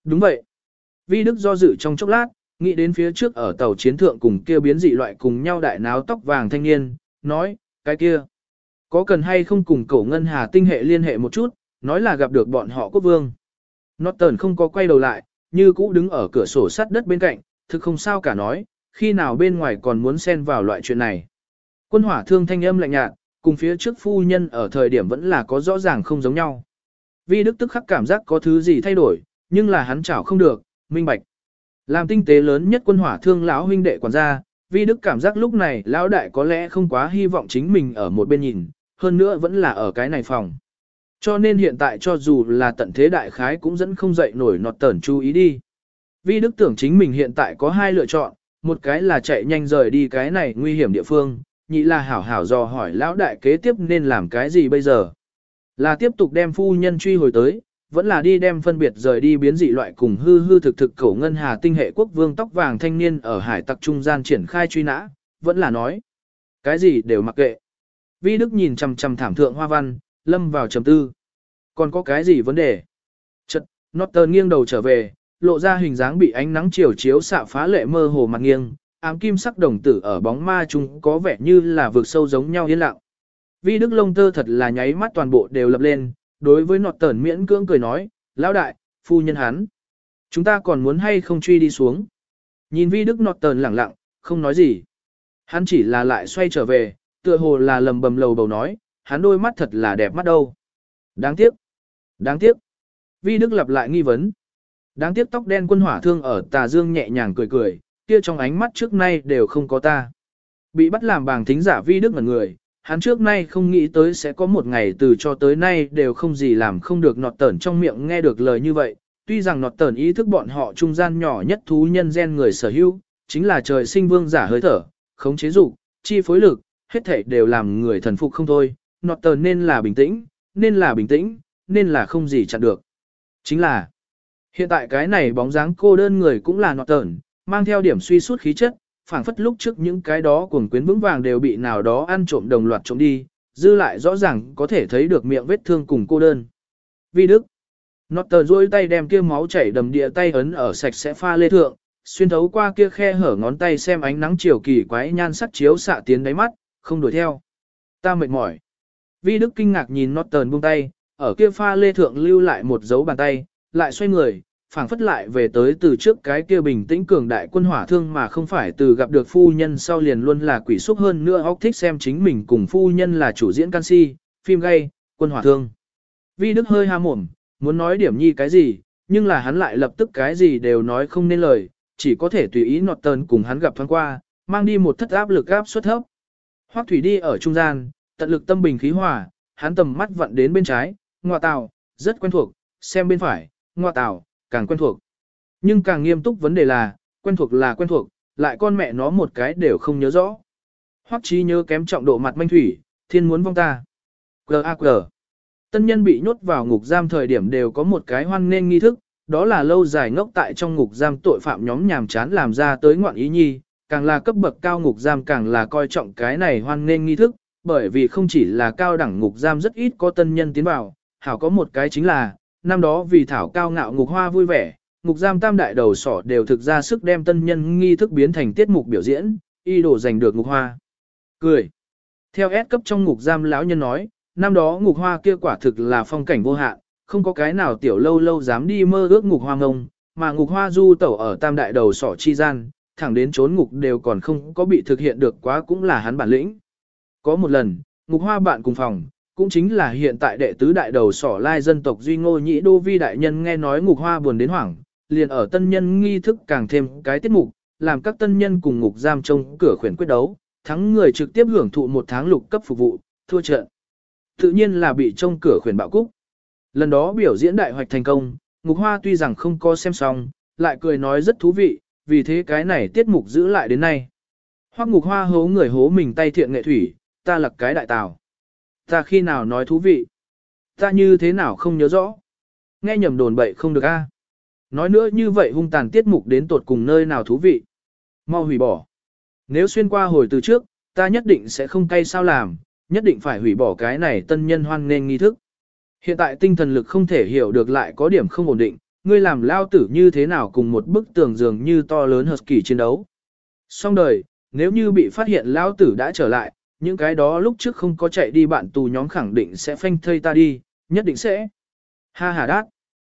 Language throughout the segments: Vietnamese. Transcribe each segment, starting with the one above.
Đúng vậy. Vi Đức do dự trong chốc lát, nghĩ đến phía trước ở tàu chiến thượng cùng kia biến dị loại cùng nhau đại náo tóc vàng thanh niên, nói, cái kia. Có cần hay không cùng cổ ngân hà tinh hệ liên hệ một chút, nói là gặp được bọn họ quốc vương. Norton không có quay đầu lại, như cũ đứng ở cửa sổ sắt đất bên cạnh, thực không sao cả nói, khi nào bên ngoài còn muốn xen vào loại chuyện này. Quân hỏa thương thanh âm lạnh nhạt, cùng phía trước phu nhân ở thời điểm vẫn là có rõ ràng không giống nhau. Vi Đức tức khắc cảm giác có thứ gì thay đổi, nhưng là hắn chảo không được, minh bạch. Làm tinh tế lớn nhất quân hỏa thương lão huynh đệ quản gia, Vi Đức cảm giác lúc này lão đại có lẽ không quá hy vọng chính mình ở một bên nhìn, hơn nữa vẫn là ở cái này phòng. Cho nên hiện tại cho dù là tận thế đại khái cũng dẫn không dậy nổi nọt tẩn chú ý đi. Vi Đức tưởng chính mình hiện tại có hai lựa chọn, một cái là chạy nhanh rời đi cái này nguy hiểm địa phương, nhị là hảo hảo dò hỏi lão đại kế tiếp nên làm cái gì bây giờ. Là tiếp tục đem phu nhân truy hồi tới, vẫn là đi đem phân biệt rời đi biến dị loại cùng hư hư thực thực cổ ngân hà tinh hệ quốc vương tóc vàng thanh niên ở hải tặc trung gian triển khai truy nã, vẫn là nói. Cái gì đều mặc kệ. Vi Đức nhìn chằm chằm thảm thượng hoa văn, lâm vào trầm tư. Còn có cái gì vấn đề? Chật, Norton nghiêng đầu trở về, lộ ra hình dáng bị ánh nắng chiều chiếu xạ phá lệ mơ hồ mặt nghiêng, ám kim sắc đồng tử ở bóng ma chung có vẻ như là vực sâu giống nhau yên lặng. Vi Đức lông tơ thật là nháy mắt toàn bộ đều lập lên, đối với Norton miễn cưỡng cười nói, lão đại, phu nhân hắn. Chúng ta còn muốn hay không truy đi xuống? Nhìn Vi Đức Norton lẳng lặng, không nói gì. Hắn chỉ là lại xoay trở về, tựa hồ là lầm bầm lầu bầu nói, hắn đôi mắt thật là đẹp mắt đâu. Đáng tiếc. Đáng tiếc. Vi Đức lặp lại nghi vấn. Đáng tiếc tóc đen quân hỏa thương ở tà dương nhẹ nhàng cười cười, kia trong ánh mắt trước nay đều không có ta. Bị bắt làm bảng thính giả Vi Đức ngẩn người, hắn trước nay không nghĩ tới sẽ có một ngày từ cho tới nay đều không gì làm không được nọt tẩn trong miệng nghe được lời như vậy. Tuy rằng nọt tẩn ý thức bọn họ trung gian nhỏ nhất thú nhân gen người sở hữu, chính là trời sinh vương giả hơi thở, khống chế dục, chi phối lực, hết thảy đều làm người thần phục không thôi. Nọt tẩn nên là bình tĩnh, nên là bình tĩnh, nên là không gì chặn được. Chính là, hiện tại cái này bóng dáng cô đơn người cũng là nọt tẩn, mang theo điểm suy sút khí chất, phảng phất lúc trước những cái đó cuồng quyến vững vàng đều bị nào đó ăn trộm đồng loạt trộm đi, dư lại rõ ràng có thể thấy được miệng vết thương cùng cô đơn. Vi Đức, nọt tẩn duỗi tay đem kia máu chảy đầm địa tay ấn ở sạch sẽ pha lê thượng, xuyên thấu qua kia khe hở ngón tay xem ánh nắng chiều kỳ quái nhan sắc chiếu xạ tiến đáy mắt, không đuổi theo. Ta mệt mỏi. Vi Đức kinh ngạc nhìn Norton buông tay, ở kia pha lê thượng lưu lại một dấu bàn tay, lại xoay người, phảng phất lại về tới từ trước cái kia bình tĩnh cường đại quân hỏa thương mà không phải từ gặp được phu nhân sau liền luôn là quỷ xúc hơn nữa óc thích xem chính mình cùng phu nhân là chủ diễn canxi, phim gay, quân hỏa thương. Vi Đức hơi ha mồm, muốn nói điểm nhi cái gì, nhưng là hắn lại lập tức cái gì đều nói không nên lời, chỉ có thể tùy ý Norton cùng hắn gặp thoáng qua, mang đi một thất áp lực áp suất thấp. Hoắc Thủy đi ở trung gian, tận lực tâm bình khí hòa, hắn tầm mắt vặn đến bên trái, ngoa tào, rất quen thuộc, xem bên phải, ngoa tào, càng quen thuộc. Nhưng càng nghiêm túc vấn đề là quen thuộc, lại con mẹ nó một cái đều không nhớ rõ. Hoắc Chí nhớ kém trọng độ mặt manh thủy, thiên muốn vong ta. G.A.G. Tân nhân bị nhốt vào ngục giam thời điểm đều có một cái hoan nên nghi thức, đó là lâu dài ngốc tại trong ngục giam tội phạm nhóm nhàm chán làm ra tới ngoạn ý nhi, càng là cấp bậc cao ngục giam càng là coi trọng cái này hoan nên nghi thức, bởi vì không chỉ là cao đẳng ngục giam rất ít có tân nhân tiến vào, hảo có một cái chính là, năm đó vì thảo cao ngạo ngục hoa vui vẻ, ngục giam tam đại đầu sỏ đều thực ra sức đem tân nhân nghi thức biến thành tiết mục biểu diễn, y đổ giành được ngục hoa. Cười. Theo S cấp trong ngục giam lão nhân nói, năm đó ngục hoa kia quả thực là phong cảnh vô hạn, không có cái nào tiểu lâu lâu dám đi mơ ước ngục hoa ngông, mà ngục hoa du tẩu ở tam đại đầu sỏ chi gian, thẳng đến trốn ngục đều còn không có bị thực hiện được quá cũng là hắn bản lĩnh. Có một lần, ngục hoa bạn cùng phòng, cũng chính là hiện tại đệ tứ đại đầu sỏ lai dân tộc Duy Ngô Nhĩ Đô Vi đại nhân nghe nói ngục hoa buồn đến hoảng, liền ở tân nhân nghi thức càng thêm cái tiết mục, làm các tân nhân cùng ngục giam trông cửa khuyển quyết đấu, thắng người trực tiếp hưởng thụ một tháng lục cấp phục vụ, thua trận. Tự nhiên là bị trông cửa khuyển bạo cúc. Lần đó biểu diễn đại hoạch thành công, ngục hoa tuy rằng không có xem xong, lại cười nói rất thú vị, vì thế cái này tiết mục giữ lại đến nay. Hoắc ngục hoa hố người hố mình tay thiện nghệ thủy, ta lặc cái đại tào. Ta khi nào nói thú vị? Ta như thế nào không nhớ rõ? Nghe nhầm đồn bậy không được a. Nói nữa như vậy hung tàn tiết mục đến tột cùng nơi nào thú vị? Mau hủy bỏ. Nếu xuyên qua hồi từ trước, ta nhất định sẽ không cay sao làm, nhất định phải hủy bỏ cái này tân nhân hoan nên nghi thức. Hiện tại tinh thần lực không thể hiểu được lại có điểm không ổn định, ngươi làm lao tử như thế nào cùng một bức tường dường như to lớn husky chiến đấu. Xong đời, nếu như bị phát hiện lao tử đã trở lại, những cái đó lúc trước không có chạy đi bạn tù nhóm khẳng định sẽ phanh thây ta đi, nhất định sẽ. Ha ha đát.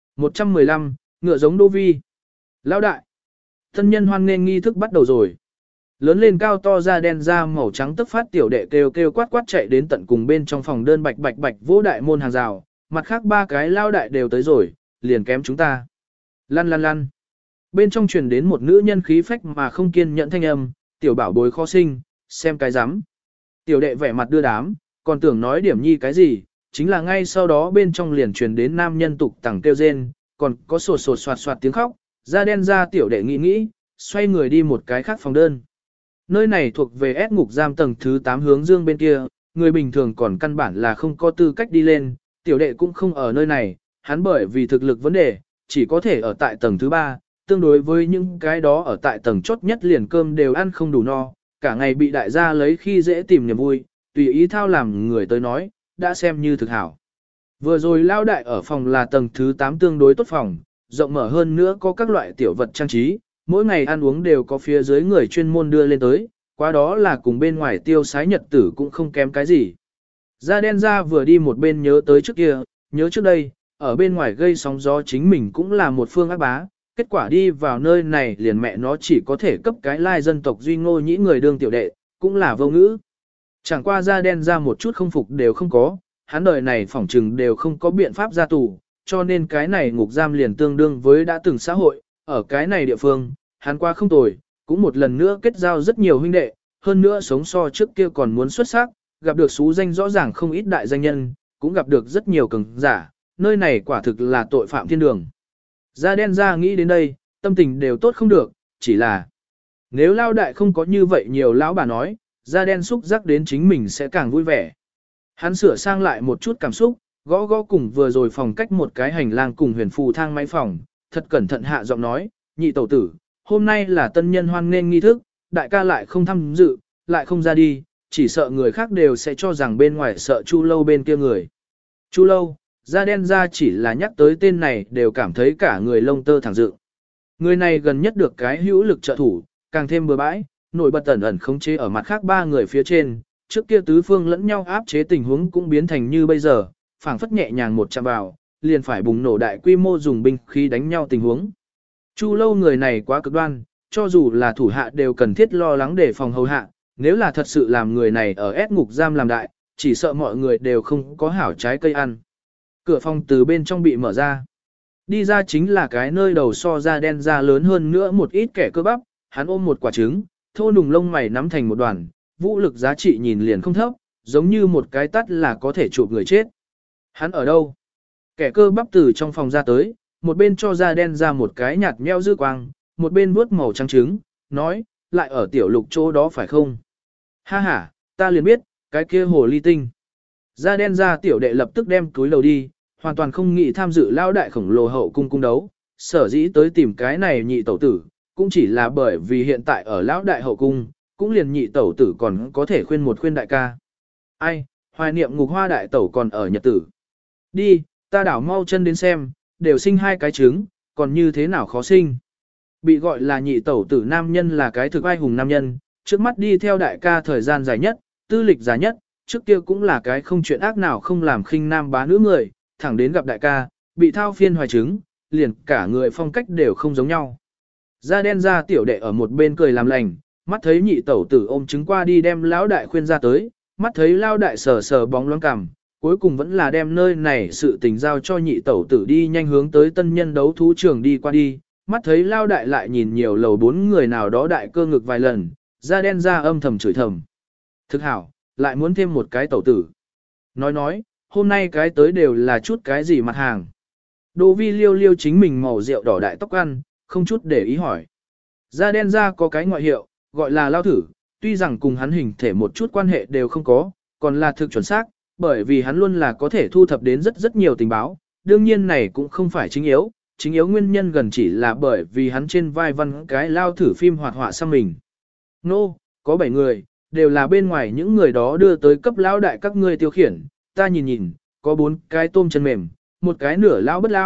115, ngựa giống Đô Vi. Lão đại. Thân nhân hoan nghênh nghi thức bắt đầu rồi. Lớn lên cao to da đen da màu trắng tức phát tiểu đệ kêu kêu quát quát chạy đến tận cùng bên trong phòng đơn bạch bạch bạch vỗ đại môn hàng rào, mặt khác ba cái lao đại đều tới rồi, liền kém chúng ta. Lăn lăn lăn. Bên trong truyền đến một nữ nhân khí phách mà không kiên nhẫn thanh âm, tiểu bảo bối khó sinh, xem cái rắm. Tiểu đệ vẻ mặt đưa đám, còn tưởng nói điểm nhi cái gì, chính là ngay sau đó bên trong liền truyền đến nam nhân tục tẳng kêu rên, còn có sột sột soạt soạt tiếng khóc, da đen da tiểu đệ nghĩ, xoay người đi một cái khác phòng đơn. Nơi này thuộc về S ngục giam tầng thứ 8 hướng dương bên kia, người bình thường còn căn bản là không có tư cách đi lên, tiểu đệ cũng không ở nơi này, hắn bởi vì thực lực vấn đề, chỉ có thể ở tại tầng thứ 3, tương đối với những cái đó ở tại tầng chốt nhất liền cơm đều ăn không đủ no, cả ngày bị đại gia lấy khi dễ tìm niềm vui, tùy ý thao làm người tới nói, đã xem như thực hảo. Vừa rồi lao đại ở phòng là tầng thứ 8 tương đối tốt phòng, rộng mở hơn nữa có các loại tiểu vật trang trí, mỗi ngày ăn uống đều có phía dưới người chuyên môn đưa lên tới, qua đó là cùng bên ngoài tiêu sái nhật tử cũng không kém cái gì. Da đen da vừa đi một bên nhớ tới trước kia, nhớ trước đây, ở bên ngoài gây sóng gió chính mình cũng là một phương ác bá, kết quả đi vào nơi này liền mẹ nó chỉ có thể cấp cái lai dân tộc duy ngô nhĩ người đương tiểu đệ, cũng là vô ngữ. Chẳng qua da đen ra một chút không phục đều không có, hắn đời này phỏng trừng đều không có biện pháp ra tù, cho nên cái này ngục giam liền tương đương với đã từng xã hội, ở cái này địa phương, hắn qua không tồi, cũng một lần nữa kết giao rất nhiều huynh đệ, hơn nữa sống so trước kia còn muốn xuất sắc, gặp được xú danh rõ ràng không ít đại danh nhân, cũng gặp được rất nhiều cường giả, nơi này quả thực là tội phạm thiên đường. Da đen ra nghĩ đến đây, tâm tình đều tốt không được, chỉ là nếu lao đại không có như vậy nhiều lão bà nói, da đen xúc giác đến chính mình sẽ càng vui vẻ. Hắn sửa sang lại một chút cảm xúc, gõ gõ cùng vừa rồi phòng cách một cái hành lang cùng huyền phù thang máy phòng, thật cẩn thận hạ giọng nói, nhị tẩu tử, hôm nay là tân nhân hoan nghênh nghi thức, đại ca lại không tham dự, lại không ra đi, chỉ sợ người khác đều sẽ cho rằng bên ngoài sợ Chu Lâu bên kia người. Chu Lâu, da đen ra chỉ là nhắc tới tên này đều cảm thấy cả người lông tơ thẳng dựng. Người này gần nhất được cái hữu lực trợ thủ, càng thêm bừa bãi, nổi bật ẩn ẩn khống chế ở mặt khác ba người phía trên, trước kia tứ phương lẫn nhau áp chế tình huống cũng biến thành như bây giờ, phảng phất nhẹ nhàng một chạm vào, liền phải bùng nổ đại quy mô dùng binh khí đánh nhau tình huống. Chu Lâu người này quá cực đoan, cho dù là thủ hạ đều cần thiết lo lắng để phòng hầu hạ, nếu là thật sự làm người này ở ép ngục giam làm đại, chỉ sợ mọi người đều không có hảo trái cây ăn. Cửa phòng từ bên trong bị mở ra. Đi ra chính là cái nơi đầu so da đen da lớn hơn nữa một ít kẻ cơ bắp, hắn ôm một quả trứng, thô nùng lông mày nắm thành một đoàn, vũ lực giá trị nhìn liền không thấp, giống như một cái tắt là có thể chụp người chết. Hắn ở đâu? Kẻ cơ bắp từ trong phòng ra tới, một bên cho da đen ra một cái nhạt nheo dư quang, một bên vuốt màu trắng trứng, nói, lại ở tiểu lục chỗ đó phải không? Ha ha, ta liền biết, cái kia hồ ly tinh. Da đen ra tiểu đệ lập tức đem túi lầu đi, hoàn toàn không nghĩ tham dự lao đại khổng lồ hậu cung cung đấu, sở dĩ tới tìm cái này nhị tẩu tử, cũng chỉ là bởi vì hiện tại ở lão đại hậu cung, cũng liền nhị tẩu tử còn có thể khuyên một khuyên đại ca. Ai, hoài niệm ngục hoa đại tẩu còn ở nhật tử. Đi, ta đảo mau chân đến xem, đều sinh hai cái trứng, còn như thế nào khó sinh. Bị gọi là nhị tẩu tử nam nhân là cái thực ai hùng nam nhân, trước mắt đi theo đại ca thời gian dài nhất, tư lịch dài nhất, trước kia cũng là cái không chuyện ác nào không làm khinh nam bá nữ người, thẳng đến gặp đại ca, bị thao phiên hoài trứng, liền cả người phong cách đều không giống nhau. Da đen da tiểu đệ ở một bên cười làm lành, mắt thấy nhị tẩu tử ôm trứng qua đi đem lão đại khuyên ra tới, mắt thấy lão đại sờ sờ bóng loáng cằm, cuối cùng vẫn là đem nơi này sự tình giao cho nhị tẩu tử đi nhanh hướng tới tân nhân đấu thú trường đi qua đi, mắt thấy lão đại lại nhìn nhiều lầu bốn người nào đó đại cơ ngực vài lần, da đen da âm thầm chửi thầm. Thực hảo, lại muốn thêm một cái tẩu tử. Nói, hôm nay cái tới đều là chút cái gì mặt hàng. Đỗ Vi liêu liêu chính mình màu rượu đỏ đại tóc ăn, không chút để ý hỏi. Da đen da có cái ngoại hiệu, gọi là lao thử, tuy rằng cùng hắn hình thể một chút quan hệ đều không có, còn là thực chuẩn xác, bởi vì hắn luôn là có thể thu thập đến rất nhiều tình báo, đương nhiên này cũng không phải chính yếu nguyên nhân gần chỉ là bởi vì hắn trên vai văn cái lao thử phim hoạt họa xăm mình. Nô, có 7 người, đều là bên ngoài những người đó đưa tới cấp lão đại các ngươi tiêu khiển, ta nhìn, có 4 cái tôm chân mềm, một cái nửa lão bất lão,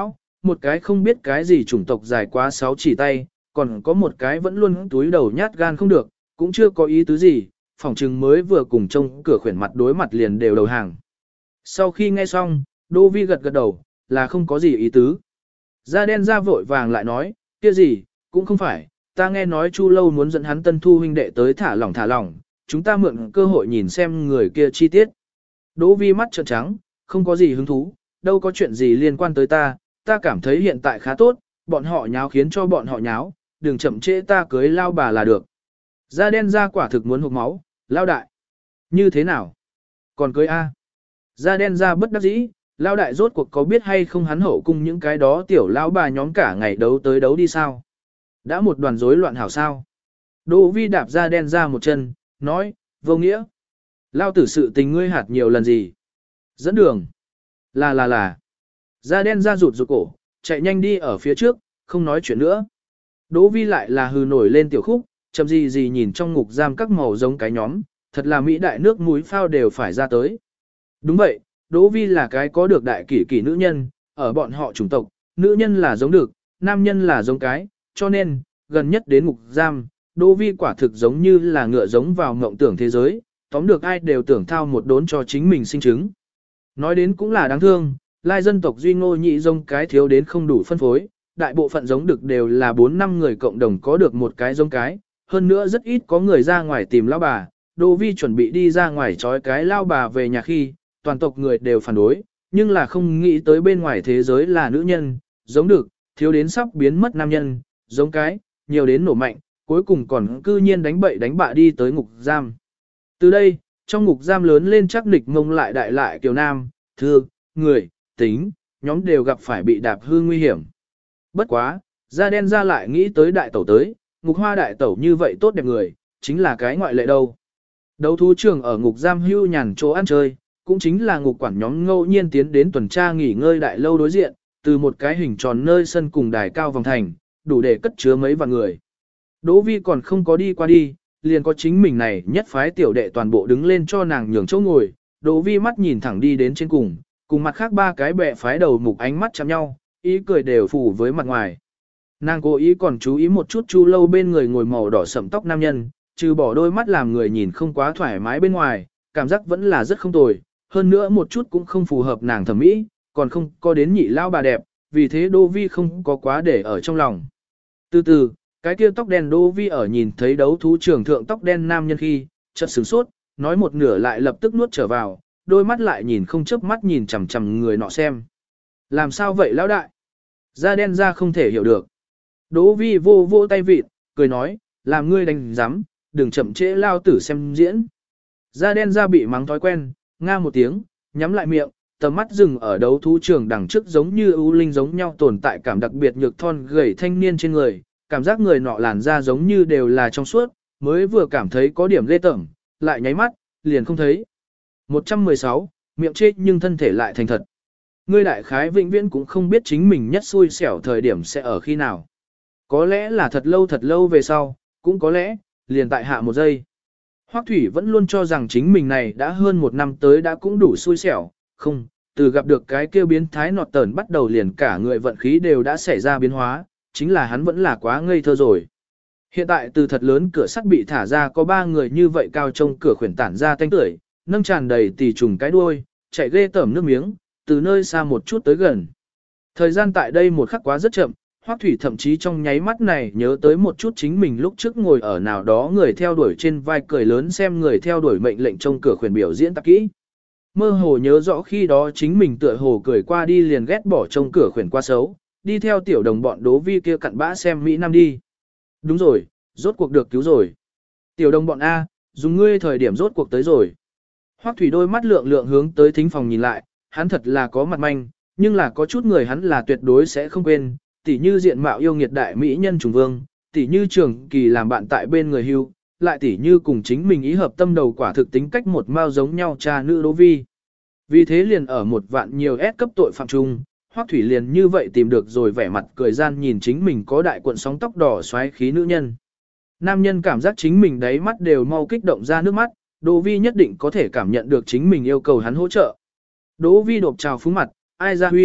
một cái không biết cái gì chủng tộc dài quá 6 chỉ tay, còn có một cái vẫn luôn túi đầu nhát gan không được, cũng chưa có ý tứ gì, phỏng chừng mới vừa cùng trông cửa khuyển mặt đối mặt liền đều đầu hàng. Sau khi nghe xong, Đỗ Vi gật gật đầu, là không có gì ý tứ. Da đen da vội vàng lại nói, kia gì, cũng không phải, ta nghe nói Chu Lâu muốn dẫn hắn Tân Thu huynh đệ tới thả lỏng, chúng ta mượn cơ hội nhìn xem người kia chi tiết. Đỗ Vi mắt trợn trắng, không có gì hứng thú, đâu có chuyện gì liên quan tới ta cảm thấy hiện tại khá tốt, bọn họ nháo khiến cho bọn họ nháo, đừng chậm trễ ta cưới lao bà là được. Da đen da quả thực muốn hụt máu, lao đại. Như thế nào? Còn cưới A. Da đen da bất đắc dĩ, lao đại rốt cuộc có biết hay không hắn hậu cung những cái đó tiểu lão bà nhóm cả ngày đấu tới đấu đi sao? Đã một đoàn rối loạn hảo sao? Đỗ Vi đạp da đen ra một chân, nói, vô nghĩa. Lao tử sự tình ngươi hạt nhiều lần gì? Dẫn đường. Là. Da đen ra rụt cổ, chạy nhanh đi ở phía trước, không nói chuyện nữa. Đỗ Vi lại là hừ nổi lên tiểu khúc, chậm gì nhìn trong ngục giam các màu giống cái nhóm, thật là mỹ đại nước muối phao đều phải ra tới. Đúng vậy, Đỗ Vi là cái có được đại kỷ nữ nhân, ở bọn họ chủng tộc, nữ nhân là giống được, nam nhân là giống cái, cho nên, gần nhất đến ngục giam, Đỗ Vi quả thực giống như là ngựa giống vào ngộng tưởng thế giới, tóm được ai đều tưởng thao một đốn cho chính mình sinh chứng. Nói đến cũng là đáng thương, lai dân tộc Duy Ngô nhị giống cái thiếu đến không đủ phân phối, đại bộ phận giống được đều là 4-5 người cộng đồng có được một cái giống cái, hơn nữa rất ít có người ra ngoài tìm lao bà. Đỗ Vi chuẩn bị đi ra ngoài trói cái lao bà về nhà khi, toàn tộc người đều phản đối, nhưng là không nghĩ tới bên ngoài thế giới là nữ nhân, giống được, thiếu đến sắp biến mất nam nhân, giống cái, nhiều đến nổ mạnh, cuối cùng còn cư nhiên đánh bậy đánh bạ đi tới ngục giam. Từ đây, trong ngục giam lớn lên chắc nịch mông lại đại lại kiều nam, thương, người, tính, nhóm đều gặp phải bị đạp hư nguy hiểm. Bất quá, da đen ra lại nghĩ tới đại tẩu tới, ngục hoa đại tẩu như vậy tốt đẹp người, chính là cái ngoại lệ đâu. Đấu thú trường ở ngục giam hưu nhàn chỗ ăn chơi, cũng chính là ngục quản nhóm ngẫu nhiên tiến đến tuần tra nghỉ ngơi đại lâu đối diện, từ một cái hình tròn nơi sân cùng đài cao vòng thành, đủ để cất chứa mấy vạn người. Đỗ Vi còn không có đi qua đi, liền có chính mình này nhất phái tiểu đệ toàn bộ đứng lên cho nàng nhường chỗ ngồi. Đỗ Vi mắt nhìn thẳng đi đến trên cùng mặt khác ba cái bè phái đầu mục ánh mắt chạm nhau, ý cười đều phủ với mặt ngoài. Nàng cố ý còn chú ý một chút Chu Lâu bên người ngồi màu đỏ sẫm tóc nam nhân, trừ bỏ đôi mắt làm người nhìn không quá thoải mái bên ngoài, cảm giác vẫn là rất không tồi, hơn nữa một chút cũng không phù hợp nàng thẩm mỹ, còn không có đến nhị lao bà đẹp, vì thế Đỗ Vi không có quá để ở trong lòng. Từ từ, cái kia tóc đen Đỗ Vi ở nhìn thấy đấu thú trưởng thượng tóc đen nam nhân khi, chợt sửng sốt, nói một nửa lại lập tức nuốt trở vào, đôi mắt lại nhìn không chớp mắt nhìn chằm chằm người nọ xem. Làm sao vậy lão đại? Da đen ra không thể hiểu được. Đỗ Vi vô tay vịt, cười nói, làm ngươi đánh giám, đừng chậm trễ lao tử xem diễn. Da đen ra bị mắng thói quen, nga một tiếng, nhắm lại miệng, tầm mắt dừng ở đấu thú trường đằng trước giống như ưu linh giống nhau tồn tại cảm đặc biệt nhược thon gầy thanh niên trên người, cảm giác người nọ làn da giống như đều là trong suốt, mới vừa cảm thấy có điểm ghê tởm, lại nháy mắt, liền không thấy. 116, miệng chết nhưng thân thể lại thành thật. Ngươi đại khái vĩnh viễn cũng không biết chính mình nhất xui xẻo thời điểm sẽ ở khi nào. Có lẽ là thật lâu về sau, cũng có lẽ, liền tại hạ một giây. Hoắc Thủy vẫn luôn cho rằng chính mình này đã hơn một năm tới đã cũng đủ xui xẻo, không, từ gặp được cái kêu biến thái nọt tờn bắt đầu liền cả người vận khí đều đã xảy ra biến hóa, chính là hắn vẫn là quá ngây thơ rồi. Hiện tại từ thật lớn cửa sắt bị thả ra có 3 người như vậy cao trông cửa khuyển tản ra tanh tưởi, nâng tràn đầy tỳ trùng cái đuôi, chạy ghê tởm nước miếng, từ nơi xa một chút tới gần. Thời gian tại đây một khắc quá rất chậm, Hoắc Thủy thậm chí trong nháy mắt này nhớ tới một chút chính mình lúc trước ngồi ở nào đó người theo đuổi trên vai cười lớn xem người theo đuổi mệnh lệnh trông cửa khuyển biểu diễn tập kỹ. Mơ hồ nhớ rõ khi đó chính mình tựa hồ cười qua đi liền ghét bỏ trông cửa khuyển qua xấu, đi theo tiểu đồng bọn Đỗ Vi kia cặn bã xem Mỹ Nam đi. Đúng rồi, rốt cuộc được cứu rồi. Tiểu đồng bọn A, dùng ngươi thời điểm rốt cuộc tới rồi. Hoắc Thủy đôi mắt lượng lượng hướng tới thính phòng nhìn lại, hắn thật là có mặt manh, nhưng là có chút người hắn là tuyệt đối sẽ không quên, tỉ như diện mạo yêu nghiệt đại mỹ nhân trùng vương, tỉ như Trường Kỳ làm bạn tại bên người hưu, lại tỉ như cùng chính mình ý hợp tâm đầu quả thực tính cách một mao giống nhau cha nữ Đỗ Vi. Vì thế liền ở một vạn nhiều S cấp tội phạm chung, Hoắc Thủy liền như vậy tìm được rồi vẻ mặt cười gian nhìn chính mình có đại cuộn sóng tóc đỏ xoáy khí nữ nhân. Nam nhân cảm giác chính mình đáy mắt đều mau kích động ra nước mắt, Đỗ Vi nhất định có thể cảm nhận được chính mình yêu cầu hắn hỗ trợ. Đỗ Vi đột trào phúng mặt, ai ra huy,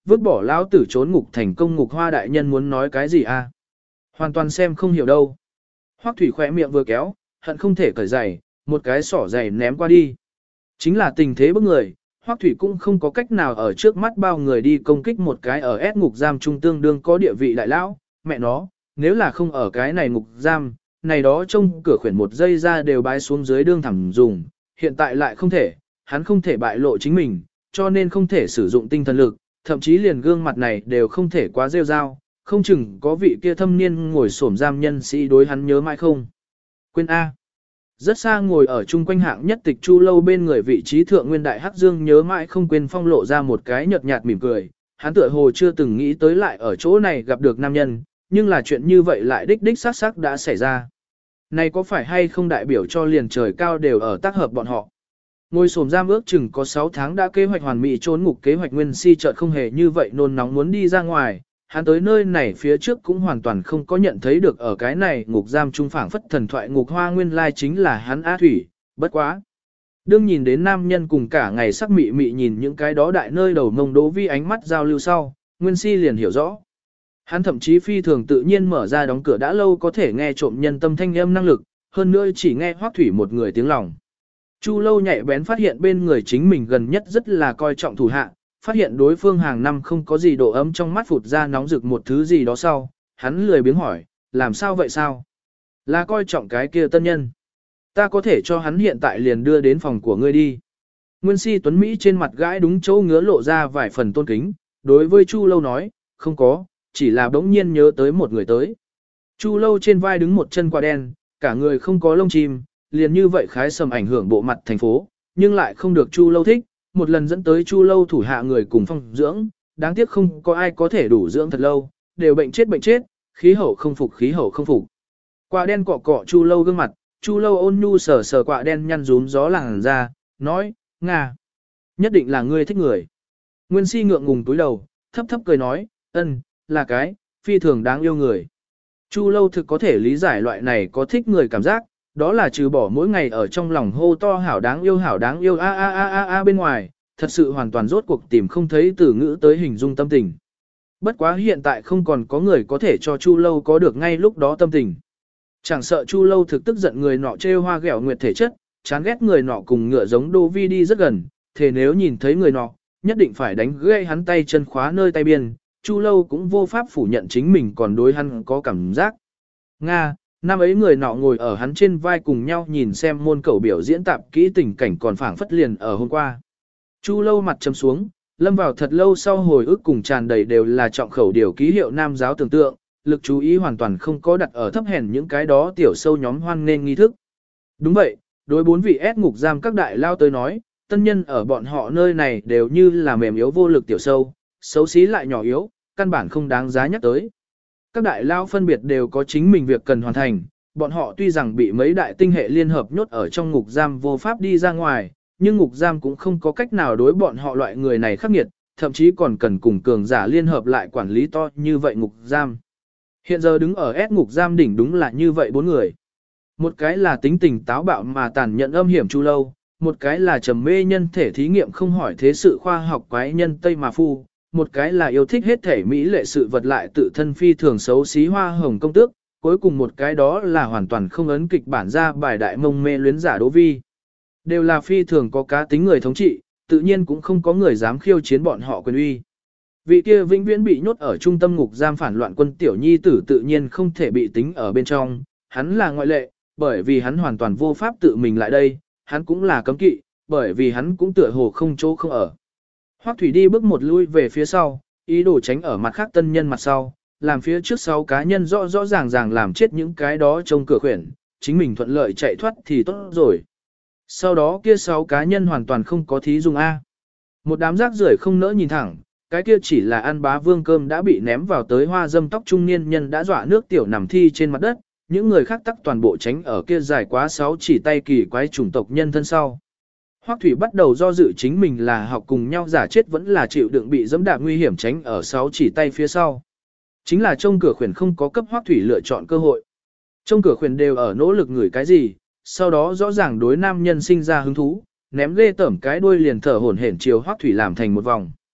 vứt bỏ lão tử trốn ngục thành công ngục hoa đại nhân muốn nói cái gì a? Hoàn toàn xem không hiểu đâu. Hoắc Thủy khỏe miệng vừa kéo, hận không thể cởi giày, một cái sỏ giày ném qua đi. Chính là tình thế bức người, Hoắc Thủy cũng không có cách nào ở trước mắt bao người đi công kích một cái ở ép ngục giam trung tương đương có địa vị đại lão, mẹ nó, nếu là không ở cái này ngục giam, này đó trông cửa khuyển một giây ra đều bái xuống dưới đương thẳng dùng, hiện tại lại không thể, hắn không thể bại lộ chính mình, cho nên không thể sử dụng tinh thần lực, thậm chí liền gương mặt này đều không thể quá rêu rao, không chừng có vị kia thâm niên ngồi xổm giam nhân sĩ đối hắn nhớ mãi không. Quên A. Rất xa ngồi ở chung quanh hạng nhất tịch Chu Lâu bên người vị trí thượng nguyên đại hắc dương nhớ mãi không quên phong lộ ra một cái nhợt nhạt mỉm cười, hắn tựa hồ chưa từng nghĩ tới lại ở chỗ này gặp được nam nhân, nhưng là chuyện như vậy lại đích đích xác xác đã xảy ra. Này có phải hay không đại biểu cho liền trời cao đều ở tác hợp bọn họ. Ngôi sồm giam ước chừng có 6 tháng đã kế hoạch hoàn mỹ trốn ngục kế hoạch Nguyên Si chợt không hề như vậy nôn nóng muốn đi ra ngoài, hắn tới nơi này phía trước cũng hoàn toàn không có nhận thấy được ở cái này ngục giam trung phảng phất thần thoại ngục hoa nguyên lai chính là hắn Á Thủy, bất quá. Đương nhìn đến nam nhân cùng cả ngày sắc mị mị nhìn những cái đó đại nơi đầu mông Đỗ Vi ánh mắt giao lưu sau, Nguyên Si liền hiểu rõ. Hắn thậm chí phi thường tự nhiên mở ra đóng cửa đã lâu có thể nghe trộm nhân tâm thanh âm năng lực, hơn nữa chỉ nghe Hoắc Thủy một người tiếng lòng. Chu Lâu nhạy bén phát hiện bên người chính mình gần nhất rất là coi trọng thủ hạ, phát hiện đối phương hàng năm không có gì độ ấm trong mắt phụt ra nóng rực một thứ gì đó sau, hắn lười biếng hỏi, làm sao vậy sao? Là coi trọng cái kia tân nhân. Ta có thể cho hắn hiện tại liền đưa đến phòng của ngươi đi. Nguyên Si Tuấn Mỹ trên mặt gãi đúng chỗ ngứa lộ ra vài phần tôn kính, đối với Chu Lâu nói, không có, chỉ là bỗng nhiên nhớ tới một người tới. Chu Lâu trên vai đứng một chân quả đen, cả người không có lông chim, liền như vậy khái sầm ảnh hưởng bộ mặt thành phố, nhưng lại không được Chu Lâu thích, một lần dẫn tới Chu Lâu thủ hạ người cùng phong dưỡng, đáng tiếc không có ai có thể đủ dưỡng thật lâu, đều bệnh chết, khí hậu không phục. Quả đen cọ cọ Chu Lâu gương mặt, Chu Lâu ôn nhu sờ sờ quả đen nhăn rúm gió làng ra, nói, Nga, nhất định là ngươi thích người. Nguyên Si ngượng ngùng túi đầu, thấp thấp cười nói, ân, là cái, phi thường đáng yêu người. Chu Lâu thực có thể lý giải loại này có thích người cảm giác, đó là trừ bỏ mỗi ngày ở trong lòng hô to hảo đáng yêu a bên ngoài, thật sự hoàn toàn rốt cuộc tìm không thấy từ ngữ tới hình dung tâm tình. Bất quá hiện tại không còn có người có thể cho Chu Lâu có được ngay lúc đó tâm tình. Chẳng sợ Chu Lâu thực tức giận người nọ trêu hoa ghẹo nguyệt thể chất, chán ghét người nọ cùng ngựa giống Đô Vi đi rất gần, thế nếu nhìn thấy người nọ, nhất định phải đánh gãy hắn tay chân khóa nơi tay biên, Chu Lâu cũng vô pháp phủ nhận chính mình còn đối hắn có cảm giác. Nga, năm ấy người nọ ngồi ở hắn trên vai cùng nhau nhìn xem môn cẩu biểu diễn tạp kỹ tình cảnh còn phảng phất liền ở hôm qua. Chu Lâu mặt trầm xuống, lâm vào thật lâu sau hồi ức cùng tràn đầy đều là trọng khẩu điều ký hiệu nam giáo tưởng tượng, lực chú ý hoàn toàn không có đặt ở thấp hèn những cái đó tiểu sâu nhóm hoan nên nghi thức. Đúng vậy, đối 4 vị ép ngục giam các đại lao tới nói, tân nhân ở bọn họ nơi này đều như là mềm yếu vô lực tiểu sâu, xấu xí lại nhỏ yếu, căn bản không đáng giá nhắc tới. Các đại lao phân biệt đều có chính mình việc cần hoàn thành, bọn họ tuy rằng bị mấy đại tinh hệ liên hợp nhốt ở trong ngục giam vô pháp đi ra ngoài, nhưng ngục giam cũng không có cách nào đối bọn họ loại người này khắc nghiệt, thậm chí còn cần cùng cường giả liên hợp lại quản lý to như vậy ngục giam. Hiện giờ đứng ở S ngục giam đỉnh đúng là như vậy 4 người. Một cái là tính tình táo bạo mà tàn nhẫn âm hiểm Chu Lâu, một cái là trầm mê nhân thể thí nghiệm không hỏi thế sự khoa học quái nhân Tây Mà Phu, một cái là yêu thích hết thể mỹ lệ sự vật lại tự thân phi thường xấu xí Hoa Hồng công tước, cuối cùng một cái đó là hoàn toàn không ấn kịch bản ra bài đại mông mê luyến giả Đỗ Vi. Đều là phi thường có cá tính người thống trị, tự nhiên cũng không có người dám khiêu chiến bọn họ quyền uy. Vị kia vĩnh viễn bị nhốt ở trung tâm ngục giam phản loạn quân tiểu nhi tử tự nhiên không thể bị tính ở bên trong, hắn là ngoại lệ, bởi vì hắn hoàn toàn vô pháp tự mình lại đây, hắn cũng là cấm kỵ, bởi vì hắn cũng tựa hồ không chỗ không ở. Hoắc Thủy đi bước một lui về phía sau, ý đồ tránh ở mặt khác tân nhân mặt sau, làm phía trước sau cá nhân rõ rõ ràng ràng làm chết những cái đó trong cửa khuyển, chính mình thuận lợi chạy thoát thì tốt rồi. Sau đó kia 6 cá nhân hoàn toàn không có thí dùng A. Một đám rác rưởi không nỡ nhìn thẳng, cái kia chỉ là ăn bá vương cơm đã bị ném vào tới hoa dâm tóc trung niên nhân đã dọa nước tiểu nằm thi trên mặt đất, những người khác tắc toàn bộ tránh ở kia dài quá 6 chỉ tay kỳ quái chủng tộc nhân thân sau. Hoắc Thủy bắt đầu do dự chính mình là học cùng nhau giả chết vẫn là chịu đựng bị dẫm đạp nguy hiểm tránh ở 6 chỉ tay phía sau. Chính là trong cửa khuyển không có cấp Hoắc Thủy lựa chọn cơ hội. Trong cửa khuyển đều ở nỗ lực ngửi cái gì, sau đó rõ ràng đối nam nhân sinh ra hứng thú, ném ghê tởm cái đuôi liền thở hổn hển chiều Hoắc Thủy làm thành một vòng.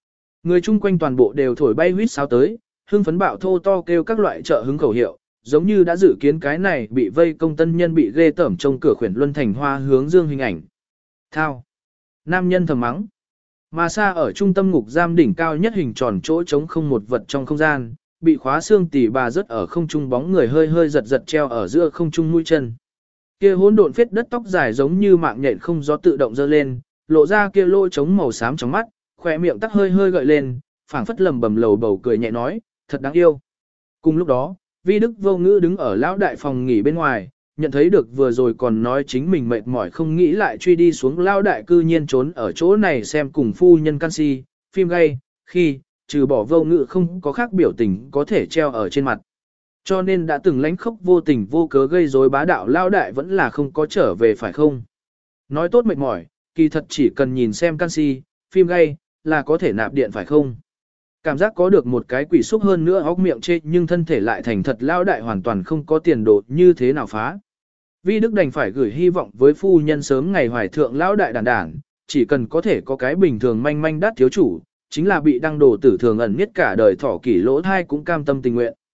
Người chung quanh toàn bộ đều thổi bay huýt sáo tới, hưng phấn bạo thô to kêu các loại trợ hứng khẩu hiệu, giống như đã dự kiến cái này bị vây công tân nhân bị ghê tởm trong cửa khuyển luân thành hoa hướng dương hình ảnh. Thao. Nam nhân thầm mắng. Mà xa ở trung tâm ngục giam đỉnh cao nhất hình tròn chỗ trống không một vật trong không gian, bị khóa xương tỉ bà rất ở không trung bóng người hơi hơi giật giật treo ở giữa không trung mũi chân. Kia hỗn độn phết đất tóc dài giống như mạng nhện không gió tự động dơ lên, lộ ra kia lỗ trống màu xám trong mắt, khỏe miệng tắc hơi hơi gợi lên, phảng phất lầm bầm lầu bầu cười nhẹ nói, thật đáng yêu. Cùng lúc đó, Vi Đức Vô Ngữ đứng ở lão đại phòng nghỉ bên ngoài, nhận thấy được vừa rồi còn nói chính mình mệt mỏi không nghĩ lại truy đi xuống lão đại cư nhiên trốn ở chỗ này xem cùng phu nhân canxi, phim gay, khi, trừ bỏ Vô Ngữ không có khác biểu tình có thể treo ở trên mặt. Cho nên đã từng lánh khóc vô tình vô cớ gây rối bá đạo lão đại vẫn là không có trở về phải không? Nói tốt mệt mỏi, kỳ thật chỉ cần nhìn xem canxi, phim gay, là có thể nạp điện phải không? Cảm giác có được một cái quỷ xúc hơn nữa óc miệng chê nhưng thân thể lại thành thật lão đại hoàn toàn không có tiền đồ như thế nào phá. Vi Đức đành phải gửi hy vọng với phu nhân sớm ngày hoài thượng lão đại đàn, chỉ cần có thể có cái bình thường manh manh đắt thiếu chủ, chính là bị đăng đồ tử thường ẩn nhất cả đời thỏ kỷ lỗ thai cũng cam tâm tình nguyện.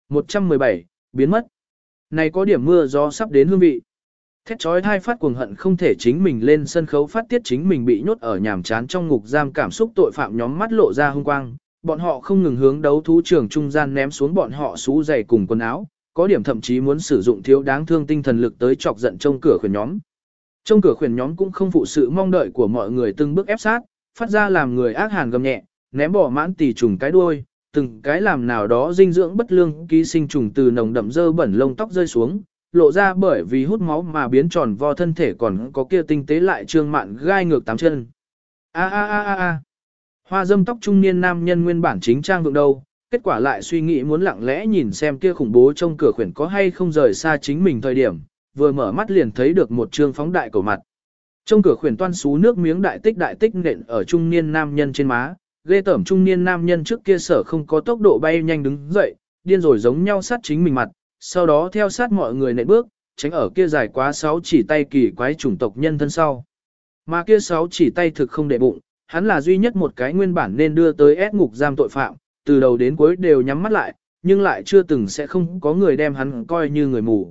117. Biến mất. Này có điểm mưa gió sắp đến hương vị. Thét chói thai phát cuồng hận không thể chính mình lên sân khấu phát tiết chính mình bị nhốt ở nhàm chán trong ngục giam cảm xúc tội phạm nhóm mắt lộ ra hung quang. Bọn họ không ngừng hướng đấu thú trường trung gian ném xuống bọn họ xú giày cùng quần áo, có điểm thậm chí muốn sử dụng thiếu đáng thương tinh thần lực tới chọc giận trông cửa khuyển nhóm. Trông cửa khuyển nhóm cũng không phụ sự mong đợi của mọi người từng bước ép sát, phát ra làm người ác hàn gầm nhẹ, ném bỏ mãn tỳ trùng cái đuôi, từng cái làm nào đó dinh dưỡng bất lương ký sinh trùng từ nồng đậm dơ bẩn lông tóc rơi xuống, lộ ra bởi vì hút máu mà biến tròn vo thân thể còn có kia tinh tế lại trương mạn gai ngược tám chân. A a a a a. Hoa dâm tóc trung niên nam nhân nguyên bản chính trang vượng đâu, kết quả lại suy nghĩ muốn lặng lẽ nhìn xem kia khủng bố trong cửa khuyển có hay không rời xa chính mình thời điểm, vừa mở mắt liền thấy được một trương phóng đại cổ mặt. Trong cửa khuyển toan xú nước miếng đại tích nện ở trung niên nam nhân trên má, ghê tởm trung niên nam nhân trước kia sở không có tốc độ bay nhanh đứng dậy, điên rồi giống nhau sát chính mình mặt, sau đó theo sát mọi người nện bước, tránh ở kia dài quá 6 chỉ tay kỳ quái chủng tộc nhân thân sau. Mà kia 6 chỉ tay thực không để bụng, hắn là duy nhất một cái nguyên bản nên đưa tới ép ngục giam tội phạm, từ đầu đến cuối đều nhắm mắt lại, nhưng lại chưa từng sẽ không có người đem hắn coi như người mù.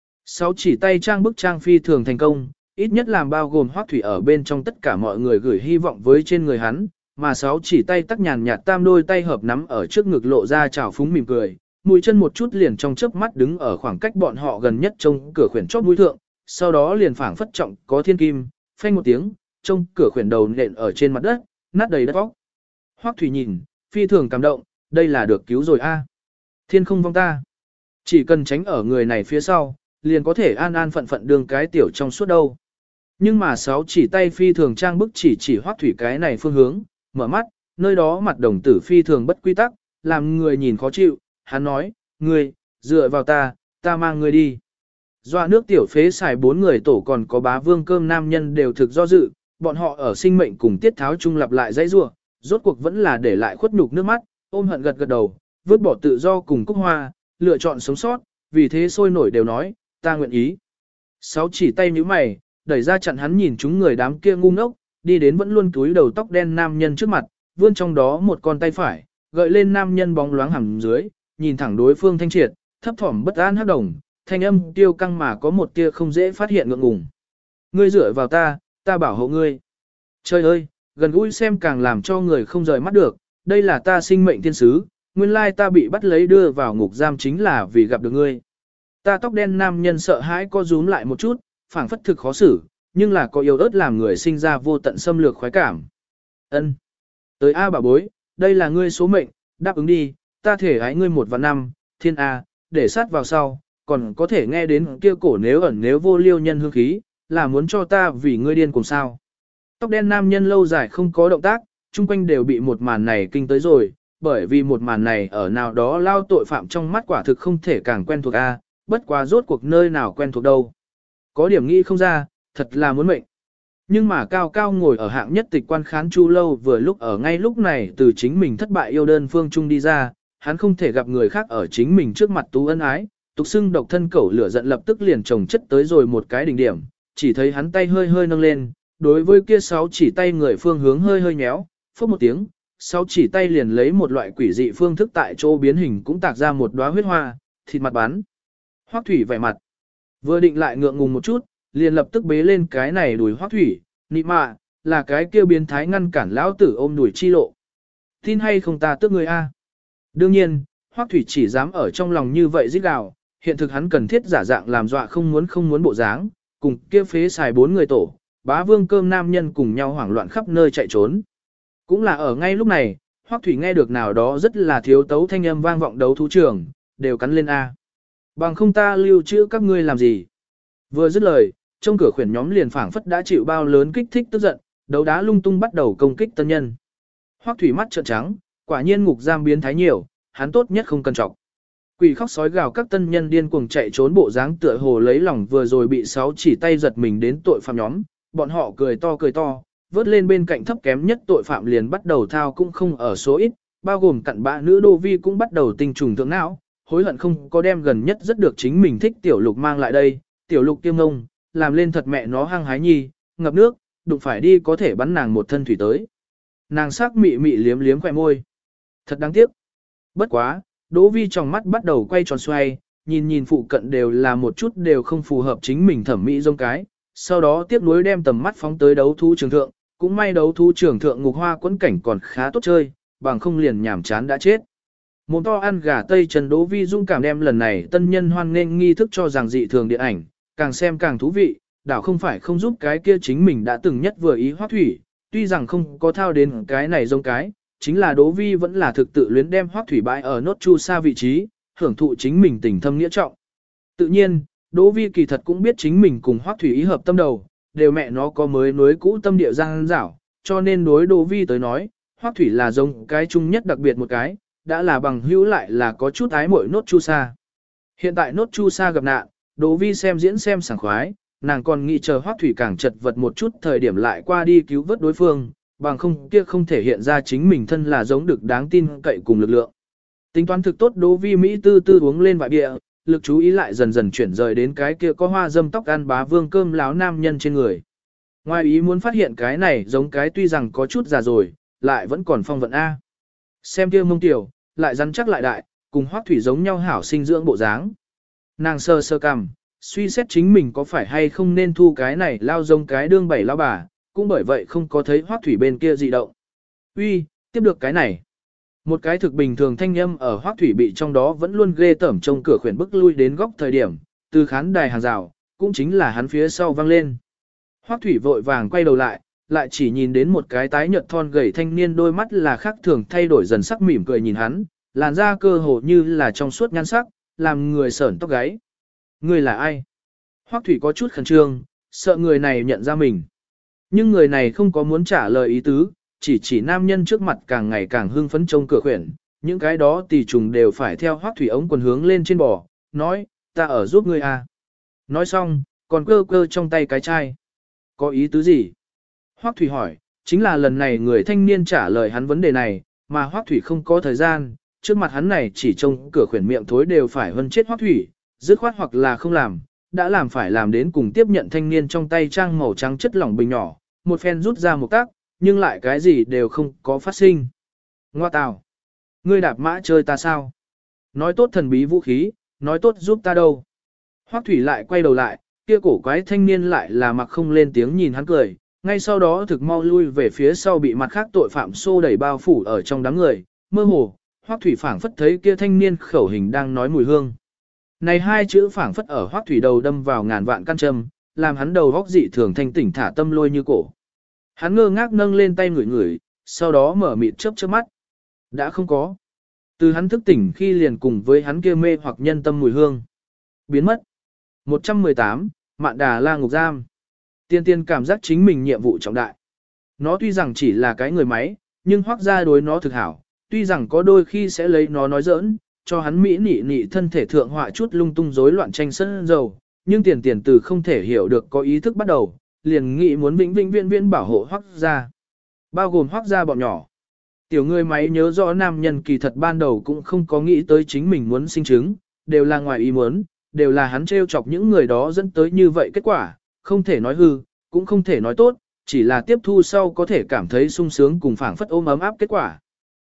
6 chỉ tay trang bức trang phi thường thành công, ít nhất làm bao gồm Hoắc Thủy ở bên trong tất cả mọi người gửi hy vọng với trên người hắn, mà 6 chỉ tay tắc nhàn nhạt tam đôi tay hợp nắm ở trước ngực lộ ra trào phúng mỉm cười, mũi chân một chút liền trong chớp mắt đứng ở khoảng cách bọn họ gần nhất trong cửa khuyển chót mũi thượng, sau đó liền phảng phất trọng có thiên kim, phanh một tiếng, trong cửa khuyển đầu nện ở trên mặt đất, nát đầy đất vóc. Hoắc Thủy nhìn, phi thường cảm động, đây là được cứu rồi a. Thiên không vong ta. Chỉ cần tránh ở người này phía sau, liền có thể an an phận phận đường cái tiểu trong suốt đâu. Nhưng mà 6 chỉ tay phi thường trang bức chỉ Hoắc Thủy cái này phương hướng, mở mắt, nơi đó mặt đồng tử phi thường bất quy tắc, làm người nhìn khó chịu, hắn nói, ngươi, dựa vào ta mang ngươi đi. Doa nước tiểu phế xài 4 người tổ còn có bá vương cơm nam nhân đều thực do dự, bọn họ ở sinh mệnh cùng tiết tháo chung lặp lại dãy rua, rốt cuộc vẫn là để lại khuất nhục nước mắt, ôm hận gật gật đầu, vứt bỏ tự do cùng cúc hoa, lựa chọn sống sót, vì thế sôi nổi đều nói, ta nguyện ý. 6 chỉ tay nhíu mày, đẩy ra chặn hắn nhìn chúng người đám kia ngu ngốc, đi đến vẫn luôn túi đầu tóc đen nam nhân trước mặt, vươn trong đó một con tay phải, gợi lên nam nhân bóng loáng hẳn dưới, nhìn thẳng đối phương thanh triệt, thấp thỏm bất an hắc đồng, thanh âm tiêu căng mà có một tia không dễ phát hiện ngượng ngùng. Ngươi dựa vào ta bảo hộ ngươi. Trời ơi, gần gũi xem càng làm cho người không rời mắt được, đây là ta sinh mệnh thiên sứ, nguyên lai ta bị bắt lấy đưa vào ngục giam chính là vì gặp được ngươi. Ta tóc đen nam nhân sợ hãi co rúm lại một chút, phảng phất thực khó xử, nhưng là có yêu ớt làm người sinh ra vô tận xâm lược khoái cảm. Ân, tới A bà bối, đây là ngươi số mệnh, đáp ứng đi, ta thể ái ngươi 1 và 5, thiên A, để sát vào sau, còn có thể nghe đến kia cổ nếu ẩn nếu vô liêu nhân hương khí, là muốn cho ta vì ngươi điên cùng sao. Tóc đen nam nhân lâu dài không có động tác, chung quanh đều bị một màn này kinh tới rồi, bởi vì một màn này ở nào đó lao tội phạm trong mắt quả thực không thể càng quen thuộc A, bất quá rốt cuộc nơi nào quen thuộc đâu. Có điểm nghĩ không ra, thật là muốn mệnh. Nhưng mà cao cao ngồi ở hạng nhất tịch quan khán Chu Lâu vừa lúc ở ngay lúc này từ chính mình thất bại yêu đơn phương trung đi ra, hắn không thể gặp người khác ở chính mình trước mặt tú ân ái, tục xưng độc thân cẩu lửa giận lập tức liền chồng chất tới rồi một cái đỉnh điểm, chỉ thấy hắn tay hơi hơi nâng lên, đối với kia 6 chỉ tay người phương hướng hơi hơi nhéo, phốc một tiếng, sau chỉ tay liền lấy một loại quỷ dị phương thức tại chỗ biến hình cũng tạc ra một đóa huyết hoa, thịt mặt bắn. Hoắc Thủy vẻ mặt, vừa định lại ngượng ngùng một chút, liền lập tức bế lên cái này đùi Hoắc Thủy, nị mạ, là cái kia biến thái ngăn cản lão tử ôm đùi chi lộ. Tin hay không ta tước người a? Đương nhiên, Hoắc Thủy chỉ dám ở trong lòng như vậy rít gào, hiện thực hắn cần thiết giả dạng làm dọa không muốn bộ dáng, cùng kia phế xài 4 người tổ, Bá Vương Cơm nam nhân cùng nhau hoảng loạn khắp nơi chạy trốn. Cũng là ở ngay lúc này, Hoắc Thủy nghe được nào đó rất là thiếu tấu thanh âm vang vọng đấu thú trường, đều cắn lên A. Bằng không ta lưu trữ các ngươi làm gì. Vừa dứt lời, trong cửa khuyển nhóm liền phảng phất đã chịu bao lớn kích thích tức giận, đấu đá lung tung bắt đầu công kích tân nhân. Hoắc Thủy mắt trợn trắng, quả nhiên ngục giam biến thái nhiều, hắn tốt nhất không cần trọng. Quỷ khóc sói gào các tân nhân điên cuồng chạy trốn bộ dáng tựa hồ lấy lòng vừa rồi bị 6 chỉ tay giật mình đến tội phạm nhóm, bọn họ cười to, vớt lên bên cạnh thấp kém nhất tội phạm liền bắt đầu thao cũng không ở số ít, bao gồm cặn bã nữ đô vi cũng bắt đầu tinh trùng thượng não, hối hận không có đem gần nhất rất được chính mình thích tiểu lục mang lại đây, tiểu lục kiêm ngông, làm lên thật mẹ nó hăng hái nhi, ngập nước, đụng phải đi có thể bắn nàng một thân thủy tới. Nàng sắc mị mị liếm liếm khỏe môi. Thật đáng tiếc. Bất quá, Đỗ Vi trong mắt bắt đầu quay tròn xoay, nhìn phụ cận đều là một chút đều không phù hợp chính mình thẩm mỹ giống cái, sau đó tiếp nối đem tầm mắt phóng tới đấu thú trường thượng, cũng may đấu thú trường thượng ngục hoa quẫn cảnh còn khá tốt chơi, bằng không liền nhảm chán đã chết. Mồm to ăn gà tây Trần Đỗ Vi dung cảm đem lần này tân nhân hoan nghênh nghi thức cho rằng dị thường điện ảnh, càng xem càng thú vị, đảo không phải không giúp cái kia chính mình đã từng nhất vừa ý Hoắc Thủy, tuy rằng không có thao đến cái này giống cái, chính là Đỗ Vi vẫn là thực tự luyến đem Hoắc Thủy bãi ở nốt chu sa vị trí, hưởng thụ chính mình tình thâm nghĩa trọng. Tự nhiên, Đỗ Vi kỳ thật cũng biết chính mình cùng Hoắc Thủy ý hợp tâm đầu, đều mẹ nó có mới núi cũ tâm địa giang dảo, cho nên đối Đỗ Vi tới nói, Hoắc Thủy là giống cái chung nhất đặc biệt một cái, đã là bằng hữu lại là có chút ái muội nốt chu sa. Hiện tại nốt chu sa gặp nạn, Đỗ Vi xem diễn xem sảng khoái, nàng còn nghĩ chờ Hoắc Thủy càng chật vật một chút thời điểm lại qua đi cứu vớt đối phương, bằng không kia không thể hiện ra chính mình thân là giống được đáng tin cậy cùng lực lượng. Tính toán thực tốt Đỗ Vi Mỹ tư tư uống lên vài bia, lực chú ý lại dần dần chuyển rời đến cái kia có hoa dâm tóc ăn Bá Vương Cơm láo nam nhân trên người. Ngoài ý muốn phát hiện cái này giống cái tuy rằng có chút già rồi, lại vẫn còn phong vận A. Xem kia mông tiểu, lại rắn chắc lại đại, cùng Hoắc Thủy giống nhau hảo sinh dưỡng bộ dáng. Nàng sơ cằm, suy xét chính mình có phải hay không nên thu cái này lao giống cái đương bảy lao bà, cũng bởi vậy không có thấy Hoắc Thủy bên kia dị động. Uy, tiếp được cái này. Một cái thực bình thường thanh âm ở Hoắc Thủy bị trong đó vẫn luôn ghê tởm trông cửa khuyển bức lui đến góc thời điểm, từ khán đài hàng rào, cũng chính là hắn phía sau vang lên. Hoắc Thủy vội vàng quay đầu lại, lại chỉ nhìn đến một cái tái nhợt thon gầy thanh niên đôi mắt là khác thường thay đổi dần sắc mỉm cười nhìn hắn, làn da cơ hồ như là trong suốt nhan sắc, làm người sởn tóc gáy. Người là ai? Hoắc Thủy có chút khẩn trương, sợ người này nhận ra mình. Nhưng người này không có muốn trả lời ý tứ, chỉ nam nhân trước mặt càng ngày càng hưng phấn trông cửa khuyển, những cái đó tỳ trùng đều phải theo Hoắc Thủy ống quần hướng lên trên bò, nói, ta ở giúp ngươi à. Nói xong, còn cơ trong tay cái chai. Có ý tứ gì? Hoắc Thủy hỏi, chính là lần này người thanh niên trả lời hắn vấn đề này, mà Hoắc Thủy không có thời gian, trước mặt hắn này chỉ trông cửa khuyển miệng thối đều phải hơn chết Hoắc Thủy, dứt khoát hoặc là không làm, đã làm phải làm đến cùng tiếp nhận thanh niên trong tay trang màu trắng chất lỏng bình nhỏ, một phen rút ra một tác, nhưng lại cái gì đều không có phát sinh. Ngoa tào! Ngươi đạp mã chơi ta sao? Nói tốt thần bí vũ khí, nói tốt giúp ta đâu? Hoắc Thủy lại quay đầu lại, kia cổ quái thanh niên lại là mặc không lên tiếng nhìn hắn cười, ngay sau đó thực mau lui về phía sau bị mặt khác tội phạm xô đẩy bao phủ ở trong đám người, mơ hồ, Hoắc Thủy phảng phất thấy kia thanh niên khẩu hình đang nói mùi hương. Này hai chữ phảng phất ở Hoắc Thủy đầu đâm vào ngàn vạn căn châm, làm hắn đầu góc dị thường thanh tỉnh thả tâm lôi như cổ. Hắn ngơ ngác nâng lên tay ngửi ngửi, sau đó mở mịt chớp mắt. Đã không có. Từ hắn thức tỉnh khi liền cùng với hắn kia mê hoặc nhân tâm mùi hương. Biến mất. 118, Mạn Đà La ngục giam. Tiên cảm giác chính mình nhiệm vụ trọng đại. Nó tuy rằng chỉ là cái người máy, nhưng Hoắc gia đối nó thực hảo, tuy rằng có đôi khi sẽ lấy nó nói giỡn, cho hắn mỹ nị thân thể thượng họa chút lung tung rối loạn tranh sân dầu, nhưng tiền từ không thể hiểu được có ý thức bắt đầu, liền nghĩ muốn vĩnh viễn bảo hộ Hoắc gia. Bao gồm Hoắc gia bọn nhỏ. Tiểu người máy nhớ rõ nam nhân kỳ thật ban đầu cũng không có nghĩ tới chính mình muốn sinh trứng, đều là ngoài ý muốn, đều là hắn trêu chọc những người đó dẫn tới như vậy kết quả, không thể nói hư, cũng không thể nói tốt, chỉ là tiếp thu sau có thể cảm thấy sung sướng cùng phảng phất ôm ấm áp kết quả.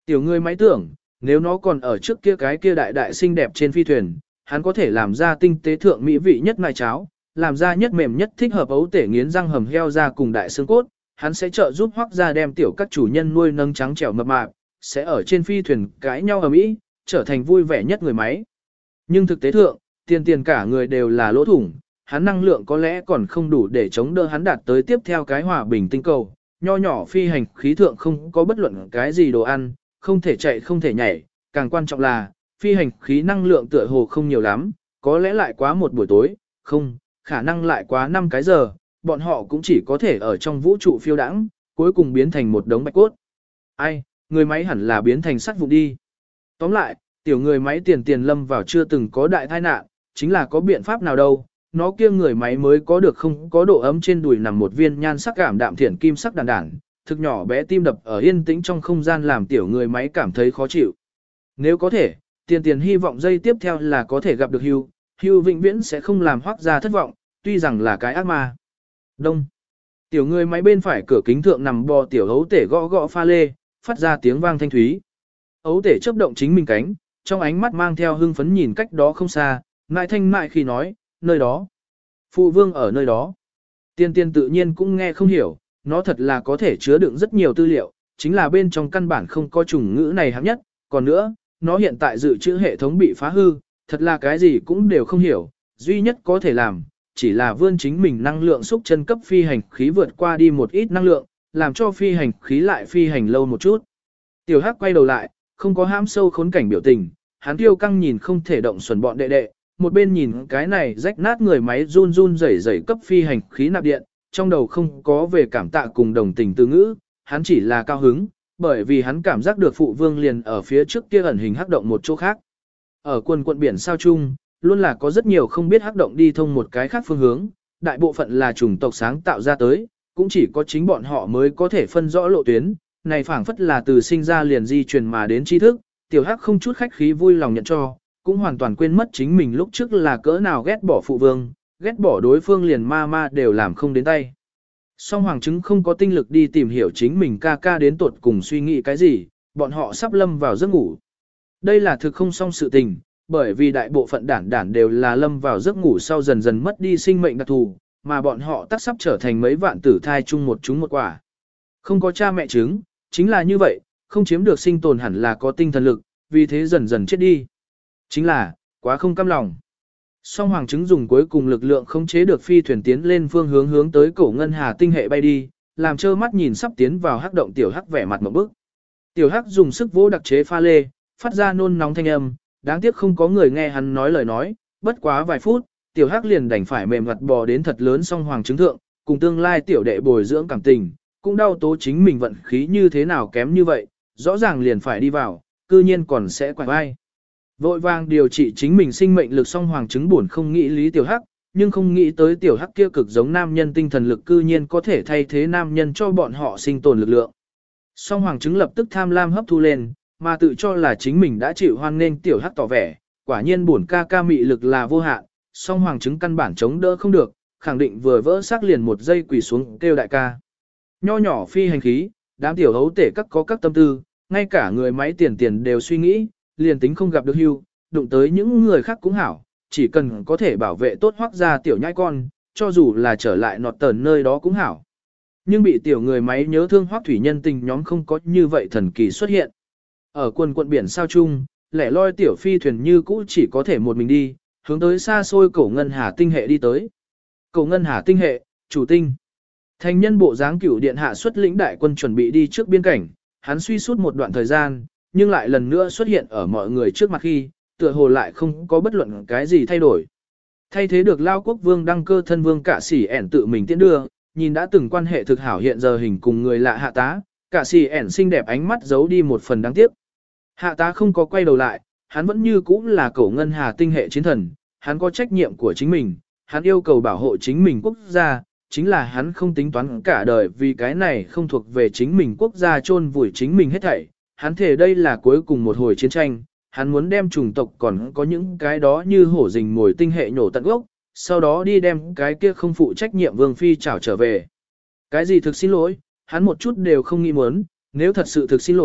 Tiểu người máy tưởng, nếu nó còn ở trước kia cái kia đại đại xinh đẹp trên phi thuyền, hắn có thể làm ra tinh tế thượng mỹ vị nhất ngai cháo, làm ra nhất mềm nhất thích hợp ấu tể nghiến răng hầm heo ra cùng đại xương cốt, hắn sẽ trợ giúp Hoắc gia đem tiểu các chủ nhân nuôi nâng trắng trẻo mập mạp, sẽ ở trên phi thuyền cãi nhau ầm ĩ, trở thành vui vẻ nhất người máy. Nhưng thực tế thượng, tiền cả người đều là lỗ thủng, hắn năng lượng có lẽ còn không đủ để chống đỡ hắn đạt tới tiếp theo cái hòa bình tinh cầu, nho nhỏ phi hành khí thượng không có bất luận cái gì đồ ăn, không thể chạy không thể nhảy, càng quan trọng là, phi hành khí năng lượng tựa hồ không nhiều lắm, có lẽ lại quá một buổi tối, không, khả năng lại quá 5 cái giờ, bọn họ cũng chỉ có thể ở trong vũ trụ phiêu đãng, cuối cùng biến thành một đống bạch cốt. Ai, người máy hẳn là biến thành sắt vụn đi. Tóm lại, tiểu người máy tiền lâm vào chưa từng có đại tai nạn, chính là có biện pháp nào đâu, nó kia người máy mới có được không có độ ấm trên đùi nằm một viên nhan sắc cảm đạm thiển kim sắc đàn, thực nhỏ bé tim đập ở yên tĩnh trong không gian làm tiểu người máy cảm thấy khó chịu. Nếu có thể, tiền hy vọng dây tiếp theo là có thể gặp được Hugh vĩnh viễn sẽ không làm Hoắc gia thất vọng, tuy rằng là cái ác ma. Đông. Tiểu người máy bên phải cửa kính thượng nằm bò tiểu ấu tể gõ gõ pha lê, phát ra tiếng vang thanh thúy. Ấu tể chớp động chính mình cánh, trong ánh mắt mang theo hưng phấn nhìn cách đó không xa, mại thanh mại khi nói, nơi đó. Phụ vương ở nơi đó. Tiên tự nhiên cũng nghe không hiểu, nó thật là có thể chứa đựng rất nhiều tư liệu, chính là bên trong căn bản không có chủng ngữ này hạng nhất, còn nữa, nó hiện tại dự trữ hệ thống bị phá hư, thật là cái gì cũng đều không hiểu, duy nhất có thể làm, chỉ là vươn chính mình năng lượng xúc chân cấp phi hành khí vượt qua đi một ít năng lượng, làm cho phi hành khí lại phi hành lâu một chút. Tiểu Hắc quay đầu lại, không có hãm sâu khốn cảnh biểu tình, hắn tiêu căng nhìn không thể động xuẩn bọn đệ đệ, một bên nhìn cái này rách nát người máy run run rẩy rẩy cấp phi hành khí nạp điện, trong đầu không có về cảm tạ cùng đồng tình từ ngữ, hắn chỉ là cao hứng, bởi vì hắn cảm giác được phụ vương liền ở phía trước kia ẩn hình hắc động một chỗ khác. Ở quần quận biển sao chung, luôn là có rất nhiều không biết hắc động đi thông một cái khác phương hướng, đại bộ phận là chủng tộc sáng tạo ra tới, cũng chỉ có chính bọn họ mới có thể phân rõ lộ tuyến, này phảng phất là từ sinh ra liền di truyền mà đến tri thức, tiểu hắc không chút khách khí vui lòng nhận cho, cũng hoàn toàn quên mất chính mình lúc trước là cỡ nào ghét bỏ phụ vương, ghét bỏ đối phương liền ma đều làm không đến tay. Song hoàng chứng không có tinh lực đi tìm hiểu chính mình ca đến tột cùng suy nghĩ cái gì, bọn họ sắp lâm vào giấc ngủ. Đây là thực không song sự tình, bởi vì đại bộ phận đản đều là lâm vào giấc ngủ sau dần dần mất đi sinh mệnh đặc thù, mà bọn họ tắc sắp trở thành mấy vạn tử thai chung một chúng một quả. Không có cha mẹ chứng, chính là như vậy, không chiếm được sinh tồn hẳn là có tinh thần lực, vì thế dần dần chết đi. Chính là, quá không cam lòng. Song hoàng chứng dùng cuối cùng lực lượng khống chế được phi thuyền tiến lên phương hướng tới cổ ngân hà tinh hệ bay đi, làm trơ mắt nhìn sắp tiến vào hắc động tiểu hắc vẻ mặt một bức. Tiểu hắc dùng sức vỗ đặc chế pha lê, phát ra nôn nóng thanh âm, đáng tiếc không có người nghe hắn nói lời nói, bất quá vài phút, tiểu hắc liền đành phải mềm mặt bò đến thật lớn song hoàng chứng thượng, cùng tương lai tiểu đệ bồi dưỡng cảm tình, cũng đau tố chính mình vận khí như thế nào kém như vậy, rõ ràng liền phải đi vào, cư nhiên còn sẽ quải vai. Vội vàng điều trị chính mình sinh mệnh lực song hoàng chứng buồn không nghĩ lý tiểu hắc, nhưng không nghĩ tới tiểu hắc kia cực giống nam nhân tinh thần lực cư nhiên có thể thay thế nam nhân cho bọn họ sinh tồn lực lượng. Song hoàng chứng lập tức tham lam hấp thu lên, mà tự cho là chính mình đã chịu hoan nên tiểu hắc tỏ vẻ, quả nhiên buồn ca mị lực là vô hạn, song hoàng chứng căn bản chống đỡ không được, khẳng định vừa vỡ xác liền một giây quỳ xuống kêu đại ca. Nho nhỏ phi hành khí, đám tiểu hấu tể các có các tâm tư, ngay cả người máy tiền đều suy nghĩ, liền tính không gặp được Hugh, đụng tới những người khác cũng hảo, chỉ cần có thể bảo vệ tốt Hoắc gia tiểu nhãi con, cho dù là trở lại nọt tờn nơi đó cũng hảo. Nhưng bị tiểu người máy nhớ thương Hoắc thủy nhân tình nhóm không có như vậy thần kỳ xuất hiện. Ở quần biển sao chung, lẻ loi tiểu phi thuyền như cũ chỉ có thể một mình đi, hướng tới xa xôi cổ ngân hà tinh hệ đi tới. Cổ ngân hà tinh hệ, chủ tinh. Thành nhân bộ dáng cửu điện hạ xuất lĩnh đại quân chuẩn bị đi trước biên cảnh, hắn suy suốt một đoạn thời gian, nhưng lại lần nữa xuất hiện ở mọi người trước mặt khi, tựa hồ lại không có bất luận cái gì thay đổi. Thay thế được Lao Quốc Vương đăng cơ thân vương cả sĩ ẻn tự mình tiễn đưa, nhìn đã từng quan hệ thực hảo hiện giờ hình cùng người lạ hạ tá, cả sĩ ẻn xinh đẹp ánh mắt giấu đi một phần đáng tiếc. Hạ tá không có quay đầu lại, hắn vẫn như cũ là cổ ngân hà tinh hệ chiến thần, hắn có trách nhiệm của chính mình, hắn yêu cầu bảo hộ chính mình quốc gia, chính là hắn không tính toán cả đời vì cái này không thuộc về chính mình quốc gia chôn vùi chính mình hết thảy. Hắn thể đây là cuối cùng một hồi chiến tranh, hắn muốn đem chủng tộc còn có những cái đó như hổ rình mồi tinh hệ nhổ tận gốc, sau đó đi đem cái kia không phụ trách nhiệm vương phi trảo trở về. Cái gì thực xin lỗi, hắn một chút đều không nghĩ muốn, nếu thật sự thực xin lỗi,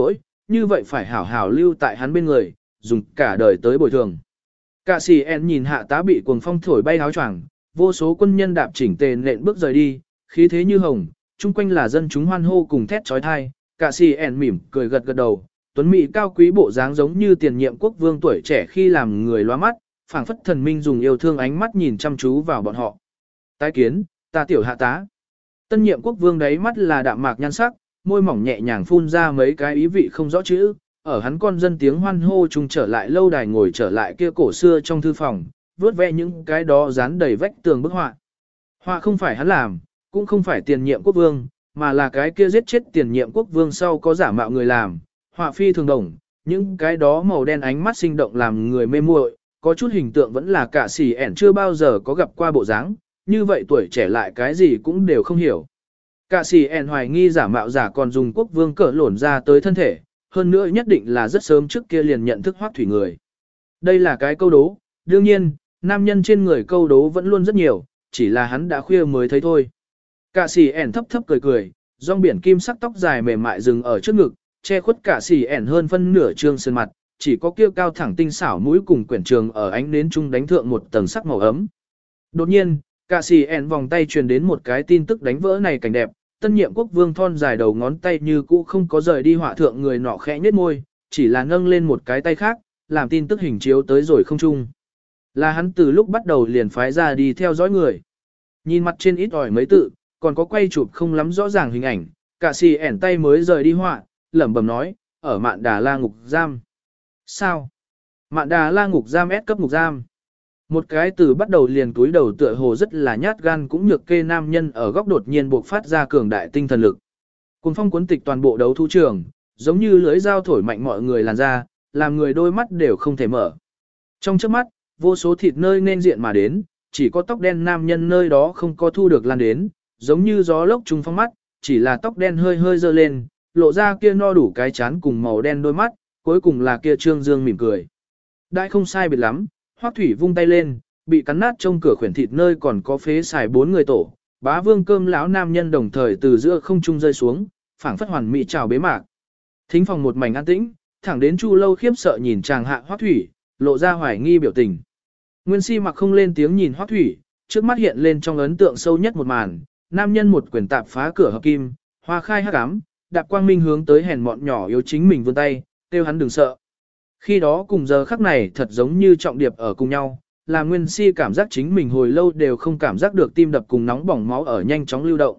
như vậy phải hảo hảo lưu tại hắn bên người, dùng cả đời tới bồi thường. Cả sĩ en nhìn hạ tá bị cuồng phong thổi bay áo choàng, vô số quân nhân đạp chỉnh tề nện bước rời đi, khí thế như hồng, chung quanh là dân chúng hoan hô cùng thét trói thai, cả sĩ en mỉm cười gật gật đầu, tuấn mỹ cao quý bộ dáng giống như tiền nhiệm quốc vương tuổi trẻ khi làm người loa mắt, phảng phất thần minh dùng yêu thương ánh mắt nhìn chăm chú vào bọn họ. Tái kiến, ta tiểu hạ tá. Tân nhiệm quốc vương đáy mắt là đạm mạc nhan sắc, môi mỏng nhẹ nhàng phun ra mấy cái ý vị không rõ chữ, ở hắn con dân tiếng hoan hô chung trở lại lâu đài ngồi trở lại kia cổ xưa trong thư phòng, vớt vẽ những cái đó dán đầy vách tường bức họa. Họa không phải hắn làm, cũng không phải tiền nhiệm quốc vương, mà là cái kia giết chết tiền nhiệm quốc vương sau có giả mạo người làm. Họa phi thường đồng, những cái đó màu đen ánh mắt sinh động làm người mê muội, có chút hình tượng vẫn là cả xỉ ẻn chưa bao giờ có gặp qua bộ dáng, như vậy tuổi trẻ lại cái gì cũng đều không hiểu. Cả xỉ ẻn hoài nghi giả mạo giả còn dùng quốc vương cỡ lổn ra tới thân thể, hơn nữa nhất định là rất sớm trước kia liền nhận thức Hoắc Thủy người. Đây là cái câu đố, đương nhiên, nam nhân trên người câu đố vẫn luôn rất nhiều, chỉ là hắn đã khuya mới thấy thôi. Cả xỉ ẻn thấp thấp cười cười, rong biển kim sắc tóc dài mềm mại dừng ở trước ngực, che khuất cả xỉ ẻn hơn phân nửa trương sơn mặt, chỉ có kia cao thẳng tinh xảo mũi cùng quyển trường ở ánh nến trung đánh thượng một tầng sắc màu ấm. Đột nhiên, cả xỉ ẻn vòng tay truyền đến một cái tin tức đánh vỡ này cảnh đẹp, tân nhiệm quốc vương thon dài đầu ngón tay như cũ không có rời đi họa thượng người nọ khẽ nhếch môi, chỉ là nâng lên một cái tay khác, làm tin tức hình chiếu tới rồi không chung. Là hắn từ lúc bắt đầu liền phái ra đi theo dõi người. Nhìn mặt trên ít ỏi mấy tự, còn có quay chụp không lắm rõ ràng hình ảnh, cả xì ẻn tay mới rời đi họa, lẩm bẩm nói, ở Mạn Đà La ngục giam. Sao? Mạn Đà La ngục giam S cấp ngục giam. Một cái từ bắt đầu liền túi đầu tựa hồ rất là nhát gan cũng nhược kê nam nhân ở góc đột nhiên buộc phát ra cường đại tinh thần lực. Cùng phong cuốn tịch toàn bộ đấu thu trường, giống như lưới dao thổi mạnh mọi người làn ra, làm người đôi mắt đều không thể mở. Trong trước mắt, vô số thịt nơi nên diện mà đến, chỉ có tóc đen nam nhân nơi đó không có thu được lan đến, giống như gió lốc trùng phong mắt, chỉ là tóc đen hơi hơi dơ lên, lộ ra kia no đủ cái chán cùng màu đen đôi mắt, cuối cùng là kia trương dương mỉm cười. Đại không sai biệt lắm, Hoắc Thủy vung tay lên, bị cắn nát trong cửa khuyển thịt nơi còn có phế xài 4 người tổ, bá vương cơm lão nam nhân đồng thời từ giữa không trung rơi xuống, phảng phất hoàn mỹ chào bế mạc. Thính phòng một mảnh an tĩnh, thẳng đến Chu Lâu khiếp sợ nhìn chàng hạ Hoắc Thủy, lộ ra hoài nghi biểu tình. Nguyên Si mặc không lên tiếng nhìn Hoắc Thủy, trước mắt hiện lên trong ấn tượng sâu nhất một màn, nam nhân một quyền tạp phá cửa hợp kim, hoa khai hắc ám, đạp quang minh hướng tới hèn mọn nhỏ yếu chính mình vươn tay, kêu hắn đừng sợ. Khi đó cùng giờ khắc này thật giống như trọng điệp ở cùng nhau, làm Nguyên Si cảm giác chính mình hồi lâu đều không cảm giác được tim đập cùng nóng bỏng máu ở nhanh chóng lưu động.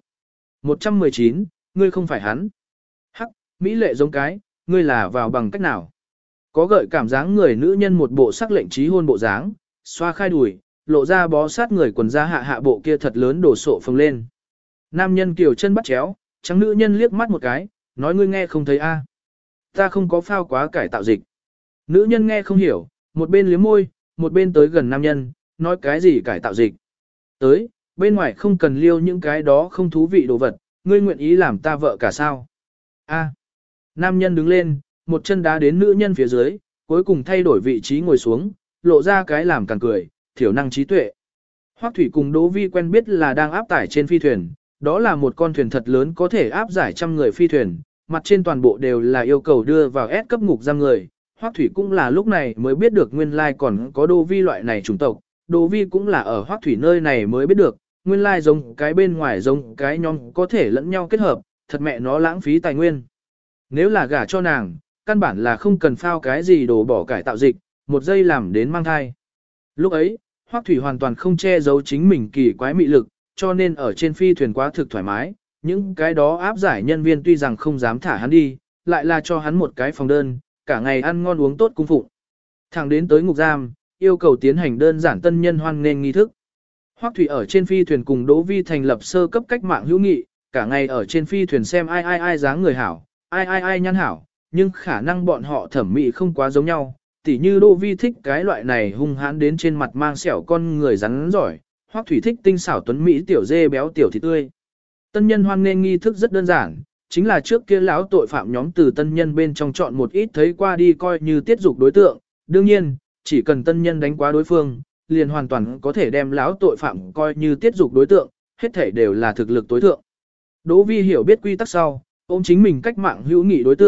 119, ngươi không phải hắn. Hắc, mỹ lệ giống cái, ngươi là vào bằng cách nào? Có gợi cảm dáng người nữ nhân một bộ sắc lệnh trí hôn bộ dáng, xoa khai đùi, lộ ra bó sát người quần da hạ hạ bộ kia thật lớn đổ sộ phồng lên. Nam nhân kiều chân bắt chéo, trắng nữ nhân liếc mắt một cái, nói ngươi nghe không thấy a? Ta không có phao quá cải tạo dịch. Nữ nhân nghe không hiểu, một bên liếm môi, một bên tới gần nam nhân, nói cái gì cải tạo dịch. Tới, bên ngoài không cần liêu những cái đó không thú vị đồ vật, ngươi nguyện ý làm ta vợ cả sao? A. Nam nhân đứng lên, một chân đá đến nữ nhân phía dưới, cuối cùng thay đổi vị trí ngồi xuống, lộ ra cái làm càng cười, thiểu năng trí tuệ. Hoắc Thủy cùng Đỗ Vi quen biết là đang áp tải trên phi thuyền, đó là một con thuyền thật lớn có thể áp giải trăm người phi thuyền, mặt trên toàn bộ đều là yêu cầu đưa vào S cấp ngục giam người. Hoắc Thủy cũng là lúc này mới biết được nguyên lai còn có Đỗ Vi loại này chủng tộc, Đỗ Vi cũng là ở Hoắc Thủy nơi này mới biết được, nguyên lai giống cái bên ngoài giống cái nhóm có thể lẫn nhau kết hợp, thật mẹ nó lãng phí tài nguyên. Nếu là gả cho nàng, căn bản là không cần phao cái gì đồ bỏ cải tạo dịch, một giây làm đến mang thai. Lúc ấy, Hoắc Thủy hoàn toàn không che giấu chính mình kỳ quái mị lực, cho nên ở trên phi thuyền quá thực thoải mái, những cái đó áp giải nhân viên tuy rằng không dám thả hắn đi, lại là cho hắn một cái phòng đơn, cả ngày ăn ngon uống tốt cung phụng. Thẳng đến tới ngục giam, yêu cầu tiến hành đơn giản tân nhân hoan nghênh nghi thức. Hoắc Thủy ở trên phi thuyền cùng Đỗ Vi thành lập sơ cấp cách mạng hữu nghị, cả ngày ở trên phi thuyền xem ai dáng người hảo, ai nhăn hảo, nhưng khả năng bọn họ thẩm mỹ không quá giống nhau. Tỉ như Đỗ Vi thích cái loại này hung hãn đến trên mặt mang sẹo con người rắn giỏi, Hoắc Thủy thích tinh xảo tuấn mỹ tiểu dê béo tiểu thịt tươi. Tân nhân hoan nghênh nghi thức rất đơn giản, chính là trước kia lão tội phạm nhóm từ tân nhân bên trong chọn một ít thấy qua đi coi như tiết dục đối tượng, đương nhiên, chỉ cần tân nhân đánh quá đối phương, liền hoàn toàn có thể đem lão tội phạm coi như tiết dục đối tượng, hết thể đều là thực lực tối thượng. Đỗ Vi hiểu biết quy tắc sau, ôm chính mình cách mạng hữu nghị đối tượng,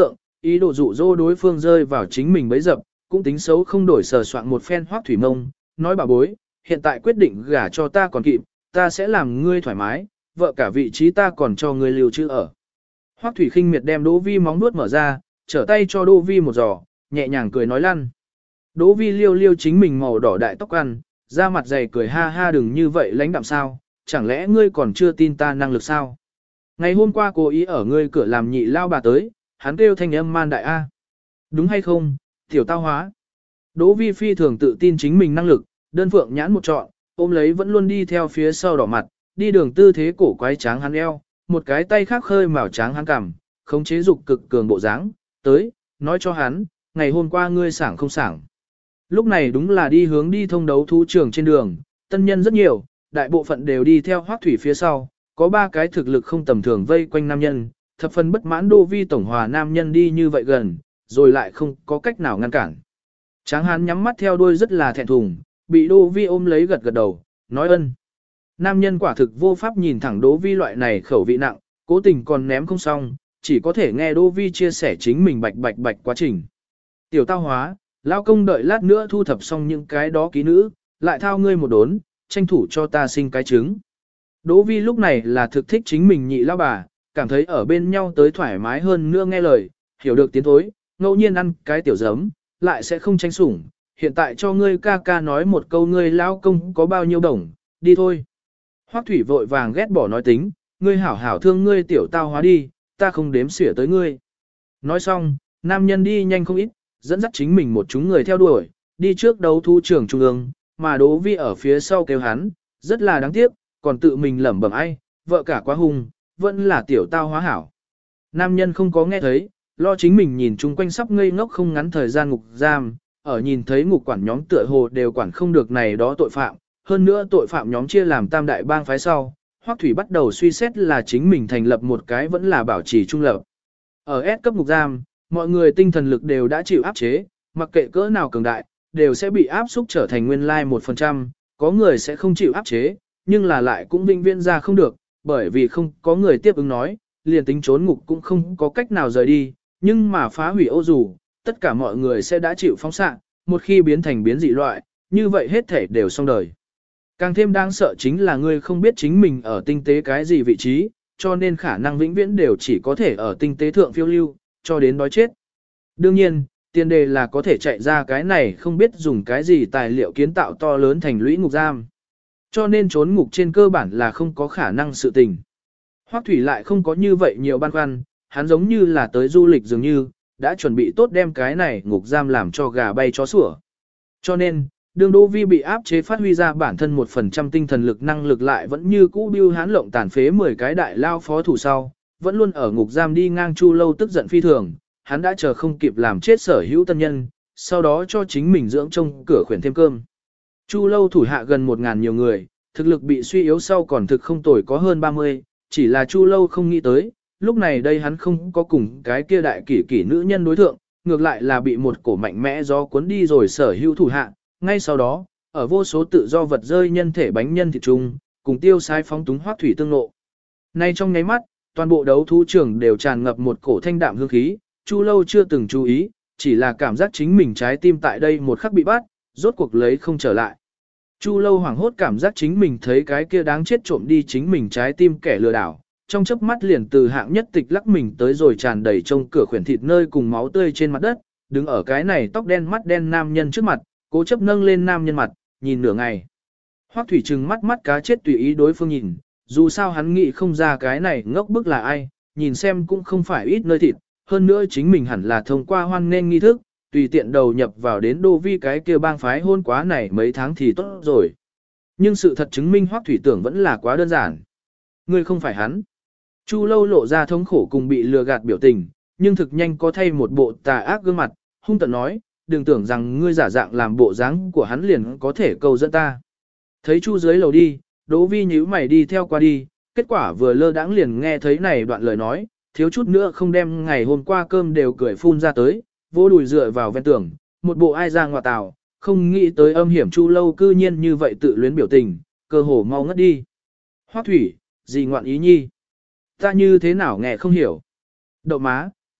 ý đồ dụ dỗ đối phương rơi vào chính mình bấy dập, cũng tính xấu không đổi sờ soạn một phen Hoắc Thủy Mông, nói bà bối, hiện tại quyết định gả cho ta còn kịp, ta sẽ làm ngươi thoải mái, vợ cả vị trí ta còn cho ngươi lưu trữ ở. Hoắc Thủy khinh miệt đem Đỗ Vi móng nuốt mở ra, trở tay cho Đỗ Vi một giò, nhẹ nhàng cười nói lăn. Đỗ Vi liêu liêu chính mình màu đỏ đại tóc ăn, da mặt dày cười ha ha đừng như vậy lãnh đạm sao, chẳng lẽ ngươi còn chưa tin ta năng lực sao? Ngày hôm qua cố ý ở ngươi cửa làm nhị lao bà tới, hắn kêu thanh âm man đại A. Đúng hay không, tiểu tao hóa. Đỗ Vi phi thường tự tin chính mình năng lực, đơn phượng nhãn một trọn, ôm lấy vẫn luôn đi theo phía sau đỏ mặt, đi đường tư thế cổ quái tráng hắn eo, một cái tay khác khơi mào tráng hắn cằm, khống chế dục cực cường bộ dáng, tới, nói cho hắn, ngày hôm qua ngươi sảng không sảng. Lúc này đúng là đi hướng đi thông đấu thú trường trên đường, tân nhân rất nhiều, đại bộ phận đều đi theo Hoắc Thủy phía sau, có 3 cái thực lực không tầm thường vây quanh nam nhân, thập phần bất mãn Đỗ Vi tổng hòa nam nhân đi như vậy gần, rồi lại không có cách nào ngăn cản. Tráng hán nhắm mắt theo đuôi rất là thẹn thùng, bị Đỗ Vi ôm lấy gật gật đầu, nói ân. Nam nhân quả thực vô pháp nhìn thẳng Đỗ Vi loại này khẩu vị nặng, cố tình còn ném không xong, chỉ có thể nghe Đỗ Vi chia sẻ chính mình bạch quá trình. Tiểu tao hóa, lao công đợi lát nữa thu thập xong những cái đó ký nữ, lại thao ngươi một đốn, tranh thủ cho ta sinh cái trứng. Đỗ Vi lúc này là thực thích chính mình nhị lao bà, cảm thấy ở bên nhau tới thoải mái hơn nữa nghe lời, hiểu được tiến thối, ngẫu nhiên ăn cái tiểu giấm, lại sẽ không tranh sủng. Hiện tại cho ngươi ca ca nói một câu ngươi lao công có bao nhiêu đồng, đi thôi. Hoắc Thủy vội vàng ghét bỏ nói tính, ngươi hảo hảo thương ngươi tiểu tao hóa đi, ta không đếm xỉa tới ngươi. Nói xong, nam nhân đi nhanh không ít, dẫn dắt chính mình một chúng người theo đuổi, đi trước đấu thu trường trung ương, mà Đỗ Vi ở phía sau kêu hắn, rất là đáng tiếc, còn tự mình lẩm bẩm ai, vợ cả quá hung, vẫn là tiểu tao hóa hảo. Nam nhân không có nghe thấy, lo chính mình nhìn chung quanh sắp ngây ngốc không ngắn thời gian ngục giam, ở nhìn thấy ngục quản nhóm tựa hồ đều quản không được này đó tội phạm, hơn nữa tội phạm nhóm chia làm tam đại bang phái sau, Hoắc Thủy bắt đầu suy xét là chính mình thành lập một cái vẫn là bảo trì trung lập. Ở S cấp ngục giam, mọi người tinh thần lực đều đã chịu áp chế, mặc kệ cỡ nào cường đại, đều sẽ bị áp xúc trở thành nguyên lai 1%, có người sẽ không chịu áp chế, nhưng là lại cũng vinh viên ra không được, bởi vì không có người tiếp ứng nói, liền tính trốn ngục cũng không có cách nào rời đi, nhưng mà phá hủy ô dù, tất cả mọi người sẽ đã chịu phóng xạ, một khi biến thành biến dị loại, như vậy hết thể đều xong đời. Càng thêm đáng sợ chính là ngươi không biết chính mình ở tinh tế cái gì vị trí, cho nên khả năng vĩnh viễn đều chỉ có thể ở tinh tế thượng phiêu lưu, cho đến đói chết. Đương nhiên, tiền đề là có thể chạy ra cái này không biết dùng cái gì tài liệu kiến tạo to lớn thành lũy ngục giam. Cho nên trốn ngục trên cơ bản là không có khả năng sự tình. Hoắc Thủy lại không có như vậy nhiều băn khoăn, hắn giống như là tới du lịch dường như, đã chuẩn bị tốt đem cái này ngục giam làm cho gà bay chó sủa. Cho nên, đường Đỗ Vi bị áp chế phát huy ra bản thân 1% tinh thần lực năng lực lại vẫn như cũ bưu hán lộng tàn phế 10 cái đại lao phó thủ sau, vẫn luôn ở ngục giam đi ngang Chu Lâu tức giận phi thường, hắn đã chờ không kịp làm chết sở hữu tân nhân, sau đó cho chính mình dưỡng trông cửa khuyển thêm cơm. Chu Lâu thủ hạ gần 1.000 nhiều người, thực lực bị suy yếu sau còn thực không tồi có hơn 30, chỉ là Chu Lâu không nghĩ tới, lúc này đây hắn không có cùng cái kia đại kỷ nữ nhân đối thượng, ngược lại là bị một cổ mạnh mẽ gió cuốn đi rồi sở hữu thủ hạ, ngay sau đó, ở vô số tự do vật rơi nhân thể bánh nhân thịt chung, cùng tiêu sai phóng túng Hoắc Thủy tương nộ. Nay trong nháy mắt, toàn bộ đấu thú trường đều tràn ngập một cổ thanh đạm hương khí, Chu Lâu chưa từng chú ý, chỉ là cảm giác chính mình trái tim tại đây một khắc bị bắt, rốt cuộc lấy không trở lại. Chu Lâu hoảng hốt cảm giác chính mình thấy cái kia đáng chết trộm đi chính mình trái tim kẻ lừa đảo, trong chớp mắt liền từ hạng nhất tịch lắc mình tới rồi tràn đầy trong cửa khuyển thịt nơi cùng máu tươi trên mặt đất, đứng ở cái này tóc đen mắt đen nam nhân trước mặt, cố chấp nâng lên nam nhân mặt, nhìn nửa ngày. Hoắc Thủy trừng mắt mắt cá chết tùy ý đối phương nhìn, dù sao hắn nghĩ không ra cái này ngốc bức là ai, nhìn xem cũng không phải ít nơi thịt, hơn nữa chính mình hẳn là thông qua hoan nên nghi thức, tùy tiện đầu nhập vào đến Đỗ Vi cái kia bang phái hôn quá này mấy tháng thì tốt rồi. Nhưng sự thật chứng minh Hoắc Thủy tưởng vẫn là quá đơn giản. Ngươi không phải hắn. Chu Lâu lộ ra thống khổ cùng bị lừa gạt biểu tình, nhưng thực nhanh có thay một bộ tà ác gương mặt, hung tợn nói, đừng tưởng rằng ngươi giả dạng làm bộ dáng của hắn liền có thể câu dẫn ta. Thấy Chu dưới lầu đi, Đỗ Vi nhíu mày đi theo qua đi, kết quả vừa lơ đãng liền nghe thấy này đoạn lời nói, thiếu chút nữa không đem ngày hôm qua cơm đều cười phun ra tới, vô đùi dựa vào ven tường, một bộ ai ra ngọa tào, không nghĩ tới âm hiểm Chu Lâu cư nhiên như vậy tự luyến biểu tình, cơ hồ mau ngất đi. Hoắc Thủy, gì ngoạn ý nhi? Ta như thế nào nghe không hiểu? Đậu má,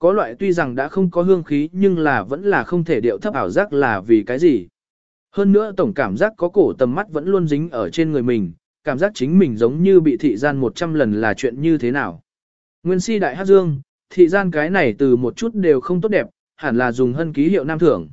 có loại tuy rằng đã không có hương khí nhưng là vẫn là không thể điệu thấp ảo giác là vì cái gì. Hơn nữa tổng cảm giác có cổ tầm mắt vẫn luôn dính ở trên người mình, cảm giác chính mình giống như bị thị gian 100 lần là chuyện như thế nào. Nguyên si đại hát dương, thị gian cái này từ một chút đều không tốt đẹp, hẳn là dùng hân ký hiệu nam thưởng.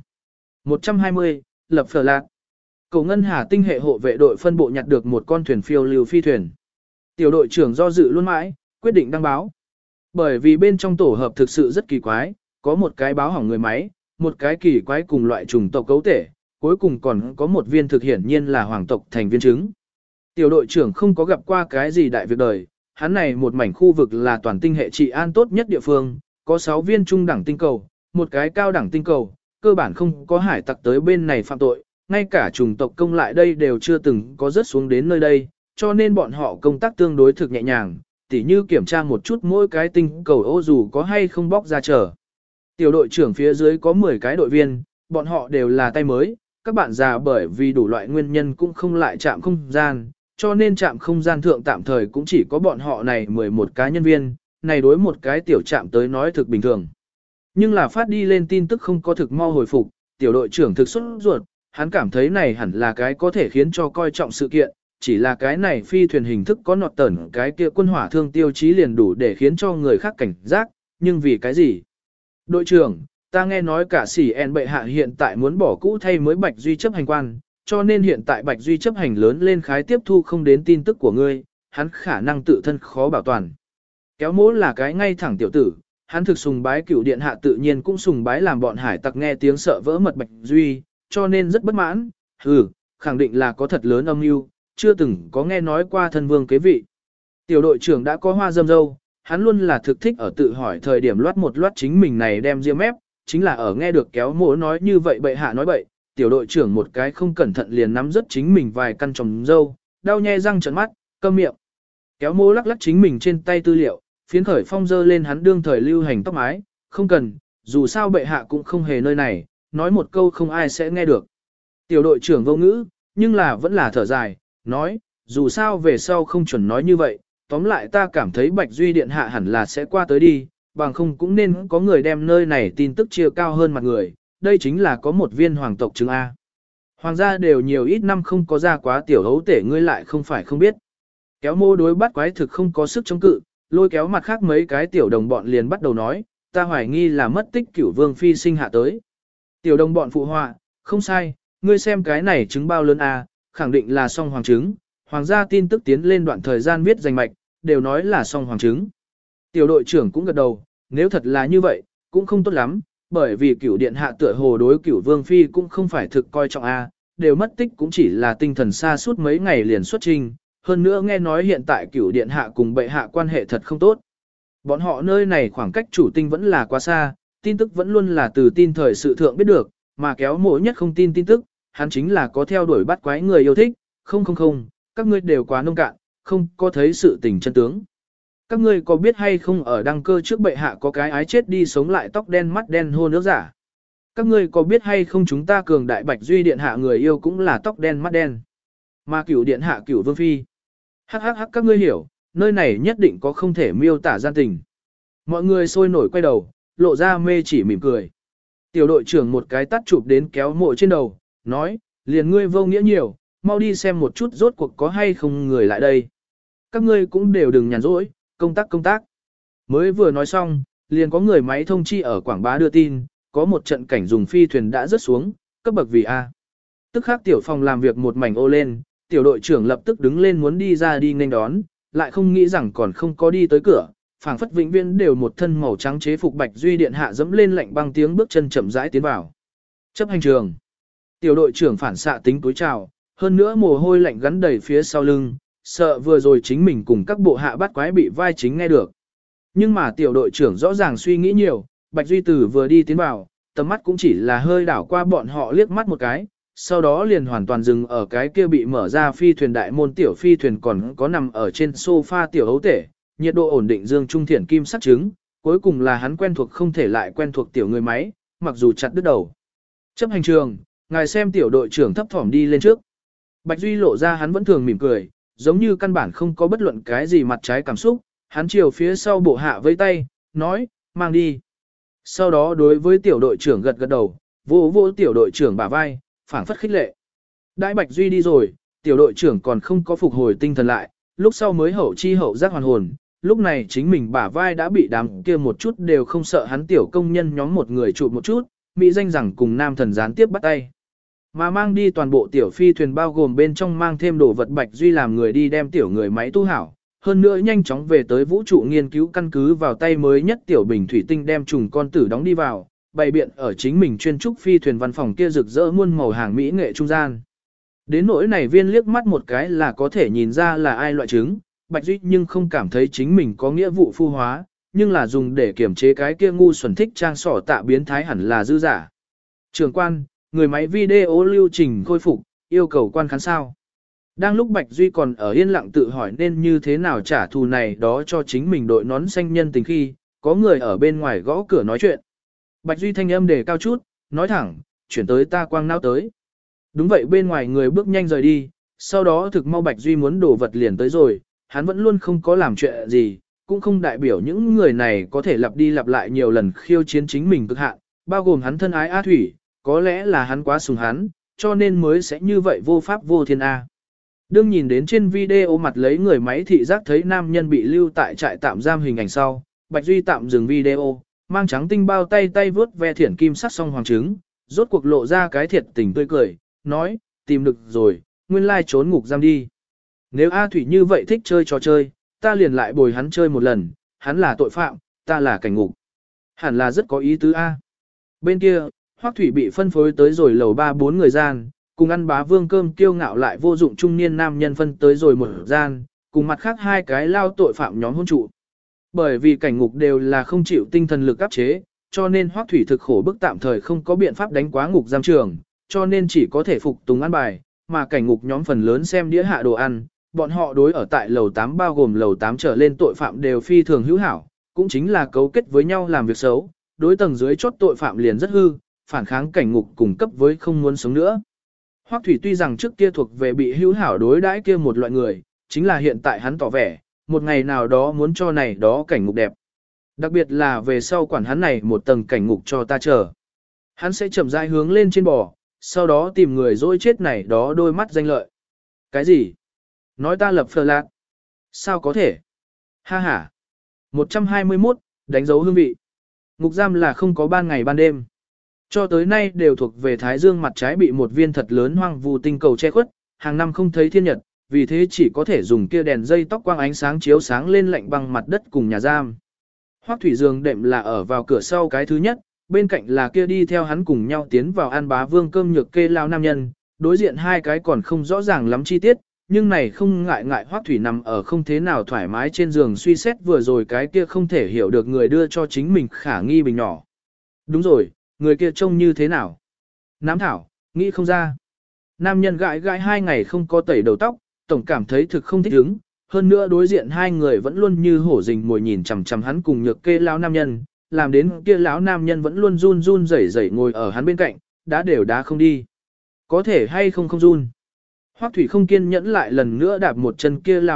120, lập phở lạc. Cầu ngân hà tinh hệ hộ vệ đội phân bộ nhặt được một con thuyền phiêu lưu phi thuyền. Tiểu đội trưởng do dự luôn mãi, quyết định đăng báo. Bởi vì bên trong tổ hợp thực sự rất kỳ quái, có một cái báo hỏng người máy, một cái kỳ quái cùng loại trùng tộc cấu thể, cuối cùng còn có một viên thực hiển nhiên là hoàng tộc thành viên chứng. Tiểu đội trưởng không có gặp qua cái gì đại việc đời, hắn này một mảnh khu vực là toàn tinh hệ trị an tốt nhất địa phương, có 6 viên trung đẳng tinh cầu, một cái cao đẳng tinh cầu, cơ bản không có hải tặc tới bên này phạm tội, ngay cả chủng tộc công lại đây đều chưa từng có rớt xuống đến nơi đây, cho nên bọn họ công tác tương đối thực nhẹ nhàng, tỉ như kiểm tra một chút mỗi cái tinh cầu ô dù có hay không bóc ra chờ. Tiểu đội trưởng phía dưới có 10 cái đội viên, bọn họ đều là tay mới, các bạn già bởi vì đủ loại nguyên nhân cũng không lại chạm không gian, cho nên trạm không gian thượng tạm thời cũng chỉ có bọn họ này 11 cá nhân viên, này đối một cái tiểu trạm tới nói thực bình thường. Nhưng là phát đi lên tin tức không có thực mau hồi phục, tiểu đội trưởng thực xuất ruột, hắn cảm thấy này hẳn là cái có thể khiến cho coi trọng sự kiện, chỉ là cái này phi thuyền hình thức có nọt tẩn cái kia quân hỏa thương tiêu chí liền đủ để khiến cho người khác cảnh giác, nhưng vì cái gì? Đội trưởng, ta nghe nói cả sỉ en bệ hạ hiện tại muốn bỏ cũ thay mới Bạch Duy chấp hành quan, cho nên hiện tại Bạch Duy chấp hành lớn lên khái tiếp thu không đến tin tức của ngươi, hắn khả năng tự thân khó bảo toàn. Kéo mỗ là cái ngay thẳng tiểu tử, hắn thực sùng bái cửu điện hạ tự nhiên cũng sùng bái làm bọn hải tặc nghe tiếng sợ vỡ mật Bạch Duy, cho nên rất bất mãn, khẳng định là có thật lớn âm mưu, chưa từng có nghe nói qua thân vương kế vị. Tiểu đội trưởng đã có hoa dâm dâu, hắn luôn là thực thích ở tự hỏi thời điểm loát một loát chính mình này đem riêng mép, chính là ở nghe được kéo mỗ nói như vậy bệ hạ nói bậy, tiểu đội trưởng một cái không cẩn thận liền nắm rất chính mình vài căn trồng dâu, đau nhe răng trợn mắt, câm miệng. Kéo mỗ lắc lắc chính mình trên tay tư liệu, phiến khởi phong dơ lên hắn đương thời lưu hành tóc mái, không cần, dù sao bệ hạ cũng không hề nơi này, nói một câu không ai sẽ nghe được. Tiểu đội trưởng vô ngữ, nhưng là vẫn là thở dài, nói, dù sao về sau không chuẩn nói như vậy, tóm lại ta cảm thấy Bạch Duy điện hạ hẳn là sẽ qua tới đi, bằng không cũng nên có người đem nơi này tin tức chia cao hơn mặt người, đây chính là có một viên hoàng tộc chứng A. Hoàng gia đều nhiều ít năm không có ra quá tiểu hấu tể ngươi lại không phải không biết. Kéo mô đối bắt quái thực không có sức chống cự, lôi kéo mặt khác mấy cái tiểu đồng bọn liền bắt đầu nói, ta hoài nghi là mất tích cửu vương phi sinh hạ tới. Tiểu đồng bọn phụ họa, không sai, ngươi xem cái này trứng bao lớn A, khẳng định là song hoàng trứng, hoàng gia tin tức tiến lên đoạn thời gian viết danh mạch, đều nói là song hoàng trứng. Tiểu đội trưởng cũng gật đầu, nếu thật là như vậy, cũng không tốt lắm, bởi vì cửu điện hạ tựa hồ đối cửu vương phi cũng không phải thực coi trọng A, đều mất tích cũng chỉ là tinh thần xa suốt mấy ngày liền xuất trình, hơn nữa nghe nói hiện tại cửu điện hạ cùng bệ hạ quan hệ thật không tốt. Bọn họ nơi này khoảng cách chủ tinh vẫn là quá xa, tin tức vẫn luôn là từ tin thời sự thượng biết được, mà kéo mỗi nhất không tin tin tức, hắn chính là có theo đuổi bắt quái người yêu thích, không, các ngươi đều quá nông cạn, không có thấy sự tình chân tướng. Các ngươi có biết hay không ở đăng cơ trước bệ hạ có cái ái chết đi sống lại tóc đen mắt đen hôn nước giả? Các ngươi có biết hay không chúng ta cường đại Bạch Duy điện hạ người yêu cũng là tóc đen mắt đen. Mà cửu điện hạ cửu vương phi. Hắc các ngươi hiểu, nơi này nhất định có không thể miêu tả gian tình. Mọi người sôi nổi quay đầu, lộ ra mê chỉ mỉm cười. Tiểu đội trưởng một cái tắt chụp đến kéo mộ trên đầu, nói, liền ngươi vô nghĩa nhiều, mau đi xem một chút rốt cuộc có hay không người lại đây. Các ngươi cũng đều đừng nhàn rỗi, công tác. Mới vừa nói xong, liền có người máy thông chi ở Quảng Bá đưa tin, có một trận cảnh dùng phi thuyền đã rớt xuống, cấp bậc vì A. Tức khắc tiểu phòng làm việc một mảnh ô lên, tiểu đội trưởng lập tức đứng lên muốn đi ra đi nghênh đón, lại không nghĩ rằng còn không có đi tới cửa, phảng phất vĩnh viễn đều một thân màu trắng chế phục Bạch Duy điện hạ dẫm lên lạnh băng tiếng bước chân chậm rãi tiến vào. Chấp hành trường. Tiểu đội trưởng phản xạ tính túi chào, hơn nữa mồ hôi lạnh gắn đầy phía sau lưng, sợ vừa rồi chính mình cùng các bộ hạ bắt quái bị vai chính nghe được. Nhưng mà tiểu đội trưởng rõ ràng suy nghĩ nhiều, Bạch Duy Tử vừa đi tiến vào, tầm mắt cũng chỉ là hơi đảo qua bọn họ liếc mắt một cái, sau đó liền hoàn toàn dừng ở cái kia bị mở ra phi thuyền đại môn tiểu phi thuyền còn có nằm ở trên sofa tiểu hấu tể, nhiệt độ ổn định dương trung thiển kim sắc trứng, cuối cùng là hắn quen thuộc không thể lại quen thuộc tiểu người máy, mặc dù chặt đứt đầu. Chấp hành trường, ngài xem tiểu đội trưởng thấp thỏm đi lên trước. Bạch Duy lộ ra hắn vẫn thường mỉm cười, giống như căn bản không có bất luận cái gì mặt trái cảm xúc, hắn chiều phía sau bộ hạ với tay, nói, mang đi. Sau đó đối với tiểu đội trưởng gật gật đầu, vỗ vỗ tiểu đội trưởng bả vai, phảng phất khích lệ. Đại Bạch Duy đi rồi, tiểu đội trưởng còn không có phục hồi tinh thần lại, lúc sau mới hậu chi hậu giác hoàn hồn, lúc này chính mình bả vai đã bị đám kia một chút đều không sợ hắn tiểu công nhân nhóm một người chụp một chút, mỹ danh rằng cùng nam thần gián tiếp bắt tay. Mà mang đi toàn bộ tiểu phi thuyền bao gồm bên trong mang thêm đồ vật Bạch Duy làm người đi đem tiểu người máy tu hảo, hơn nữa nhanh chóng về tới vũ trụ nghiên cứu căn cứ vào tay mới nhất tiểu bình thủy tinh đem trùng con tử đóng đi vào, bày biện ở chính mình chuyên trúc phi thuyền văn phòng kia rực rỡ muôn màu hàng mỹ nghệ trung gian. Đến nỗi này viên liếc mắt một cái là có thể nhìn ra là ai loại trứng, Bạch Duy nhưng không cảm thấy chính mình có nghĩa vụ phu hóa, nhưng là dùng để kiểm chế cái kia ngu xuẩn thích trang sỏ tạ biến thái hẳn là dư giả. Trường quan, người máy video lưu trình khôi phục, yêu cầu quan khán sao. Đang lúc Bạch Duy còn ở yên lặng tự hỏi nên như thế nào trả thù này đó cho chính mình đội nón xanh nhân tình khi, có người ở bên ngoài gõ cửa nói chuyện. Bạch Duy thanh âm đề cao chút, nói thẳng, chuyển tới ta quang não tới. Đúng vậy bên ngoài người bước nhanh rời đi, sau đó thực mau Bạch Duy muốn đổ vật liền tới rồi, hắn vẫn luôn không có làm chuyện gì, cũng không đại biểu những người này có thể lặp đi lặp lại nhiều lần khiêu chiến chính mình cực hạn, bao gồm hắn thân ái A Thủy, có lẽ là hắn quá sùng hắn, cho nên mới sẽ như vậy vô pháp vô thiên A. Đương nhìn đến trên video mặt lấy người máy thị giác thấy nam nhân bị lưu tại trại tạm giam hình ảnh sau, Bạch Duy tạm dừng video, mang trắng tinh bao tay vướt ve thiển kim sắc song hoàng trứng, rốt cuộc lộ ra cái thiệt tình tươi cười, nói, tìm được rồi, nguyên lai trốn ngục giam đi. Nếu A Thủy như vậy thích chơi trò chơi, ta liền lại bồi hắn chơi một lần, hắn là tội phạm, ta là cảnh ngục. Hẳn là rất có ý tứ A. Bên kia, Hoắc Thủy bị phân phối tới rồi lầu 3-4 người gian, cùng ăn bá vương cơm kiêu ngạo lại vô dụng trung niên nam nhân phân tới rồi một gian, cùng mặt khác hai cái lao tội phạm nhóm hôn trụ. Bởi vì cảnh ngục đều là không chịu tinh thần lực áp chế, cho nên Hoắc Thủy thực khổ bức tạm thời không có biện pháp đánh quá ngục giam trường, cho nên chỉ có thể phục tùng ăn bài, mà cảnh ngục nhóm phần lớn xem đĩa hạ đồ ăn, bọn họ đối ở tại lầu 8 bao gồm lầu 8 trở lên tội phạm đều phi thường hữu hảo, cũng chính là cấu kết với nhau làm việc xấu, đối tầng dưới chốt tội phạm liền rất hư, phản kháng cảnh ngục cùng cấp với không muốn sống nữa. Hoắc Thủy tuy rằng trước kia thuộc về bị hữu hảo đối đãi kia một loại người, chính là hiện tại hắn tỏ vẻ, một ngày nào đó muốn cho này đó cảnh ngục đẹp. Đặc biệt là về sau quản hắn này một tầng cảnh ngục cho ta chờ. Hắn sẽ chậm rãi hướng lên trên bò, sau đó tìm người dối chết này đó đôi mắt danh lợi. Cái gì? Nói ta lập phờ lạc. Sao có thể? Ha ha. 121, đánh dấu hương vị. Ngục giam là không có ban ngày ban đêm. Cho tới nay đều thuộc về Thái Dương mặt trái bị một viên thật lớn hoang vu tinh cầu che khuất, hàng năm không thấy thiên nhật, vì thế chỉ có thể dùng kia đèn dây tóc quang ánh sáng chiếu sáng lên lạnh băng mặt đất cùng nhà giam. Hoắc Thủy giường đệm là ở vào cửa sau cái thứ nhất, bên cạnh là kia đi theo hắn cùng nhau tiến vào ăn bá vương cơm nhược kê lao nam nhân, đối diện hai cái còn không rõ ràng lắm chi tiết, nhưng này không ngại Hoắc Thủy nằm ở không thế nào thoải mái trên giường suy xét vừa rồi cái kia không thể hiểu được người đưa cho chính mình khả nghi bình nhỏ. Đúng rồi, người kia trông như thế nào? Nám thảo, nghĩ không ra. Nam nhân gãi 2 ngày không có tẩy đầu tóc, tổng cảm thấy thực không thích ứng, hơn nữa đối diện hai người vẫn luôn như hổ rình mồi nhìn chằm chằm hắn cùng nhược kê lão nam nhân, làm đến kia lão nam nhân vẫn luôn run run rẩy rẩy ngồi ở hắn bên cạnh, đá không đi. Có thể hay không run. Hoắc Thủy không kiên nhẫn lại lần nữa đạp một chân kia lão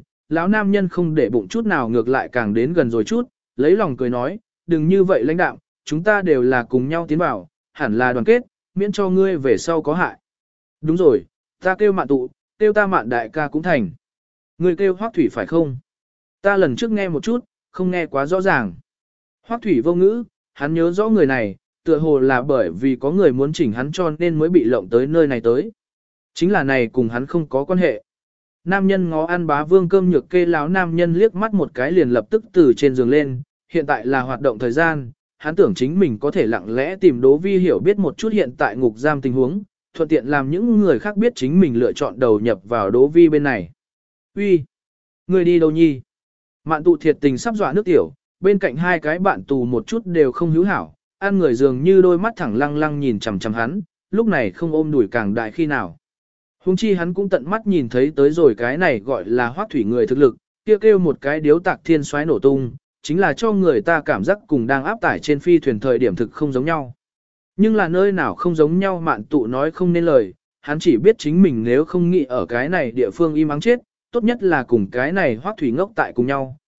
nam nhân không để bụng chút nào ngược lại càng đến gần rồi chút, lấy lòng cười nói, đừng như vậy lãnh đạm, chúng ta đều là cùng nhau tiến vào, hẳn là đoàn kết, miễn cho ngươi về sau có hại. Đúng rồi, ta kêu Mạn tụ, kêu ta Mạn đại ca cũng thành. Ngươi kêu Hoắc Thủy phải không? Ta lần trước nghe một chút, không nghe quá rõ ràng. Hoắc Thủy vô ngữ, hắn nhớ rõ người này, tựa hồ là bởi vì có người muốn chỉnh hắn cho nên mới bị lộng tới nơi này tới. Chính là này cùng hắn không có quan hệ. Nam nhân ngó ăn bá vương cơm nhược kê láo nam nhân liếc mắt một cái liền lập tức từ trên giường lên, hiện tại là hoạt động thời gian, hắn tưởng chính mình có thể lặng lẽ tìm Đỗ Vi hiểu biết một chút hiện tại ngục giam tình huống, thuận tiện làm những người khác biết chính mình lựa chọn đầu nhập vào Đỗ Vi bên này. Uy, người đi đâu nhi? Mạn tụ thiệt tình sắp dọa nước tiểu, bên cạnh hai cái bạn tù một chút đều không hữu hảo, ăn người dường như đôi mắt thẳng lăng lăng nhìn chằm chằm hắn, lúc này không ôm đuổi càng đại khi nào. Hùng chi hắn cũng tận mắt nhìn thấy tới rồi cái này gọi là Hoắc Thủy người thực lực, kêu một cái điếu tạc thiên xoáy nổ tung, chính là cho người ta cảm giác cùng đang áp tải trên phi thuyền thời điểm thực không giống nhau. Nhưng là nơi nào không giống nhau Mạn tụ nói không nên lời, hắn chỉ biết chính mình nếu không nghĩ ở cái này địa phương im ắng chết, tốt nhất là cùng cái này Hoắc Thủy ngốc tại cùng nhau,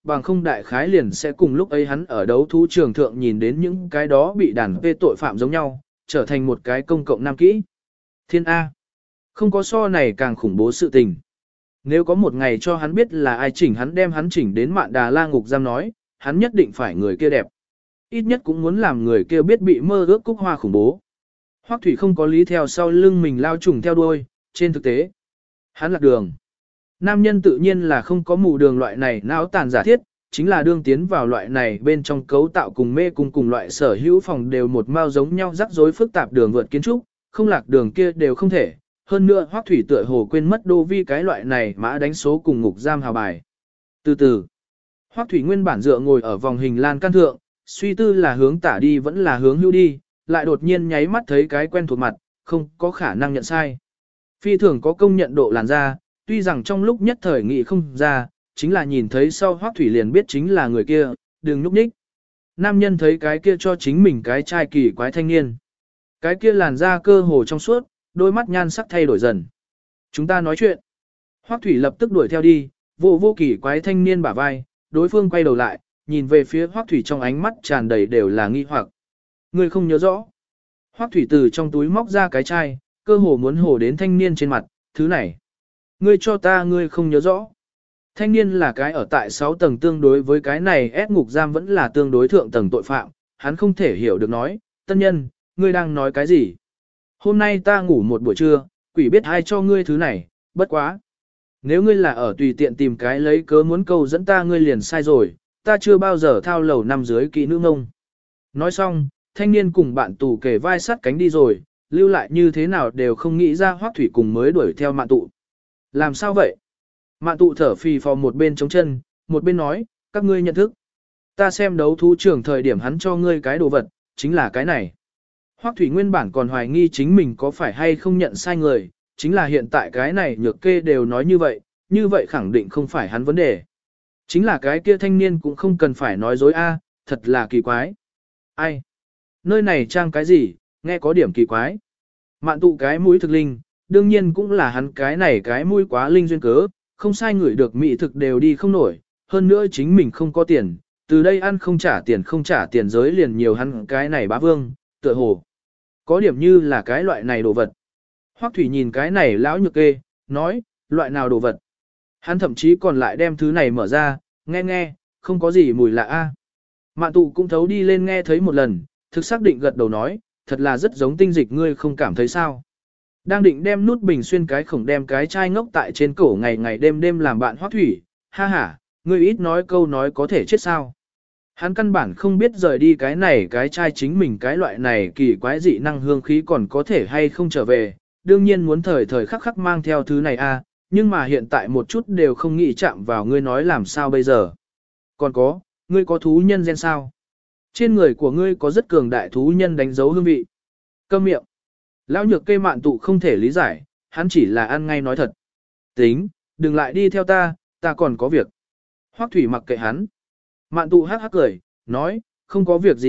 bằng không đại khái liền sẽ cùng lúc ấy hắn ở đấu thú trường thượng nhìn đến những cái đó bị đàn phê tội phạm giống nhau, trở thành một cái công cộng nam kỹ. Thiên A. Không có so này càng khủng bố sự tình. Nếu có một ngày cho hắn biết là ai chỉnh hắn đem hắn chỉnh đến Mạn Đà La ngục giam nói, hắn nhất định phải người kia đẹp. Ít nhất cũng muốn làm người kia biết bị mơ ước cúc hoa khủng bố. Hoắc Thủy không có lý theo sau lưng mình lao trùng theo đuôi, trên thực tế. Hắn lạc đường. Nam nhân tự nhiên là không có mù đường loại này não tàn giả thiết, chính là đương tiến vào loại này bên trong cấu tạo cùng mê cùng loại sở hữu phòng đều một mao giống nhau rắc rối phức tạp đường vượt kiến trúc, không lạc đường kia đều không thể. Hơn nữa Hoắc Thủy tựa hồ quên mất đô vi cái loại này mã đánh số cùng ngục giam hào bài. Từ từ, Hoắc Thủy nguyên bản dựa ngồi ở vòng hình lan can thượng, suy tư là hướng tả đi vẫn là hướng hữu đi, lại đột nhiên nháy mắt thấy cái quen thuộc mặt, không có khả năng nhận sai. Phi thường có công nhận độ làn da, tuy rằng trong lúc nhất thời nghĩ không ra, chính là nhìn thấy sau Hoắc Thủy liền biết chính là người kia, đừng núp nhích. Nam nhân thấy cái kia cho chính mình cái trai kỳ quái thanh niên. Cái kia làn da cơ hồ trong suốt, đôi mắt nhan sắc thay đổi dần. Chúng ta nói chuyện. Hoắc Thủy lập tức đuổi theo đi, vô kỳ quái thanh niên bả vai, đối phương quay đầu lại, nhìn về phía Hoắc Thủy trong ánh mắt tràn đầy đều là nghi hoặc. Ngươi không nhớ rõ. Hoắc Thủy từ trong túi móc ra cái chai, cơ hồ muốn hổ đến thanh niên trên mặt, thứ này. Ngươi cho ta ngươi không nhớ rõ. Thanh niên là cái ở tại 6 tầng tương đối với cái này ép ngục giam vẫn là tương đối thượng tầng tội phạm, hắn không thể hiểu được nói, tân nhân, ngươi đang nói cái gì? Hôm nay ta ngủ một buổi trưa, quỷ biết ai cho ngươi thứ này, bất quá. Nếu ngươi là ở tùy tiện tìm cái lấy cớ muốn câu dẫn ta ngươi liền sai rồi, ta chưa bao giờ thao lầu nằm dưới kỹ nữ ngông. Nói xong, thanh niên cùng bạn tù kề vai sắt cánh đi rồi, lưu lại như thế nào đều không nghĩ ra Hoắc Thủy cùng mới đuổi theo Mạn Tụ. Làm sao vậy? Mạn Tụ thở phì phò một bên chống chân, một bên nói, các ngươi nhận thức. Ta xem đấu thú trưởng thời điểm hắn cho ngươi cái đồ vật, chính là cái này. Hoắc Thủy nguyên bản còn hoài nghi chính mình có phải hay không nhận sai người, chính là hiện tại cái này nhược kê đều nói như vậy khẳng định không phải hắn vấn đề. Chính là cái kia thanh niên cũng không cần phải nói dối a, thật là kỳ quái. Ai? Nơi này trang cái gì, nghe có điểm kỳ quái. Mạn Tụ cái mũi thực linh, đương nhiên cũng là hắn cái này cái mũi quá linh duyên cớ, không sai người được mỹ thực đều đi không nổi, hơn nữa chính mình không có tiền, từ đây ăn không trả tiền giới liền nhiều hắn cái này bá vương, tựa hồ. Có điểm như là cái loại này đồ vật. Hoắc Thủy nhìn cái này lão nhược kê, nói, loại nào đồ vật. Hắn thậm chí còn lại đem thứ này mở ra, nghe, không có gì mùi lạ a. Mạn Tụ cũng thấu đi lên nghe thấy một lần, thực xác định gật đầu nói, thật là rất giống tinh dịch ngươi không cảm thấy sao. Đang định đem nút bình xuyên cái khổng đem cái chai ngốc tại trên cổ ngày đêm làm bạn Hoắc Thủy, ha ha, ngươi ít nói câu nói có thể chết sao. Hắn căn bản không biết rời đi cái này cái chai chính mình cái loại này kỳ quái dị năng hương khí còn có thể hay không trở về, đương nhiên muốn thời khắc khắc mang theo thứ này a, nhưng mà hiện tại một chút đều không nghĩ chạm vào ngươi nói làm sao bây giờ. Còn có, ngươi có thú nhân gen sao? Trên người của ngươi có rất cường đại thú nhân đánh dấu hương vị. Câm miệng. Lão nhược cây Mạn Tụ không thể lý giải, hắn chỉ là ăn ngay nói thật. Tính, đừng lại đi theo ta còn có việc. Hoắc Thủy mặc kệ hắn. Mạn Tụ hắc hắc cười, nói, không có việc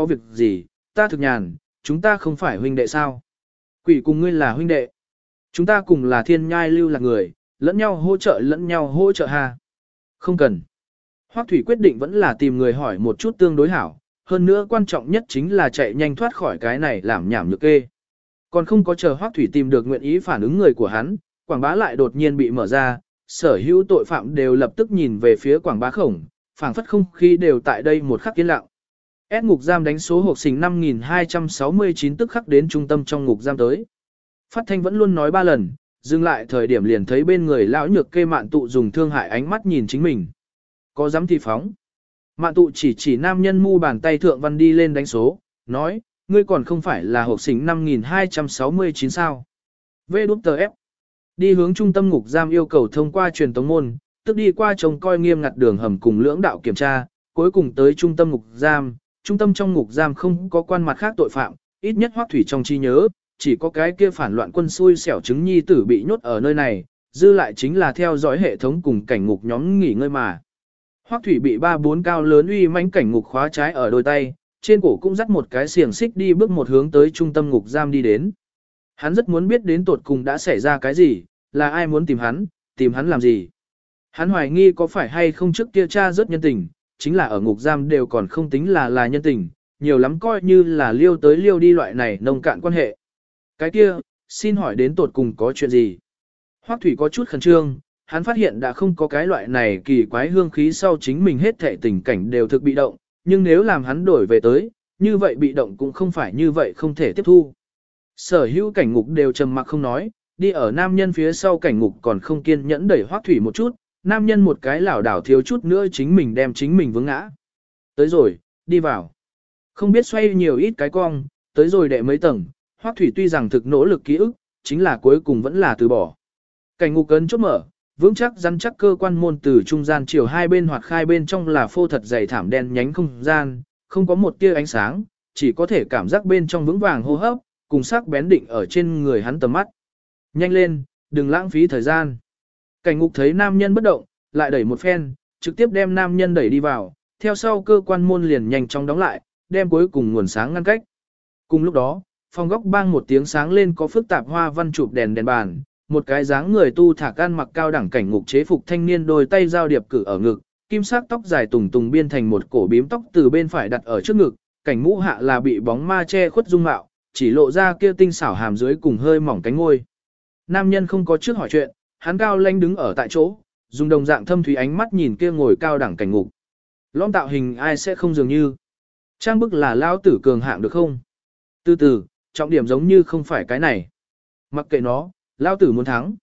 gì, ta thực nhàn, chúng ta không phải huynh đệ sao? Quỷ cùng ngươi là huynh đệ. Chúng ta cùng là thiên nhai lưu là người, lẫn nhau hỗ trợ ha. Không cần. Hoắc Thủy quyết định vẫn là tìm người hỏi một chút tương đối hảo, hơn nữa quan trọng nhất chính là chạy nhanh thoát khỏi cái này làm nhảm nhược kê. Còn không có chờ Hoắc Thủy tìm được nguyện ý phản ứng người của hắn, quảng bá lại đột nhiên bị mở ra, sở hữu tội phạm đều lập tức nhìn về phía quảng bá khổng, phảng phất không khí đều tại đây một khắc yên lặng. S ngục giam đánh số hộp xình 5269 tức khắc đến trung tâm trong ngục giam tới. Phát thanh vẫn luôn nói 3 lần, dừng lại thời điểm liền thấy bên người lão nhược kê Mạn Tụ dùng thương hại ánh mắt nhìn chính mình. Có dám thì phóng. Mạn Tụ chỉ nam nhân mu bàn tay thượng văn đi lên đánh số, nói, ngươi còn không phải là hộp xình 5269 sao. VWF. Đi hướng trung tâm ngục giam yêu cầu thông qua truyền tống môn, tức đi qua trông coi nghiêm ngặt đường hầm cùng lưỡng đạo kiểm tra, cuối cùng tới trung tâm ngục giam. Trung tâm trong ngục giam không có quan mặt khác tội phạm, ít nhất Hoắc Thủy trong trí nhớ, chỉ có cái kia phản loạn quân xui xẻo chứng nhi tử bị nhốt ở nơi này, dư lại chính là theo dõi hệ thống cùng cảnh ngục nhóm nghỉ ngơi mà. Hoắc Thủy bị 3-4 cao lớn uy mãnh cảnh ngục khóa trái ở đôi tay, trên cổ cũng dắt một cái xiềng xích đi bước một hướng tới trung tâm ngục giam đi đến. Hắn rất muốn biết đến tột cùng đã xảy ra cái gì, là ai muốn tìm hắn làm gì. Hắn hoài nghi có phải hay không trước kia cha rất nhân tình, chính là ở ngục giam đều còn không tính là nhân tình, nhiều lắm coi như là liêu tới liêu đi loại này nông cạn quan hệ. Cái kia, xin hỏi đến tột cùng có chuyện gì? Hoắc Thủy có chút khẩn trương, hắn phát hiện đã không có cái loại này kỳ quái hương khí sau chính mình hết thảy tình cảnh đều thực bị động, nhưng nếu làm hắn đổi về tới, như vậy bị động cũng không phải như vậy không thể tiếp thu. Sở hữu cảnh ngục đều trầm mặc không nói, đi ở nam nhân phía sau cảnh ngục còn không kiên nhẫn đẩy Hoắc Thủy một chút, nam nhân một cái lảo đảo thiếu chút nữa chính mình đem chính mình vướng ngã. Tới rồi, đi vào. Không biết xoay nhiều ít cái cong, tới rồi đệ mấy tầng, Hoắc Thủy tuy rằng thực nỗ lực ký ức, chính là cuối cùng vẫn là từ bỏ. Cảnh ngục cấn chốt mở, vững chắc rắn chắc cơ quan môn từ trung gian chiều hai bên hoặc khai bên trong là phô thật dày thảm đen nhánh không gian, không có một tia ánh sáng, chỉ có thể cảm giác bên trong vững vàng hô hấp, cùng sắc bén định ở trên người hắn tầm mắt. Nhanh lên, đừng lãng phí thời gian. Cảnh ngục thấy nam nhân bất động, lại đẩy một phen, trực tiếp đem nam nhân đẩy đi vào, theo sau cơ quan môn liền nhanh chóng đóng lại, đem cuối cùng nguồn sáng ngăn cách. Cùng lúc đó, phòng góc bang một tiếng sáng lên có phức tạp hoa văn chụp đèn bàn, một cái dáng người tu thả can mặc cao đẳng cảnh ngục chế phục thanh niên đôi tay giao điệp cử ở ngực, kim sắc tóc dài tùng tùng biên thành một cổ bím tóc từ bên phải đặt ở trước ngực, cảnh mũ hạ là bị bóng ma che khuất dung mạo, chỉ lộ ra kia tinh xảo hàm dưới cùng hơi mỏng cánh ngôi. Nam nhân không có trước hỏi chuyện, hắn cao lanh đứng ở tại chỗ, dùng đồng dạng thâm thúy ánh mắt nhìn kia ngồi cao đẳng cảnh ngục. Lõm tạo hình ai sẽ không dường như. Trang bức là lao tử cường hạng được không? Từ từ, trọng điểm giống như không phải cái này. Mặc kệ nó, lao tử muốn thắng.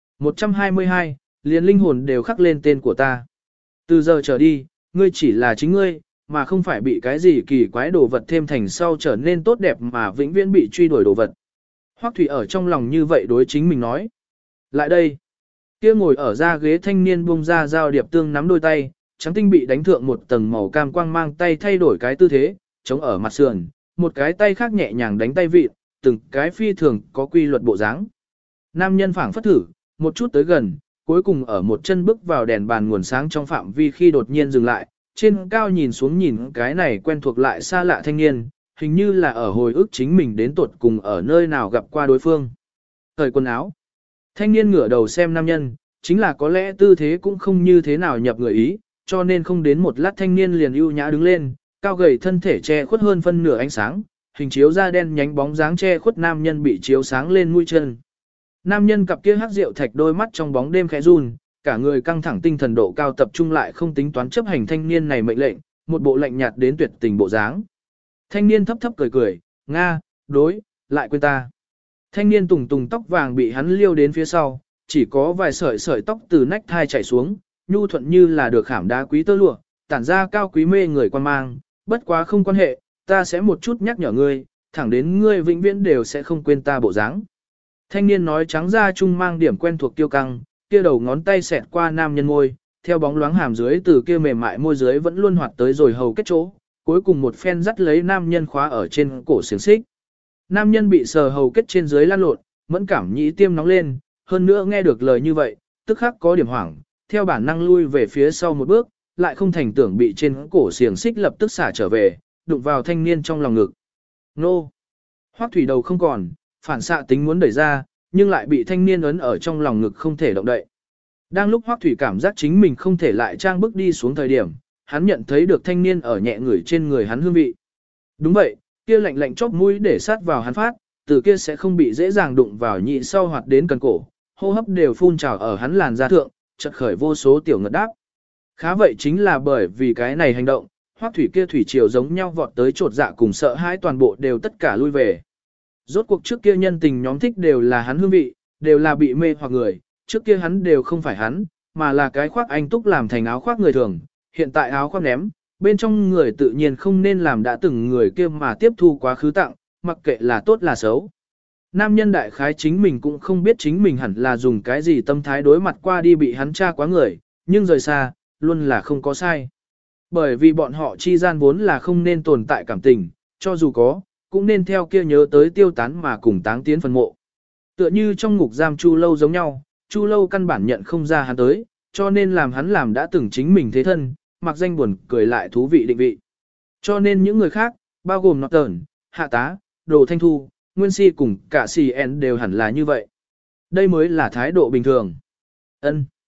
122, liền linh hồn đều khắc lên tên của ta. Từ giờ trở đi, ngươi chỉ là chính ngươi, mà không phải bị cái gì kỳ quái đồ vật thêm thành sau trở nên tốt đẹp mà vĩnh viễn bị truy đuổi đồ vật. Hoắc Thủy ở trong lòng như vậy đối chính mình nói. Lại đây. Kia ngồi ở ra ghế thanh niên buông ra giao điệp tương nắm đôi tay, trắng tinh bị đánh thượng một tầng màu cam quang mang tay thay đổi cái tư thế, chống ở mặt sườn, một cái tay khác nhẹ nhàng đánh tay vịt, từng cái phi thường có quy luật bộ dáng. Nam nhân phảng phất thử, một chút tới gần, cuối cùng ở một chân bước vào đèn bàn nguồn sáng trong phạm vi khi đột nhiên dừng lại, trên cao nhìn xuống nhìn cái này quen thuộc lại xa lạ thanh niên, hình như là ở hồi ức chính mình đến tuột cùng ở nơi nào gặp qua đối phương. Thời quần áo. Thanh niên ngửa đầu xem nam nhân, chính là có lẽ tư thế cũng không như thế nào nhập người ý, cho nên không đến một lát thanh niên liền ưu nhã đứng lên, cao gầy thân thể che khuất hơn phân nửa ánh sáng, hình chiếu da đen nhánh bóng dáng che khuất nam nhân bị chiếu sáng lên mũi chân. Nam nhân cặp kia hắc rượu thạch đôi mắt trong bóng đêm khẽ run, cả người căng thẳng tinh thần độ cao tập trung lại không tính toán chấp hành thanh niên này mệnh lệnh, một bộ lạnh nhạt đến tuyệt tình bộ dáng. Thanh niên thấp thấp cười cười, Nga, đối, lại quên ta. Thanh niên tùng tùng tóc vàng bị hắn liêu đến phía sau, chỉ có vài sợi sợi tóc từ nách thai chảy xuống, nhu thuận như là được khảm đá quý tơ lụa, tản ra cao quý mê người quan mang, bất quá không quan hệ, ta sẽ một chút nhắc nhở ngươi, thẳng đến ngươi vĩnh viễn đều sẽ không quên ta bộ dáng. Thanh niên nói trắng ra chung mang điểm quen thuộc tiêu căng, kia đầu ngón tay xẹt qua nam nhân môi, theo bóng loáng hàm dưới từ kia mềm mại môi dưới vẫn luôn hoạt tới rồi hầu kết chỗ, cuối cùng một phen dắt lấy nam nhân khóa ở trên cổ xiềng xích. Nam nhân bị sờ hầu kết trên dưới lan lộn, mẫn cảm nhĩ tiêm nóng lên, hơn nữa nghe được lời như vậy, tức khắc có điểm hoảng, theo bản năng lui về phía sau một bước, lại không thành tưởng bị trên cổ xiềng xích lập tức xả trở về, đụng vào thanh niên trong lòng ngực. Nô! Hoắc Thủy đầu không còn, phản xạ tính muốn đẩy ra, nhưng lại bị thanh niên ấn ở trong lòng ngực không thể động đậy. Đang lúc Hoắc Thủy cảm giác chính mình không thể lại trang bước đi xuống thời điểm, hắn nhận thấy được thanh niên ở nhẹ người trên người hắn hương vị. Đúng vậy, kia lạnh lạnh chóp mũi để sát vào hắn phát, từ kia sẽ không bị dễ dàng đụng vào nhị sau hoặc đến cần cổ, hô hấp đều phun trào ở hắn làn da thượng, chợt khởi vô số tiểu ngật đáp. Khá vậy chính là bởi vì cái này hành động, Hoắc Thủy kia thủy triều giống nhau vọt tới trột dạ cùng sợ hãi toàn bộ đều tất cả lui về. Rốt cuộc trước kia nhân tình nhóm thích đều là hắn hương vị, đều là bị mê hoặc người, trước kia hắn đều không phải hắn, mà là cái khoác anh túc làm thành áo khoác người thường, hiện tại áo khoác ném, bên trong người tự nhiên không nên làm đã từng người kia mà tiếp thu quá khứ tặng, mặc kệ là tốt là xấu. Nam nhân đại khái chính mình cũng không biết chính mình hẳn là dùng cái gì tâm thái đối mặt qua đi bị hắn tra quá người, nhưng rời xa, luôn là không có sai. Bởi vì bọn họ chi gian vốn là không nên tồn tại cảm tình, cho dù có, cũng nên theo kia nhớ tới tiêu tán mà cùng táng tiến phần mộ. Tựa như trong ngục giam Chu Lâu giống nhau, Chu Lâu căn bản nhận không ra hắn tới, cho nên làm hắn làm đã từng chính mình thế thân, mặc danh buồn cười lại thú vị định vị. Cho nên những người khác, bao gồm Nọt Tờn, Hạ Tá, Đồ Thanh Thu, Nguyên Si cùng cả CN đều hẳn là như vậy. Đây mới là thái độ bình thường. Ân.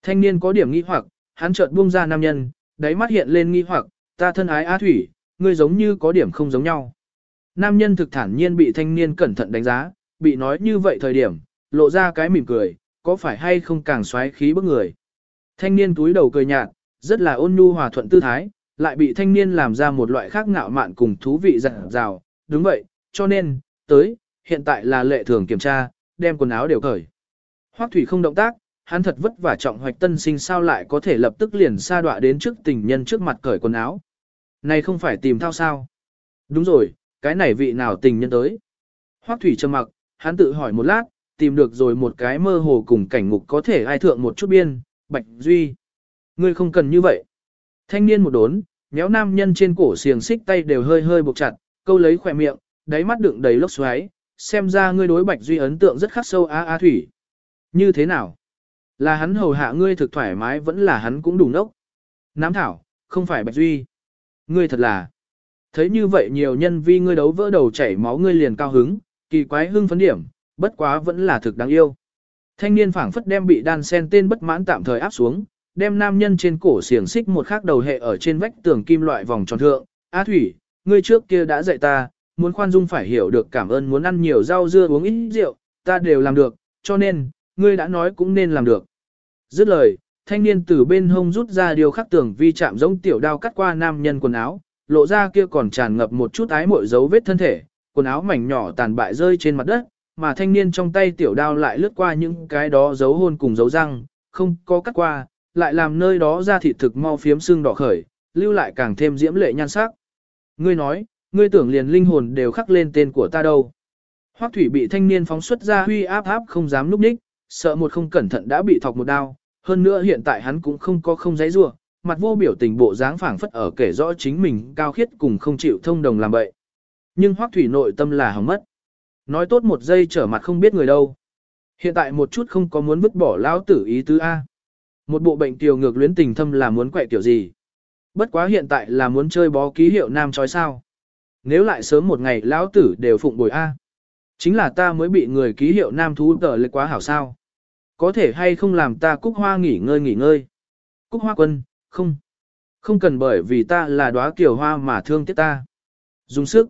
Thanh niên có điểm nghi hoặc, hắn chợt buông ra nam nhân, đáy mắt hiện lên nghi hoặc, ta thân ái A Thủy, ngươi giống như có điểm không giống nhau. Nam nhân thực thản nhiên bị thanh niên cẩn thận đánh giá, bị nói như vậy thời điểm, lộ ra cái mỉm cười, có phải hay không càng xoáy khí bức người. Thanh niên túi đầu cười nhạt, rất là ôn nhu hòa thuận tư thái, lại bị thanh niên làm ra một loại khác ngạo mạn cùng thú vị dặn dào, đúng vậy, cho nên, hiện tại là lệ thường kiểm tra, đem quần áo đều cởi. Hoắc Thủy không động tác, hắn thật vất vả trọng hoạch tân sinh sao lại có thể lập tức liền sa đọa đến trước tình nhân trước mặt cởi quần áo. Này không phải tìm thao sao? Đúng rồi, cái này vị nào tình nhân tới? Hoắc Thủy trầm mặc, hắn tự hỏi một lát, tìm được rồi một cái mơ hồ cùng cảnh ngục có thể ai thượng một chút biên, Bạch Duy. Ngươi không cần như vậy. Thanh niên một đốn, méo nam nhân trên cổ xiềng xích tay đều hơi hơi buộc chặt, câu lấy khỏe miệng, đáy mắt đựng đầy lốc xoáy, xem ra ngươi đối Bạch Duy ấn tượng rất khắc sâu a Thủy. Như thế nào? Là hắn hầu hạ ngươi thực thoải mái vẫn là hắn cũng đủ nốc. Nám thảo, không phải Bạch Duy. Ngươi thật là. Thấy như vậy nhiều nhân vi ngươi đấu vỡ đầu chảy máu ngươi liền cao hứng, kỳ quái hưng phấn điểm, bất quá vẫn là thực đáng yêu. Thanh niên phảng phất đem bị đan sen tên bất mãn tạm thời áp xuống, đem nam nhân trên cổ xiềng xích một khắc đầu hệ ở trên vách tường kim loại vòng tròn thượng. A Thủy, ngươi trước kia đã dạy ta, muốn khoan dung phải hiểu được cảm ơn, muốn ăn nhiều rau dưa uống ít rượu, ta đều làm được, cho nên, ngươi đã nói cũng nên làm được. Dứt lời, thanh niên từ bên hông rút ra điều khắc tường vi chạm giống tiểu đao cắt qua nam nhân quần áo, lộ ra kia còn tràn ngập một chút ái mội dấu vết thân thể, quần áo mảnh nhỏ tàn bại rơi trên mặt đất, mà thanh niên trong tay tiểu đao lại lướt qua những cái đó dấu hôn cùng dấu răng, không có cắt qua, lại làm nơi đó ra thịt thực mau phiếm sưng đỏ khởi, lưu lại càng thêm diễm lệ nhan sắc. Ngươi nói, ngươi tưởng liền linh hồn đều khắc lên tên của ta đâu. Hoắc Thủy bị thanh niên phóng xuất ra huy áp không dám núp ních, sợ một không cẩn thận đã bị thọc một đao, hơn nữa hiện tại hắn cũng không giấy rủa, mặt vô biểu tình bộ dáng phảng phất ở kể rõ chính mình cao khiết cùng không chịu thông đồng làm bậy. Nhưng Hoắc Thủy nội tâm là hỏng mất. Nói tốt một giây trở mặt không biết người đâu. Hiện tại một chút không có muốn vứt bỏ lão tử ý tứ A. Một bộ bệnh tiểu ngược luyến tình thâm là muốn quậy tiểu gì. Bất quá hiện tại là muốn chơi bó ký hiệu nam chói sao. Nếu lại sớm một ngày lão tử đều phụng bồi A. Chính là ta mới bị người ký hiệu nam thú tở lệ quá hảo sao. Có thể hay không làm ta Cúc Hoa nghỉ ngơi. Cúc Hoa quân, không. Không cần bởi vì ta là đóa kiều hoa mà thương tiếc ta. Dùng sức.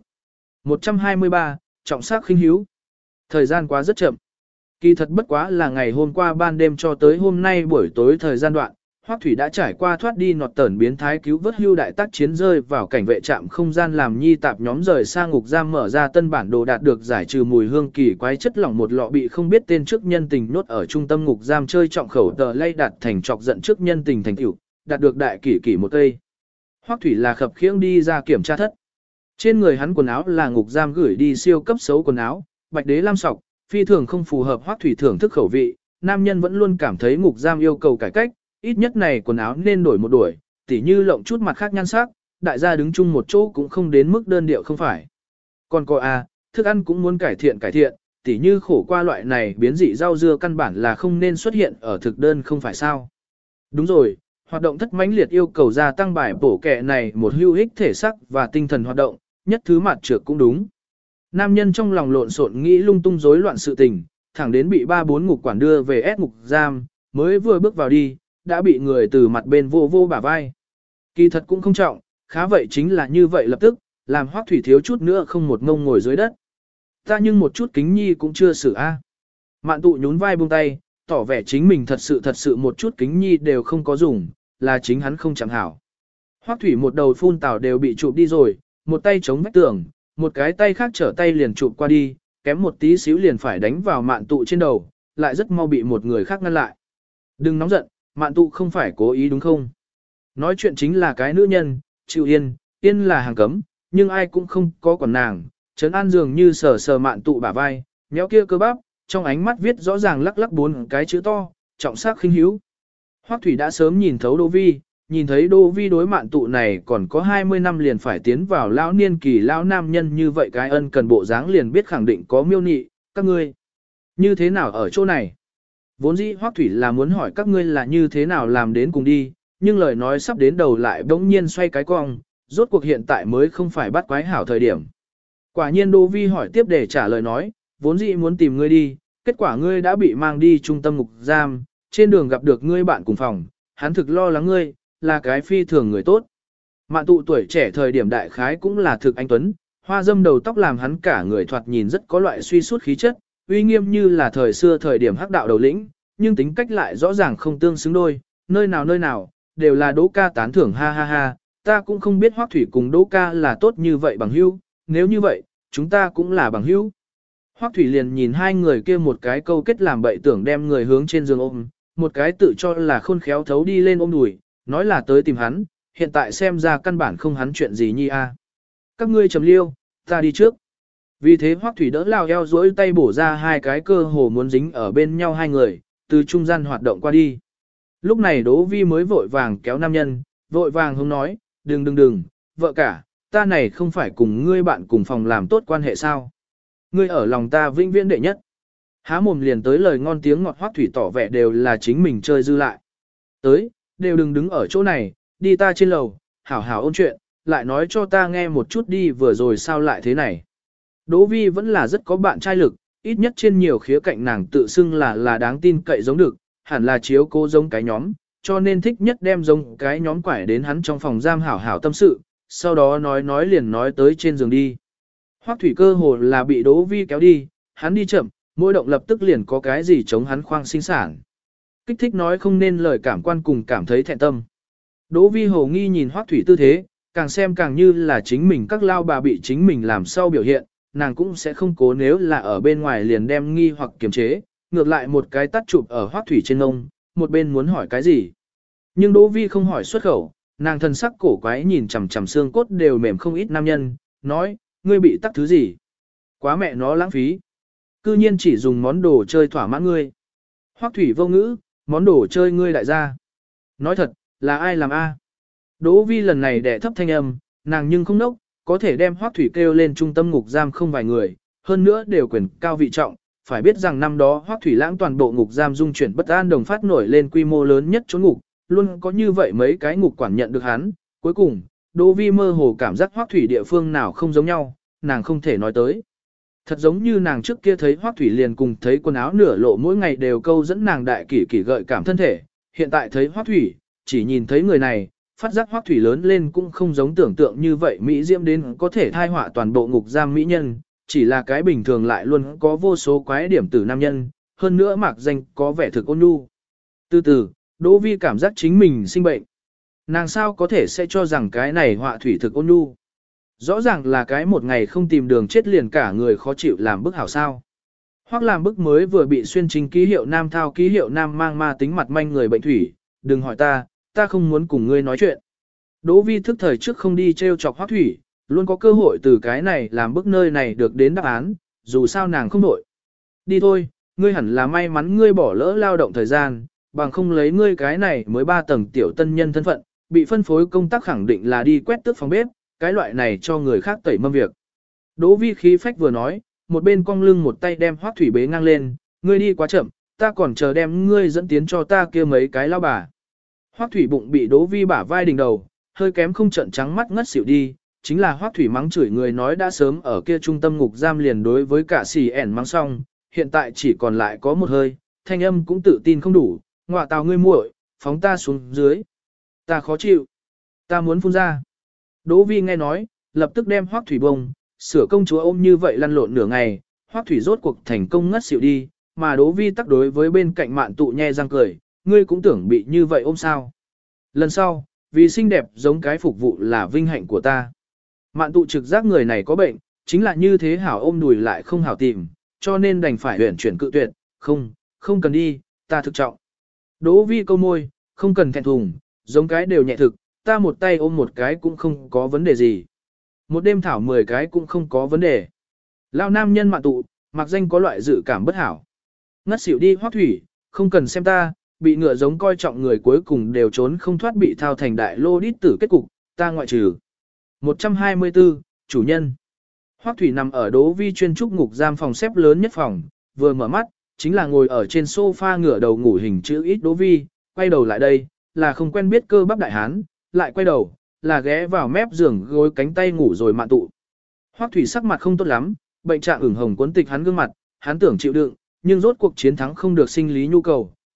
123, trọng sắc khinh hiếu. Thời gian quá rất chậm. Kỳ thật bất quá là ngày hôm qua ban đêm cho tới hôm nay buổi tối thời gian đoạn, Hoắc Thủy đã trải qua thoát đi nọt tẩn biến thái cứu vớt hưu đại tác chiến rơi vào cảnh vệ trạm không gian làm nhi tạp nhóm rời sang ngục giam mở ra tân bản đồ đạt được giải trừ mùi hương kỳ quái chất lỏng một lọ bị không biết tên trước nhân tình nốt ở trung tâm ngục giam chơi trọng khẩu tờ lay đạt thành chọc giận trước nhân tình thành tiểu, đạt được đại kỷ kỷ một cây. Hoắc Thủy là khập khiễng đi ra kiểm tra thất. Trên người hắn quần áo là ngục giam gửi đi siêu cấp xấu quần áo, bạch đế lam sọc, phi thường không phù hợp Hoắc Thủy thưởng thức khẩu vị, nam nhân vẫn luôn cảm thấy ngục giam yêu cầu cải cách, ít nhất này quần áo nên đổi một đổi, tỉ như lộng chút mặt khác nhan sắc, đại gia đứng chung một chỗ cũng không đến mức đơn điệu không phải. Còn có thức ăn cũng muốn cải thiện, tỉ như khổ qua loại này biến dị rau dưa căn bản là không nên xuất hiện ở thực đơn không phải sao. Đúng rồi, hoạt động thất mãnh liệt yêu cầu gia tăng bài bổ kẹ này một hữu ích thể sắc và tinh thần hoạt động, nhất thứ mặt trược cũng đúng. Nam nhân trong lòng lộn xộn nghĩ lung tung rối loạn sự tình, thẳng đến bị 3-4 ngục quản đưa về ép ngục giam, mới vừa bước vào đi, đã bị người từ mặt bên vô bả vai. Kỳ thật cũng không trọng, khá vậy chính là như vậy lập tức, làm Hoắc Thủy thiếu chút nữa không một ngông ngồi dưới đất. Ta nhưng một chút kính nhi cũng chưa xử a. Mạn tụ nhún vai buông tay, tỏ vẻ chính mình thật sự một chút kính nhi đều không có dùng, là chính hắn không chẳng hảo. Hoắc Thủy một đầu phun tảo đều bị chụp đi rồi, một tay chống vách tường, một cái tay khác trở tay liền chụp qua đi, kém một tí xíu liền phải đánh vào mạn tụ trên đầu, lại rất mau bị một người khác ngăn lại. Đừng nóng giận, mạn tụ không phải cố ý đúng không? Nói chuyện chính là cái nữ nhân, chịu yên là hàng cấm, nhưng ai cũng không có quản nàng, Trấn An dường như sờ mạn tụ bả vai, méo kia cơ bắp, trong ánh mắt viết rõ ràng lắc 4 cái chữ to, trọng sắc khinh hiếu. Hoắc Thủy đã sớm nhìn thấu Đỗ Vi, nhìn thấy Đỗ Vi đối mạn tụ này còn có 20 năm liền phải tiến vào lão niên kỳ lão nam nhân như vậy cái ân cần bộ dáng liền biết khẳng định có miêu nị, các ngươi như thế nào ở chỗ này? Vốn dĩ Hoắc Thủy là muốn hỏi các ngươi là như thế nào làm đến cùng đi, nhưng lời nói sắp đến đầu lại bỗng nhiên xoay cái cong, rốt cuộc hiện tại mới không phải bắt quái hảo thời điểm. Quả nhiên Đỗ Vi hỏi tiếp để trả lời nói, vốn dĩ muốn tìm ngươi đi, kết quả ngươi đã bị mang đi trung tâm ngục giam, trên đường gặp được ngươi bạn cùng phòng, hắn thực lo lắng ngươi, là cái phi thường người tốt. Mạn tụ tuổi trẻ thời điểm đại khái cũng là thực anh tuấn, hoa dâm đầu tóc làm hắn cả người thoạt nhìn rất có loại suy sút khí chất, uy nghiêm như là thời xưa thời điểm hắc đạo đầu lĩnh, nhưng tính cách lại rõ ràng không tương xứng đôi, nơi nào, đều là Đỗ ca tán thưởng ha ha ha, ta cũng không biết Hoắc Thủy cùng Đỗ ca là tốt như vậy bằng hữu, nếu như vậy, chúng ta cũng là bằng hữu. Hoắc Thủy liền nhìn hai người kia một cái câu kết làm bậy tưởng đem người hướng trên giường ôm, một cái tự cho là khôn khéo thấu đi lên ôm đùi, nói là tới tìm hắn, hiện tại xem ra căn bản không hắn chuyện gì nhi a. Các ngươi trầm liêu, ta đi trước. Vì thế Hoắc Thủy đỡ lao eo duỗi tay bổ ra hai cái cơ hồ muốn dính ở bên nhau hai người, từ trung gian hoạt động qua đi. Lúc này Đỗ Vi mới vội vàng kéo nam nhân, vội vàng hông nói, đừng, vợ cả, ta này không phải cùng ngươi bạn cùng phòng làm tốt quan hệ sao. Ngươi ở lòng ta vĩnh viễn đệ nhất. Há mồm liền tới lời ngon tiếng ngọt Hoắc Thủy tỏ vẻ đều là chính mình chơi dư lại. Tới, đều đừng đứng ở chỗ này, đi ta trên lầu, hảo hảo ôn chuyện, lại nói cho ta nghe một chút đi vừa rồi sao lại thế này. Đỗ Vi vẫn là rất có bạn trai lực, ít nhất trên nhiều khía cạnh nàng tự xưng là đáng tin cậy giống được, hẳn là chiếu cố giống cái nhóm, cho nên thích nhất đem giống cái nhóm quải đến hắn trong phòng giam hảo hảo tâm sự, sau đó nói liền nói tới trên giường đi. Hoắc Thủy cơ hồ là bị Đỗ Vi kéo đi, hắn đi chậm, mỗi động lập tức liền có cái gì chống hắn khoang sinh sản. Kích thích nói không nên lời cảm quan cùng cảm thấy thẹn tâm. Đỗ Vi hồ nghi nhìn Hoắc Thủy tư thế, càng xem càng như là chính mình các lao bà bị chính mình làm sau biểu hiện, nàng cũng sẽ không cố nếu là ở bên ngoài liền đem nghi hoặc kiềm chế, ngược lại một cái tắt chụp ở Hoắc Thủy trên ngông, một bên muốn hỏi cái gì. Nhưng Đỗ Vi không hỏi xuất khẩu, nàng thân sắc cổ quái nhìn chằm chằm xương cốt đều mềm không ít nam nhân, nói, ngươi bị tắc thứ gì? Quá mẹ nó lãng phí. Cư nhiên chỉ dùng món đồ chơi thỏa mãn ngươi. Hoắc Thủy vô ngữ, món đồ chơi ngươi đại gia. Nói thật, là ai làm a? Đỗ Vi lần này đẻ thấp thanh âm, nàng nhưng không nốc, có thể đem Hoắc Thủy kêu lên trung tâm ngục giam không vài người, hơn nữa đều quyền cao vị trọng. Phải biết rằng năm đó Hoắc Thủy lãng toàn bộ ngục giam dung chuyển bất an đồng phát nổi lên quy mô lớn nhất chốn ngục, luôn có như vậy mấy cái ngục quản nhận được hắn. Cuối cùng, Đỗ Vi mơ hồ cảm giác Hoắc Thủy địa phương nào không giống nhau, nàng không thể nói tới. Thật giống như nàng trước kia thấy Hoắc Thủy liền cùng thấy quần áo nửa lộ mỗi ngày đều câu dẫn nàng đại kỷ kỷ gợi cảm thân thể, hiện tại thấy Hoắc Thủy, chỉ nhìn thấy người này, phát giác Hoắc Thủy lớn lên cũng không giống tưởng tượng như vậy mỹ diễm đến có thể thai họa toàn bộ ngục giam mỹ nhân, chỉ là cái bình thường lại luôn có vô số quái điểm tử nam nhân, hơn nữa mạc danh có vẻ thực ôn nhu. Từ từ, Đỗ Vi cảm giác chính mình sinh bệnh. Nàng sao có thể sẽ cho rằng cái này họa thủy thực ôn nhu. Rõ ràng là cái một ngày không tìm đường chết liền cả người khó chịu làm bức hảo sao. Hoặc làm bức mới vừa bị xuyên chính ký hiệu nam thao ký hiệu nam mang ma tính mặt manh người bệnh thủy, đừng hỏi ta không muốn cùng ngươi nói chuyện. Đỗ Vi thức thời trước không đi treo chọc Hoắc Thủy, luôn có cơ hội từ cái này làm bức nơi này được đến đáp án, dù sao nàng không đổi. Đi thôi, ngươi hẳn là may mắn ngươi bỏ lỡ lao động thời gian, bằng không lấy ngươi cái này mới 3 tầng tiểu tân nhân thân phận, bị phân phối công tác khẳng định là đi quét tước phòng bếp, cái loại này cho người khác tẩy mâm việc. Đỗ Vi khí phách vừa nói, một bên cong lưng một tay đem Hoắc Thủy bế ngang lên, ngươi đi quá chậm, ta còn chờ đem ngươi dẫn tiến cho ta kia mấy cái lao bà. Hoắc Thủy bụng bị Đỗ Vi bả vai đỉnh đầu, hơi kém không trận trắng mắt ngất xỉu đi, chính là Hoắc Thủy mắng chửi người nói đã sớm ở kia trung tâm ngục giam liền đối với cả xì ẻn mắng xong, hiện tại chỉ còn lại có một hơi, thanh âm cũng tự tin không đủ, ngọa tào ngươi muội, phóng ta xuống dưới. Ta khó chịu, ta muốn phun ra. Đỗ Vi nghe nói, lập tức đem Hoắc Thủy bông, sửa công chúa ôm như vậy lăn lộn nửa ngày, Hoắc Thủy rốt cuộc thành công ngất xỉu đi, mà Đỗ Vi tắc đối với bên cạnh Mạn Tụ nhe răng cười, ngươi cũng tưởng bị như vậy ôm sao. Lần sau, vì xinh đẹp giống cái phục vụ là vinh hạnh của ta. Mạn Tụ trực giác người này có bệnh, chính là như thế hảo ôm đùi lại không hảo tìm, cho nên đành phải huyển chuyển cự tuyệt, không cần đi, ta thực trọng. Đỗ Vi câu môi, không cần thẹn thùng, giống cái đều nhẹ thực, ta một tay ôm một cái cũng không có vấn đề gì. Một đêm thảo 10 cái cũng không có vấn đề. Lao nam nhân Mạn Tụ, mặc danh có loại dự cảm bất hảo. Ngất xỉu đi Hoắc Thủy, không cần xem ta, bị ngựa giống coi trọng người cuối cùng đều trốn không thoát bị thao thành đại lô đít tử kết cục, ta ngoại trừ. 124, chủ nhân. Hoắc Thủy nằm ở Đỗ Vi chuyên trúc ngục giam phòng xếp lớn nhất phòng, vừa mở mắt, chính là ngồi ở trên sofa ngửa đầu ngủ hình chữ ít Đỗ Vi, quay đầu lại đây, là không quen biết cơ bắp đại hán, lại quay đầu, là ghé vào mép giường gối cánh tay ngủ rồi Mạn Tụ. Hoắc Thủy sắc mặt không tốt lắm, bệnh trạng ửng hồng cuốn tịch hắn gương mặt, hắn tưởng chịu đựng, nhưng rốt cuộc chiến thắng không được sinh lý nhu cầu,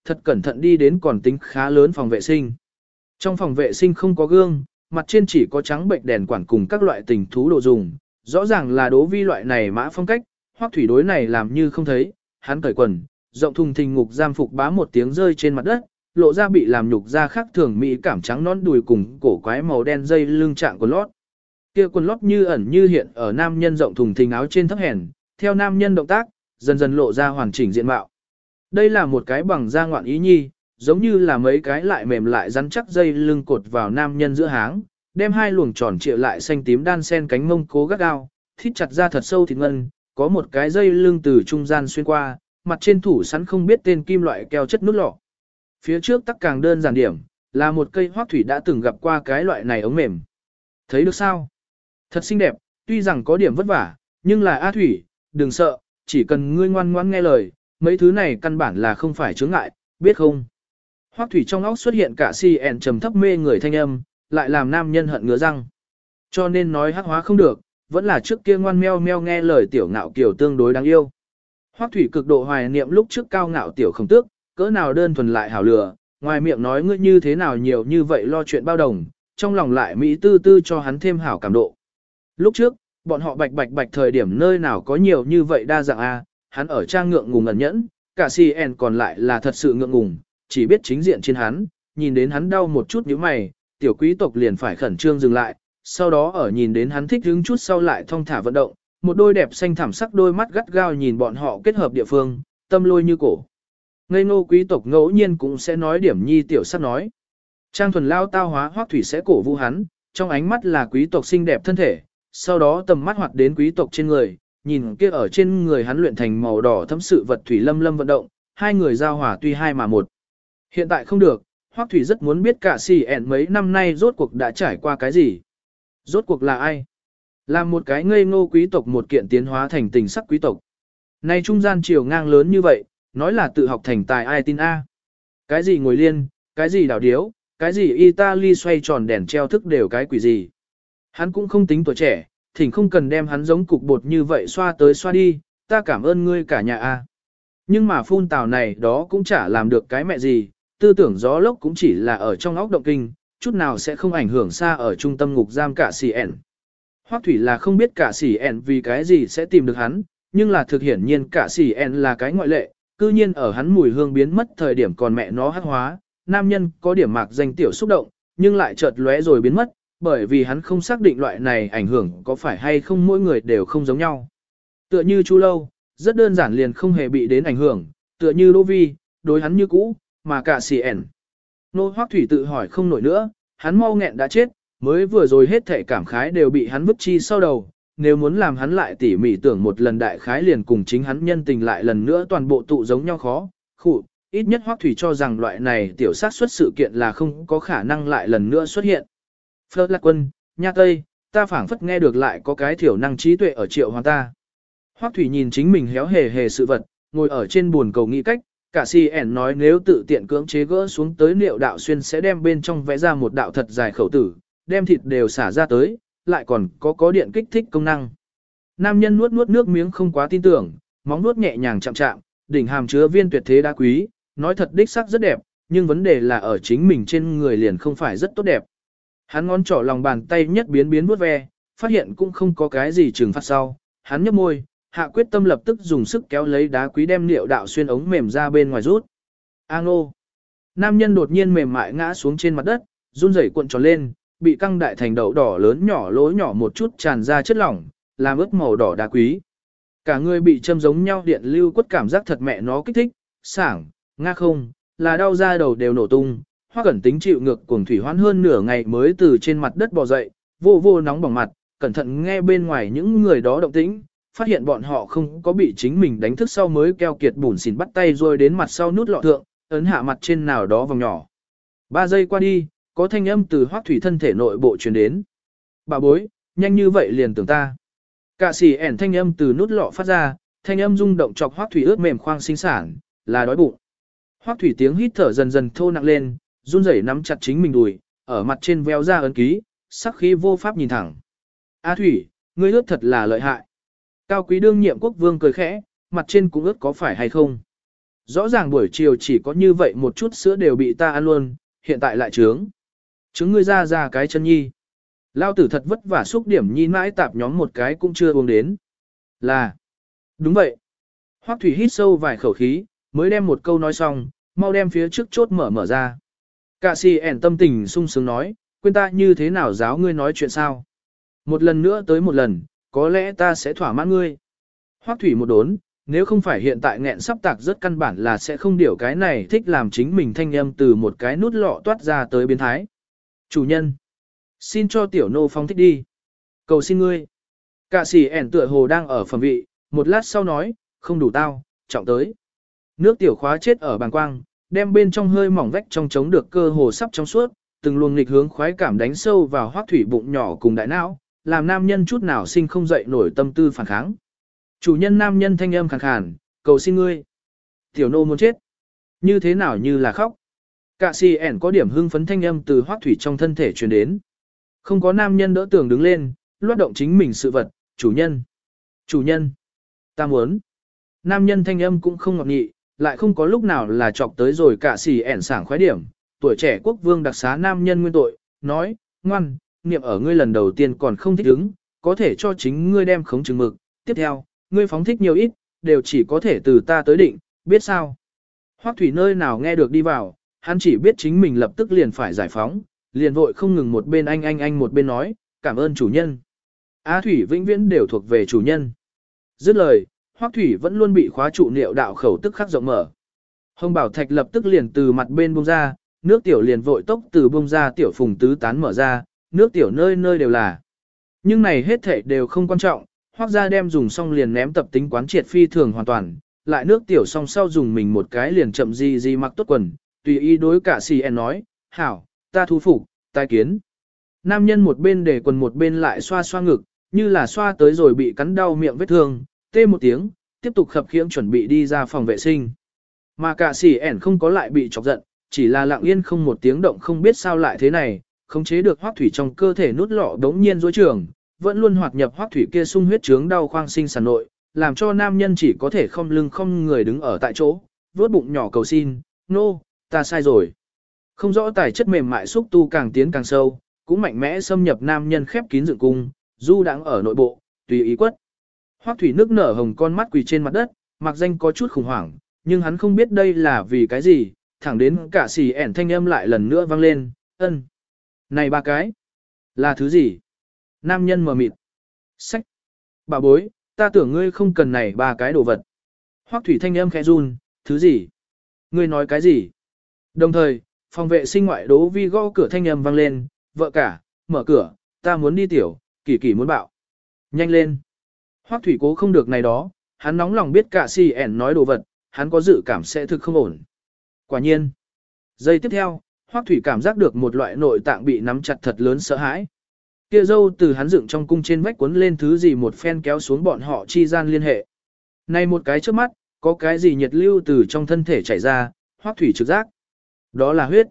thật cẩn thận đi đến còn tính khá lớn phòng vệ sinh. Trong phòng vệ sinh không có gương, mặt trên chỉ có trắng bệnh đèn quản cùng các loại tình thú đồ dùng, rõ ràng là Đỗ Vi loại này mã phong cách, Hoắc Thủy đối này làm như không thấy, hắn cởi quần, rộng thùng thình ngục giam phục bá một tiếng rơi trên mặt đất, lộ ra bị làm nhục ra khác thường mỹ cảm trắng nón đùi cùng cổ quái màu đen dây lưng trạng quần lót. Kia quần lót như ẩn như hiện ở nam nhân rộng thùng thình áo trên thấp hèn, theo nam nhân động tác, dần dần lộ ra hoàn chỉnh diện mạo. Đây là một cái bằng da ngoạn ý nhi, giống như là mấy cái lại mềm lại rắn chắc dây lưng cột vào nam nhân giữa háng, đem hai luồng tròn trịa lại xanh tím đan sen cánh mông cố gắt gao, thít chặt ra thật sâu thịt ngân, có một cái dây lưng từ trung gian xuyên qua, mặt trên thủ sẵn không biết tên kim loại keo chất nút lọ. Phía trước tắc càng đơn giản điểm, là một cây Hoắc Thủy đã từng gặp qua cái loại này ống mềm. Thấy được sao? Thật xinh đẹp, tuy rằng có điểm vất vả, nhưng là A Thủy, đừng sợ, chỉ cần ngươi ngoan ngoãn nghe lời, mấy thứ này căn bản là không phải chướng ngại, biết không? Hoắc Thủy trong óc xuất hiện cả CN trầm thấp mê người thanh âm, lại làm nam nhân hận ngứa răng. Cho nên nói hắc hóa không được, vẫn là trước kia ngoan meo meo nghe lời tiểu ngạo kiều tương đối đáng yêu. Hoắc Thủy cực độ hoài niệm lúc trước cao ngạo tiểu không tước, cỡ nào đơn thuần lại hảo lừa, ngoài miệng nói ngươi như thế nào nhiều như vậy lo chuyện bao đồng, trong lòng lại mỹ tư tư cho hắn thêm hảo cảm độ. Lúc trước, bọn họ bạch bạch thời điểm nơi nào có nhiều như vậy đa dạng a, hắn ở trang ngượng ngùng ẩn nhẫn, cả CN còn lại là thật sự ngượng ngùng, chỉ biết chính diện trên hắn, nhìn đến hắn đau một chút nhíu mày, tiểu quý tộc liền phải khẩn trương dừng lại, sau đó ở nhìn đến hắn thích hứng chút sau lại thong thả vận động, một đôi đẹp xanh thảm sắc đôi mắt gắt gao nhìn bọn họ kết hợp địa phương, tâm lôi như cổ. Ngây ngô quý tộc ngẫu nhiên cũng sẽ nói điểm nhi tiểu sắc nói. Trang thuần lao tao hóa Hoắc Thủy sẽ cổ vũ hắn, trong ánh mắt là quý tộc xinh đẹp thân thể, sau đó tầm mắt hoạt đến quý tộc trên người, nhìn kia ở trên người hắn luyện thành màu đỏ thấm sự vật thủy lâm lâm vận động, hai người giao hòa tuy hai mà một. Hiện tại không được, Hoắc Thủy rất muốn biết cả CN mấy năm nay rốt cuộc đã trải qua cái gì. Rốt cuộc là ai? Là một cái ngây ngô quý tộc một kiện tiến hóa thành tình sắc quý tộc. Nay trung gian chiều ngang lớn như vậy, nói là tự học thành tài ai tin a? Cái gì ngồi liên, cái gì đảo điếu, cái gì Italy xoay tròn đèn treo thức đều cái quỷ gì. Hắn cũng không tính tuổi trẻ, thỉnh không cần đem hắn giống cục bột như vậy xoa tới xoa đi, ta cảm ơn ngươi cả nhà a. Nhưng mà phun tào này đó cũng chả làm được cái mẹ gì, tư tưởng gió lốc cũng chỉ là ở trong óc động kinh, chút nào sẽ không ảnh hưởng xa ở trung tâm ngục giam cả CN. Hoắc Thủy là không biết cả CN vì cái gì sẽ tìm được hắn, nhưng là thực hiển nhiên cả CN là cái ngoại lệ, cư nhiên ở hắn mùi hương biến mất thời điểm còn mẹ nó hắc hóa, nam nhân có điểm mạc danh tiểu xúc động, nhưng lại chợt lóe rồi biến mất, bởi vì hắn không xác định loại này ảnh hưởng có phải hay không mỗi người đều không giống nhau. Tựa như Chu Lâu, rất đơn giản liền không hề bị đến ảnh hưởng, tựa như Đỗ Vi, đối hắn như cũ, mà cả CN. Nô Hoắc Thủy tự hỏi không nổi nữa, hắn mau nghẹn đã chết, mới vừa rồi hết thể cảm khái đều bị hắn vứt chi sau đầu, nếu muốn làm hắn lại tỉ mỉ tưởng một lần đại khái liền cùng chính hắn nhân tình lại lần nữa toàn bộ tụ giống nhau khó, khụ, ít nhất Hoắc Thủy cho rằng loại này tiểu sát xuất sự kiện là không có khả năng lại lần nữa xuất hiện. Phớt Lạc Quân, Nha Tây, ta phảng phất nghe được lại có cái thiểu năng trí tuệ ở Triệu Hoàng ta. Hoắc Thủy nhìn chính mình héo hề hề sự vật, ngồi ở trên buồn cầu nghĩ cách, cả CN nói nếu tự tiện cưỡng chế gỡ xuống tới Niệu Đạo Xuyên sẽ đem bên trong vẽ ra một đạo thật dài khẩu tử, đem thịt đều xả ra tới, lại còn có điện kích thích công năng. Nam nhân nuốt nuốt nước miếng không quá tin tưởng, móng nuốt nhẹ nhàng chạm chạm, đỉnh hàm chứa viên tuyệt thế đá quý, nói thật đích sắc rất đẹp, nhưng vấn đề là ở chính mình trên người liền không phải rất tốt đẹp. Hắn ngón trỏ lòng bàn tay nhất biến biến vuốt ve, phát hiện cũng không có cái gì trừng phạt sau, hắn nhếch môi, hạ quyết tâm lập tức dùng sức kéo lấy đá quý đem Niệu Đạo Xuyên ống mềm ra bên ngoài rút. A ngô. Nam nhân đột nhiên mềm mại ngã xuống trên mặt đất, run rẩy cuộn tròn lên, bị căng đại thành đậu đỏ lớn nhỏ lỗ nhỏ một chút tràn ra chất lỏng, làm ướt màu đỏ đá quý. Cả người bị châm giống nhau điện lưu quất cảm giác thật mẹ nó kích thích, sảng, nga không, là đau da đầu đều nổ tung. Hoắc Cẩn Tính chịu ngược cuồng thủy hoãn hơn nửa ngày mới từ trên mặt đất bò dậy, vô vô nóng bỏng mặt, cẩn thận nghe bên ngoài những người đó động tĩnh, phát hiện bọn họ không có bị chính mình đánh thức sau mới keo kiệt bùn xỉn bắt tay rồi đến mặt sau nút lọ thượng, ấn hạ mặt trên nào đó vòng nhỏ. 3 giây qua đi, có thanh âm từ Hoắc Thủy thân thể nội bộ truyền đến. Bà bối, nhanh như vậy liền tưởng ta. Cả xỉ ẻn thanh âm từ nút lọ phát ra, thanh âm rung động chọc Hoắc Thủy ướt mềm khoang sinh sản, là đói bụng. Hoắc Thủy tiếng hít thở dần dần thô nặng lên, run rẩy nắm chặt chính mình đùi, ở mặt trên véo ra ấn ký, sắc khí vô pháp nhìn thẳng. A Thủy, ngươi ướt thật là lợi hại. Cao quý đương nhiệm quốc vương cười khẽ, mặt trên cũng ướt có phải hay không? Rõ ràng buổi chiều chỉ có như vậy một chút sữa đều bị ta ăn luôn, hiện tại lại trướng. Trứng ngươi ra cái chân nhi. Lao tử thật vất vả xúc điểm nhi mãi tạp nhóm một cái cũng chưa uống đến. Là. Đúng vậy. Hoắc Thủy hít sâu vài khẩu khí, mới đem một câu nói xong, mau đem phía trước chốt mở ra. Cả si ẻn tâm tình sung sướng nói, quên ta như thế nào giáo ngươi nói chuyện sao. Một lần nữa tới một lần, có lẽ ta sẽ thỏa mãn ngươi. Hoắc Thủy một đốn, nếu không phải hiện tại nghẹn sắp tạc rất căn bản là sẽ không điều cái này thích làm chính mình thanh âm từ một cái nút lọ toát ra tới biến thái. Chủ nhân, xin cho tiểu nô phong thích đi. Cầu xin ngươi. Cả sĩ ẻn tựa hồ đang ở phẩm vị, một lát sau nói, không đủ tao, trọng tới. Nước tiểu khóa chết ở bàng quang, đem bên trong hơi mỏng vách trong chống được cơ hồ sắp trong suốt, từng luồng nghịch hướng khoái cảm đánh sâu vào Hoắc Thủy bụng nhỏ cùng đại não, làm nam nhân chút nào sinh không dậy nổi tâm tư phản kháng. Chủ nhân nam nhân thanh âm khàn khàn, cầu xin ngươi. Tiểu nô muốn chết. Như thế nào như là khóc. Cả si ẻn có điểm hưng phấn thanh âm từ Hoắc Thủy trong thân thể truyền đến. Không có nam nhân đỡ tường đứng lên, loát động chính mình sự vật, chủ nhân. Chủ nhân. Ta muốn. Nam nhân thanh âm cũng không ngọt nghị, lại không có lúc nào là chọc tới rồi cả si ẻn sảng khoái điểm. Tuổi trẻ quốc vương đặc xá nam nhân nguyên tội, nói, ngoan, niệm ở ngươi lần đầu tiên còn không thích ứng, có thể cho chính ngươi đem khống chừng mực. Tiếp theo, ngươi phóng thích nhiều ít, đều chỉ có thể từ ta tới định, biết sao? Hoắc Thủy nơi nào nghe được đi vào, hắn chỉ biết chính mình lập tức liền phải giải phóng, liền vội không ngừng một bên anh một bên nói, cảm ơn chủ nhân. Á Thủy vĩnh viễn đều thuộc về chủ nhân. Dứt lời, Hoắc Thủy vẫn luôn bị khóa trụ niệu đạo khẩu tức khắc rộng mở. Hồng Bảo Thạch lập tức liền từ mặt bên bung ra, nước tiểu liền vội tốc từ bung ra tiểu phùng tứ tán mở ra, nước tiểu nơi nơi đều là. Nhưng này hết thảy đều không quan trọng, Hoắc gia đem dùng xong liền ném tập tính quán triệt phi thường hoàn toàn, lại nước tiểu xong sau dùng mình một cái liền chậm gì mặc tốt quần, tùy ý đối cả CN nói, hảo, ta thu phục, tai kiến. Nam nhân một bên để quần một bên lại xoa xoa ngực, như là xoa tới rồi bị cắn đau miệng vết thương, tê một tiếng, tiếp tục khập khiễng chuẩn bị đi ra phòng vệ sinh. Mà cả CN không có lại bị chọc giận, chỉ là lặng yên không một tiếng động không biết sao lại thế này, khống chế được Hoắc Thủy trong cơ thể nút lọ đống nhiên rối trường, vẫn luôn hoạt nhập Hoắc Thủy kia sung huyết trướng đau khoang sinh sản nội, làm cho nam nhân chỉ có thể không lưng không người đứng ở tại chỗ, vớt bụng nhỏ cầu xin, nô, ta sai rồi. Không rõ tài chất mềm mại xúc tu càng tiến càng sâu, cũng mạnh mẽ xâm nhập nam nhân khép kín dựng cung, du đang ở nội bộ, tùy ý quất. Hoắc Thủy nước nở hồng con mắt quỳ trên mặt đất, mặc danh có chút khủng hoảng, nhưng hắn không biết đây là vì cái gì, thẳng đến cả xì ẻn thanh âm lại lần nữa vang lên, ân. Này ba cái, là thứ gì? Nam nhân mờ mịt. Sách. Bà bối, ta tưởng ngươi không cần này ba cái đồ vật. Hoắc Thủy thanh âm khẽ run, thứ gì? Ngươi nói cái gì? Đồng thời, phòng vệ sinh ngoại Đỗ Vi gõ cửa thanh âm vang lên, vợ cả, mở cửa, ta muốn đi tiểu, Kỳ Kỳ muốn bạo. Nhanh lên. Hoắc Thủy cố không được này đó, hắn nóng lòng biết cả si ẻn nói đồ vật, hắn có dự cảm sẽ thực không ổn. Quả nhiên. Giây tiếp theo, Hoắc Thủy cảm giác được một loại nội tạng bị nắm chặt thật lớn sợ hãi. Kia dâu từ hắn dựng trong cung trên vách cuốn lên thứ gì một phen kéo xuống bọn họ chi gian liên hệ. Này một cái trước mắt, có cái gì nhiệt lưu từ trong thân thể chảy ra, Hoắc Thủy trực giác. Đó là huyết.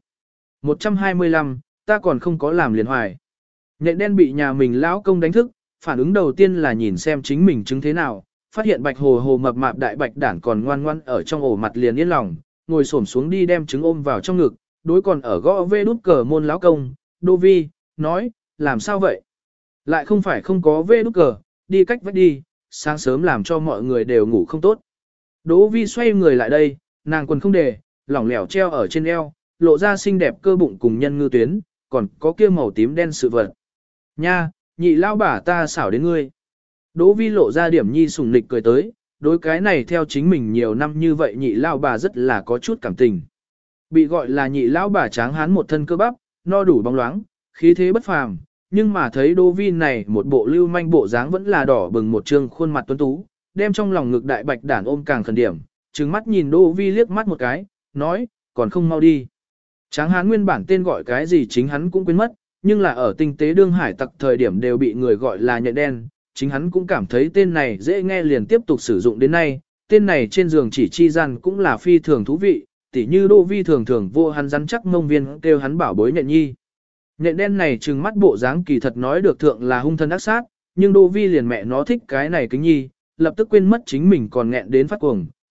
125, ta còn không có làm liền hoài. Nhện đen bị nhà mình lão công đánh thức, phản ứng đầu tiên là nhìn xem chính mình chứng thế nào, phát hiện bạch hồ hồ mập mạp đại bạch đản còn ngoan ngoan ở trong ổ mặt liền yên lòng, ngồi xổm xuống đi đem trứng ôm vào trong ngực, đối còn ở gõ vê đút cờ môn lão công, Đô Vi, nói, làm sao vậy? Lại không phải không có vê đút cờ, đi cách vách đi, sáng sớm làm cho mọi người đều ngủ không tốt. Đỗ Vi xoay người lại đây, nàng quần không để, lỏng lẻo treo ở trên eo, lộ ra xinh đẹp cơ bụng cùng nhân ngư tuyến, còn có kia màu tím đen sự vật. Nha, nhị lao bả ta xảo đến ngươi. Đỗ Vi lộ ra điểm nhi sủng nịch cười tới, đối cái này theo chính mình nhiều năm như vậy nhị lao bà rất là có chút cảm tình. Bị gọi là nhị lao bà tráng hán một thân cơ bắp, no đủ bóng loáng, khí thế bất phàm, nhưng mà thấy Đỗ Vi này một bộ lưu manh bộ dáng vẫn là đỏ bừng một trương khuôn mặt tuấn tú, đem trong lòng ngực đại bạch đản ôm càng khẩn điểm, trừng mắt nhìn Đỗ Vi liếc mắt một cái, nói, còn không mau đi. Tráng hán nguyên bản tên gọi cái gì chính hắn cũng quên mất, nhưng là ở tinh tế đương hải tặc thời điểm đều bị người gọi là nhện đen, chính hắn cũng cảm thấy tên này dễ nghe liền tiếp tục sử dụng đến nay, tên này trên giường chỉ chi gian cũng là phi thường thú vị, tỉ như Đỗ Vi thường thường vô hắn rắn chắc mông viên kêu hắn bảo bối nhện nhi. Nhện đen này trừng mắt bộ dáng kỳ thật nói được thượng là hung thân ác sát, nhưng Đỗ Vi liền mẹ nó thích cái này kính nhi, lập tức quên mất chính mình còn nghẹn đến phát cuồng,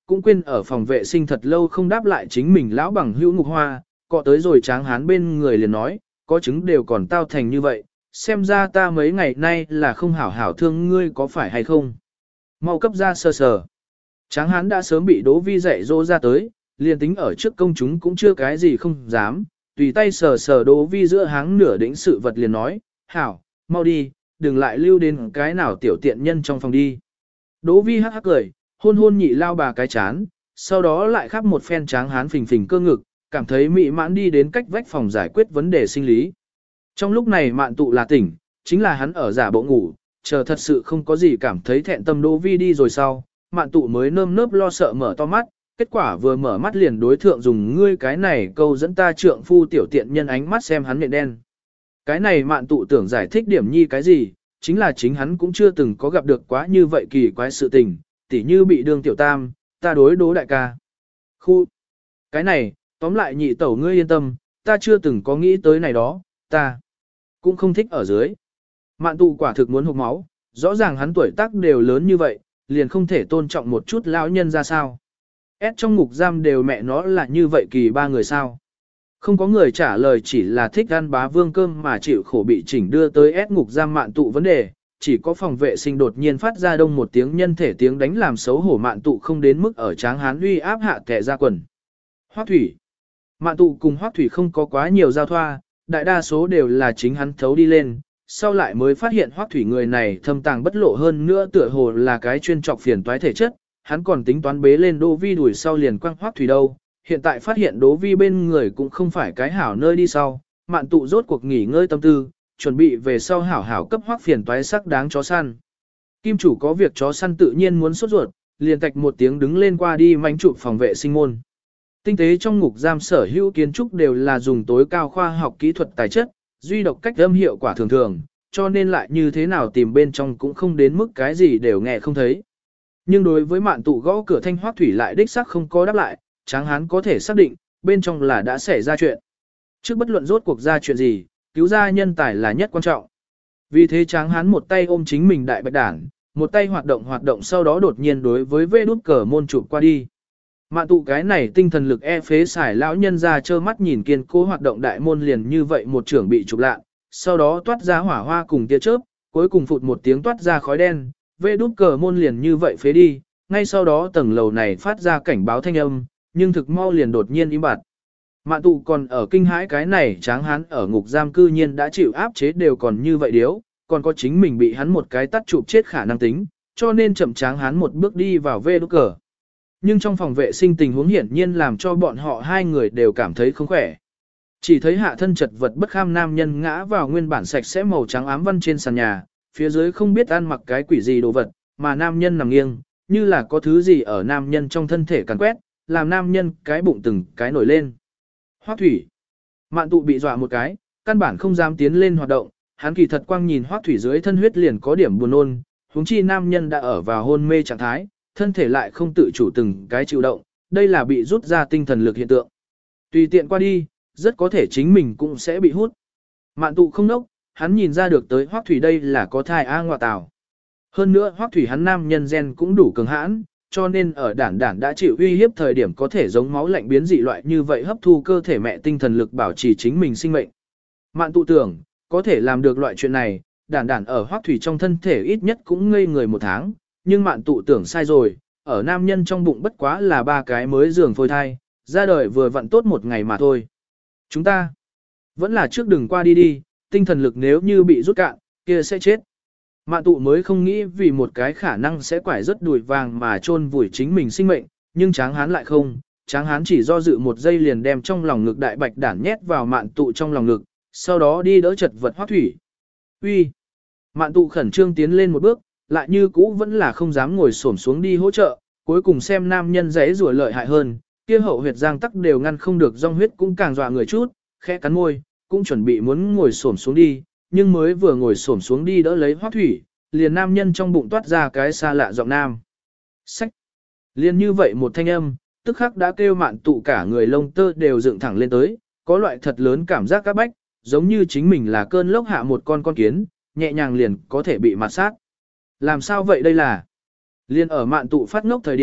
cũng quên ở phòng vệ sinh thật lâu không đáp lại chính mình lão bằng hữu Ngục Hoa, cọ tới rồi Tráng Hán bên người liền nói, có chứng đều còn tao thành như vậy, xem ra ta mấy ngày nay là không hảo hảo thương ngươi có phải hay không. Mau cấp ra sơ sờ. Tráng Hán đã sớm bị Đỗ Vi dạy dỗ ra tới, liền tính ở trước công chúng cũng chưa cái gì không dám, tùy tay sờ sờ Đỗ Vi giữa háng nửa đỉnh sự vật liền nói, hảo, mau đi, đừng lại lưu đến cái nào tiểu tiện nhân trong phòng đi. Đỗ Vi hắc hắc cười, hôn hôn nhị lao bà cái chán, sau đó lại khắp một phen Tráng Hán phình phình cơ ngực, cảm thấy mị mãn đi đến cách vách phòng giải quyết vấn đề sinh lý. Trong lúc này Mạn Tụ là tỉnh, chính là hắn ở giả bộ ngủ, chờ thật sự không có gì cảm thấy thẹn tâm Đỗ Vi đi rồi sau, Mạn Tụ mới nơm nớp lo sợ mở to mắt, kết quả vừa mở mắt liền đối thượng dùng ngươi cái này câu dẫn ta trượng phu tiểu tiện nhân ánh mắt xem hắn miệng đen. Cái này Mạn Tụ tưởng giải thích điểm nhi cái gì, chính là chính hắn cũng chưa từng có gặp được quá như vậy kỳ quái sự tình, tỉ như bị đương tiểu tam, ta đối Đỗ đại ca. Khu, cái này, tóm lại nhị tẩu ngươi yên tâm, ta chưa từng có nghĩ tới này đó, ta cũng không thích ở dưới. Mạn Tụ quả thực muốn hộc máu, rõ ràng hắn tuổi tác đều lớn như vậy, liền không thể tôn trọng một chút lão nhân ra sao. Trong ngục giam đều mẹ nó là như vậy kỳ ba người sao. Không có người trả lời, chỉ là thích ăn bá vương cơm mà chịu khổ bị chỉnh đưa tới ngục giam Mạn Tụ vấn đề, chỉ có phòng vệ sinh đột nhiên phát ra đông một tiếng nhân thể tiếng đánh làm xấu hổ Mạn Tụ không đến mức ở Tráng Hán uy áp hạ kẻ ra quần. Hoắc Thủy. Mạn Tụ cùng Hoắc Thủy không có quá nhiều giao thoa, đại đa số đều là chính hắn thấu đi lên, sau lại mới phát hiện Hoắc Thủy người này thâm tàng bất lộ hơn nữa tựa hồ là cái chuyên trọc phiền toái thể chất, hắn còn tính toán bế lên Đỗ Vi đuổi sau liền quăng Hoắc Thủy đâu, hiện tại phát hiện Đỗ Vi bên người cũng không phải cái hảo nơi đi sau, Mạn Tụ rốt cuộc nghỉ ngơi tâm tư, chuẩn bị về sau hảo hảo cấp Hoắc phiền toái sắc đáng chó săn. Kim chủ có việc chó săn tự nhiên muốn sốt ruột, liền tạch một tiếng đứng lên qua đi mánh chụp phòng vệ sinh môn. Tinh tế trong ngục giam sở hữu kiến trúc đều là dùng tối cao khoa học kỹ thuật tài chất, duy độc cách âm hiệu quả thường thường, cho nên lại như thế nào tìm bên trong cũng không đến mức cái gì đều nghe không thấy. Nhưng đối với Mạn Tụ gõ cửa thanh Hoắc Thủy lại đích xác không có đáp lại, Tráng Hán có thể xác định, bên trong là đã xảy ra chuyện. Trước bất luận rốt cuộc ra chuyện gì, cứu ra nhân tài là nhất quan trọng. Vì thế Tráng Hán một tay ôm chính mình đại bạch đản, một tay hoạt động sau đó đột nhiên đối với vê đút cờ môn chụp qua đi. Mạn Tụ cái này tinh thần lực phế xài lão nhân ra trơ mắt nhìn kiên cố hoạt động đại môn liền như vậy một trưởng bị chụp lạ, sau đó toát ra hỏa hoa cùng tia chớp, cuối cùng phụt một tiếng toát ra khói đen, vê đút cờ môn liền như vậy phế đi, ngay sau đó tầng lầu này phát ra cảnh báo thanh âm, nhưng thực mau liền đột nhiên im bặt. Mạn Tụ còn ở kinh hãi cái này Tráng Hán ở ngục giam cư nhiên đã chịu áp chế đều còn như vậy điếu, còn có chính mình bị hắn một cái tắt chụp chết khả năng tính, cho nên chậm Tráng Hán một bước đi vào vê đút cờ. Nhưng trong phòng vệ sinh tình huống hiển nhiên làm cho bọn họ hai người đều cảm thấy không khỏe. Chỉ thấy hạ thân chật vật bất kham nam nhân ngã vào nguyên bản sạch sẽ màu trắng ám văn trên sàn nhà, phía dưới không biết ăn mặc cái quỷ gì đồ vật, mà nam nhân nằm nghiêng, như là có thứ gì ở nam nhân trong thân thể càn quét, làm nam nhân cái bụng từng cái nổi lên. Hoắc Thủy. Mạn Tụ bị dọa một cái, căn bản không dám tiến lên hoạt động, hắn kỳ thật quang nhìn Hoắc Thủy dưới thân huyết liền có điểm buồn nôn, huống chi nam nhân đã ở vào hôn mê trạng thái, thân thể lại không tự chủ từng cái chịu động, đây là bị rút ra tinh thần lực hiện tượng. Tùy tiện qua đi, rất có thể chính mình cũng sẽ bị hút. Mạn Tụ không nốc, hắn nhìn ra được tới Hoắc Thủy đây là có thai ngoại tảo. Hơn nữa Hoắc Thủy hắn nam nhân gen cũng đủ cường hãn, cho nên ở đản đã chịu uy hiếp thời điểm có thể giống máu lạnh biến dị loại như vậy hấp thu cơ thể mẹ tinh thần lực bảo trì chính mình sinh mệnh. Mạn Tụ tưởng, có thể làm được loại chuyện này, đản ở Hoắc Thủy trong thân thể ít nhất cũng ngây người 1 tháng, nhưng Mạn Tụ tưởng sai rồi, ở nam nhân trong bụng bất quá là 3 cái mới giường phôi thai, ra đời vừa vặn tốt 1 ngày mà thôi. Chúng ta vẫn là trước đừng qua đi, tinh thần lực nếu như bị rút cạn, kia sẽ chết. Mạn Tụ mới không nghĩ vì một cái khả năng sẽ quải rất đùi vàng mà chôn vùi chính mình sinh mệnh, nhưng Tráng Hán lại không, Tráng Hán chỉ do dự 1 giây liền đem trong lòng ngực đại bạch đản nhét vào Mạn Tụ trong lòng ngực, sau đó đi đỡ chật vật Hoắc Thủy. Uy. Mạn Tụ khẩn trương tiến lên 1 bước, lại như cũ vẫn là không dám ngồi xổm xuống đi hỗ trợ, cuối cùng xem nam nhân giãy giụa lợi hại hơn, kia hậu huyệt giang tắc đều ngăn không được dòng huyết cũng càng dọa người chút, khẽ cắn môi, cũng chuẩn bị muốn ngồi xổm xuống đi, nhưng mới vừa ngồi xổm xuống đi đỡ lấy Hoắc Thủy, liền nam nhân trong bụng toát ra cái xa lạ giọng nam. Sách. Liền như vậy một thanh âm, tức khắc đã kêu Mạn Tụ cả người lông tơ đều dựng thẳng lên tới, có loại thật lớn cảm giác các bách, giống như chính mình là cơn lốc hạ một con kiến, nhẹ nhàng liền có thể bị mạt sát. Làm sao vậy đây là? Liên ở Mạn Tụ phát ngốc thời điểm,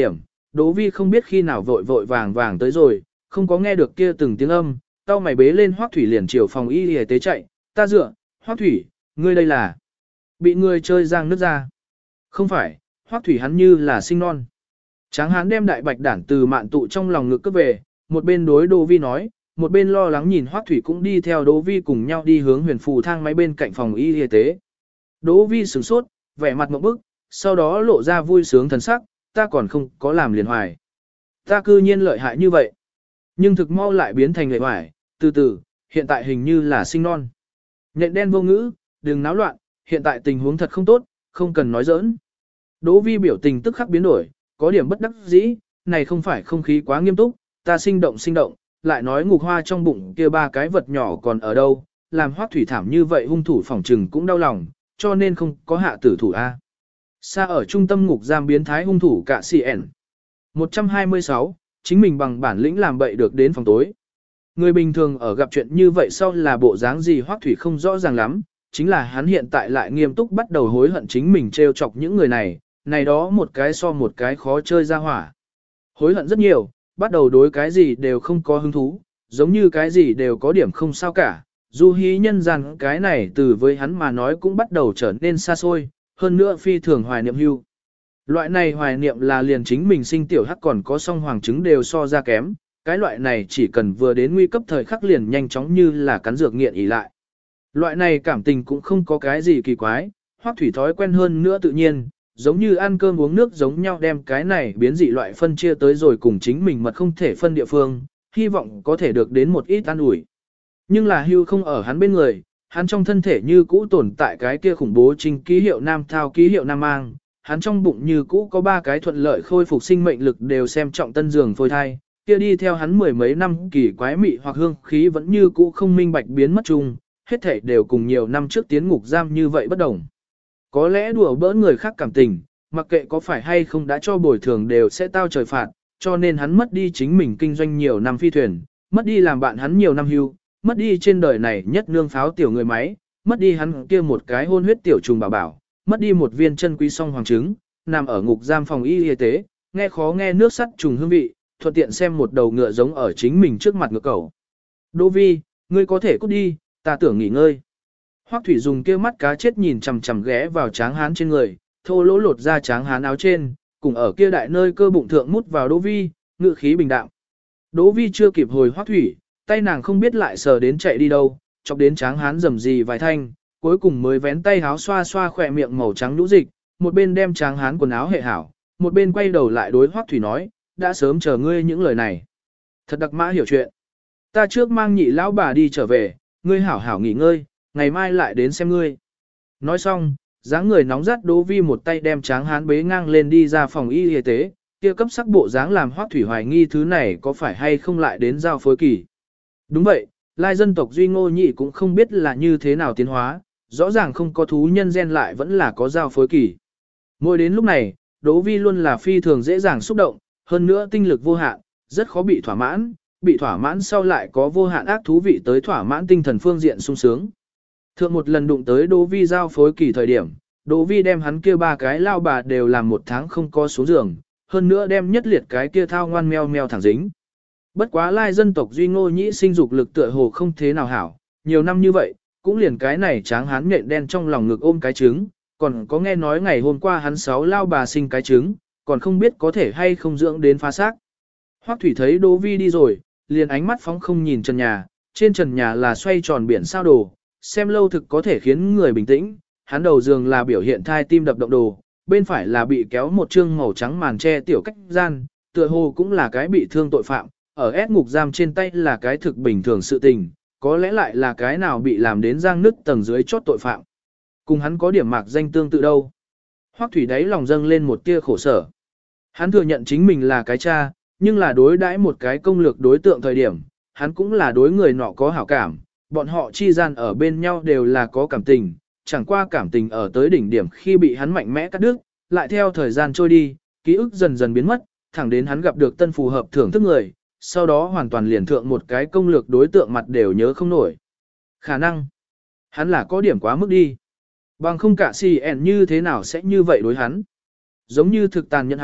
Đỗ Vi không biết khi nào vội vội vàng vàng tới rồi, không có nghe được kia từng tiếng âm, tao mày bế lên Hoắc Thủy liền chiều phòng y tế chạy, ta dựa, Hoắc Thủy, ngươi đây là bị người chơi giang nước ra. Không phải, Hoắc Thủy hắn như là sinh non. Tráng hán đem đại bạch đản từ mạn tụ trong lòng ngực cướp về, một bên đối Đỗ Vi nói, một bên lo lắng nhìn Hoắc Thủy cũng đi theo Đỗ Vi cùng nhau đi hướng huyền phù thang máy bên cạnh phòng y tế. Đỗ Vi sửng sốt, vẻ mặt ngộp bức, sau đó lộ ra vui sướng thần sắc, ta còn không có làm liền hoài. Ta cư nhiên lợi hại như vậy. Nhưng thực mau lại biến thành lệ hoài, từ từ, hiện tại hình như là sinh non. Nhện đen vô ngữ, đừng náo loạn, hiện tại tình huống thật không tốt, không cần nói giỡn. Đỗ Vi biểu tình tức khắc biến đổi, có điểm bất đắc dĩ, này không phải không khí quá nghiêm túc, ta sinh động, lại nói ngục hoa trong bụng kia ba cái vật nhỏ còn ở đâu, làm Hoắc Thủy thảm như vậy hung thủ phỏng trừng cũng đau lòng, cho nên không có hạ tử thủ A. Xa ở trung tâm ngục giam biến thái hung thủ cả CN. 126, chính mình bằng bản lĩnh làm bậy được đến phòng tối. Người bình thường ở gặp chuyện như vậy sau là bộ dáng gì Hoắc Thủy không rõ ràng lắm, chính là hắn hiện tại lại nghiêm túc bắt đầu hối hận chính mình trêu chọc những người này đó một cái so một cái khó chơi ra hỏa. Hối hận rất nhiều, bắt đầu đối cái gì đều không có hứng thú, giống như cái gì đều có điểm không sao cả. Du hí nhân gian cái này từ với hắn mà nói cũng bắt đầu trở nên xa xôi, hơn nữa phi thường hoài niệm hưu. Loại này hoài niệm là liền chính mình sinh tiểu hắc còn có song hoàng trứng đều so ra kém, cái loại này chỉ cần vừa đến nguy cấp thời khắc liền nhanh chóng như là cắn dược nghiện ỉ lại. Loại này cảm tình cũng không có cái gì kỳ quái, Hoắc Thủy thói quen hơn nữa tự nhiên, giống như ăn cơm uống nước giống nhau đem cái này biến dị loại phân chia tới rồi cùng chính mình mật không thể phân địa phương, hy vọng có thể được đến một ít an ủi. Nhưng là hưu không ở hắn bên người, hắn trong thân thể như cũ tồn tại cái kia khủng bố trinh ký hiệu nam thao ký hiệu nam mang, hắn trong bụng như cũ có ba cái thuận lợi khôi phục sinh mệnh lực đều xem trọng tân giường phôi thai, kia đi theo hắn mười mấy năm kỳ quái mị hoặc hương khí vẫn như cũ không minh bạch biến mất chung, hết thảy đều cùng nhiều năm trước tiến ngục giam như vậy bất đồng. Có lẽ đùa bỡn người khác cảm tình, mặc kệ có phải hay không đã cho bồi thường đều sẽ tao trời phạt, cho nên hắn mất đi chính mình kinh doanh nhiều năm phi thuyền, mất đi làm bạn hắn nhiều năm hưu, mất đi trên đời này nhất nương pháo tiểu người máy, mất đi hắn kia một cái hôn huyết tiểu trùng bảo bảo, mất đi một viên chân quý song hoàng trứng, nằm ở ngục giam phòng y tế, nghe khó nghe nước sắt trùng hương vị, thuận tiện xem một đầu ngựa giống ở chính mình trước mặt ngựa cầu. Đỗ Vi, ngươi có thể cút đi, ta tưởng nghỉ ngơi. Hoắc Thủy dùng kia mắt cá chết nhìn chằm chằm ghé vào tráng hán trên người, thô lỗ lột ra tráng hán áo trên, cùng ở kia đại nơi cơ bụng thượng mút vào Đỗ Vi, ngự khí bình đạm. Đỗ Vi chưa kịp hồi Hoắc Thủy, tay nàng không biết lại sờ đến chạy đi đâu, chọc đến tráng hán rầm rì vài thanh, cuối cùng mới vén tay háo xoa xoa khỏe miệng màu trắng nhũ dịch, một bên đem tráng hán quần áo hệ hảo, một bên quay đầu lại đối Hoắc Thủy nói, đã sớm chờ ngươi những lời này. Thật đặc mã hiểu chuyện. Ta trước mang nhị lão bà đi trở về, ngươi hảo hảo nghỉ ngơi, ngày mai lại đến xem ngươi. Nói xong, dáng người nóng rát Đỗ Vi một tay đem tráng hán bế ngang lên đi ra phòng y tế, kia cấp sắc bộ dáng làm Hoắc Thủy hoài nghi thứ này có phải hay không lại đến giao phối kỳ. Đúng vậy, lai dân tộc Duy Ngô Nhị cũng không biết là như thế nào tiến hóa, rõ ràng không có thú nhân gen lại vẫn là có giao phối kỳ. Mỗi đến lúc này, Đỗ Vi luôn là phi thường dễ dàng xúc động, hơn nữa tinh lực vô hạn, rất khó bị thỏa mãn sau lại có vô hạn ác thú vị tới thỏa mãn tinh thần phương diện sung sướng. Thượng một lần đụng tới Đỗ Vi giao phối kỳ thời điểm, Đỗ Vi đem hắn kia ba cái lao bà đều làm một tháng không có xuống giường, hơn nữa đem nhất liệt cái kia thao ngoan meo meo thẳng dính. Bất quá lai dân tộc Duy Ngô Nhĩ sinh dục lực tựa hồ không thế nào hảo, nhiều năm như vậy, cũng liền cái này tráng hán nhện đen trong lòng ngực ôm cái trứng, còn có nghe nói ngày hôm qua hắn 6 lao bà sinh cái trứng, còn không biết có thể hay không dưỡng đến phá xác. Hoắc Thủy thấy Đỗ Vi đi rồi, liền ánh mắt phóng không nhìn trần nhà, trên trần nhà là xoay tròn biển sao đồ, xem lâu thực có thể khiến người bình tĩnh, hắn đầu giường là biểu hiện thai tim đập động đồ, bên phải là bị kéo một chương màu trắng màn che tiểu cách gian, tựa hồ cũng là cái bị thương tội phạm, ở ép ngục giam trên tay là cái thực bình thường sự tình, có lẽ lại là cái nào bị làm đến giang nứt tầng dưới chốt tội phạm. Cùng hắn có điểm mạc danh tương tự đâu. Hoắc Thủy đáy lòng dâng lên một tia khổ sở. Hắn thừa nhận chính mình là cái cha, nhưng là đối đãi một cái công lược đối tượng thời điểm, hắn cũng là đối người nọ có hảo cảm, bọn họ chi gian ở bên nhau đều là có cảm tình, chẳng qua cảm tình ở tới đỉnh điểm khi bị hắn mạnh mẽ cắt đứt, lại theo thời gian trôi đi, ký ức dần dần biến mất, thẳng đến hắn gặp được tân phù hợp thưởng thức người, sau đó hoàn toàn liền thượng một cái công lược đối tượng mặt đều nhớ không nổi. Khả năng, hắn là có điểm quá mức đi. Bằng không cả CN như thế nào sẽ như vậy đối hắn. Giống như thực tàn nhẫn hắn,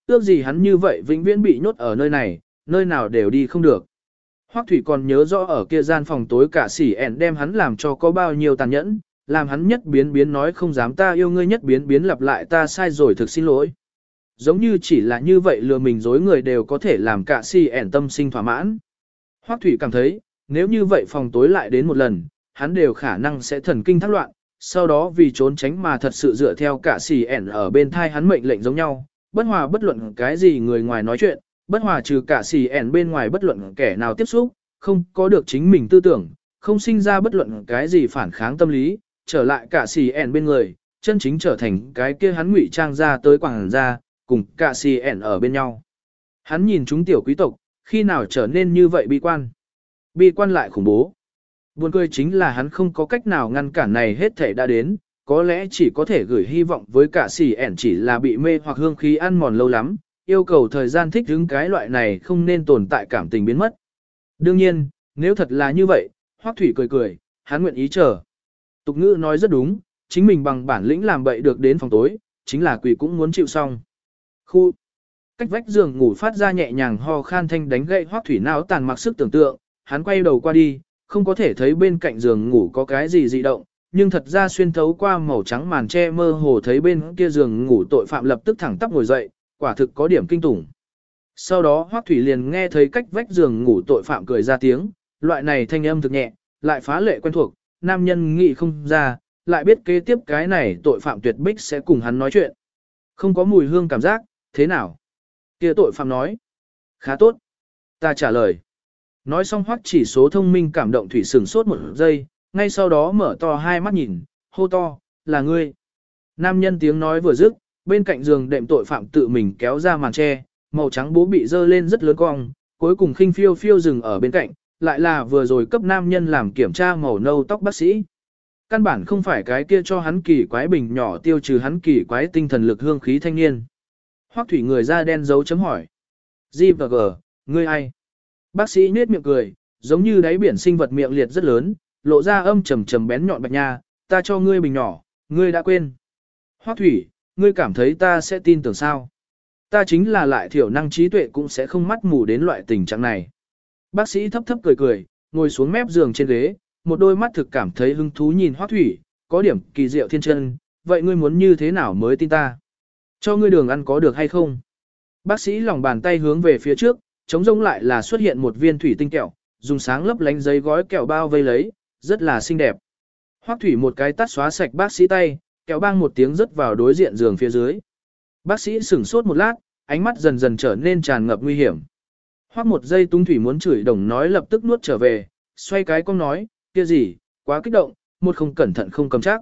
ước gì hắn như vậy vĩnh viễn bị nhốt ở nơi này, nơi nào đều đi không được. Hoắc Thủy còn nhớ rõ ở kia gian phòng tối cả sỉ ẻn đem hắn làm cho có bao nhiêu tàn nhẫn, làm hắn nhất biến nói không dám ta yêu ngươi, nhất biến lặp lại ta sai rồi thực xin lỗi. Giống như chỉ là như vậy lừa mình dối người đều có thể làm cả sỉ ẻn tâm sinh thỏa mãn. Hoắc Thủy cảm thấy, nếu như vậy phòng tối lại đến một lần, hắn đều khả năng sẽ thần kinh thác loạn, sau đó vì trốn tránh mà thật sự dựa theo cả sỉ ẻn ở bên thai hắn mệnh lệnh giống nhau, bất hòa bất luận cái gì người ngoài nói chuyện, bất hòa trừ cả sỉ ẻn bên ngoài bất luận kẻ nào tiếp xúc, không có được chính mình tư tưởng, không sinh ra bất luận cái gì phản kháng tâm lý, trở lại cả sỉ ẻn bên người, chân chính trở thành cái kia hắn ngụy trang ra tới quảng ra, cùng cả sỉ ẻn ở bên nhau. Hắn nhìn chúng tiểu quý tộc, khi nào trở nên như vậy bi quan. Bi quan lại khủng bố. Buồn cười chính là hắn không có cách nào ngăn cản này hết thể đã đến, có lẽ chỉ có thể gửi hy vọng với cả sỉ ẻn chỉ là bị mê hoặc hương khí ăn mòn lâu lắm, yêu cầu thời gian thích ứng cái loại này không nên tồn tại cảm tình biến mất. Đương nhiên, nếu thật là như vậy, Hoắc Thủy cười, hắn nguyện ý chờ. Tục ngữ nói rất đúng, chính mình bằng bản lĩnh làm bậy được đến phòng tối, chính là quỷ cũng muốn chịu xong. Khu cách vách giường ngủ phát ra nhẹ nhàng ho khan thanh đánh gậy Hoắc Thủy não tàn mặc sức tưởng tượng, hắn quay đầu qua đi, không có thể thấy bên cạnh giường ngủ có cái gì dị động, nhưng thật ra xuyên thấu qua màu trắng màn che mơ hồ thấy bên kia giường ngủ tội phạm lập tức thẳng tắp ngồi dậy, quả thực có điểm kinh tủng. Sau đó Hoắc Thủy liền nghe thấy cách vách giường ngủ tội phạm cười ra tiếng, loại này thanh âm thực nhẹ, lại phá lệ quen thuộc, nam nhân nghĩ không ra, lại biết kế tiếp cái này tội phạm tuyệt bích sẽ cùng hắn nói chuyện. Không có mùi hương cảm giác, thế nào? Kia tội phạm nói. Khá tốt. Ta trả lời. Nói xong Hoắc chỉ số thông minh cảm động Thủy sửng sốt một giây, ngay sau đó mở to hai mắt nhìn, hô to, là ngươi. Nam nhân tiếng nói vừa dứt, bên cạnh giường đệm tội phạm tự mình kéo ra màn che, màu trắng bố bị dơ lên rất lớn cong, cuối cùng khinh phiêu phiêu dừng ở bên cạnh, lại là vừa rồi cấp nam nhân làm kiểm tra màu nâu tóc bác sĩ. Căn bản không phải cái kia cho hắn kỳ quái bình nhỏ tiêu trừ hắn kỳ quái tinh thần lực hương khí thanh niên. Hoắc Thủy người da đen dấu chấm hỏi. G&G, ngươi ai? Bác sĩ nhếch miệng cười, giống như đáy biển sinh vật miệng liệt rất lớn, lộ ra âm trầm bén nhọn bạch nha, ta cho ngươi bình nhỏ, ngươi đã quên. Hoắc Thủy, ngươi cảm thấy ta sẽ tin tưởng sao? Ta chính là lại thiểu năng trí tuệ cũng sẽ không mắt mù đến loại tình trạng này. Bác sĩ thấp cười, ngồi xuống mép giường trên ghế, một đôi mắt thực cảm thấy hứng thú nhìn Hoắc Thủy, có điểm kỳ diệu thiên chân, vậy ngươi muốn như thế nào mới tin ta? Cho ngươi đường ăn có được hay không? Bác sĩ lòng bàn tay hướng về phía trước, chống rông lại là xuất hiện một viên thủy tinh kẹo, dùng sáng lấp lánh giấy gói kẹo bao vây lấy, rất là xinh đẹp. Hoắc Thủy một cái tát xóa sạch bác sĩ tay, kẹo bang một tiếng rớt vào đối diện giường phía dưới. Bác sĩ sửng sốt một lát, ánh mắt dần dần trở nên tràn ngập nguy hiểm. Hoắc một giây tung thủy muốn chửi đồng nói lập tức nuốt trở về, xoay cái con nói, kia gì, quá kích động, một không cẩn thận không cầm chắc.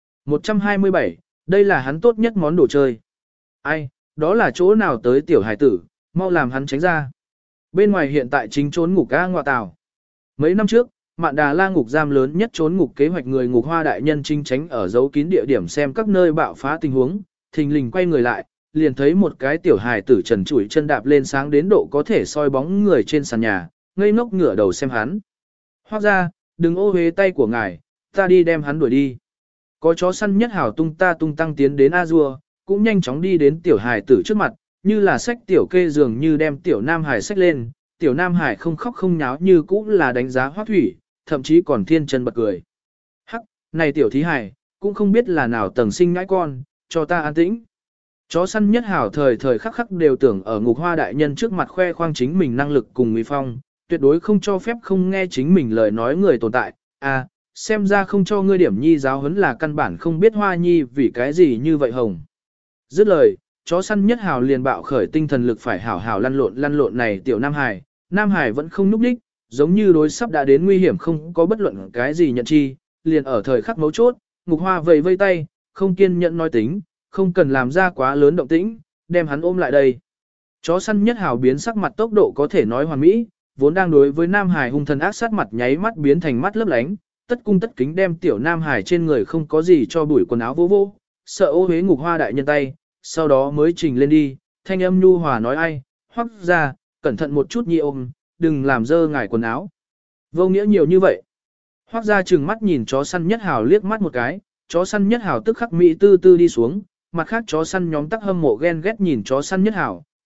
127, đây là hắn tốt nhất món đồ chơi. Ai, đó là chỗ nào tới tiểu hải tử, mau làm hắn tránh ra. Bên ngoài hiện tại chính trốn ngục A Ngoại Tảo. Mấy năm trước, Mạn Đà La ngục giam lớn nhất trốn ngục kế hoạch người ngục hoa đại nhân chính tránh ở giấu kín địa điểm xem các nơi bạo phá tình huống, thình lình quay người lại, liền thấy một cái tiểu hài tử trần trụi chân đạp lên sáng đến độ có thể soi bóng người trên sàn nhà, ngây ngốc ngửa đầu xem hắn. Hoắc ra, đừng ô uế tay của ngài, ta đi đem hắn đuổi đi. Có chó săn nhất hảo tung tăng tiến đến A-dua, cũng nhanh chóng đi đến tiểu hài tử trước mặt, như là sách tiểu kê dường như đem tiểu nam hải sách lên, tiểu nam hải không khóc không nháo như cũ là đánh giá Hoắc Thủy, thậm chí còn thiên chân bật cười. Hắc, này tiểu thí hải, cũng không biết là nào tầng sinh ngãi con, cho ta an tĩnh. Chó săn nhất hảo thời khắc đều tưởng ở ngục hoa đại nhân trước mặt khoe khoang chính mình năng lực cùng uy phong, tuyệt đối không cho phép không nghe chính mình lời nói người tồn tại. À, xem ra không cho ngươi điểm nhi giáo huấn là căn bản không biết hoa nhi vì cái gì như vậy hồng. Dứt lời, chó săn nhất hào liền bạo khởi tinh thần lực phải hảo hảo lăn lộn này tiểu Nam Hải vẫn không núp đích, giống như đối sắp đã đến nguy hiểm không có bất luận cái gì nhận chi, liền ở thời khắc mấu chốt, ngục hoa vầy vây tay, không kiên nhẫn nói tính, không cần làm ra quá lớn động tĩnh, đem hắn ôm lại đây. Chó săn nhất hào biến sắc mặt tốc độ có thể nói hoàn mỹ, vốn đang đối với Nam Hải hung thần ác sát mặt nháy mắt biến thành mắt lấp lánh, tất cung tất kính đem tiểu Nam Hải trên người không có gì cho bụi quần áo vô, sợ ô hế ngục hoa đại nhân tay, sau đó mới trình lên đi, thanh âm nhu hòa nói ai, Hoắc ra, cẩn thận một chút nhi ôm, đừng làm dơ ngải quần áo. Vô nghĩa nhiều như vậy. Hoắc ra trừng mắt nhìn chó săn nhất hào liếc mắt một cái, chó săn nhất hào tức khắc mỹ tư tư đi xuống, mặt khác chó săn nhóm tắc hâm mộ ghen ghét nhìn chó săn nhất hào,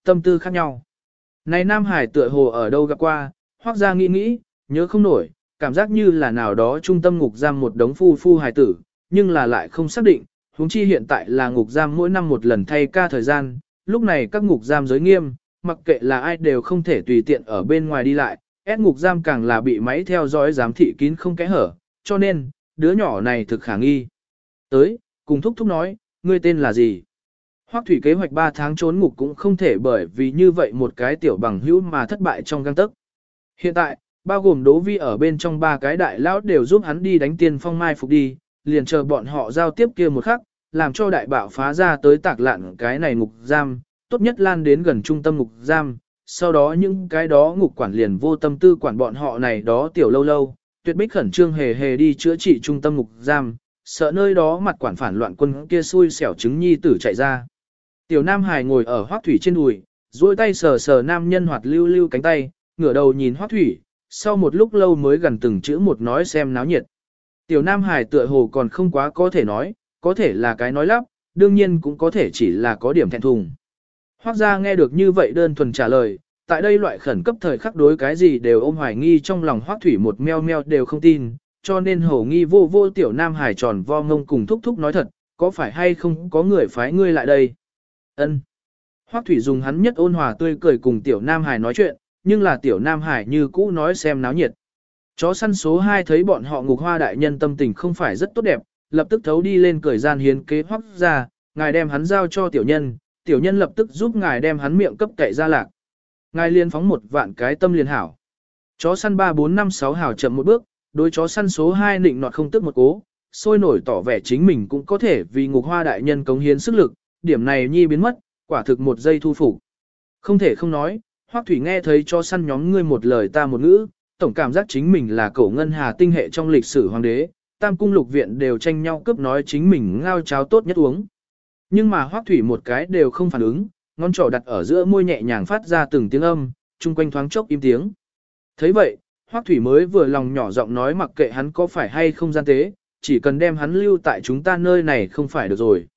tâm tư khác nhau. Này Nam Hải tựa hồ ở đâu gặp qua, Hoắc gia nghĩ nghĩ, nhớ không nổi, cảm giác như là nào đó trung tâm ngục giam một đống phu hài tử, nhưng là lại không xác định, huống chi hiện tại là ngục giam mỗi năm một lần thay ca thời gian, lúc này các ngục giam giới nghiêm, mặc kệ là ai đều không thể tùy tiện ở bên ngoài đi lại, ép ngục giam càng là bị máy theo dõi giám thị kín không kẽ hở, cho nên, đứa nhỏ này thực khả nghi. Tới, cùng thúc thúc nói, ngươi tên là gì? Hoắc Thủy kế hoạch 3 tháng trốn ngục cũng không thể bởi vì như vậy một cái tiểu bằng hữu mà thất bại trong gang tấc. Hiện tại, bao gồm Đỗ Vi ở bên trong 3 cái đại lão đều giúp hắn đi đánh tiên phong mai phục đi, liền chờ bọn họ giao tiếp kia một khắc, làm cho đại bạo phá ra tới tạc lạn cái này ngục giam, tốt nhất lan đến gần trung tâm ngục giam, sau đó những cái đó ngục quản liền vô tâm tư quản bọn họ này đó tiểu lâu lâu, tuyệt bích khẩn trương hề hề đi chữa trị trung tâm ngục giam, sợ nơi đó mặt quản phản loạn quân kia xui xẻo trứng nhi tử chạy ra. Tiểu Nam Hải ngồi ở Hoắc Thủy trên đùi, duỗi tay sờ sờ nam nhân hoạt lưu lưu cánh tay, ngửa đầu nhìn Hoắc Thủy, sau một lúc lâu mới gần từng chữ một nói xem náo nhiệt. Tiểu Nam Hải tựa hồ còn không quá có thể nói, có thể là cái nói lắp, đương nhiên cũng có thể chỉ là có điểm thẹn thùng. Hoắc gia nghe được như vậy đơn thuần trả lời, tại đây loại khẩn cấp thời khắc đối cái gì đều ôm hoài nghi trong lòng Hoắc Thủy một meo meo đều không tin, cho nên hổ nghi vô vô Tiểu Nam Hải tròn vo ngông cùng thúc thúc nói thật, có phải hay không có người phái ngươi lại đây? Ân. Hoắc Thủy dùng hắn nhất ôn hòa tươi cười cùng Tiểu Nam Hải nói chuyện, nhưng là Tiểu Nam Hải như cũ nói xem náo nhiệt. Chó săn số 2 thấy bọn họ Ngục Hoa đại nhân tâm tình không phải rất tốt đẹp, lập tức thấu đi lên cười gian hiến kế Hoắc ra, ngài đem hắn giao cho tiểu nhân lập tức giúp ngài đem hắn miệng cấp cậy ra lạc. Ngài liền phóng 1 vạn cái tâm liền hảo. Chó săn 3 4 5 6 hảo chậm một bước, đối chó săn số 2 nịnh nọt không tức một cố, sôi nổi tỏ vẻ chính mình cũng có thể vì Ngục Hoa đại nhân cống hiến sức lực, điểm này nhi biến mất, quả thực một giây thu phục. Không thể không nói, Hoắc Thủy nghe thấy chó săn nhóm ngươi một lời ta một ngữ, tổng cảm giác chính mình là cổ ngân hà tinh hệ trong lịch sử hoàng đế, Tam cung lục viện đều tranh nhau cướp nói chính mình ngao cháo tốt nhất uống. Nhưng mà Hoắc Thủy một cái đều không phản ứng, ngón trỏ đặt ở giữa môi nhẹ nhàng phát ra từng tiếng âm, chung quanh thoáng chốc im tiếng. Thấy vậy, Hoắc Thủy mới vừa lòng nhỏ giọng nói mặc kệ hắn có phải hay không gian tế, chỉ cần đem hắn lưu tại chúng ta nơi này không phải được rồi.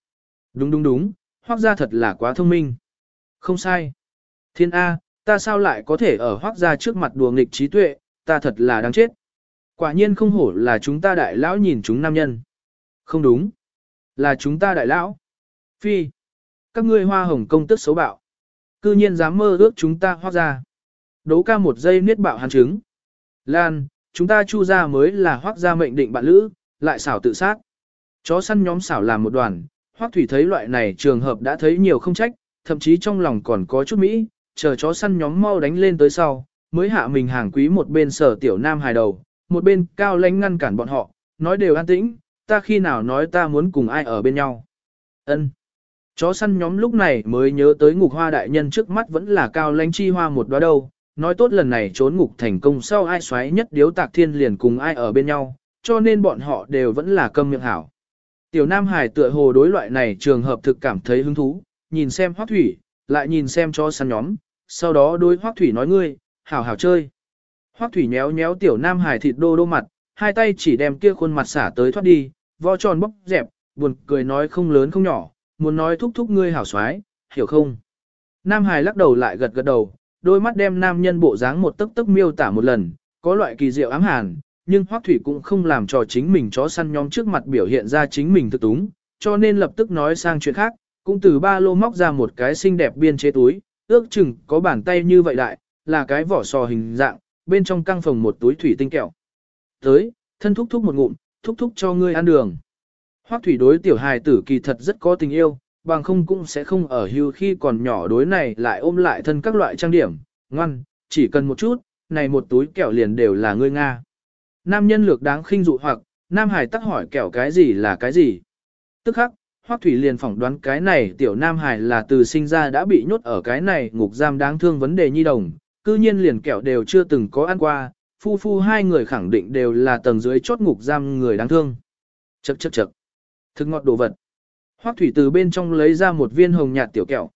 Đúng, Hoắc gia thật là quá thông minh. Không sai. Thiên A, ta sao lại có thể ở Hoắc gia trước mặt đùa nghịch trí tuệ, ta thật là đáng chết. Quả nhiên không hổ là chúng ta đại lão nhìn chúng nam nhân. Không đúng. Là chúng ta đại lão. Phi. Các ngươi hoa hồng công tức xấu bạo. Cư nhiên dám mơ ước chúng ta Hoắc gia. Đấu ca một giây niết bạo hắn trứng. Lan, chúng ta Chu gia mới là Hoắc gia mệnh định bạn lữ, lại xảo tự sát. Chó săn nhóm xảo làm một đoàn, Hoắc Thủy thấy loại này trường hợp đã thấy nhiều không trách, thậm chí trong lòng còn có chút mỹ, chờ chó săn nhóm mau đánh lên tới sau, mới hạ mình hàng quý một bên sở tiểu nam hài đầu, một bên cao lãnh ngăn cản bọn họ, nói đều an tĩnh, ta khi nào nói ta muốn cùng ai ở bên nhau. Ân. Chó săn nhóm lúc này mới nhớ tới Ngục Hoa đại nhân trước mắt vẫn là cao lãnh chi hoa một đóa đâu, nói tốt lần này trốn ngục thành công sau ai xoáy nhất điếu tạc thiên liền cùng ai ở bên nhau, cho nên bọn họ đều vẫn là câm miệng hảo. Tiểu Nam Hải tựa hồ đối loại này trường hợp thực cảm thấy hứng thú, nhìn xem Hoắc Thủy, lại nhìn xem chó săn nhóm, sau đó đối Hoắc Thủy nói ngươi, hảo hảo chơi. Hoắc Thủy nhéo nhéo Tiểu Nam Hải thịt đô đô mặt, hai tay chỉ đem kia khuôn mặt xả tới thoát đi, vo tròn bóc dẹp, buồn cười nói không lớn không nhỏ, muốn nói thúc thúc ngươi hảo xoái, hiểu không? Nam Hải lắc đầu lại gật gật đầu, đôi mắt đem nam nhân bộ dáng một tấc tấc miêu tả một lần, có loại kỳ diệu ám hàn, nhưng Hoắc Thủy cũng không làm cho chính mình chó săn nhóm trước mặt biểu hiện ra chính mình thực túng, cho nên lập tức nói sang chuyện khác, cũng từ ba lô móc ra một cái xinh đẹp biên chế túi, ước chừng có bàn tay như vậy đại, là cái vỏ sò hình dạng, bên trong căng phồng một túi thủy tinh kẹo. Tới, thân thúc thúc một ngụm, thúc thúc cho ngươi ăn đường. Hoắc Thủy đối tiểu hài tử kỳ thật rất có tình yêu, bằng không cũng sẽ không ở hưu khi còn nhỏ đối này lại ôm lại thân các loại trang điểm, ngoan, chỉ cần một chút, này một túi kẹo liền đều là ngươi Nga. Nam nhân lược đáng khinh dụ hoặc, Nam Hải tắc hỏi kẹo cái gì là cái gì. Tức khắc, Hoắc Thủy liền phỏng đoán cái này tiểu Nam Hải là từ sinh ra đã bị nhốt ở cái này ngục giam đáng thương vấn đề nhi đồng, cư nhiên liền kẹo đều chưa từng có ăn qua, phu hai người khẳng định đều là tầng dưới chốt ngục giam người đáng thương. Chậc. Thực ngọt đồ vật. Hoắc Thủy từ bên trong lấy ra một viên hồng nhạt tiểu kẹo,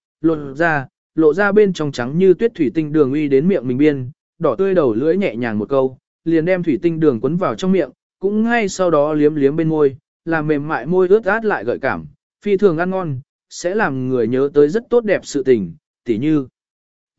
lộ ra bên trong trắng như tuyết thủy tinh đường uy đến miệng mình biên, đỏ tươi đầu lưỡi nhẹ nhàng một câu, liền đem thủy tinh đường quấn vào trong miệng, cũng ngay sau đó liếm liếm bên môi, làm mềm mại môi ướt át lại gợi cảm, phi thường ăn ngon, sẽ làm người nhớ tới rất tốt đẹp sự tình, tỉ như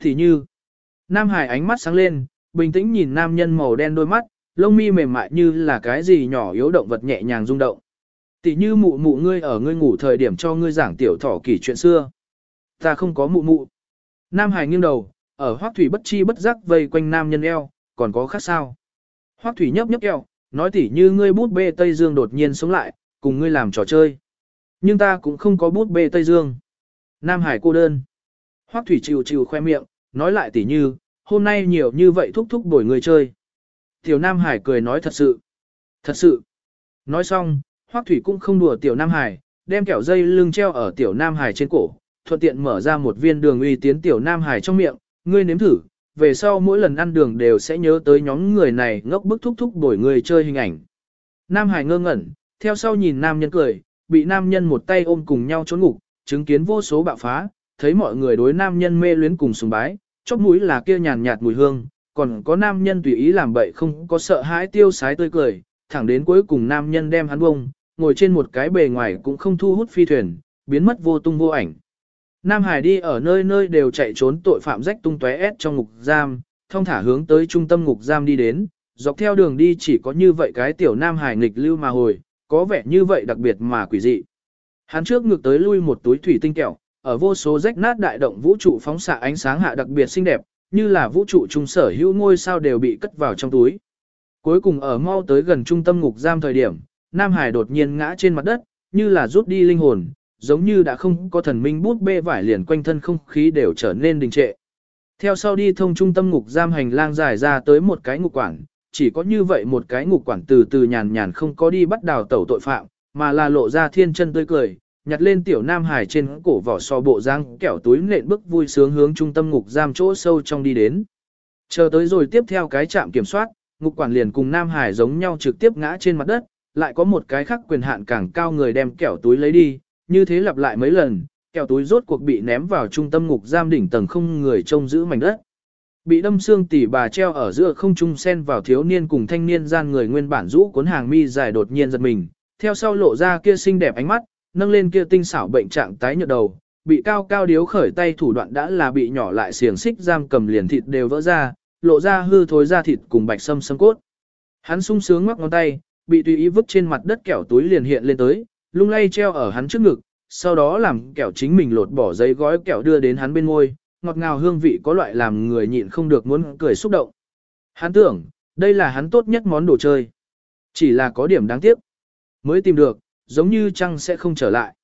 Thì như, Nam Hải ánh mắt sáng lên, bình tĩnh nhìn nam nhân màu đen đôi mắt, lông mi mềm mại như là cái gì nhỏ yếu động vật nhẹ nhàng rung động. Tỷ như mụ mụ ngươi ở ngươi ngủ thời điểm cho ngươi giảng tiểu thỏ kỷ chuyện xưa. Ta không có mụ mụ. Nam Hải nghiêng đầu, ở Hoắc Thủy bất chi bất giác vây quanh nam nhân eo, còn có khác sao? Hoắc Thủy nhấp nhấp eo, nói tỷ như ngươi bút bê Tây Dương đột nhiên sống lại, cùng ngươi làm trò chơi. Nhưng ta cũng không có bút bê Tây Dương. Nam Hải cô đơn. Hoắc Thủy chịu chịu khoe miệng, nói lại tỷ như, hôm nay nhiều như vậy thúc thúc bồi người chơi. Tiểu Nam Hải cười nói thật sự. Thật sự. Nói xong, Hoắc Thủy cũng không đùa Tiểu Nam Hải, đem kẹo dây lưng treo ở Tiểu Nam Hải trên cổ, thuận tiện mở ra một viên đường uy tiến Tiểu Nam Hải trong miệng, ngươi nếm thử, về sau mỗi lần ăn đường đều sẽ nhớ tới nhóm người này ngốc bức thúc thúc bồi người chơi hình ảnh. Nam Hải ngơ ngẩn, theo sau nhìn nam nhân cười, bị nam nhân một tay ôm cùng nhau trốn ngục, chứng kiến vô số bạo phá, thấy mọi người đối nam nhân mê luyến cùng sùng bái, chóp mũi là kia nhàn nhạt mùi hương, còn có nam nhân tùy ý làm bậy không có sợ hãi tiêu sái tươi cười, thẳng đến cuối cùng nam nhân đem hắn bông, ngồi trên một cái bề ngoài cũng không thu hút phi thuyền, biến mất vô tung vô ảnh. Nam Hải đi ở nơi nơi đều chạy trốn tội phạm rách tung tóe ép trong ngục giam, thong thả hướng tới trung tâm ngục giam đi đến, dọc theo đường đi chỉ có như vậy cái tiểu Nam Hải nghịch lưu mà hồi, có vẻ như vậy đặc biệt mà quỷ dị. Hắn trước ngược tới lui một túi thủy tinh kẹo, ở vô số rách nát đại động vũ trụ phóng xạ ánh sáng hạ đặc biệt xinh đẹp, như là vũ trụ trung sở hữu ngôi sao đều bị cất vào trong túi. Cuối cùng ở mau tới gần trung tâm ngục giam thời điểm, Nam Hải đột nhiên ngã trên mặt đất, như là rút đi linh hồn, giống như đã không có thần minh bút bê vải liền quanh thân không khí đều trở nên đình trệ. Theo sau đi thông trung tâm ngục giam hành lang dài ra tới một cái ngục quản, chỉ có như vậy một cái ngục quản từ từ nhàn nhàn không có đi bắt đào tẩu tội phạm, mà là lộ ra thiên chân tươi cười, nhặt lên tiểu Nam Hải trên cổ vỏ so bộ răng kẹo túi nện bước vui sướng hướng trung tâm ngục giam chỗ sâu trong đi đến. Chờ tới rồi tiếp theo cái trạm kiểm soát, ngục quản liền cùng Nam Hải giống nhau trực tiếp ngã trên mặt đất, lại có một cái khác quyền hạn càng cao người đem kẹo túi lấy đi, như thế lặp lại mấy lần, kẹo túi rốt cuộc bị ném vào trung tâm ngục giam đỉnh tầng không người trông giữ mảnh đất. Bị đâm xương tỉ bà treo ở giữa không trung sen vào thiếu niên cùng thanh niên gian người nguyên bản rũ cuốn hàng mi dài đột nhiên giật mình, theo sau lộ ra kia xinh đẹp ánh mắt, nâng lên kia tinh xảo bệnh trạng tái nhợt đầu, bị cao cao điếu khởi tay thủ đoạn đã là bị nhỏ lại xiềng xích giam cầm liền thịt đều vỡ ra, lộ ra hư thối da thịt cùng bạch sâm sâm cốt. Hắn sung sướng ngoắc ngón tay, bị tùy ý vứt trên mặt đất kẹo túi liền hiện lên tới, lung lay treo ở hắn trước ngực, sau đó làm kẹo chính mình lột bỏ giấy gói kẹo đưa đến hắn bên môi, ngọt ngào hương vị có loại làm người nhịn không được muốn cười xúc động. Hắn tưởng, đây là hắn tốt nhất món đồ chơi. Chỉ là có điểm đáng tiếc. Mới tìm được, giống như chăng sẽ không trở lại.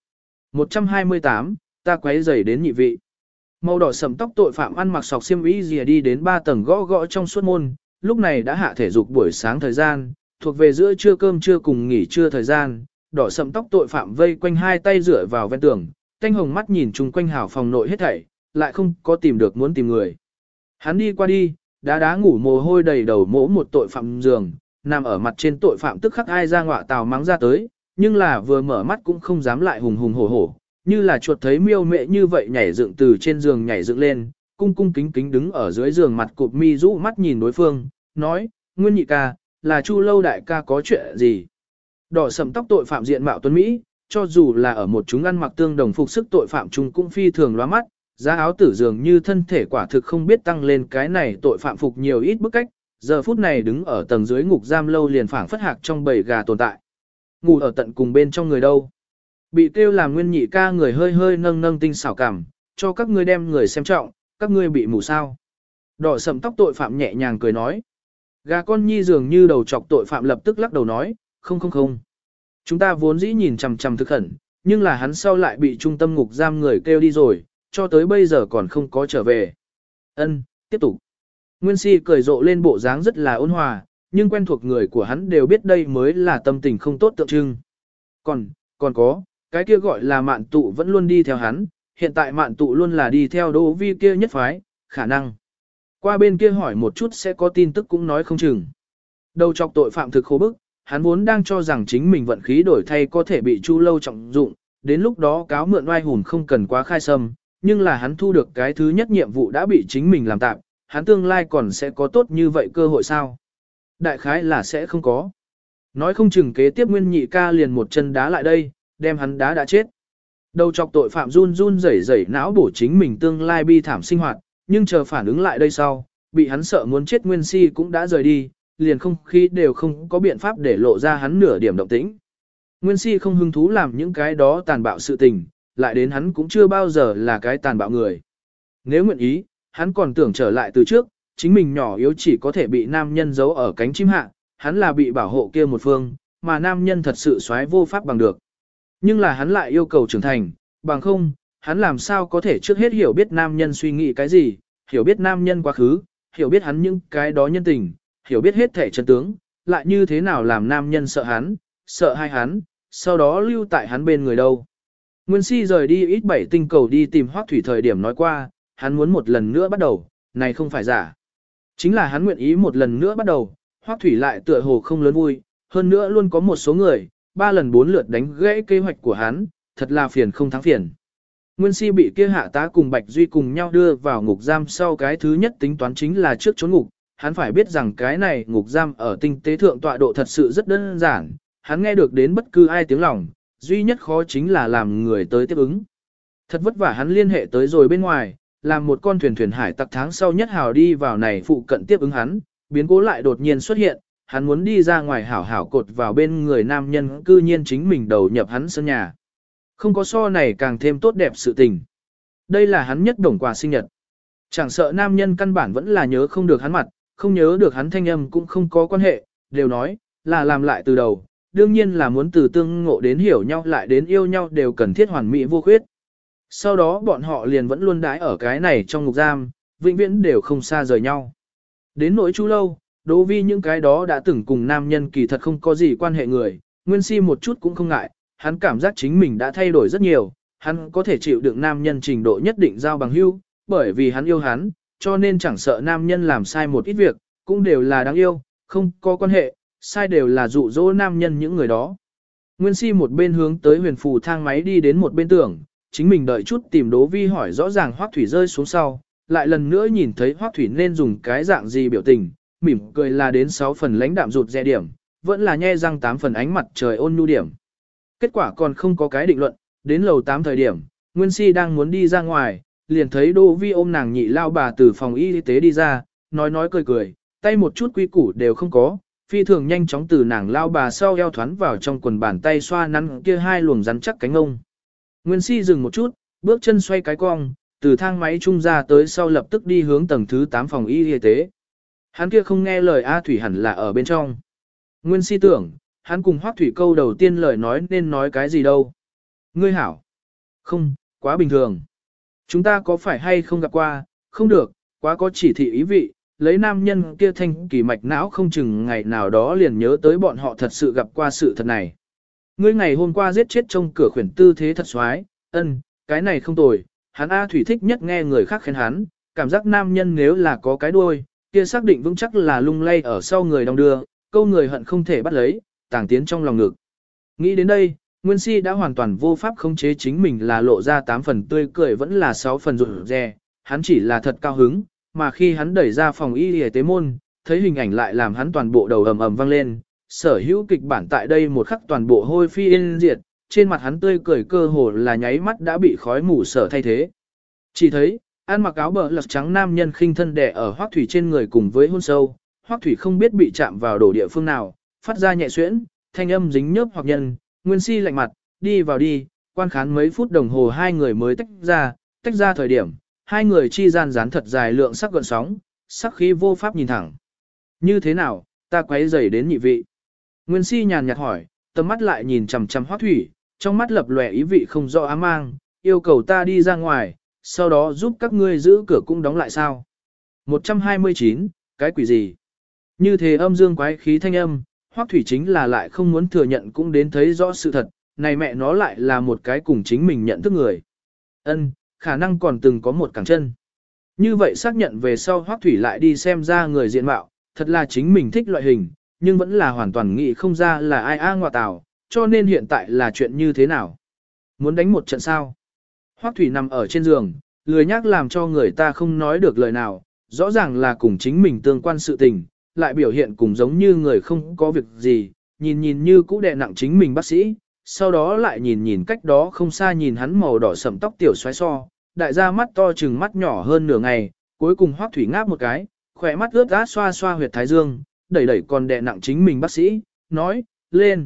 128, ta quấy rầy đến nhị vị. Màu đỏ sẫm tóc tội phạm ăn mặc sọc xiêm y rìa đi đến 3 tầng gõ gõ trong suốt môn, lúc này đã hạ thể dục buổi sáng thời gian, thuộc về giữa trưa cơm trưa cùng nghỉ trưa thời gian, đỏ sẫm tóc tội phạm vây quanh hai tay rửa vào ven tường, thanh hồng mắt nhìn chung quanh hào phòng nội hết thảy, lại không có tìm được muốn tìm người. Hắn đi qua đi, đá ngủ mồ hôi đầy đầu mỗ một tội phạm giường, nằm ở mặt trên tội phạm tức khắc ai ra ngọa tào mắng ra tới, nhưng là vừa mở mắt cũng không dám lại hùng hùng hổ hổ, như là chuột thấy miêu mẹ như vậy nhảy dựng từ trên giường nhảy dựng lên, cung cung kính kính đứng ở dưới giường mặt cụp mi rũ mắt nhìn đối phương, nói, Nguyên nhị ca, là Chu Lâu đại ca có chuyện gì? Đỏ sẫm tóc tội phạm diện mạo tuấn Mỹ, cho dù là ở một chúng ăn mặc tương đồng phục sức tội phạm chúng cũng phi thường lóa mắt, giá áo tử dường như thân thể quả thực không biết tăng lên cái này tội phạm phục nhiều ít bức cách, giờ phút này đứng ở tầng dưới ngục giam lâu liền phảng phất hạc trong bầy gà tồn tại. Ngủ ở tận cùng bên trong người đâu. Bị kêu làm Nguyên nhị ca người hơi hơi nâng nâng tinh xảo cảm, cho các ngươi đem người xem trọng, các ngươi bị mù sao. Đỏ sẫm tóc tội phạm nhẹ nhàng cười nói. Gà con nhi dường như đầu chọc tội phạm lập tức lắc đầu nói, không. Chúng ta vốn dĩ nhìn chằm chằm thực khẩn, nhưng là hắn sau lại bị trung tâm ngục giam người kêu đi rồi, cho tới bây giờ còn không có trở về. Ân, tiếp tục. Nguyên Si cười rộ lên bộ dáng rất là ôn hòa, nhưng quen thuộc người của hắn đều biết đây mới là tâm tình không tốt tượng trưng. Còn có, cái kia gọi là Mạn Tụ vẫn luôn đi theo hắn, hiện tại Mạn Tụ luôn là đi theo Đỗ Vi kia nhất phái, khả năng. Qua bên kia hỏi một chút sẽ có tin tức cũng nói không chừng. Đầu chọc tội phạm thực khổ bức, hắn vốn đang cho rằng chính mình vận khí đổi thay có thể bị Chu Lâu trọng dụng, đến lúc đó cáo mượn oai hùn không cần quá khai sâm, nhưng là hắn thu được cái thứ nhất nhiệm vụ đã bị chính mình làm tạm, hắn tương lai còn sẽ có tốt như vậy cơ hội sao? Đại khái là sẽ không có. Nói không chừng kế tiếp Nguyên nhị ca liền một chân đá lại đây, đem hắn đá đã chết. Đầu chọc tội phạm run rẩy não bổ chính mình tương lai bi thảm sinh hoạt, nhưng chờ phản ứng lại đây sau, bị hắn sợ muốn chết Nguyên Si cũng đã rời đi, liền không khí đều không có biện pháp để lộ ra hắn nửa điểm động tĩnh. Nguyên Si không hứng thú làm những cái đó tàn bạo sự tình, lại đến hắn cũng chưa bao giờ là cái tàn bạo người. Nếu nguyện ý, hắn còn tưởng trở lại từ trước, chính mình nhỏ yếu chỉ có thể bị nam nhân giấu ở cánh chim hạ, hắn là bị bảo hộ kia một phương, mà nam nhân thật sự xoáy vô pháp bằng được. Nhưng là hắn lại yêu cầu trưởng thành, bằng không, hắn làm sao có thể trước hết hiểu biết nam nhân suy nghĩ cái gì, hiểu biết nam nhân quá khứ, hiểu biết hắn những cái đó nhân tình, hiểu biết hết thể chân tướng, lại như thế nào làm nam nhân sợ hai hắn, sau đó lưu tại hắn bên người đâu. Nguyên Si rời đi ít 7 tinh cầu đi tìm Hoắc Thủy thời điểm nói qua, hắn muốn một lần nữa bắt đầu, này không phải giả. Chính là hắn nguyện ý một lần nữa bắt đầu, Hoắc Thủy lại tựa hồ không lớn vui, hơn nữa luôn có một số người, 3 lần 4 lượt đánh gãy kế hoạch của hắn, thật là phiền không thắng phiền. Nguyên Si bị kia hạ tá cùng Bạch Duy cùng nhau đưa vào ngục giam sau cái thứ nhất tính toán chính là trước trốn ngục, hắn phải biết rằng cái này ngục giam ở tinh tế thượng tọa độ thật sự rất đơn giản, hắn nghe được đến bất cứ ai tiếng lòng, duy nhất khó chính là làm người tới tiếp ứng. Thật vất vả hắn liên hệ tới rồi bên ngoài, làm một con thuyền hải tặc tháng sau nhất hào đi vào này phụ cận tiếp ứng hắn, biến cố lại đột nhiên xuất hiện, hắn muốn đi ra ngoài hảo hảo cột vào bên người nam nhân cư nhiên chính mình đầu nhập hắn sân nhà. Không có so này càng thêm tốt đẹp sự tình. Đây là hắn nhất đồng quà sinh nhật. Chẳng sợ nam nhân căn bản vẫn là nhớ không được hắn mặt, không nhớ được hắn thanh âm cũng không có quan hệ, đều nói, là làm lại từ đầu, đương nhiên là muốn từ tương ngộ đến hiểu nhau lại đến yêu nhau đều cần thiết hoàn mỹ vô khuyết. Sau đó bọn họ liền vẫn luôn đãi ở cái này trong ngục giam, vĩnh viễn đều không xa rời nhau. Đến nỗi Chu Lâu, Đỗ Vi những cái đó đã từng cùng nam nhân kỳ thật không có gì quan hệ người, Nguyên Si một chút cũng không ngại, hắn cảm giác chính mình đã thay đổi rất nhiều, hắn có thể chịu đựng nam nhân trình độ nhất định giao bằng hữu, bởi vì hắn yêu hắn, cho nên chẳng sợ nam nhân làm sai một ít việc, cũng đều là đáng yêu, không có quan hệ, sai đều là dụ dỗ nam nhân những người đó. Nguyên Si một bên hướng tới huyền phù thang máy đi đến một bên tưởng, chính mình đợi chút tìm Đỗ Vi hỏi rõ ràng Hoắc Thủy rơi xuống sau, lại lần nữa nhìn thấy Hoắc Thủy nên dùng cái dạng gì biểu tình, mỉm cười là đến 6 phần lãnh đạm rụt rè điểm, vẫn là nhe răng 8 phần ánh mặt trời ôn nhu điểm. Kết quả còn không có cái định luận, đến lầu 8 thời điểm, Nguyên Si đang muốn đi ra ngoài, liền thấy Đỗ Vi ôm nàng nhị lao bà từ phòng y tế đi ra, nói cười cười, tay một chút quy củ đều không có, phi thường nhanh chóng từ nàng lao bà sau eo thoán vào trong quần bàn tay xoa nắn kia hai luồng rắn chắc cánh ông. Nguyên Si dừng một chút, bước chân xoay cái cong, từ thang máy trung ra tới sau lập tức đi hướng tầng thứ 8 phòng y tế. Hắn kia không nghe lời A Thủy hẳn là ở bên trong. Nguyên Si tưởng, hắn cùng Hoắc Thủy câu đầu tiên lời nói nên nói cái gì đâu. Ngươi hảo. Không, quá bình thường. Chúng ta có phải hay không gặp qua, không được, quá có chỉ thị ý vị, lấy nam nhân kia thanh kỳ mạch não không chừng ngày nào đó liền nhớ tới bọn họ thật sự gặp qua sự thật này. Ngươi ngày hôm qua giết chết trong cửa khuyển tư thế thật xoái, cái này không tồi, hắn A Thủy thích nhất nghe người khác khen hắn, cảm giác nam nhân nếu là có cái đuôi, kia xác định vững chắc là lung lay ở sau người đong đưa, câu người hận không thể bắt lấy, tàng tiến trong lòng ngực. Nghĩ đến đây, Nguyên Si đã hoàn toàn vô pháp khống chế chính mình là lộ ra 8 phần tươi cười vẫn là 6 phần rụt rè, hắn chỉ là thật cao hứng, mà khi hắn đẩy ra phòng y tế môn, thấy hình ảnh lại làm hắn toàn bộ đầu ầm ầm vang lên, sở hữu kịch bản tại đây một khắc toàn bộ hôi phi yên diệt, trên mặt hắn tươi cười cơ hồ là nháy mắt đã bị khói mù sở thay thế. Chỉ thấy, ăn mặc áo bờ lật trắng nam nhân khinh thân đè ở Hoắc Thủy trên người cùng với hôn sâu, Hoắc Thủy không biết bị chạm vào đổ địa phương nào, phát ra nhẹ xuyễn, thanh âm dính nhớp hoặc nhân, Nguyên Si lạnh mặt, đi vào đi, quan khán mấy phút đồng hồ hai người mới tách ra thời điểm, hai người chi gian dán thật dài lượng sắc gợn sóng, sắc khí vô pháp nhìn thẳng. Như thế nào, ta quấy rầy đến nhị vị. Nguyên Si nhàn nhạt hỏi, tầm mắt lại nhìn chằm chằm Hoắc Thủy, trong mắt lập lòe ý vị không rõ ám mang, yêu cầu ta đi ra ngoài, sau đó giúp các ngươi giữ cửa cung đóng lại sao. 129, cái quỷ gì? Như thế âm dương quái khí thanh âm, Hoắc Thủy chính là lại không muốn thừa nhận cũng đến thấy rõ sự thật, này mẹ nó lại là một cái cùng chính mình nhận thức người. Khả năng còn từng có một cẳng chân. Như vậy xác nhận về sau Hoắc Thủy lại đi xem ra người diện mạo, thật là chính mình thích loại hình, nhưng vẫn là hoàn toàn nghĩ không ra là ai ngoại tảo, cho nên hiện tại là chuyện như thế nào. Muốn đánh một trận sao? Hoắc Thủy nằm ở trên giường, lười nhác làm cho người ta không nói được lời nào, rõ ràng là cùng chính mình tương quan sự tình, lại biểu hiện cùng giống như người không có việc gì, nhìn như cũ đè nặng chính mình bác sĩ, sau đó lại nhìn cách đó không xa nhìn hắn màu đỏ sẫm tóc tiểu xoáy so, đại gia mắt to chừng mắt nhỏ hơn nửa ngày, Cuối cùng Hoắc Thủy ngáp một cái, khỏe mắt ướt át xoa xoa huyệt thái dương, đẩy đẩy còn đè nặng chính mình bác sĩ, nói, lên.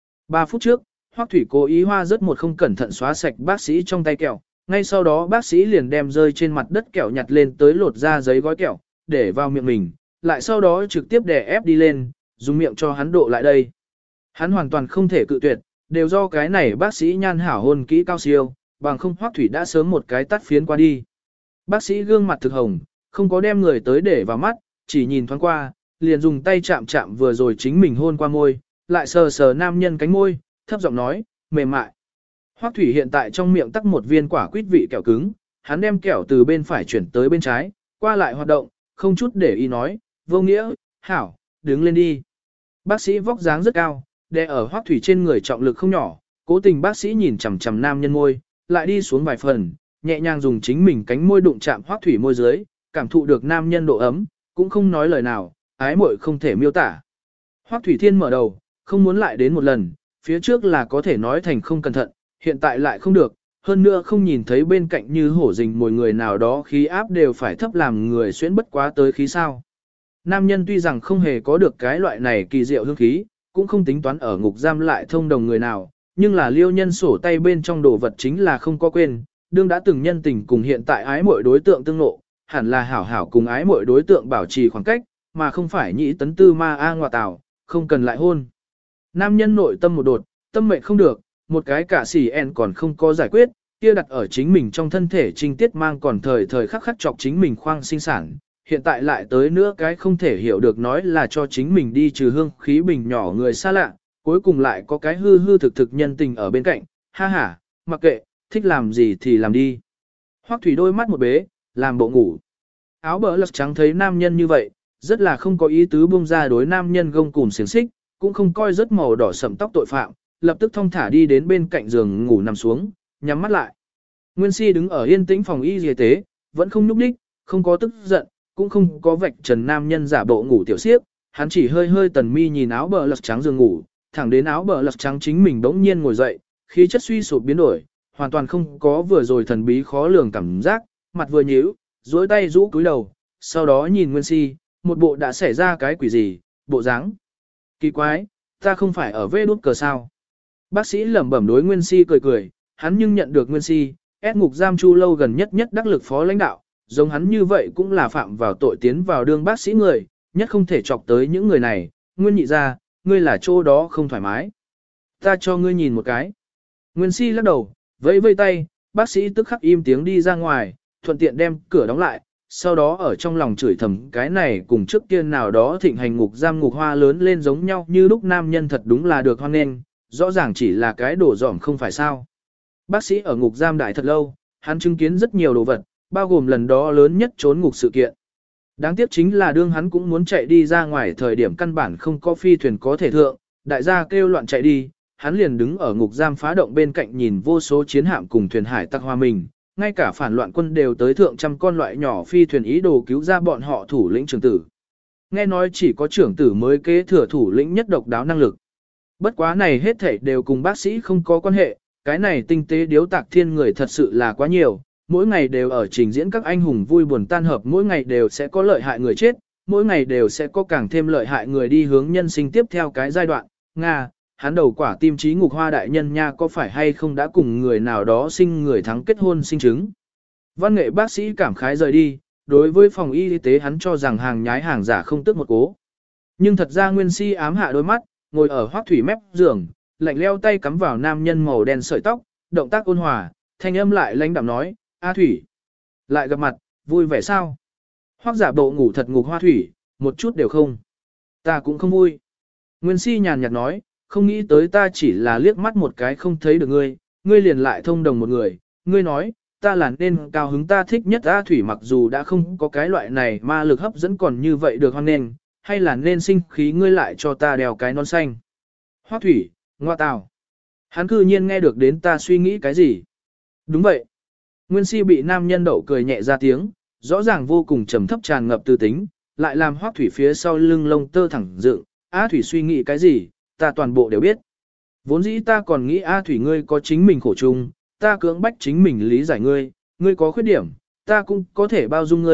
3 phút trước, Hoắc Thủy cố ý hoa rất một không cẩn thận xóa sạch bác sĩ trong tay kẹo, ngay sau đó bác sĩ liền đem rơi trên mặt đất kẹo nhặt lên tới lột ra giấy gói kẹo, để vào miệng mình, lại sau đó trực tiếp đè ép đi lên, dùng miệng cho hắn độ lại đây. Hắn hoàn toàn không thể cự tuyệt, đều do cái này bác sĩ nhan hảo hôn kỹ cao siêu, bằng không Hoắc Thủy đã sớm một cái tắt phiến qua đi. Bác sĩ gương mặt thực hồng, không có đem người tới để vào mắt, chỉ nhìn thoáng qua, liền dùng tay chạm chạm vừa rồi chính mình hôn qua môi, lại sờ sờ nam nhân cánh môi, thấp giọng nói, mềm mại. Hoắc Thủy hiện tại trong miệng tắc một viên quả quýt vị kẹo cứng, hắn đem kẹo từ bên phải chuyển tới bên trái, qua lại hoạt động, không chút để ý nói, vô nghĩa, hảo, đứng lên đi. Bác sĩ vóc dáng rất cao, đè ở Hoắc Thủy trên người trọng lực không nhỏ, cố tình bác sĩ nhìn chằm chằm nam nhân môi, lại đi xuống vài phần, nhẹ nhàng dùng chính mình cánh môi đụng chạm Hoắc Thủy môi dưới, cảm thụ được nam nhân độ ấm, cũng không nói lời nào, ái muội không thể miêu tả. Hoắc Thủy Thiên mở đầu, không muốn lại đến một lần, phía trước là có thể nói thành không cẩn thận, hiện tại lại không được, hơn nữa không nhìn thấy bên cạnh như hổ rình mồi người nào đó khí áp đều phải thấp làm người xuyễn bất quá tới khí sao. Nam nhân tuy rằng không hề có được cái loại này kỳ diệu hương khí, cũng không tính toán ở ngục giam lại thông đồng người nào, nhưng là liêu nhân sổ tay bên trong đồ vật chính là không có quên, đương đã từng nhân tình cùng hiện tại ái mỗi đối tượng tương ngộ, hẳn là hảo hảo cùng ái mỗi đối tượng bảo trì khoảng cách, mà không phải nhị tấn tư ma a ngoại tảo, không cần lại hôn. Nam nhân nội tâm một đột, tâm mệnh không được, một cái cả xỉ en còn không có giải quyết, kia đặt ở chính mình trong thân thể trinh tiết mang còn thời thời khắc khắc chọc chính mình khoang sinh sản, hiện tại lại tới nữa cái không thể hiểu được nói là cho chính mình đi trừ hương khí bình nhỏ người xa lạ, cuối cùng lại có cái hư hư thực thực nhân tình ở bên cạnh, ha ha, mặc kệ, thích làm gì thì làm đi. Hoắc Thủy đôi mắt một bế, làm bộ ngủ. Áo bờ lật trắng thấy nam nhân như vậy, rất là không có ý tứ buông ra đối nam nhân gông cùm xiềng xích, cũng không coi rất màu đỏ sẫm tóc tội phạm, lập tức thong thả đi đến bên cạnh giường ngủ nằm xuống, nhắm mắt lại. Nguyên Si đứng ở yên tĩnh phòng y y tế, vẫn không nhúc nhích, không có tức giận, cũng không có vạch trần nam nhân giả bộ ngủ tiểu xiếc, hắn chỉ hơi hơi tần mi nhìn áo bờ lật trắng giường ngủ, thẳng đến áo bờ lật trắng chính mình bỗng nhiên ngồi dậy, khí chất suy sụp biến đổi, hoàn toàn không có vừa rồi thần bí khó lường cảm giác, mặt vừa nhíu, duỗi tay rũ cúi đầu, sau đó nhìn Nguyên Si, một bộ đã xảy ra cái quỷ gì, bộ dáng kỳ quái, ta không phải ở vê đút cờ sao. Bác sĩ lẩm bẩm đối Nguyên Si cười cười, hắn nhưng nhận được Nguyên Si, ép ngục giam Chu Lâu gần nhất đắc lực phó lãnh đạo, giống hắn như vậy cũng là phạm vào tội tiến vào đương bác sĩ người, nhất không thể chọc tới những người này, Nguyên nhị ra, ngươi là chỗ đó không thoải mái. Ta cho ngươi nhìn một cái. Nguyên Si lắc đầu, vẫy vây tay, bác sĩ tức khắc im tiếng đi ra ngoài, thuận tiện đem cửa đóng lại, sau đó ở trong lòng chửi thầm cái này cùng trước kia nào đó thịnh hành ngục giam ngục hoa lớn lên giống nhau như lúc nam nhân thật đúng là được hoan nghênh, rõ ràng chỉ là cái đổ dỏm không phải sao. Bác sĩ ở ngục giam đại thật lâu, hắn chứng kiến rất nhiều đồ vật, bao gồm lần đó lớn nhất trốn ngục sự kiện. Đáng tiếc chính là đương hắn cũng muốn chạy đi ra ngoài thời điểm căn bản không có phi thuyền có thể thượng, đại gia kêu loạn chạy đi, hắn liền đứng ở ngục giam phá động bên cạnh nhìn vô số chiến hạm cùng thuyền hải tặc hòa mình, ngay cả phản loạn quân đều tới thượng trăm con loại nhỏ phi thuyền ý đồ cứu ra bọn họ thủ lĩnh trưởng tử. Nghe nói chỉ có trưởng tử mới kế thừa thủ lĩnh nhất độc đáo năng lực. Bất quá này hết thảy đều cùng bác sĩ không có quan hệ, cái này tinh tế điếu tạc thiên người thật sự là quá nhiều, mỗi ngày đều ở trình diễn các anh hùng vui buồn tan hợp, mỗi ngày đều sẽ có lợi hại người chết, mỗi ngày đều sẽ có càng thêm lợi hại người đi hướng nhân sinh tiếp theo cái giai đoạn. Nga, hắn đầu quả tim trí ngục hoa đại nhân nha có phải hay không đã cùng người nào đó sinh người thắng kết hôn sinh chứng. Văn nghệ bác sĩ cảm khái rời đi, đối với phòng y tế hắn cho rằng hàng nhái hàng giả không tức một cố. Nhưng thật ra Nguyên Si ám hạ đôi mắt, ngồi ở Hoắc Thủy mép giường, lạnh leo tay cắm vào nam nhân màu đen sợi tóc, động tác ôn hòa, thanh âm lại lãnh đạm nói, A Thủy, lại gặp mặt, vui vẻ sao? Hoắc giả bộ ngủ thật ngục hoa Thủy, một chút đều không. Ta cũng không vui. Nguyên Si nhàn nhạt nói, không nghĩ tới ta chỉ là liếc mắt một cái không thấy được ngươi, ngươi liền lại thông đồng một người, ngươi nói, ta là nên cao hứng ta thích nhất A Thủy mặc dù đã không có cái loại này ma lực hấp dẫn còn như vậy được hoan nghênh, hay là nên sinh khí ngươi lại cho ta đèo cái nón xanh. Hoắc Thủy, ngoa tào. Hắn cư nhiên nghe được đến ta suy nghĩ cái gì. Đúng vậy. Nguyên Si bị nam nhân đậu cười nhẹ ra tiếng, rõ ràng vô cùng trầm thấp tràn ngập tư tính, lại làm Hoắc Thủy phía sau lưng lông tơ thẳng dựng. A Thủy suy nghĩ cái gì, ta toàn bộ đều biết. Vốn dĩ ta còn nghĩ A Thủy ngươi có chính mình khổ chung, ta cưỡng bách chính mình lý giải ngươi, ngươi có khuyết điểm, ta cũng có thể bao dung ngươi,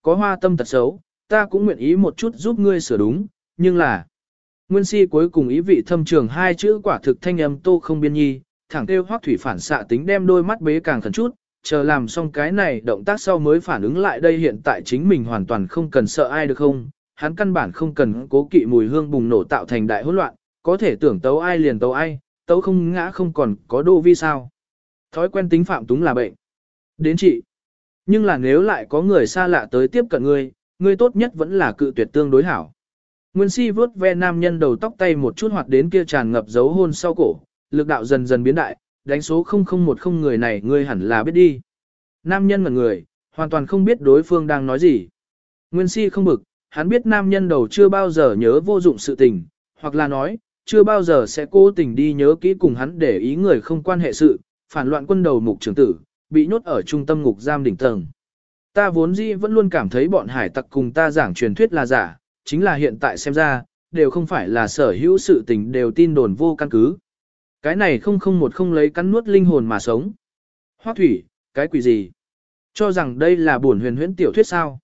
có hoa tâm tật xấu, ta cũng nguyện ý một chút giúp ngươi sửa đúng, nhưng là... Nguyên si cuối cùng ý vị thâm trường hai chữ quả thực thanh âm tô không biên nhi, thẳng kêu Hoắc Thủy phản xạ tính đem đôi mắt bế càng khẩn chút, chờ làm xong cái này động tác sau mới phản ứng lại đây hiện tại chính mình hoàn toàn không cần sợ ai được không, hắn căn bản không cần cố kỵ mùi hương bùng nổ tạo thành đại hỗn loạn, có thể tưởng tấu ai liền tấu ai, tấu không ngã không còn có đô vi sao. Thói quen tính phạm túng là bệnh. Đến trị. Nhưng là nếu lại có người xa lạ tới tiếp cận ngươi tốt nhất vẫn là cự tuyệt tương đối hảo. Nguyên si vớt ve nam nhân đầu tóc tay một chút hoạt đến kia tràn ngập dấu hôn sau cổ, lực đạo dần dần biến đại, đánh số 0010 người này ngươi hẳn là biết đi. Nam nhân ngẩn người, hoàn toàn không biết đối phương đang nói gì. Nguyên si không bực, hắn biết nam nhân đầu chưa bao giờ nhớ vô dụng sự tình, hoặc là nói, chưa bao giờ sẽ cố tình đi nhớ kỹ cùng hắn để ý người không quan hệ sự, phản loạn quân đầu mục trưởng tử, bị nhốt ở trung tâm ngục giam đỉnh tầng. Ta vốn dĩ vẫn luôn cảm thấy bọn hải tặc cùng ta giảng truyền thuyết là giả, chính là hiện tại xem ra, đều không phải là sở hữu sự tình đều tin đồn vô căn cứ. Cái này 0010 lấy cắn nuốt linh hồn mà sống. Hoắc Thủy, cái quỷ gì? Cho rằng đây là buồn huyền huyễn tiểu thuyết sao?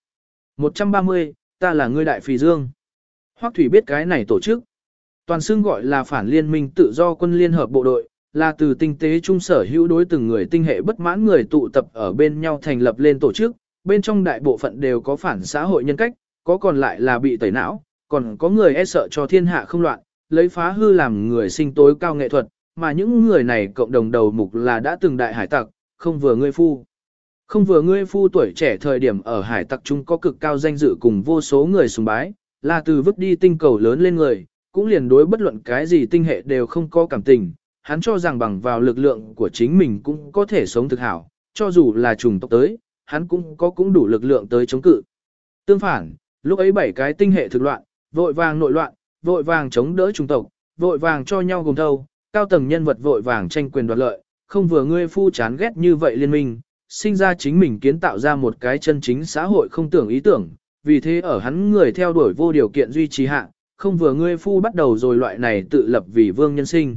130, ta là ngươi đại phì dương. Hoắc Thủy biết cái này tổ chức. Toàn xưng gọi là phản liên minh tự do quân liên hợp bộ đội, là từ tinh tế trung sở hữu đối từng người tinh hệ bất mãn người tụ tập ở bên nhau thành lập lên tổ chức, bên trong đại bộ phận đều có phản xã hội nhân cách, có còn lại là bị tẩy não, còn có người e sợ cho thiên hạ không loạn, lấy phá hư làm người sinh tối cao nghệ thuật, mà những người này cộng đồng đầu mục là đã từng đại hải tặc, không vừa ngươi phu. Không vừa ngươi phu tuổi trẻ thời điểm ở hải tặc trung có cực cao danh dự cùng vô số người sùng bái, là từ vứt đi tinh cầu lớn lên người, cũng liền đối bất luận cái gì tinh hệ đều không có cảm tình, hắn cho rằng bằng vào lực lượng của chính mình cũng có thể sống thực hảo, cho dù là trùng tộc tới, hắn cũng đủ lực lượng tới chống cự. Tương phản, lúc ấy 7 cái tinh hệ thực loạn, vội vàng nội loạn, vội vàng chống đỡ trùng tộc, vội vàng cho nhau gồm thâu, cao tầng nhân vật vội vàng tranh quyền đoạt lợi, không vừa ngươi phu chán ghét như vậy liên minh, sinh ra chính mình kiến tạo ra một cái chân chính xã hội không tưởng ý tưởng, vì thế ở hắn người theo đuổi vô điều kiện duy trì hạ, không vừa ngươi phu bắt đầu rồi loại này tự lập vì vương nhân sinh.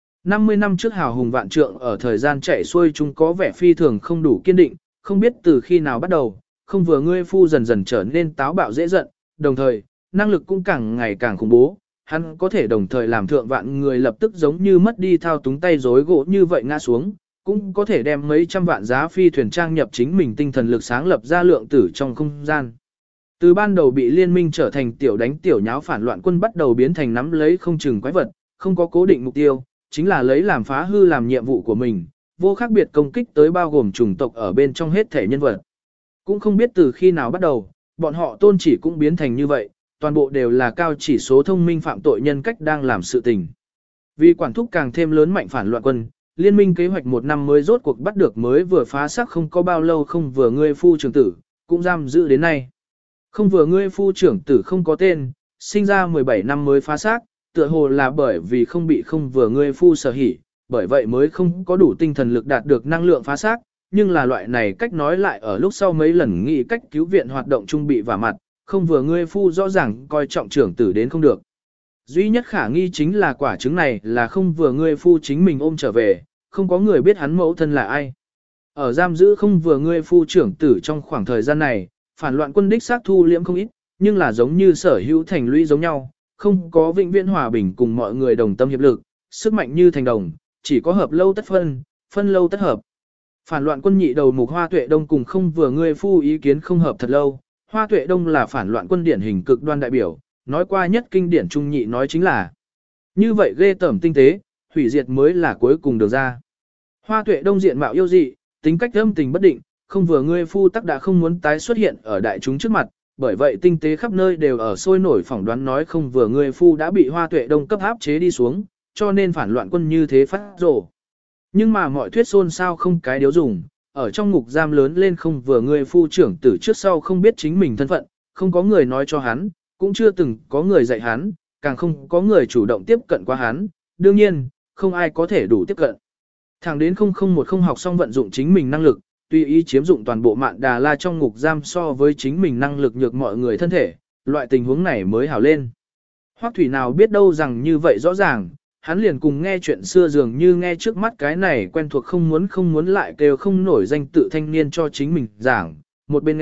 50 năm trước hào hùng vạn trượng ở thời gian chạy xuôi chúng có vẻ phi thường không đủ kiên định, không biết từ khi nào bắt đầu, không vừa ngươi phu dần dần trở nên táo bạo dễ giận, đồng thời, năng lực cũng càng ngày càng khủng bố, hắn có thể đồng thời làm thượng vạn người lập tức giống như mất đi thao túng tay rối gỗ như vậy ngã xuống, cũng có thể đem mấy trăm vạn giá phi thuyền trang nhập chính mình tinh thần lực sáng lập ra lượng tử trong không gian. Từ ban đầu bị liên minh trở thành tiểu đánh tiểu nháo phản loạn quân bắt đầu biến thành nắm lấy không chừng quái vật, không có cố định mục tiêu, chính là lấy làm phá hư làm nhiệm vụ của mình, vô khác biệt công kích tới bao gồm chủng tộc ở bên trong hết thể nhân vật. Cũng không biết từ khi nào bắt đầu, bọn họ tôn chỉ cũng biến thành như vậy, toàn bộ đều là cao chỉ số thông minh phạm tội nhân cách đang làm sự tình. Vì quản thúc càng thêm lớn mạnh phản loạn quân, liên minh kế hoạch một năm mới rốt cuộc bắt được mới vừa phá xác không có bao lâu không vừa ngươi phu trưởng tử, cũng giam giữ đến nay. Không vừa ngươi phu trưởng tử không có tên, sinh ra 17 năm mới phá xác, tựa hồ là bởi vì không bị không vừa ngươi phu sở hỉ, bởi vậy mới không có đủ tinh thần lực đạt được năng lượng phá xác, nhưng là loại này cách nói lại ở lúc sau mấy lần nghĩ cách cứu viện hoạt động trung bị vả mặt, không vừa ngươi phu rõ ràng coi trọng trưởng tử đến không được. Duy nhất khả nghi chính là quả trứng này là không vừa ngươi phu chính mình ôm trở về, không có người biết hắn mẫu thân là ai. Ở giam giữ không vừa ngươi phu trưởng tử trong khoảng thời gian này, phản loạn quân đích xác thu liễm không ít, nhưng là giống như sở hữu thành lũy giống nhau, không có vĩnh viễn hòa bình cùng mọi người đồng tâm hiệp lực, sức mạnh như thành đồng, chỉ có hợp lâu tất phân, phân lâu tất hợp. Phản loạn quân nhị đầu mục Hoa Tuệ Đông cùng không vừa ngươi phu ý kiến không hợp thật lâu, Hoa Tuệ Đông là phản loạn quân điển hình cực đoan đại biểu, nói qua nhất kinh điển trung nhị nói chính là như vậy ghê tởm tinh tế, hủy diệt mới là cuối cùng được ra. Hoa Tuệ Đông diện mạo yêu dị, tính cách âm tình bất định, không vừa ngươi phu tắc đã không muốn tái xuất hiện ở đại chúng trước mặt, bởi vậy tinh tế khắp nơi đều ở sôi nổi phỏng đoán nói không vừa ngươi phu đã bị Hoa Tuệ Đông cấp áp chế đi xuống, cho nên phản loạn quân như thế phát rồ. Nhưng mà mọi thuyết xôn xao không cái điếu dùng, ở trong ngục giam lớn lên không vừa ngươi phu trưởng tử trước sau không biết chính mình thân phận, không có người nói cho hắn, cũng chưa từng có người dạy hắn, càng không có người chủ động tiếp cận qua hắn, đương nhiên, không ai có thể đủ tiếp cận. Thẳng đến 0010 học xong vận dụng chính mình năng lực, tùy ý chiếm dụng toàn bộ Mạn Đà La trong ngục giam so với chính mình năng lực nhược mọi người thân thể, loại tình huống này mới hảo lên. Hoắc Thủy nào biết đâu rằng như vậy rõ ràng, hắn liền cùng nghe chuyện xưa dường như nghe trước mắt cái này quen thuộc không muốn lại kêu không nổi danh tự thanh niên cho chính mình giảng, một bên nghe,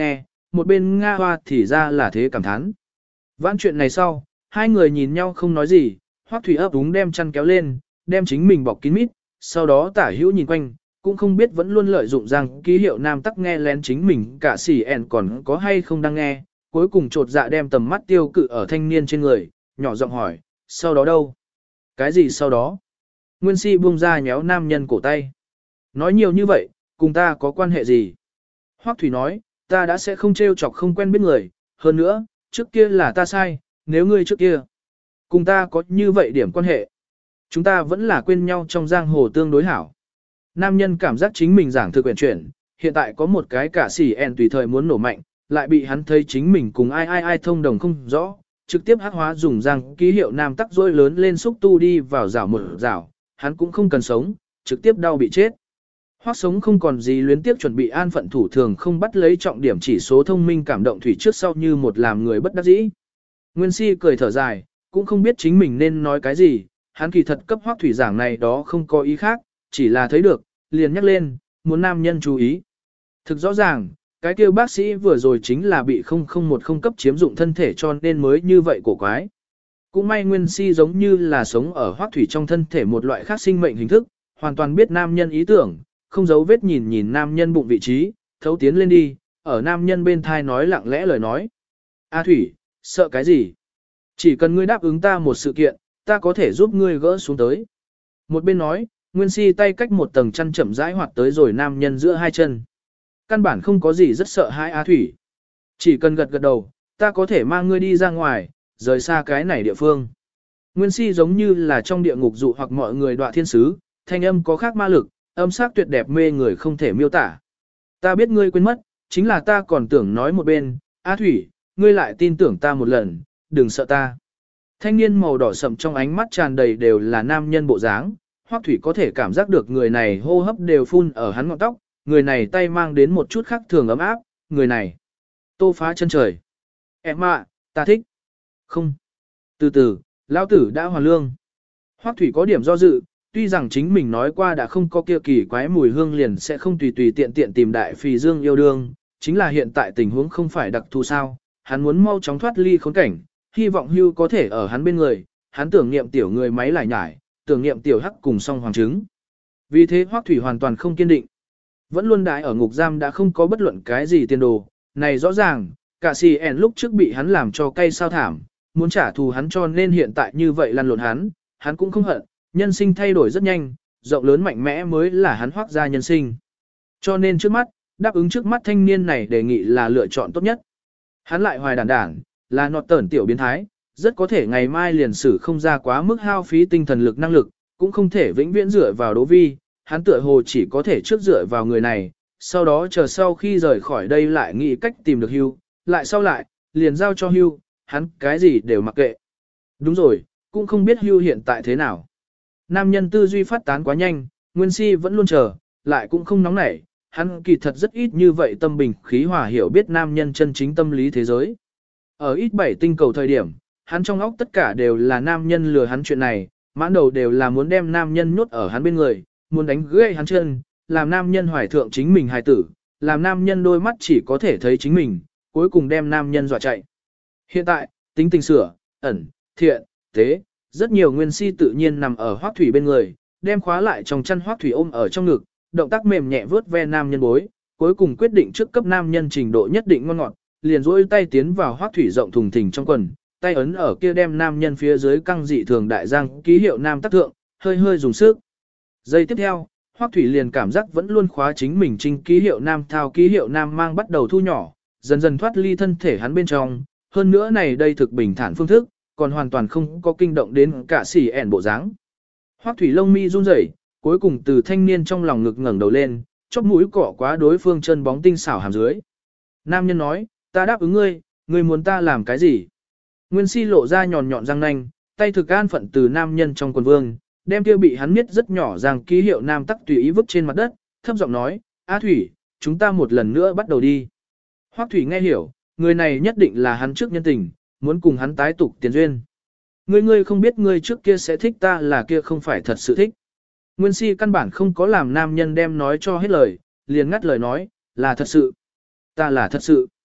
một bên Nga Hoa thì ra là thế cảm thán. Vãn chuyện này sau, hai người nhìn nhau không nói gì, Hoắc Thủy ấp úng đem chăn kéo lên, đem chính mình bọc kín mít, sau đó tả hữu nhìn quanh, cũng không biết vẫn luôn lợi dụng rằng ký hiệu nam tắc nghe lén chính mình cả xỉ ẻn còn có hay không đang nghe, cuối cùng trột dạ đem tầm mắt tiêu cự ở thanh niên trên người, nhỏ giọng hỏi, sau đó đâu? Cái gì sau đó? Nguyên Si buông ra nhéo nam nhân cổ tay. Nói nhiều như vậy, cùng ta có quan hệ gì? Hoắc Thủy nói, ta đã sẽ không trêu chọc không quen biết người, hơn nữa, trước kia là ta sai, nếu ngươi trước kia cùng ta có như vậy điểm quan hệ, chúng ta vẫn là quên nhau trong giang hồ tương đối hảo. Nam nhân cảm giác chính mình giảng thực quyển chuyển, hiện tại có một cái cả xỉ ẻn tùy thời muốn nổ mạnh, lại bị hắn thấy chính mình cùng ai thông đồng không rõ, trực tiếp hắc hóa dùng giang ký hiệu nam tắc rối lớn lên xúc tu đi vào rảo một rảo, hắn cũng không cần sống, trực tiếp đau bị chết. Hoắc sống không còn gì luyến tiếp chuẩn bị an phận thủ thường không bắt lấy trọng điểm chỉ số thông minh cảm động thủy trước sau như một làm người bất đắc dĩ. Nguyên Si cười thở dài, cũng không biết chính mình nên nói cái gì, hắn kỳ thật cấp Hoắc Thủy giảng này đó không có ý khác, chỉ là thấy được, liền nhắc lên, muốn nam nhân chú ý. Thực rõ ràng, cái kêu bác sĩ vừa rồi chính là bị 0010 cấp chiếm dụng thân thể cho nên mới như vậy cổ quái. Cũng may Nguyên Si giống như là sống ở Hoắc Thủy trong thân thể một loại khác sinh mệnh hình thức, hoàn toàn biết nam nhân ý tưởng, không giấu vết nhìn nam nhân bụng vị trí, thấu tiến lên đi, ở nam nhân bên thai nói lặng lẽ lời nói. A Thủy, sợ cái gì? Chỉ cần ngươi đáp ứng ta một sự kiện, ta có thể giúp ngươi gỡ xuống tới. Một bên nói, Nguyên Si tay cách một tầng chăn chậm rãi hoạt tới rồi nam nhân giữa hai chân. Căn bản không có gì rất sợ hãi A Thủy. Chỉ cần gật gật đầu, ta có thể mang ngươi đi ra ngoài, rời xa cái này địa phương. Nguyên Si giống như là trong địa ngục dụ hoặc mọi người đọa thiên sứ, thanh âm có khác ma lực, âm sắc tuyệt đẹp mê người không thể miêu tả. Ta biết ngươi quên mất, chính là ta còn tưởng nói một bên, A Thủy, ngươi lại tin tưởng ta một lần, đừng sợ ta. Thanh niên màu đỏ sậm trong ánh mắt tràn đầy đều là nam nhân bộ dáng, Hoắc Thủy có thể cảm giác được người này hô hấp đều phun ở hắn ngọn tóc, người này tay mang đến một chút khác thường ấm áp, người này tô phá chân trời. Em ạ, ta thích. Không. Từ từ, lão tử đã hoàn lương. Hoắc Thủy có điểm do dự, tuy rằng chính mình nói qua đã không có kia kỳ quái mùi hương liền sẽ không tùy tùy tiện tiện tìm đại phì dương yêu đương, chính là hiện tại tình huống không phải đặc thù sao, hắn muốn mau chóng thoát ly khốn cảnh, hy vọng Hưu có thể ở hắn bên người, hắn tưởng niệm tiểu người máy lại nhải, tưởng niệm tiểu hắc cùng song hoàng trứng. Vì thế Hoắc Thủy hoàn toàn không kiên định. Vẫn luôn đãi ở ngục giam đã không có bất luận cái gì tiền đồ, này rõ ràng, cả CN lúc trước bị hắn làm cho cay sao thảm, muốn trả thù hắn cho nên hiện tại như vậy lăn lộn hắn cũng không hận, nhân sinh thay đổi rất nhanh, rộng lớn mạnh mẽ mới là hắn Hoắc gia nhân sinh. Cho nên trước mắt, đáp ứng trước mắt thanh niên này đề nghị là lựa chọn tốt nhất. Hắn lại hoài đản, là nọt tởn tiểu biến thái, rất có thể ngày mai liền xử không ra quá mức hao phí tinh thần lực năng lực, cũng không thể vĩnh viễn dựa vào Đỗ Vi, hắn tựa hồ chỉ có thể trước dựa vào người này, sau đó chờ sau khi rời khỏi đây lại nghĩ cách tìm được Hưu, lại sau lại, liền giao cho Hưu, hắn cái gì đều mặc kệ. Đúng rồi, cũng không biết Hưu hiện tại thế nào. Nam nhân tư duy phát tán quá nhanh, Nguyên Si vẫn luôn chờ, lại cũng không nóng nảy, hắn kỳ thật rất ít như vậy tâm bình khí hòa hiểu biết nam nhân chân chính tâm lý thế giới. Ở ít bảy tinh cầu thời điểm, hắn trong óc tất cả đều là nam nhân lừa hắn chuyện này, mãn đầu đều là muốn đem nam nhân nhốt ở hắn bên người, muốn đánh gãy hắn chân, làm nam nhân hoài thượng chính mình hài tử, làm nam nhân đôi mắt chỉ có thể thấy chính mình, cuối cùng đem nam nhân dọa chạy. Hiện tại, tính tình sửa, ẩn, thiện, tế, rất nhiều Nguyên Si tự nhiên nằm ở Hoắc Thủy bên người, đem khóa lại trong chăn Hoắc Thủy ôm ở trong ngực, động tác mềm nhẹ vớt ve nam nhân bối, cuối cùng quyết định trước cấp nam nhân trình độ nhất định ngon ngọt, liền duỗi tay tiến vào Hoắc Thủy rộng thùng thình trong quần, tay ấn ở kia đem nam nhân phía dưới căng dị thường đại giang ký hiệu nam tác thượng, hơi hơi dùng sức. Giây tiếp theo, Hoắc Thủy liền cảm giác vẫn luôn khóa chính mình trinh ký hiệu nam thao ký hiệu nam mang bắt đầu thu nhỏ, dần dần thoát ly thân thể hắn bên trong, hơn nữa này đây thực bình thản phương thức, còn hoàn toàn không có kinh động đến cả xỉ ẻn bộ dáng. Hoắc Thủy lông mi run rẩy, cuối cùng từ thanh niên trong lòng ngực ngẩng đầu lên, chóp mũi cọ quá đối phương chân bóng tinh xảo hàm dưới. Nam nhân nói, ta đáp ứng ngươi, ngươi muốn ta làm cái gì? Nguyên Si lộ ra nhọn nhọn răng nanh, tay thực an phận từ nam nhân trong quần vương, đem kia bị hắn miết rất nhỏ ràng ký hiệu nam tắc tùy ý vứt trên mặt đất, thấp giọng nói, A Thủy, chúng ta một lần nữa bắt đầu đi. Hoắc Thủy nghe hiểu, người này nhất định là hắn trước nhân tình, muốn cùng hắn tái tục tiền duyên. Ngươi không biết ngươi trước kia sẽ thích ta là kia không phải thật sự thích. Nguyên Si căn bản không có làm nam nhân đem nói cho hết lời, liền ngắt lời nói, là thật sự. Ta là thật sự.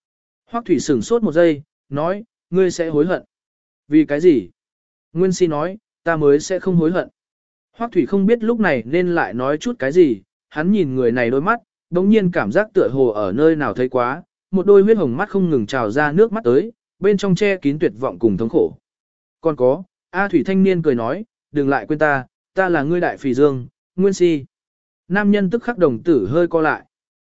Hoắc Thủy sửng sốt một giây, nói, ngươi sẽ hối hận. Vì cái gì? Nguyên Si nói, ta mới sẽ không hối hận. Hoắc Thủy không biết lúc này nên lại nói chút cái gì, hắn nhìn người này đôi mắt, đống nhiên cảm giác tựa hồ ở nơi nào thấy quá, một đôi huyết hồng mắt không ngừng trào ra nước mắt tới, bên trong che kín tuyệt vọng cùng thống khổ. Còn có, A Thủy thanh niên cười nói, đừng lại quên ta là ngươi đại phì dương, Nguyên Si. Nam nhân tức khắc đồng tử hơi co lại.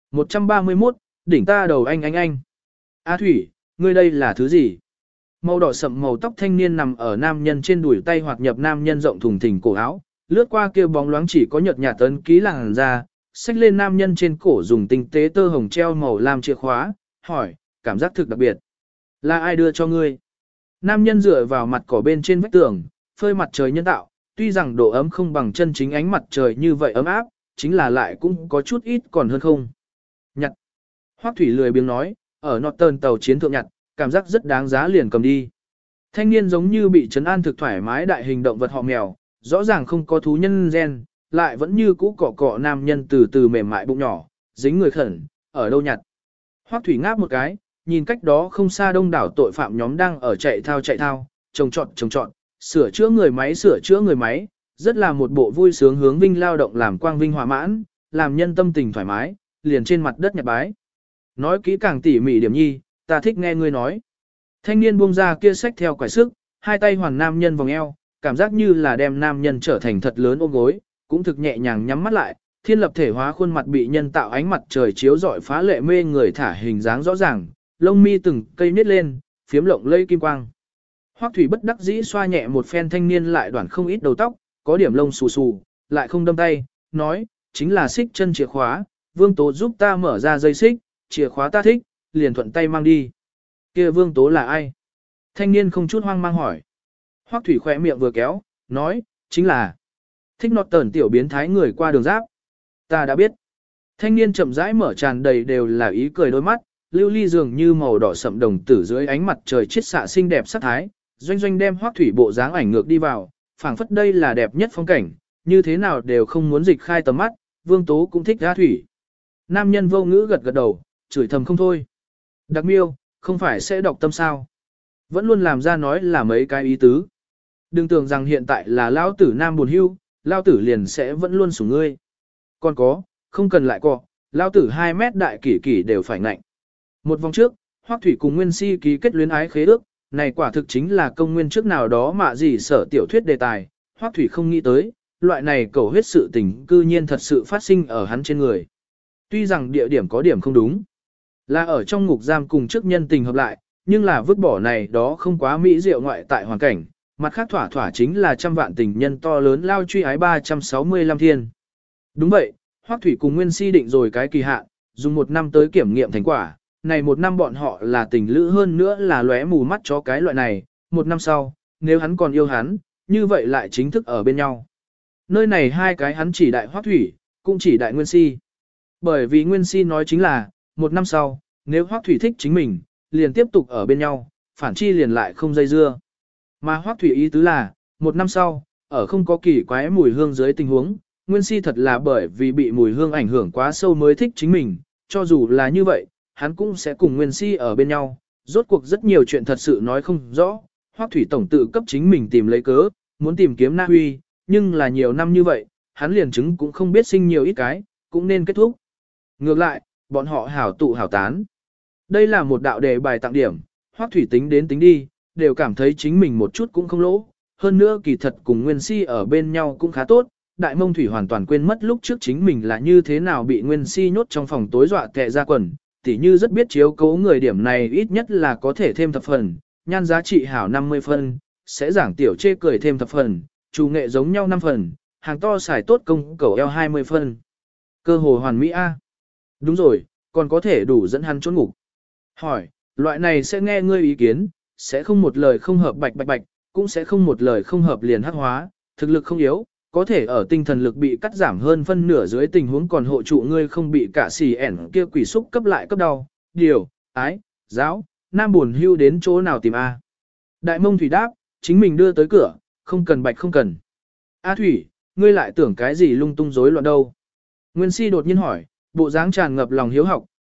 131, đỉnh ta đầu anh. A Thủy, ngươi đây là thứ gì? Màu đỏ sậm màu tóc thanh niên nằm ở nam nhân trên đùi tay hoặc nhập nam nhân rộng thùng thình cổ áo, lướt qua kia bóng loáng chỉ có nhợt nhạt tấn ký làn da, xách lên nam nhân trên cổ dùng tinh tế tơ hồng treo màu làm chìa khóa, hỏi, cảm giác thực đặc biệt. Là ai đưa cho ngươi? Nam nhân dựa vào mặt cỏ bên trên vách tường, phơi mặt trời nhân tạo, tuy rằng độ ấm không bằng chân chính ánh mặt trời như vậy ấm áp, chính là lại cũng có chút ít còn hơn không. Nhặt. Hoắc Thủy lười biếng nói, ở Norton tàu chiến thượng nhặt, cảm giác rất đáng giá liền cầm đi. Thanh niên giống như bị trấn an thực thoải mái đại hình động vật họ mèo, rõ ràng không có thú nhân gen, lại vẫn như cũ cọ cọ nam nhân từ từ mềm mại bụng nhỏ, dính người khẩn, ở đâu nhặt. Hoắc Thủy ngáp một cái, nhìn cách đó không xa đông đảo tội phạm nhóm đang ở chạy thao, trồng trọt, sửa chữa người máy, rất là một bộ vui sướng hướng vinh lao động làm quang vinh hòa mãn, làm nhân tâm tình thoải mái, liền trên mặt đất nhặt bái. Nói kỹ càng tỉ mỉ điểm nhi, ta thích nghe ngươi nói. Thanh niên buông ra kia xách theo quải sức, hai tay hoàn nam nhân vòng eo, cảm giác như là đem nam nhân trở thành thật lớn ôm gối, cũng thực nhẹ nhàng nhắm mắt lại, thiên lập thể hóa khuôn mặt bị nhân tạo ánh mặt trời chiếu rọi phá lệ mê người thả hình dáng rõ ràng, lông mi từng cây nít lên, phiếm lộng lây kim quang. Hoắc Thủy bất đắc dĩ xoa nhẹ một phen thanh niên lại đoạn không ít đầu tóc, có điểm lông xù xù, lại không đâm tay, nói, chính là xích chân chìa khóa, Vương Tố giúp ta mở ra dây xích, chìa khóa ta thích, liền thuận tay mang đi. Kia Vương Tố là ai? Thanh niên không chút hoang mang hỏi. Hoắc Thủy khỏe miệng vừa kéo, nói, chính là thích nọt tờn tiểu biến thái người qua đường giáp. Ta đã biết. Thanh niên chậm rãi mở tràn đầy đều là ý cười đôi mắt, lưu ly dường như màu đỏ sậm đồng tử dưới ánh mặt trời chiết xạ xinh đẹp sắc thái, doanh đem Hoắc Thủy bộ dáng ảnh ngược đi vào, phảng phất đây là đẹp nhất phong cảnh, như thế nào đều không muốn dịch khai tầm mắt, Vương Tố cũng thích A Thủy. Nam nhân vô ngữ gật đầu, chửi thầm không thôi. Đặc miêu, không phải sẽ đọc tâm sao? Vẫn luôn làm ra nói là mấy cái ý tứ. Đừng tưởng rằng hiện tại là lão tử nam buồn hưu, lão tử liền sẽ vẫn luôn sủng ngươi. Còn có, không cần lại cọ, lão tử 2 mét đại kỷ kỷ đều phải ngạnh. Một vòng trước, Hoắc Thủy cùng Nguyên Si ký kết luyến ái khế ước, này quả thực chính là công nguyên trước nào đó mà gì sở tiểu thuyết đề tài, Hoắc Thủy không nghĩ tới, loại này cầu huyết sự tình cư nhiên thật sự phát sinh ở hắn trên người. Tuy rằng địa điểm có điểm không đúng, là ở trong ngục giam cùng trước nhân tình hợp lại, nhưng là vứt bỏ này đó không quá mỹ diệu ngoại tại hoàn cảnh, mặt khác thỏa chính là trăm vạn tình nhân to lớn lao truy ái 365 thiên. Đúng vậy, Hoắc Thủy cùng Nguyên Si định rồi cái kỳ hạn, dùng 1 năm tới kiểm nghiệm thành quả, này 1 năm bọn họ là tình lữ hơn nữa là lóe mù mắt chó cái loại này, 1 năm sau, nếu hắn còn yêu hắn, như vậy lại chính thức ở bên nhau. Nơi này 2 cái hắn chỉ đại Hoắc Thủy, cũng chỉ đại Nguyên Si. Bởi vì Nguyên Si nói chính là, 1 năm sau, nếu Hoắc Thủy thích chính mình, liền tiếp tục ở bên nhau, phản chi liền lại không dây dưa. Mà Hoắc Thủy ý tứ là, 1 năm sau, ở không có kỳ quái mùi hương dưới tình huống, Nguyên Si thật là bởi vì bị mùi hương ảnh hưởng quá sâu mới thích chính mình, cho dù là như vậy, hắn cũng sẽ cùng Nguyên Si ở bên nhau. Rốt cuộc rất nhiều chuyện thật sự nói không rõ, Hoắc Thủy tổng tự cấp chính mình tìm lấy cớ, muốn tìm kiếm Na Huy, nhưng là nhiều năm như vậy, hắn liền chứng cũng không biết sinh nhiều ít cái, cũng nên kết thúc. Ngược lại, bọn họ hảo tụ hảo tán. Đây là một đạo đề bài tặng điểm, Hoắc Thủy tính đến tính đi, đều cảm thấy chính mình một chút cũng không lỗ. Hơn nữa kỳ thật cùng Nguyên Si ở bên nhau cũng khá tốt, Đại Mông Thủy hoàn toàn quên mất lúc trước chính mình là như thế nào bị Nguyên Si nhốt trong phòng tối dọa tè ra quần, tỉ như rất biết chiếu cố người điểm này ít nhất là có thể thêm thập phần, nhan giá trị hảo 50 phân, sẽ giảng tiểu chê cười thêm thập phần, chủ nghệ giống nhau 5 phần, hàng to xài tốt công cầu eo 20 phân. Cơ hồ hoàn mỹ A. Đúng rồi, còn có thể đủ dẫn hắn trốn ngục. Hỏi, loại này sẽ nghe ngươi ý kiến, sẽ không một lời không hợp bạch, cũng sẽ không một lời không hợp liền hắc hóa, thực lực không yếu, có thể ở tinh thần lực bị cắt giảm hơn phân nửa dưới tình huống còn hộ trụ ngươi không bị cả xì ẻn kia quỷ xúc cấp lại cấp đau, điều, ái, giáo, nam buồn hưu đến chỗ nào tìm A. Đại Mông Thủy đáp, chính mình đưa tới cửa, không cần bạch không cần. A Thủy, ngươi lại tưởng cái gì lung tung rối loạn đâu. Nguyên Si đột nhiên hỏi, bộ dáng tràn ngập lòng hiếu học,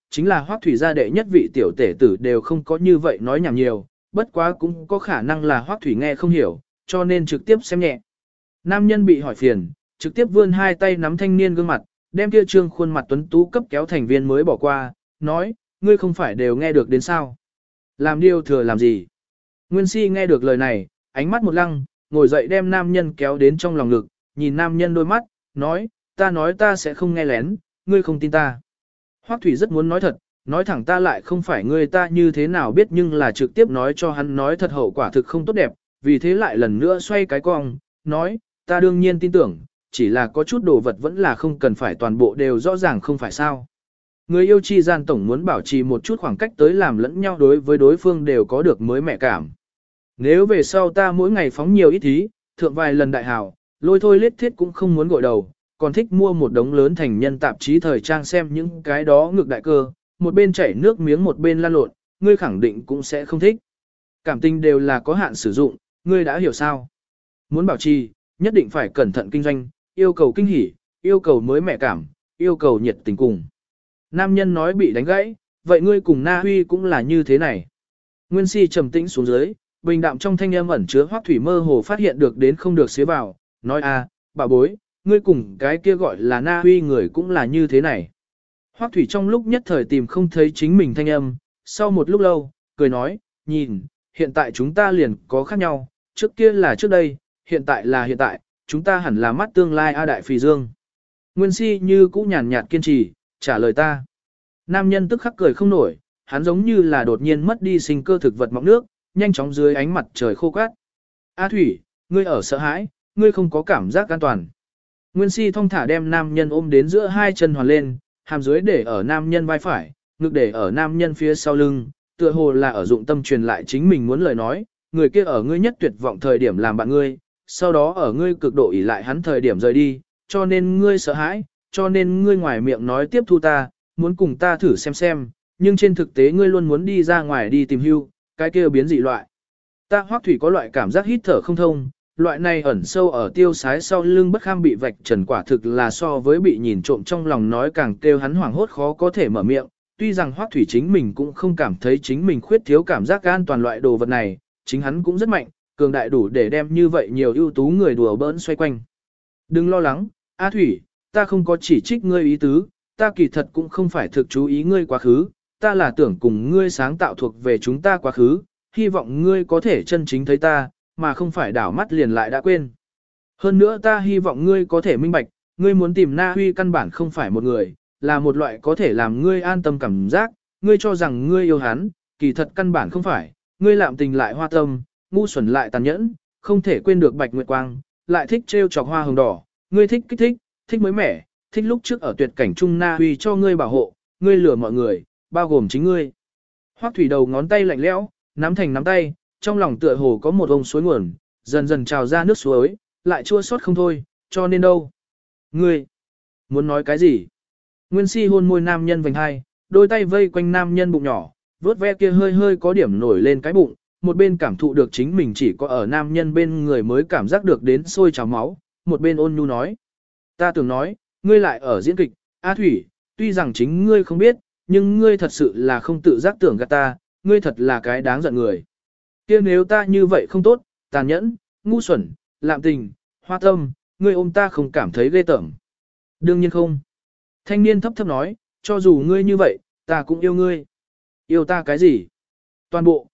chính là Hoắc Thủy gia đệ nhất vị tiểu tể tử đều không có như vậy nói nhảm nhiều, bất quá cũng có khả năng là Hoắc Thủy nghe không hiểu, cho nên trực tiếp xem nhẹ. Nam nhân bị hỏi phiền, trực tiếp vươn hai tay nắm thanh niên gương mặt, đem kia trương khuôn mặt tuấn tú cấp kéo thành viên mới bỏ qua, nói, ngươi không phải đều nghe được đến sao? Làm điều thừa làm gì? Nguyên Si nghe được lời này, ánh mắt một lăng, ngồi dậy đem nam nhân kéo đến trong lòng ngực, nhìn nam nhân đôi mắt, nói ta sẽ không nghe lén, ngươi không tin ta. Hoắc Thủy rất muốn nói thật, nói thẳng ta lại không phải ngươi ta như thế nào biết nhưng là trực tiếp nói cho hắn nói thật hậu quả thực không tốt đẹp, vì thế lại lần nữa xoay cái cong, nói, ta đương nhiên tin tưởng, chỉ là có chút đồ vật vẫn là không cần phải toàn bộ đều rõ ràng không phải sao. Người yêu chi gian tổng muốn bảo trì một chút khoảng cách tới làm lẫn nhau đối với đối phương đều có được mới mẹ cảm. Nếu về sau ta mỗi ngày phóng nhiều ít thí, thượng vài lần đại hào, lôi thôi lết thiết cũng không muốn gội đầu, còn thích mua một đống lớn thành nhân tạp chí thời trang xem những cái đó ngược đại cơ, một bên chảy nước miếng một bên lan lộn, ngươi khẳng định cũng sẽ không thích. Cảm tình đều là có hạn sử dụng, ngươi đã hiểu sao. Muốn bảo trì, nhất định phải cẩn thận kinh doanh, yêu cầu kinh hỉ, yêu cầu mới mẹ cảm, yêu cầu nhiệt tình cùng. Nam nhân nói bị đánh gãy, vậy ngươi cùng Na Huy cũng là như thế này. Nguyên Si trầm tĩnh xuống dưới, bình đạm trong thanh âm ẩn chứa Hoắc Thủy mơ hồ phát hiện được đến không được xía vào, nói bà bối, ngươi cùng cái kia gọi là Na Huy người cũng là như thế này. Hoắc Thủy trong lúc nhất thời tìm không thấy chính mình thanh âm, sau một lúc lâu, cười nói, nhìn, hiện tại chúng ta liền có khác nhau, trước kia là trước đây, hiện tại là hiện tại, chúng ta hẳn là mắt tương lai A Đại Phì Dương. Nguyên Si như cũ nhàn nhạt kiên trì, trả lời ta. Nam nhân tức khắc cười không nổi, hắn giống như là đột nhiên mất đi sinh cơ thực vật mọng nước, nhanh chóng dưới ánh mặt trời khô cát. A Thủy, ngươi ở sợ hãi, ngươi không có cảm giác an toàn. Nguyên Si thong thả đem nam nhân ôm đến giữa hai chân hoàn lên, hàm dưới để ở nam nhân vai phải, ngực để ở nam nhân phía sau lưng, tựa hồ là ở dụng tâm truyền lại chính mình muốn lời nói, người kia ở ngươi nhất tuyệt vọng thời điểm làm bạn ngươi, sau đó ở ngươi cực độ ỷ lại hắn thời điểm rời đi, cho nên ngươi sợ hãi, cho nên ngươi ngoài miệng nói tiếp thu ta, muốn cùng ta thử xem, nhưng trên thực tế ngươi luôn muốn đi ra ngoài đi tìm hưu, cái kia biến dị loại. Ta Hoắc Thủy có loại cảm giác hít thở không thông, loại này ẩn sâu ở tiêu sái sau lưng bất kham bị vạch trần quả thực là so với bị nhìn trộm trong lòng nói càng kêu hắn hoảng hốt khó có thể mở miệng, tuy rằng Hoắc Thủy chính mình cũng không cảm thấy chính mình khuyết thiếu cảm giác an toàn loại đồ vật này, chính hắn cũng rất mạnh, cường đại đủ để đem như vậy nhiều ưu tú người đùa bỡn xoay quanh. Đừng lo lắng, A Thủy, ta không có chỉ trích ngươi ý tứ, ta kỳ thật cũng không phải thực chú ý ngươi quá khứ, ta là tưởng cùng ngươi sáng tạo thuộc về chúng ta quá khứ, hy vọng ngươi có thể chân chính thấy ta, mà không phải đảo mắt liền lại đã quên. Hơn nữa ta hy vọng ngươi có thể minh bạch, ngươi muốn tìm Na Huy căn bản không phải một người, là một loại có thể làm ngươi an tâm cảm giác, ngươi cho rằng ngươi yêu hắn, kỳ thật căn bản không phải, ngươi lạm tình lại hoa tâm, ngu xuẩn lại tàn nhẫn, không thể quên được bạch nguyệt quang, lại thích trêu chọc hoa hồng đỏ, ngươi thích kích thích, thích mới mẻ, thích lúc trước ở tuyệt cảnh trung Na Huy cho ngươi bảo hộ, ngươi lừa mọi người, bao gồm chính ngươi. Hoắc Thủy đầu ngón tay lạnh lẽo, nắm thành nắm tay, trong lòng tựa hồ có một ông suối nguồn, dần dần trào ra nước suối, lại chua xót không thôi, cho nên đâu. Ngươi, muốn nói cái gì? Nguyên Si hôn môi nam nhân vành hai, đôi tay vây quanh nam nhân bụng nhỏ, vớt ve kia hơi hơi có điểm nổi lên cái bụng, một bên cảm thụ được chính mình chỉ có ở nam nhân bên người mới cảm giác được đến sôi trào máu, một bên ôn nhu nói. Ta tưởng nói, ngươi lại ở diễn kịch, A Thủy, tuy rằng chính ngươi không biết, nhưng ngươi thật sự là không tự giác tưởng gạt ta, ngươi thật là cái đáng giận người. Kia nếu ta như vậy không tốt, tàn nhẫn, ngu xuẩn, lạm tình, hoa tâm, ngươi ôm ta không cảm thấy ghê tởm. Đương nhiên không. Thanh niên thấp thấp nói, cho dù ngươi như vậy, ta cũng yêu ngươi. Yêu ta cái gì? Toàn bộ,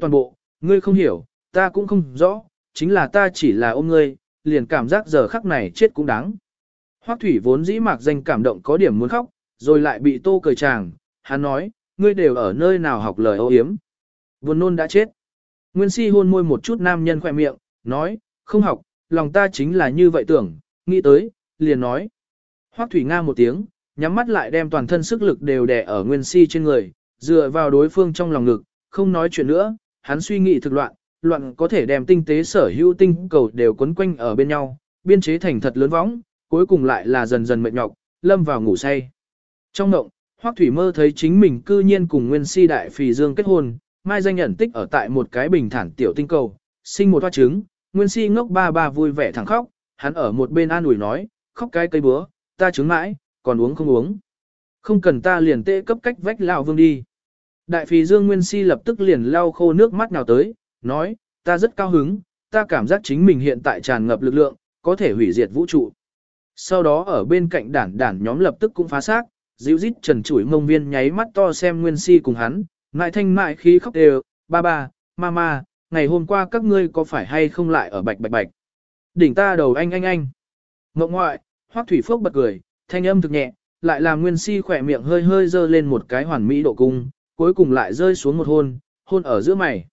ngươi không hiểu, ta cũng không rõ, chính là ta chỉ là ôm ngươi, liền cảm giác giờ khắc này chết cũng đáng. Hoắc Thủy vốn dĩ mạc danh cảm động có điểm muốn khóc, rồi lại bị Tô cười chàng, hắn nói, ngươi đều ở nơi nào học lời âu yếm. Buồn nôn đã chết. Nguyên Si hôn môi một chút nam nhân khỏe miệng, nói, không học, lòng ta chính là như vậy tưởng, nghĩ tới, liền nói. Hoắc Thủy nga một tiếng, nhắm mắt lại đem toàn thân sức lực đều đè ở Nguyên Si trên người, dựa vào đối phương trong lòng ngực, không nói chuyện nữa, hắn suy nghĩ thực loạn có thể đem tinh tế sở hữu tinh cầu đều quấn quanh ở bên nhau, biên chế thành thật lớn võng, cuối cùng lại là dần dần mệt nhọc, lâm vào ngủ say. Trong mộng, Hoắc Thủy mơ thấy chính mình cư nhiên cùng Nguyên Si đại phì dương kết hôn, mai danh nhận tích ở tại một cái bình thản tiểu tinh cầu, sinh một hoa trứng, Nguyên Si ngốc ba ba vui vẻ thẳng khóc, hắn ở một bên an ủi nói, khóc cái cây búa, ta trứng mãi, còn uống không uống. Không cần ta liền tê cấp cách vách lão vương đi. Đại phì Dương Nguyên Si lập tức liền lau khô nước mắt nào tới, nói, ta rất cao hứng, ta cảm giác chính mình hiện tại tràn ngập lực lượng, có thể hủy diệt vũ trụ. Sau đó ở bên cạnh đản nhóm lập tức cũng phá xác, dịu rít trần chủi mông viên nháy mắt to xem Nguyên Si cùng hắn, ngại thanh mại khí khóc đều, ba, mama, ngày hôm qua các ngươi có phải hay không lại ở bạch. Đỉnh ta đầu anh. Ngộng ngoại, Hoắc Thủy Phúc bật cười, thanh âm thực nhẹ, lại làm Nguyên Si khỏe miệng hơi hơi dơ lên một cái hoàn mỹ độ cung, cuối cùng lại rơi xuống một hôn ở giữa mày.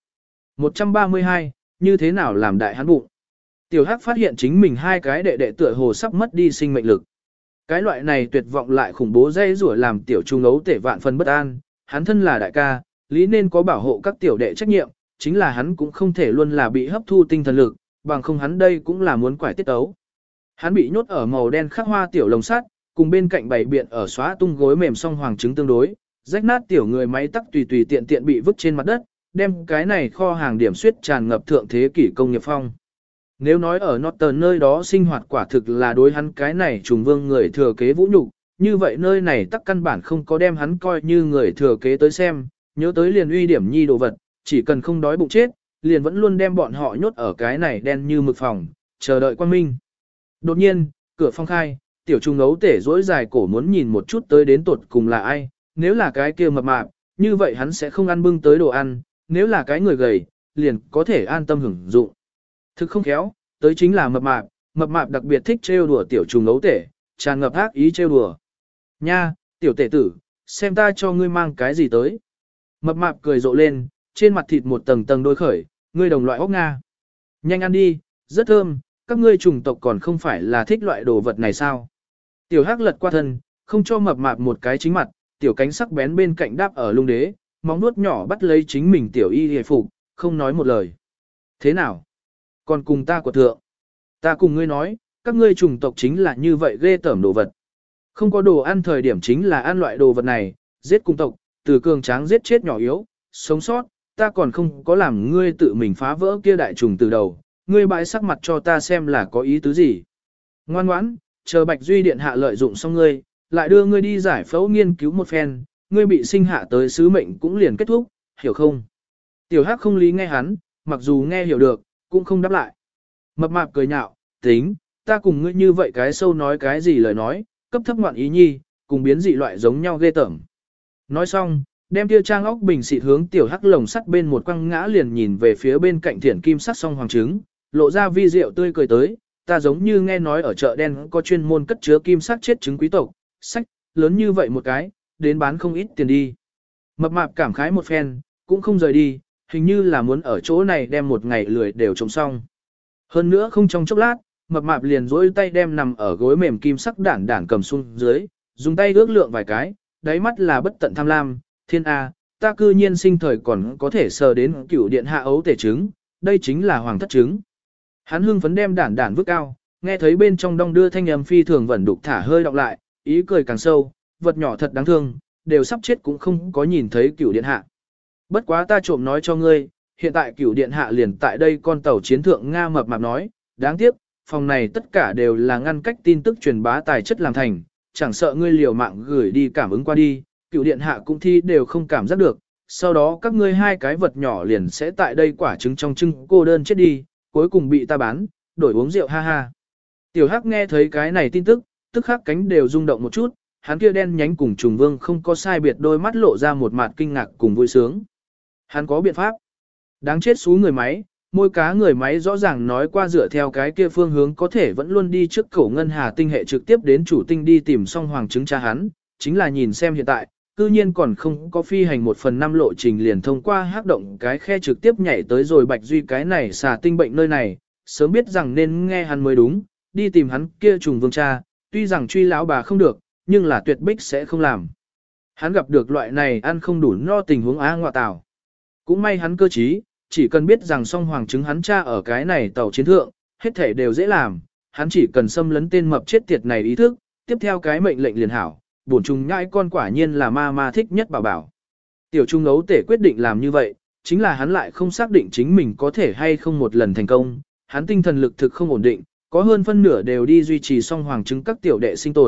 132, như thế nào làm đại hắn bụng? Tiểu Hắc phát hiện chính mình hai cái đệ đệ tựa hồ sắp mất đi sinh mệnh lực. Cái loại này tuyệt vọng lại khủng bố dây rủa làm tiểu trung ấu tể vạn phần bất an, hắn thân là đại ca, lý nên có bảo hộ các tiểu đệ trách nhiệm, chính là hắn cũng không thể luôn là bị hấp thu tinh thần lực, bằng không hắn đây cũng là muốn quải tiết ấu. Hắn bị nhốt ở màu đen khắc hoa tiểu lồng sắt, cùng bên cạnh bày biện ở xóa tung gối mềm song hoàng trứng tương đối, rách nát tiểu người máy tắc tùy tiện bị vứt trên mặt đất, đem cái này kho hàng điểm suyết tràn ngập thượng thế kỷ công nghiệp phong. Nếu nói ở Norton nơi đó sinh hoạt quả thực là đối hắn cái này trùng vương người thừa kế vũ nhục, như vậy nơi này tắc căn bản không có đem hắn coi như người thừa kế tới xem, nhớ tới liền uy điểm nhi đồ vật, chỉ cần không đói bụng chết, liền vẫn luôn đem bọn họ nhốt ở cái này đen như mực phòng, chờ đợi quang minh. Đột nhiên, cửa phong khai, tiểu trung ấu tể dỗi dài cổ muốn nhìn một chút tới đến tột cùng là ai, nếu là cái kia mập mạp, như vậy hắn sẽ không ăn bưng tới đồ ăn, nếu là cái người gầy, liền có thể an tâm hưởng dụng. Thực không khéo, tới chính là mập mạp đặc biệt thích trêu đùa tiểu trùng ấu tể, tràn ngập ác ý trêu đùa. Nha, tiểu tể tử, xem ta cho ngươi mang cái gì tới. Mập mạp cười rộ lên, trên mặt thịt một tầng tầng đôi khởi, ngươi đồng loại ốc Nga. Nhanh ăn đi, rất thơm, các ngươi trùng tộc còn không phải là thích loại đồ vật này sao. Tiểu hắc lật qua thân, không cho mập mạp một cái chính mặt, tiểu cánh sắc bén bên cạnh đáp ở lung đế, móng nuốt nhỏ bắt lấy chính mình tiểu y hề phục, không nói một lời. Thế nào? Còn cùng ta của thượng. Ta cùng ngươi nói, các ngươi trùng tộc chính là như vậy ghê tởm đồ vật. Không có đồ ăn thời điểm chính là ăn loại đồ vật này, giết cùng tộc, từ cường tráng giết chết nhỏ yếu, sống sót, ta còn không có làm ngươi tự mình phá vỡ kia đại trùng từ đầu, ngươi bãi sắc mặt cho ta xem là có ý tứ gì. Ngoan ngoãn, chờ Bạch Duy Điện hạ lợi dụng xong ngươi, lại đưa ngươi đi giải phẫu nghiên cứu một phen, ngươi bị sinh hạ tới sứ mệnh cũng liền kết thúc, hiểu không? Tiểu Hắc không lý nghe hắn, mặc dù nghe hiểu được, cũng không đáp lại. Mập mạp cười nhạo, tính, ta cùng ngươi như vậy cái sâu nói cái gì lời nói, cấp thấp ngoạn ý nhi, cùng biến dị loại giống nhau ghê tởm. Nói xong, đem kia trang óc bình xịt hướng tiểu Hắc lồng sắt bên một quăng ngã liền nhìn về phía bên cạnh thiển kim sắt song hoàng trứng, lộ ra vi diệu tươi cười tới, ta giống như nghe nói ở chợ đen có chuyên môn cất chứa kim sắt chết trứng quý tộc, sách, lớn như vậy một cái, đến bán không ít tiền đi. Mập mạp cảm khái một phen, cũng không rời đi, hình như là muốn ở chỗ này đem một ngày lười đều trồng xong. Hơn nữa không trong chốc lát, mập mạp liền dỗi tay đem nằm ở gối mềm kim sắc đản cầm xuống dưới, dùng tay ước lượng vài cái, đáy mắt là bất tận tham lam, thiên A, ta cư nhiên sinh thời còn có thể sờ đến cửu điện hạ ấu tể trứng, đây chính là hoàng thất trứng. Hắn hưng phấn đem đản vứt cao, nghe thấy bên trong đong đưa thanh âm phi thường vẫn đục thả hơi đọc lại, ý cười càng sâu, vật nhỏ thật đáng thương, đều sắp chết cũng không có nhìn thấy cửu điện hạ. Bất quá ta trộm nói cho ngươi, hiện tại cửu điện hạ liền tại đây con tàu chiến thượng Nga mập mạp nói, đáng tiếc, phòng này tất cả đều là ngăn cách tin tức truyền bá tài chất làm thành, chẳng sợ ngươi liều mạng gửi đi cảm ứng qua đi, cửu điện hạ cũng thi đều không cảm giác được, sau đó các ngươi hai cái vật nhỏ liền sẽ tại đây quả trứng trong trưng cô đơn chết đi, cuối cùng bị ta bán, đổi uống rượu ha ha. Tiểu Hắc nghe thấy cái này tin tức, tức khắc cánh đều rung động một chút, hắn kia đen nhánh cùng trùng vương không có sai biệt đôi mắt lộ ra một mặt kinh ngạc cùng vui sướng. Hắn có biện pháp. Đáng chết xú người máy, môi cá người máy rõ ràng nói qua dựa theo cái kia phương hướng có thể vẫn luôn đi trước cổ ngân hà tinh hệ trực tiếp đến chủ tinh đi tìm xong hoàng trứng cha hắn, chính là nhìn xem hiện tại, cư nhiên còn không có phi hành 1/5 lộ trình liền thông qua hắc động cái khe trực tiếp nhảy tới rồi Bạch Duy cái này xà tinh bệnh nơi này, sớm biết rằng nên nghe hắn mới đúng, đi tìm hắn kia trùng vương cha, tuy rằng truy lão bà không được, nhưng là tuyệt bích sẽ không làm. Hắn gặp được loại này ăn không đủ no tình huống á ngọa tảo. Cũng may hắn cơ trí, chỉ cần biết rằng song hoàng trứng hắn cha ở cái này tàu chiến thượng, hết thể đều dễ làm, hắn chỉ cần xâm lấn tên mập chết tiệt này ý thức, tiếp theo cái mệnh lệnh liền hảo, bổn trùng nhãi con quả nhiên là ma thích nhất bảo bảo. Tiểu trung ấu tể quyết định làm như vậy, chính là hắn lại không xác định chính mình có thể hay không một lần thành công, hắn tinh thần lực thực không ổn định, có hơn phân nửa đều đi duy trì song hoàng trứng các tiểu đệ sinh tồn,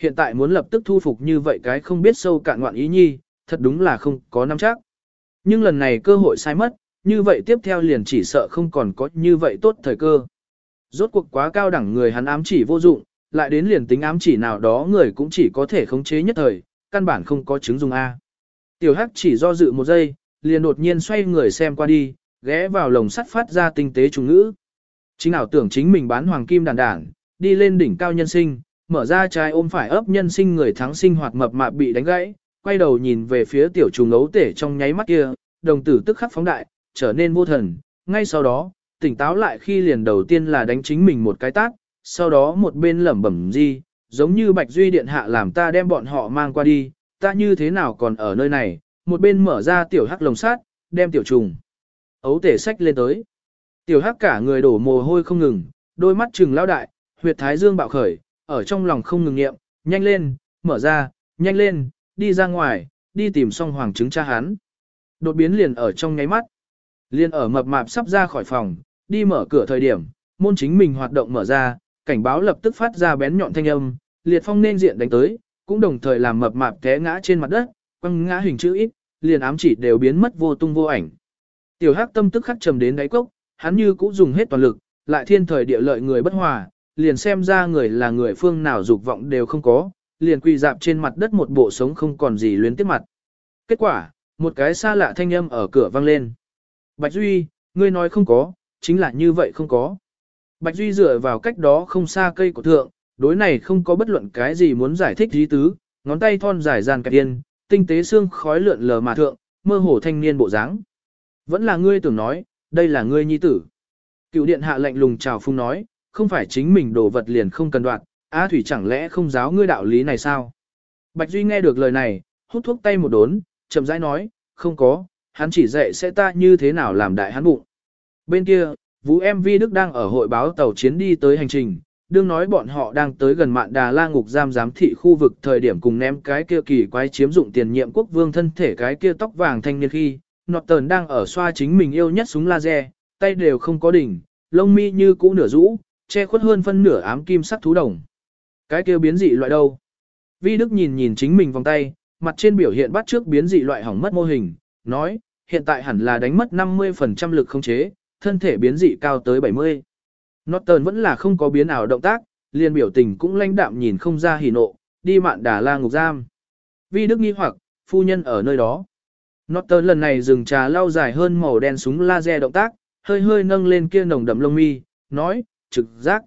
hiện tại muốn lập tức thu phục như vậy cái không biết sâu cạn ngoạn ý nhi, thật đúng là không có nắm chắc. Nhưng lần này cơ hội sai mất, như vậy tiếp theo liền chỉ sợ không còn có như vậy tốt thời cơ. Rốt cuộc quá cao đẳng người hắn ám chỉ vô dụng, lại đến liền tính ám chỉ nào đó người cũng chỉ có thể khống chế nhất thời, căn bản không có chứng dùng A. Tiểu Hắc chỉ do dự một giây, liền đột nhiên xoay người xem qua đi, ghé vào lồng sắt phát ra tinh tế trùng ngữ. Chính ảo tưởng chính mình bán hoàng kim đàn đản, đi lên đỉnh cao nhân sinh, mở ra trái ôm phải ấp nhân sinh người thắng sinh hoạt mập mạp bị đánh gãy, quay đầu nhìn về phía tiểu trùng ấu tể trong nháy mắt kia, đồng tử tức khắc phóng đại, trở nên vô thần, ngay sau đó, tỉnh táo lại khi liền đầu tiên là đánh chính mình một cái tát, sau đó một bên lẩm bẩm gì, giống như Bạch Duy điện hạ làm ta đem bọn họ mang qua đi, ta như thế nào còn ở nơi này, một bên mở ra tiểu hắc lồng sát, đem tiểu trùng ấu tể sách lên tới. Tiểu hắc cả người đổ mồ hôi không ngừng, đôi mắt trừng lao đại, huyệt thái dương bạo khởi, ở trong lòng không ngừng nghiệm, nhanh lên, mở ra, nhanh lên, đi ra ngoài, đi tìm xong hoàng trứng cha hắn. Đột biến liền ở trong nháy mắt. Liền ở mập mạp sắp ra khỏi phòng, đi mở cửa thời điểm, môn chính mình hoạt động mở ra, cảnh báo lập tức phát ra bén nhọn thanh âm, liệt phong nên diện đánh tới, cũng đồng thời làm mập mạp té ngã trên mặt đất, quăng ngã hình chữ ít, liền ám chỉ đều biến mất vô tung vô ảnh. Tiểu Hắc tâm tức khắc trầm đến đáy cốc, hắn như cũ dùng hết toàn lực, lại thiên thời địa lợi người bất hòa, liền xem ra người là người phương nào dục vọng đều không có, liền quỳ dạp trên mặt đất một bộ sống không còn gì luyến tiếp mặt. Kết quả, một cái xa lạ thanh âm ở cửa vang lên. Bạch Duy, ngươi nói không có, chính là như vậy không có. Bạch Duy dựa vào cách đó không xa cây của thượng, đối này không có bất luận cái gì muốn giải thích ý tứ, ngón tay thon dài dàn cạch yên, tinh tế xương khói lượn lờ mà thượng, mơ hồ thanh niên bộ dáng. Vẫn là ngươi tưởng nói, đây là ngươi nhi tử. Cựu điện hạ lạnh lùng chào phung nói, không phải chính mình đồ vật liền không cần đoạt, A Thủy chẳng lẽ không giáo ngươi đạo lý này sao? Bạch Duy nghe được lời này, hút thuốc tay một đốn, chậm rãi nói, không có, hắn chỉ dạy sẽ ta như thế nào làm đại hắn bụng. Bên kia, Vũ MV Đức đang ở hội báo tàu chiến đi tới hành trình, đương nói bọn họ đang tới gần Mạn Đà La ngục giam giám thị khu vực thời điểm cùng ném cái kia kỳ quái chiếm dụng tiền nhiệm quốc vương thân thể cái kia tóc vàng thanh niên khi, Norton đang ở xoa chính mình yêu nhất súng laser, tay đều không có đỉnh, lông mi như cũ nửa rũ, che khuất hơn phân nửa ám kim sắc thú đồng. Cái kia biến dị loại đâu? Vi Đức nhìn nhìn chính mình vòng tay, mặt trên biểu hiện bắt trước biến dị loại hỏng mất mô hình, nói, hiện tại hẳn là đánh mất 50% lực khống chế, thân thể biến dị cao tới 70. Norton vẫn là không có biến ảo động tác, liền biểu tình cũng lãnh đạm nhìn không ra hỉ nộ, đi Mạn Đà La ngục giam. Vi Đức nghi hoặc, phu nhân ở nơi đó. Norton lần này dừng trà lau dài hơn màu đen súng laser động tác, hơi hơi nâng lên kia nồng đậm lông mi, nói, trực giác.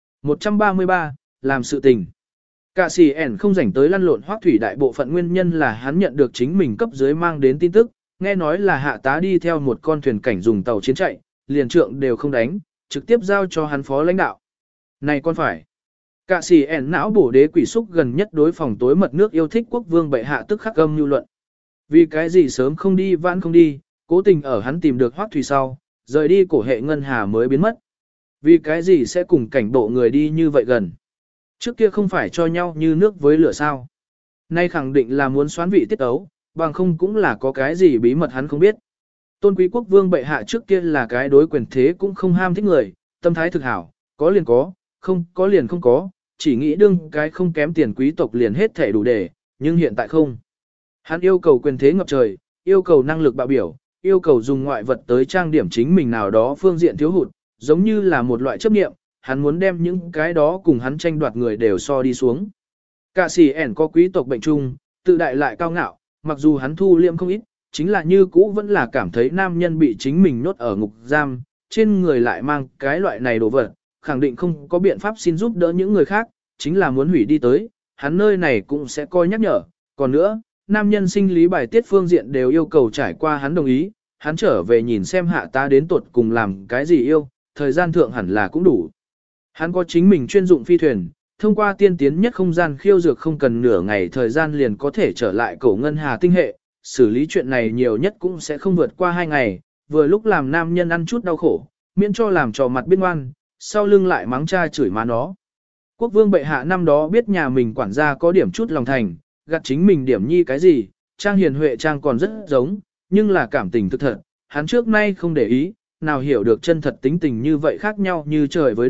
133, làm sự tình. Cả sĩ ẻn không rảnh tới lăn lộn Hoắc Thủy đại bộ phận nguyên nhân là hắn nhận được chính mình cấp dưới mang đến tin tức, nghe nói là hạ tá đi theo một con thuyền cảnh dùng tàu chiến chạy, liền trượng đều không đánh, trực tiếp giao cho hắn phó lãnh đạo. Này con phải. Cả sĩ ẻn não bổ đế quỷ xúc gần nhất đối phòng tối mật nước yêu thích quốc vương bệ hạ tức khắc âm nhu luận. Vì cái gì sớm không đi vãn không đi, cố tình ở hắn tìm được Hoắc Thủy sau, rời đi cổ hệ ngân hà mới biến mất. Vì cái gì sẽ cùng cảnh bộ người đi như vậy gần. Trước kia không phải cho nhau như nước với lửa sao. Nay khẳng định là muốn xoán vị tiết ấu, bằng không cũng là có cái gì bí mật hắn không biết. Tôn quý quốc vương bệ hạ trước kia là cái đối quyền thế cũng không ham thích người, tâm thái thực hảo, có liền có, không có liền không có, chỉ nghĩ đương cái không kém tiền quý tộc liền hết thể đủ để, nhưng hiện tại không. Hắn yêu cầu quyền thế ngập trời, yêu cầu năng lực bạo biểu, yêu cầu dùng ngoại vật tới trang điểm chính mình nào đó phương diện thiếu hụt, giống như là một loại chấp niệm, hắn muốn đem những cái đó cùng hắn tranh đoạt người đều so đi xuống. Cả sĩ ẻn có quý tộc bệnh chung, tự đại lại cao ngạo, mặc dù hắn thu liêm không ít, chính là như cũ vẫn là cảm thấy nam nhân bị chính mình nhốt ở ngục giam, trên người lại mang cái loại này đồ vật, khẳng định không có biện pháp xin giúp đỡ những người khác, chính là muốn hủy đi tới, hắn nơi này cũng sẽ coi nhắc nhở. Còn nữa, nam nhân sinh lý bài tiết phương diện đều yêu cầu trải qua hắn đồng ý, hắn trở về nhìn xem hạ ta đến tuột cùng làm cái gì yêu, thời gian thượng hẳn là cũng đủ. Hắn có chính mình chuyên dụng phi thuyền, thông qua tiên tiến nhất không gian khiêu dược không cần nửa ngày thời gian liền có thể trở lại cổ ngân hà tinh hệ, xử lý chuyện này nhiều nhất cũng sẽ không vượt qua 2 ngày, vừa lúc làm nam nhân ăn chút đau khổ, miễn cho làm trò mặt biết ngoan, sau lưng lại mắng cha chửi má nó. Quốc vương bệ hạ năm đó biết nhà mình quản gia có điểm chút lòng thành, gặt chính mình điểm nhi cái gì, trang hiền huệ trang còn rất giống, nhưng là cảm tình thực thật, hắn trước nay không để ý, nào hiểu được chân thật tính tình như vậy khác nhau như trời với đất,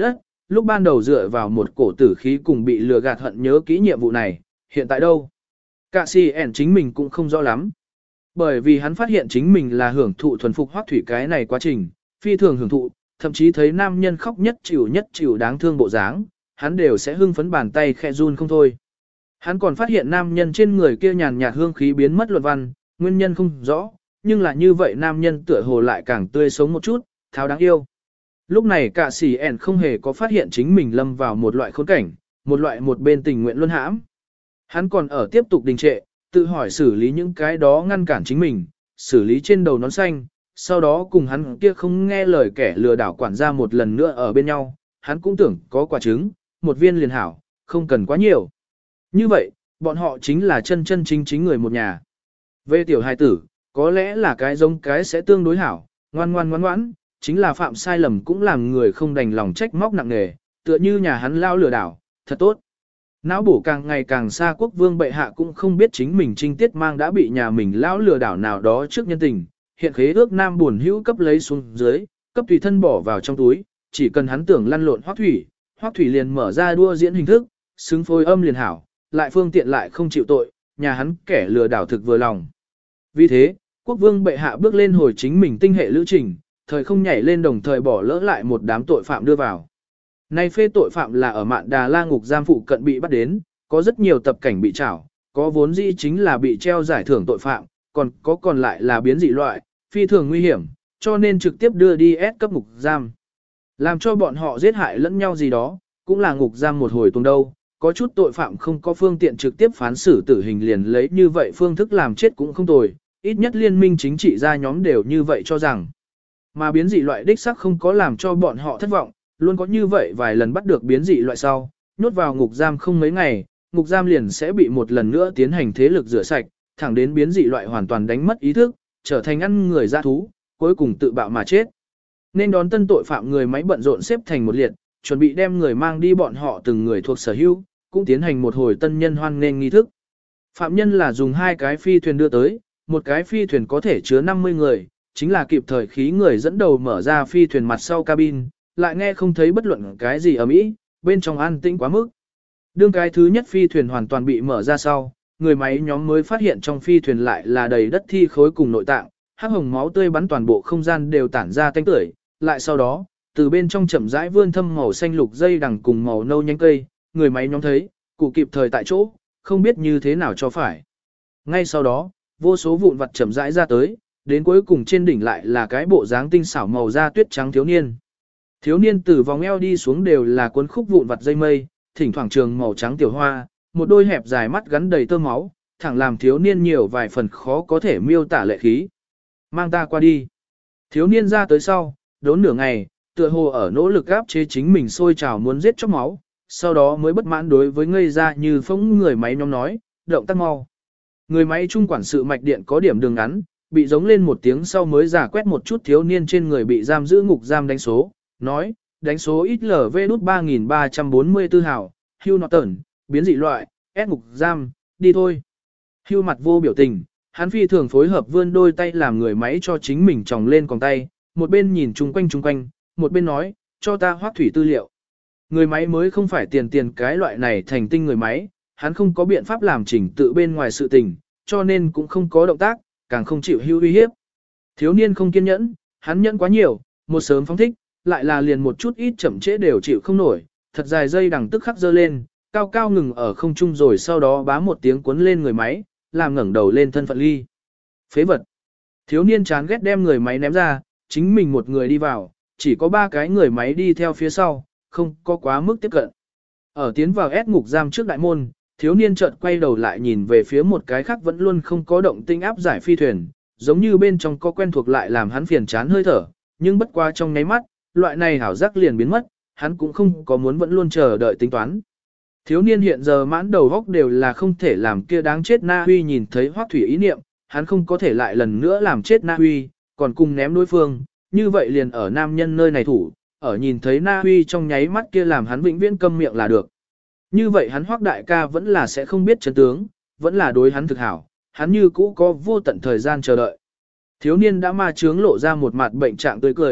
lúc ban đầu dựa vào một cổ tử khí cùng bị lừa gạt hận nhớ kỹ nhiệm vụ này, hiện tại đâu? Cả si ẻn chính mình cũng không rõ lắm. Bởi vì hắn phát hiện chính mình là hưởng thụ thuần phục Hoắc Thủy cái này quá trình, phi thường hưởng thụ, thậm chí thấy nam nhân khóc nhất chịu đáng thương bộ dáng, hắn đều sẽ hưng phấn bàn tay khẽ run không thôi. Hắn còn phát hiện nam nhân trên người kia nhàn nhạt hương khí biến mất luận văn, nguyên nhân không rõ, nhưng là như vậy nam nhân tựa hồ lại càng tươi sống một chút, tháo đáng yêu. Lúc này cả sĩ ẻn không hề có phát hiện chính mình lâm vào một loại khốn cảnh, một bên tình nguyện luân hãm. Hắn còn ở tiếp tục đình trệ, tự hỏi xử lý những cái đó ngăn cản chính mình, xử lý trên đầu nón xanh, sau đó cùng hắn kia không nghe lời kẻ lừa đảo quản gia một lần nữa ở bên nhau, hắn cũng tưởng có quả trứng, một viên liền hảo, không cần quá nhiều. Như vậy, bọn họ chính là chân chính người một nhà. Về tiểu hài tử, có lẽ là cái giống cái sẽ tương đối hảo, ngoan, chính là phạm sai lầm cũng làm người không đành lòng trách móc nặng nề, tựa như nhà hắn lao lừa đảo, thật tốt. Não bổ càng ngày càng xa quốc vương bệ hạ cũng không biết chính mình trinh tiết mang đã bị nhà mình lão lừa đảo nào đó trước nhân tình, hiện khế ước nam buồn hữu cấp lấy xuống dưới, cấp tùy thân bỏ vào trong túi, chỉ cần hắn tưởng lăn lộn Hoắc Thủy liền mở ra đua diễn hình thức, xứng phối âm liền hảo, lại phương tiện lại không chịu tội, nhà hắn kẻ lừa đảo thực vừa lòng. Vì thế, quốc vương bệ hạ bước lên hồi chính mình tinh hệ lữ trình, thời không nhảy lên đồng thời bỏ lỡ lại một đám tội phạm đưa vào. Nay phê tội phạm là ở Mạn Đà La ngục giam phụ cận bị bắt đến, có rất nhiều tập cảnh bị trảo, có vốn dĩ chính là bị treo giải thưởng tội phạm, còn lại là biến dị loại, phi thường nguy hiểm, cho nên trực tiếp đưa đi S cấp ngục giam. Làm cho bọn họ giết hại lẫn nhau gì đó, cũng là ngục giam một hồi tuần đâu, có chút tội phạm không có phương tiện trực tiếp phán xử tử hình liền lấy như vậy phương thức làm chết cũng không tồi, ít nhất liên minh chính trị gia nhóm đều như vậy cho rằng. Mà biến dị loại đích sắc không có làm cho bọn họ thất vọng, luôn có như vậy vài lần bắt được biến dị loại sau, nhốt vào ngục giam không mấy ngày, ngục giam liền sẽ bị một lần nữa tiến hành thế lực rửa sạch, thẳng đến biến dị loại hoàn toàn đánh mất ý thức, trở thành ăn người dã thú, cuối cùng tự bạo mà chết. Nên đón tân tội phạm người máy bận rộn xếp thành một liệt, chuẩn bị đem người mang đi bọn họ từng người thuộc sở hữu, cũng tiến hành một hồi tân nhân hoan nghênh nghi thức. Phạm nhân là dùng 2 cái phi thuyền đưa tới, một cái phi thuyền có thể chứa 50 người, chính là kịp thời khí người dẫn đầu mở ra phi thuyền mặt sau cabin, lại nghe không thấy bất luận cái gì ầm ĩ, bên trong an tĩnh quá mức. Đương cái thứ nhất phi thuyền hoàn toàn bị mở ra sau, người máy nhóm mới phát hiện trong phi thuyền lại là đầy đất thi khối cùng nội tạng, hắc hồng máu tươi bắn toàn bộ không gian đều tản ra tanh tưởi, lại sau đó, từ bên trong chậm rãi vươn thâm màu xanh lục dây đằng cùng màu nâu nhánh cây, người máy nhóm thấy, cụ kịp thời tại chỗ, không biết như thế nào cho phải. Ngay sau đó, vô số vụn vặt chậm rãi ra tới, đến cuối cùng trên đỉnh lại là cái bộ dáng tinh xảo màu da tuyết trắng thiếu niên. Thiếu niên từ vòng eo đi xuống đều là cuốn khúc vụn vặt dây mây, thỉnh thoảng trường màu trắng tiểu hoa, một đôi hẹp dài mắt gắn đầy tơ máu, thẳng làm thiếu niên nhiều vài phần khó có thể miêu tả lệ khí. Mang ta qua đi. Thiếu niên ra tới sau, đốn nửa ngày, tựa hồ ở nỗ lực áp chế chính mình sôi trào muốn giết chóc máu, sau đó mới bất mãn đối với ngây ra như phóng người máy nhóm nói, động tác mau. Người máy trung quản sự mạch điện có điểm đường ngắn, bị giống lên một tiếng sau mới giả quét một chút thiếu niên trên người bị giam giữ ngục giam đánh số, nói, đánh số XLV-3344 hảo, Hugh Norton, biến dị loại, S ngục giam, đi thôi. Hugh mặt vô biểu tình, hắn phi thường phối hợp vươn đôi tay làm người máy cho chính mình tròng lên còng tay, một bên nhìn chung quanh, một bên nói, cho ta Hoắc Thủy tư liệu. Người máy mới không phải tiền cái loại này thành tinh người máy, hắn không có biện pháp làm chỉnh tự bên ngoài sự tình, cho nên cũng không có động tác, càng không chịu Hugh uy hiếp. Thiếu niên không kiên nhẫn, hắn nhẫn quá nhiều, một sớm phóng thích, lại là liền một chút ít chậm trễ đều chịu không nổi, thật dài dây đằng tức khắc giơ lên, cao cao ngừng ở không trung rồi sau đó bá một tiếng cuốn lên người máy, làm ngẩng đầu lên thân phận ly. Phế vật. Thiếu niên chán ghét đem người máy ném ra, chính mình một người đi vào, chỉ có 3 cái người máy đi theo phía sau, không có quá mức tiếp cận. Ở tiến vào S ngục giam trước đại môn, thiếu niên chợt quay đầu lại nhìn về phía một cái khác vẫn luôn không có động tinh áp giải phi thuyền, giống như bên trong có quen thuộc lại làm hắn phiền chán hơi thở, nhưng bất qua trong nháy mắt, loại này hảo giác liền biến mất, hắn cũng không có muốn vẫn luôn chờ đợi tính toán. Thiếu niên hiện giờ mãn đầu góc đều là không thể làm kia đáng chết Na Huy nhìn thấy Hoắc Thủy ý niệm, hắn không có thể lại lần nữa làm chết Na Huy, còn cùng ném đối phương, như vậy liền ở nam nhân nơi này thủ, ở nhìn thấy Na Huy trong nháy mắt kia làm hắn vĩnh viễn câm miệng là được. Như vậy hắn Hoắc đại ca vẫn là sẽ không biết chân tướng, vẫn là đối hắn thực hảo, hắn như cũ có vô tận thời gian chờ đợi. Thiếu niên đã ma chướng lộ ra một mặt bệnh trạng tươi cười,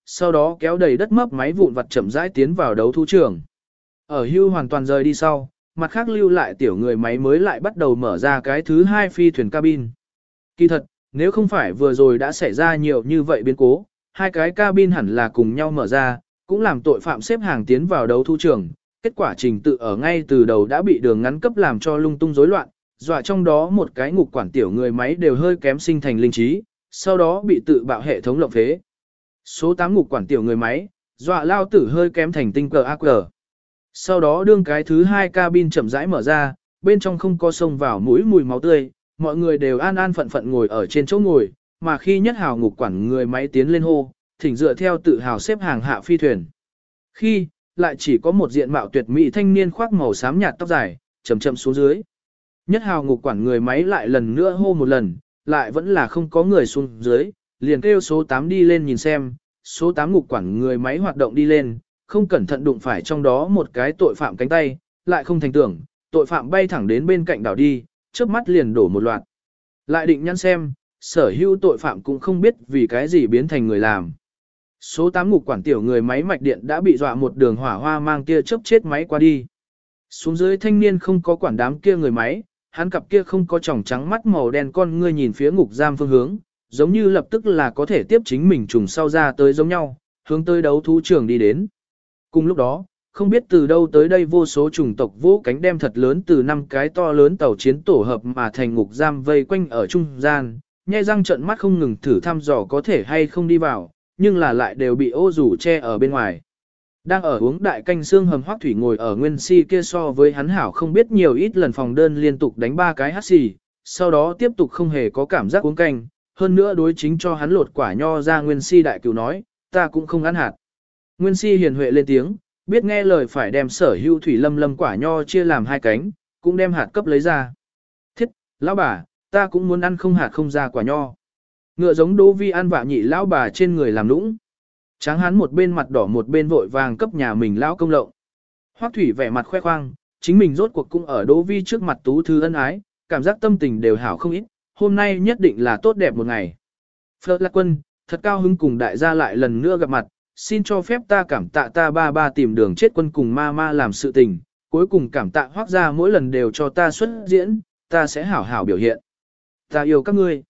sau đó kéo đầy đất mấp máy vụn vặt chậm rãi tiến vào đấu thú trường. Ở Hưu hoàn toàn rời đi sau, mặt khác lưu lại tiểu người máy mới lại bắt đầu mở ra cái thứ hai phi thuyền cabin. Kỳ thật, nếu không phải vừa rồi đã xảy ra nhiều như vậy biến cố, hai cái cabin hẳn là cùng nhau mở ra, cũng làm tội phạm xếp hàng tiến vào đấu thú trường. Kết quả trình tự ở ngay từ đầu đã bị đường ngắn cấp làm cho lung tung rối loạn, dọa trong đó một cái ngục quản tiểu người máy đều hơi kém sinh thành linh trí, sau đó bị tự bạo hệ thống lộng phế. Số 8 ngục quản tiểu người máy, dọa lao tử hơi kém thành tinh cờ ác cờ. Sau đó đương cái thứ hai cabin chậm rãi mở ra, bên trong không có xông vào mũi mùi máu tươi, mọi người đều an an phận phận ngồi ở trên chỗ ngồi, mà khi nhất hào ngục quản người máy tiến lên hô, thỉnh dựa theo tự hào xếp hàng hạ phi thuyền. Khi, lại chỉ có một diện mạo tuyệt mỹ thanh niên khoác màu xám nhạt tóc dài, chậm chậm xuống dưới. Nhất hào ngục quản người máy lại lần nữa hô một lần, lại vẫn là không có người xuống dưới, liền kêu số 8 đi lên nhìn xem, số 8 ngục quản người máy hoạt động đi lên, không cẩn thận đụng phải trong đó một cái tội phạm cánh tay, lại không thành tưởng, tội phạm bay thẳng đến bên cạnh đảo đi, chớp mắt liền đổ một loạt. Lại định nhăn xem, sở hữu tội phạm cũng không biết vì cái gì biến thành người làm. Số 8 ngục quản tiểu người máy mạch điện đã bị dọa một đường hỏa hoa mang tia chớp chết máy qua đi. Xuống dưới thanh niên không có quản đám kia người máy, hắn cặp kia không có tròng trắng mắt màu đen con ngươi nhìn phía ngục giam phương hướng, giống như lập tức là có thể tiếp chính mình trùng sau ra tới giống nhau, hướng tới đấu thú trường đi đến. Cùng lúc đó, không biết từ đâu tới đây vô số chủng tộc vỗ cánh đem thật lớn từ 5 cái to lớn tàu chiến tổ hợp mà thành ngục giam vây quanh ở trung gian, nhe răng trợn mắt không ngừng thử thăm dò có thể hay không đi vào, nhưng là lại đều bị ô rủ che ở bên ngoài. Đang ở uống đại canh xương hầm Hoắc Thủy ngồi ở nguyên si kia so với hắn hảo không biết nhiều ít lần phòng đơn liên tục đánh 3 cái hắt xì, sau đó tiếp tục không hề có cảm giác uống canh, hơn nữa đối chính cho hắn lột quả nho ra nguyên si đại cửu nói, ta cũng không ăn hạt. Nguyên si hiền huệ lên tiếng, biết nghe lời phải đem sở hữu thủy lâm lâm quả nho chia làm 2 cánh, cũng đem hạt cấp lấy ra. Thiết, lão bà, ta cũng muốn ăn không hạt không ra quả nho. Ngựa giống Đỗ Vi ăn vạ nhị lão bà trên người làm nũng. Tráng hắn một bên mặt đỏ một bên vội vàng cấp nhà mình lão công lộng. Hoắc Thủy vẻ mặt khoe khoang, chính mình rốt cuộc cũng ở Đỗ Vi trước mặt tú thư ân ái, cảm giác tâm tình đều hảo không ít, hôm nay nhất định là tốt đẹp một ngày. Phật Lạc Quân, thật cao hứng cùng đại gia lại lần nữa gặp mặt, xin cho phép ta cảm tạ ta ba tìm đường chết quân cùng ma làm sự tình, cuối cùng cảm tạ Hoắc gia mỗi lần đều cho ta xuất diễn, ta sẽ hảo hảo biểu hiện. Ta yêu các ngươi.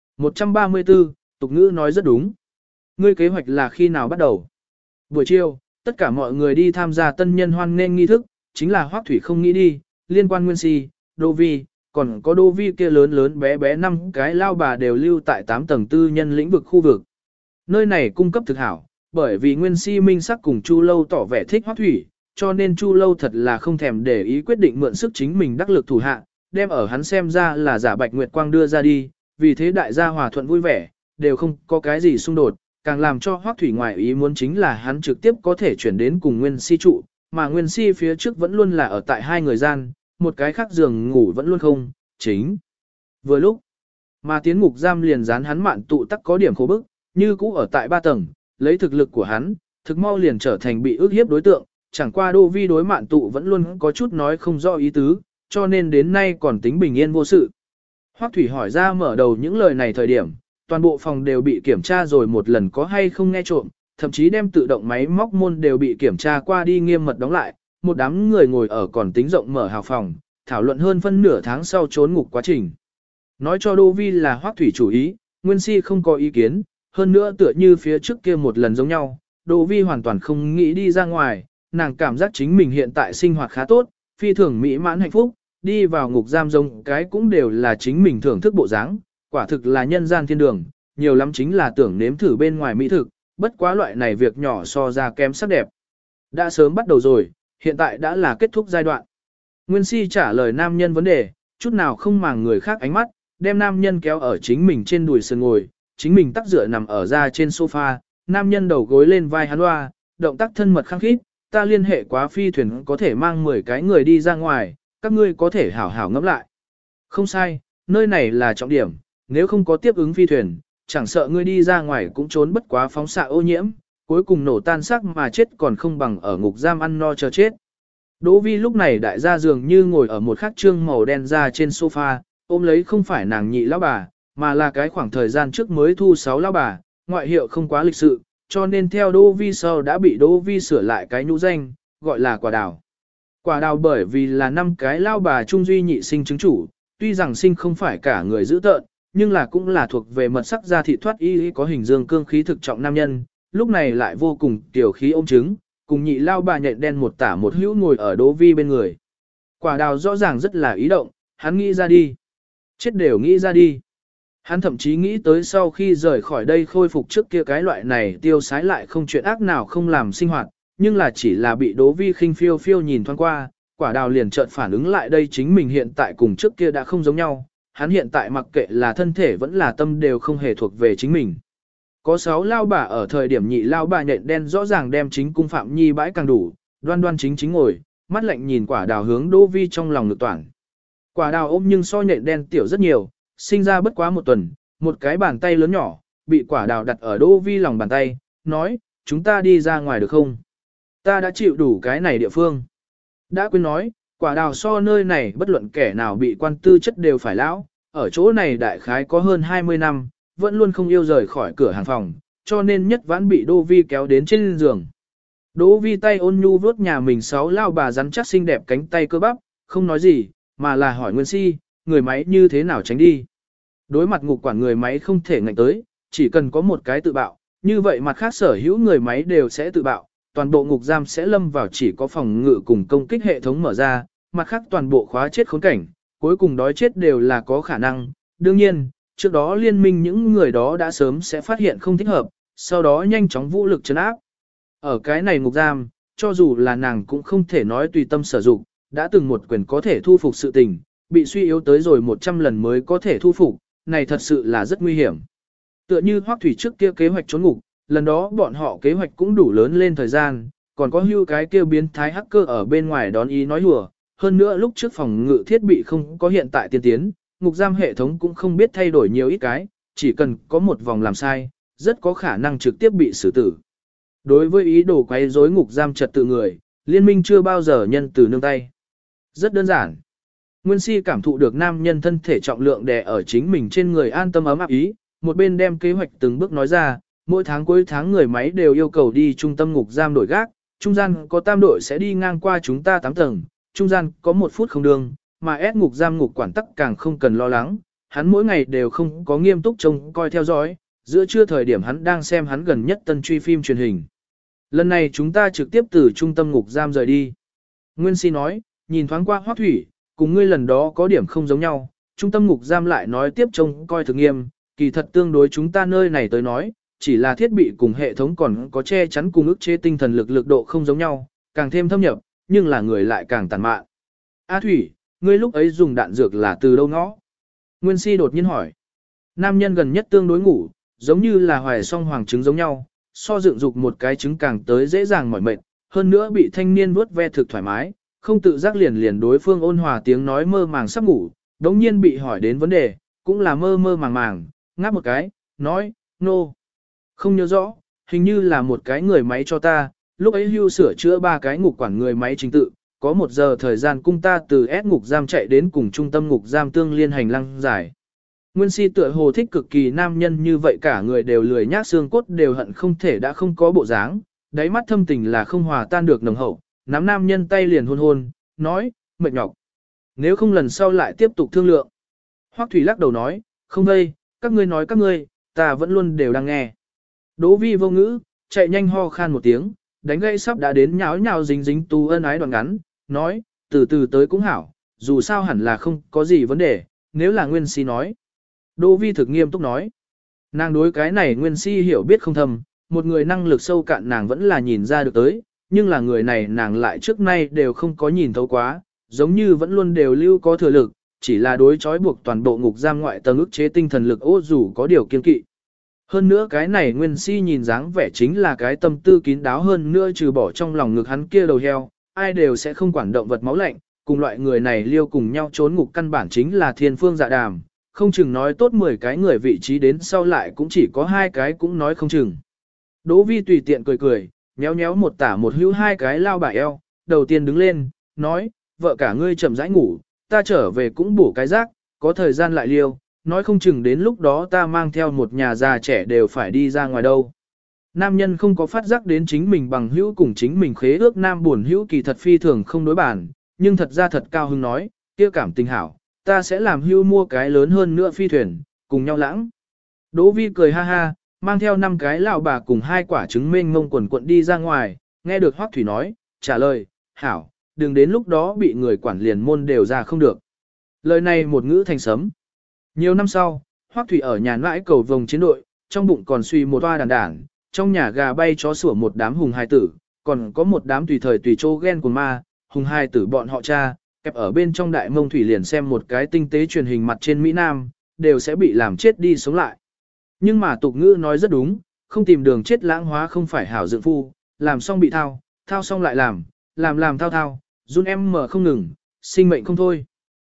134, tục ngữ nói rất đúng. Ngươi kế hoạch là khi nào bắt đầu? Buổi chiều, tất cả mọi người đi tham gia tân nhân hoan nghênh nghi thức, chính là Hoắc Thủy không nghĩ đi, liên quan Nguyên Si, Đô Vi, còn có Đô Vi kia lớn lớn bé bé 5 cái lao bà đều lưu tại 8 tầng tư nhân lĩnh vực khu vực. Nơi này cung cấp thực hảo, bởi vì Nguyên Si minh sắc cùng Chu Lâu tỏ vẻ thích Hoắc Thủy, cho nên Chu Lâu thật là không thèm để ý quyết định mượn sức chính mình đắc lực thủ hạ, đem ở hắn xem ra là giả Bạch Nguyệt Quang đưa ra đi, vì thế đại gia hòa thuận vui vẻ, đều không có cái gì xung đột, càng làm cho Hoắc Thủy ngoài ý muốn chính là hắn trực tiếp có thể chuyển đến cùng Nguyên Si trụ, mà Nguyên Si phía trước vẫn luôn là ở tại hai người gian, một cái khác giường ngủ vẫn luôn không, chính. Vừa lúc, mà tiến ngục giam liền dán hắn mạn tụ tắc có điểm khổ bức, như cũ ở tại 3 tầng, lấy thực lực của hắn, thực mau liền trở thành bị ức hiếp đối tượng, chẳng qua Đô Vi đối mạn tụ vẫn luôn có chút nói không rõ ý tứ, cho nên đến nay còn tính bình yên vô sự. Hoắc Thủy hỏi ra mở đầu những lời này thời điểm, toàn bộ phòng đều bị kiểm tra rồi một lần có hay không nghe trộm, thậm chí đem tự động máy móc môn đều bị kiểm tra qua đi nghiêm mật đóng lại, một đám người ngồi ở còn tính rộng mở hào phòng, thảo luận hơn phân nửa tháng sau trốn ngục quá trình. Nói cho Đô Vi là Hoắc Thủy chủ ý, Nguyên Si không có ý kiến, hơn nữa tựa như phía trước kia một lần giống nhau, Đô Vi hoàn toàn không nghĩ đi ra ngoài, nàng cảm giác chính mình hiện tại sinh hoạt khá tốt, phi thường mỹ mãn hạnh phúc, đi vào ngục giam giống cái cũng đều là chính mình thưởng thức bộ dáng, quả thực là nhân gian thiên đường, nhiều lắm chính là tưởng nếm thử bên ngoài mỹ thực, bất quá loại này việc nhỏ so ra kém sắc đẹp. Đã sớm bắt đầu rồi, hiện tại đã là kết thúc giai đoạn. Nguyên Si trả lời nam nhân vấn đề, chút nào không màng người khác ánh mắt, đem nam nhân kéo ở chính mình trên đùi sườn ngồi, chính mình tắc dựa nằm ở ra trên sofa, nam nhân đầu gối lên vai hắn loa, động tác thân mật khăng khít, ta liên hệ quá phi thuyền có thể mang 10 cái người đi ra ngoài, các ngươi có thể hảo hảo ngẫm lại. Không sai, nơi này là trọng điểm, nếu không có tiếp ứng phi thuyền, chẳng sợ ngươi đi ra ngoài cũng trốn bất quá phóng xạ ô nhiễm, cuối cùng nổ tan xác mà chết còn không bằng ở ngục giam ăn no chờ chết. Đỗ Vi lúc này đại gia dường như ngồi ở một khắc trương màu đen ra trên sofa, ôm lấy không phải nàng nhị lão bà, mà là cái khoảng thời gian trước mới thu 6 lão bà, ngoại hiệu không quá lịch sự, cho nên theo Đỗ Vi sau đã bị Đỗ Vi sửa lại cái nhũ danh, gọi là quả đào. Quả đào bởi vì là 5 cái lao bà trung duy nhị sinh chứng chủ, tuy rằng sinh không phải cả người giữ tợn, nhưng là cũng là thuộc về mật sắc da thị thoát y có hình dương cương khí thực trọng nam nhân, lúc này lại vô cùng tiểu khí ôm trứng, cùng nhị lao bà nhện đen một tả một hữu ngồi ở Đỗ Vi bên người. Quả đào rõ ràng rất là ý động, hắn nghĩ ra đi. Chết đều nghĩ ra đi. Hắn thậm chí nghĩ tới sau khi rời khỏi đây khôi phục trước kia cái loại này tiêu sái lại không chuyện ác nào không làm sinh hoạt, nhưng là chỉ là bị Đỗ Vi khinh phiêu phiêu nhìn thoáng qua, quả đào liền chợt phản ứng lại đây chính mình hiện tại cùng trước kia đã không giống nhau, hắn hiện tại mặc kệ là thân thể vẫn là tâm đều không hề thuộc về chính mình. Có 6 lao bà ở thời điểm nhị lao bà nhện đen rõ ràng đem chính cung Phạm Nhi bãi càng đủ, đoan đoan chính chính ngồi, mắt lạnh nhìn quả đào hướng Đỗ Vi trong lòng lực toản. Quả đào ôm nhưng so nhện đen tiểu rất nhiều, sinh ra bất quá một tuần, một cái bàn tay lớn nhỏ, bị quả đào đặt ở Đỗ Vi lòng bàn tay, nói, chúng ta đi ra ngoài được không? Ta đã chịu đủ cái này địa phương. Đã quên nói, quả đào so nơi này bất luận kẻ nào bị quan tư chất đều phải lão, ở chỗ này đại khái có hơn 20 năm, vẫn luôn không yêu rời khỏi cửa hàng phòng, cho nên nhất vãn bị Đỗ Vi kéo đến trên giường. Đỗ Vi tay ôn nhu vuốt nhà mình 6 lao bà rắn chắc xinh đẹp cánh tay cơ bắp, không nói gì, mà là hỏi Nguyên Si, người máy như thế nào tránh đi. Đối mặt ngục quản người máy không thể ngạnh tới, chỉ cần có một cái tự bạo, như vậy mặt khác sở hữu người máy đều sẽ tự bạo, toàn bộ ngục giam sẽ lâm vào chỉ có phòng ngự cùng công kích hệ thống mở ra, mặt khác toàn bộ khóa chết khốn cảnh, cuối cùng đói chết đều là có khả năng. Đương nhiên, trước đó liên minh những người đó đã sớm sẽ phát hiện không thích hợp, sau đó nhanh chóng vũ lực trấn áp. Ở cái này ngục giam, cho dù là nàng cũng không thể nói tùy tâm sở dụng, đã từng một quyền có thể thu phục sự tình, bị suy yếu tới rồi 100 lần mới có thể thu phục, này thật sự là rất nguy hiểm. Tựa như Hoắc Thủy trước kia kế hoạch trốn ngục, lần đó bọn họ kế hoạch cũng đủ lớn lên thời gian, còn có hưu cái kia biến thái hacker ở bên ngoài đón ý nói hùa, hơn nữa lúc trước phòng ngự thiết bị không có hiện tại tiên tiến, ngục giam hệ thống cũng không biết thay đổi nhiều ít cái, chỉ cần có một vòng làm sai, rất có khả năng trực tiếp bị xử tử. Đối với ý đồ quấy rối ngục giam trật tự người, liên minh chưa bao giờ nhân từ nương tay. Rất đơn giản. Nguyên Si cảm thụ được nam nhân thân thể trọng lượng đè ở chính mình trên người an tâm ấm áp ý, một bên đem kế hoạch từng bước nói ra, mỗi tháng cuối tháng người máy đều yêu cầu đi trung tâm ngục giam đổi gác, trung gian có tam đội sẽ đi ngang qua chúng ta 8 tầng, trung gian có 1 phút không đường, mà S ngục giam ngục quản tắc càng không cần lo lắng, hắn mỗi ngày đều không có nghiêm túc trông coi theo dõi, giữa trưa thời điểm hắn đang xem hắn gần nhất tân truy phim truyền hình. Lần này chúng ta trực tiếp từ trung tâm ngục giam rời đi. Nguyên Si nói, nhìn thoáng qua Hoắc Thủy, cùng ngươi lần đó có điểm không giống nhau, trung tâm ngục giam lại nói tiếp trông coi thực nghiêm, kỳ thật tương đối chúng ta nơi này tới nói, chỉ là thiết bị cùng hệ thống còn có che chắn cùng ức chế tinh thần lực độ không giống nhau, càng thêm thâm nhập, nhưng là người lại càng tàn mạn. A Thủy, ngươi lúc ấy dùng đạn dược là từ đâu ngõ? Nguyên Si đột nhiên hỏi. Nam nhân gần nhất tương đối ngủ, giống như là hoài song hoàng trứng giống nhau, so dựng dục một cái trứng càng tới dễ dàng mỏi mệt, hơn nữa bị thanh niên vuốt ve thực thoải mái, không tự giác liền đối phương ôn hòa tiếng nói mơ màng sắp ngủ, đống nhiên bị hỏi đến vấn đề, cũng là mơ mơ màng màng, ngáp một cái, nói, nô. No. Không nhớ rõ, hình như là một cái người máy cho ta, lúc ấy hưu sửa chữa 3 cái ngục quản người máy trình tự, có 1 giờ thời gian cung ta từ S ngục giam chạy đến cùng trung tâm ngục giam tương liên hành lang dài. Nguyên Si tựa hồ thích cực kỳ nam nhân như vậy cả người đều lười nhác xương cốt đều hận không thể đã không có bộ dáng, đáy mắt thâm tình là không hòa tan được nồng hậu, nắm nam nhân tay liền hôn hôn, nói, mệt nhọc. Nếu không lần sau lại tiếp tục thương lượng. Hoắc Thủy lắc đầu nói, không đây, các ngươi nói các ngươi, ta vẫn luôn đều đang nghe. Đỗ Vi vô ngữ, chạy nhanh ho khan một tiếng, đánh gãy sắp đã đến nháo nhào dính dính tu ân ái đoạn ngắn, nói, từ từ tới cũng hảo, dù sao hẳn là không có gì vấn đề, nếu là Nguyên Si nói. Đỗ Vi thực nghiêm túc nói, nàng đối cái này Nguyên Si hiểu biết không thầm, một người năng lực sâu cạn nàng vẫn là nhìn ra được tới, nhưng là người này nàng lại trước nay đều không có nhìn thấu quá, giống như vẫn luôn đều lưu có thừa lực, chỉ là đối trói buộc toàn bộ ngục giam ngoại tầng ức chế tinh thần lực ô dù có điều kiên kỵ. Hơn nữa cái này Nguyên Si nhìn dáng vẻ chính là cái tâm tư kín đáo hơn nữa trừ bỏ trong lòng ngực hắn kia đầu heo, ai đều sẽ không quản động vật máu lạnh, cùng loại người này liêu cùng nhau trốn ngục căn bản chính là thiên phương dạ đàm, không chừng nói tốt 10 cái người vị trí đến sau lại cũng chỉ có 2 cái cũng nói không chừng. Đỗ Vi tùy tiện cười cười, nhéo nhéo một tả một hữu 2 cái lao bả eo, đầu tiên đứng lên, nói, vợ cả ngươi chậm rãi ngủ, ta trở về cũng bổ cái rác, có thời gian lại liêu, nói không chừng đến lúc đó ta mang theo một nhà già trẻ đều phải đi ra ngoài đâu. Nam nhân không có phát giác đến chính mình bằng hữu cùng chính mình khế ước nam buồn hữu kỳ thật phi thường không đối bản, nhưng thật ra thật cao hứng nói, kia cảm tình hảo, ta sẽ làm hưu mua cái lớn hơn nữa phi thuyền, cùng nhau lãng. Đỗ Vi cười ha ha, mang theo 5 cái lão bà cùng 2 quả trứng mênh mông quần cuộn đi ra ngoài, nghe được Hoắc Thủy nói, trả lời, hảo, đừng đến lúc đó bị người quản liền môn đều ra không được. Lời này một ngữ thành sấm. Nhiều năm sau, Hoắc Thủy ở nhà nãi cầu vồng chiến đội, trong bụng còn suy một toa đàn, trong nhà gà bay chó sủa một đám hùng hài tử, còn có một đám tùy thời tùy chỗ ghen của ma, hùng hài tử bọn họ cha, kẹp ở bên trong đại mông thủy liền xem một cái tinh tế truyền hình mặt trên Mỹ Nam, đều sẽ bị làm chết đi sống lại. Nhưng mà tục ngữ nói rất đúng, không tìm đường chết lãng hóa không phải hảo dựng phu, làm xong bị thao, thao xong lại làm thao thao, run em mở không ngừng, sinh mệnh không thôi.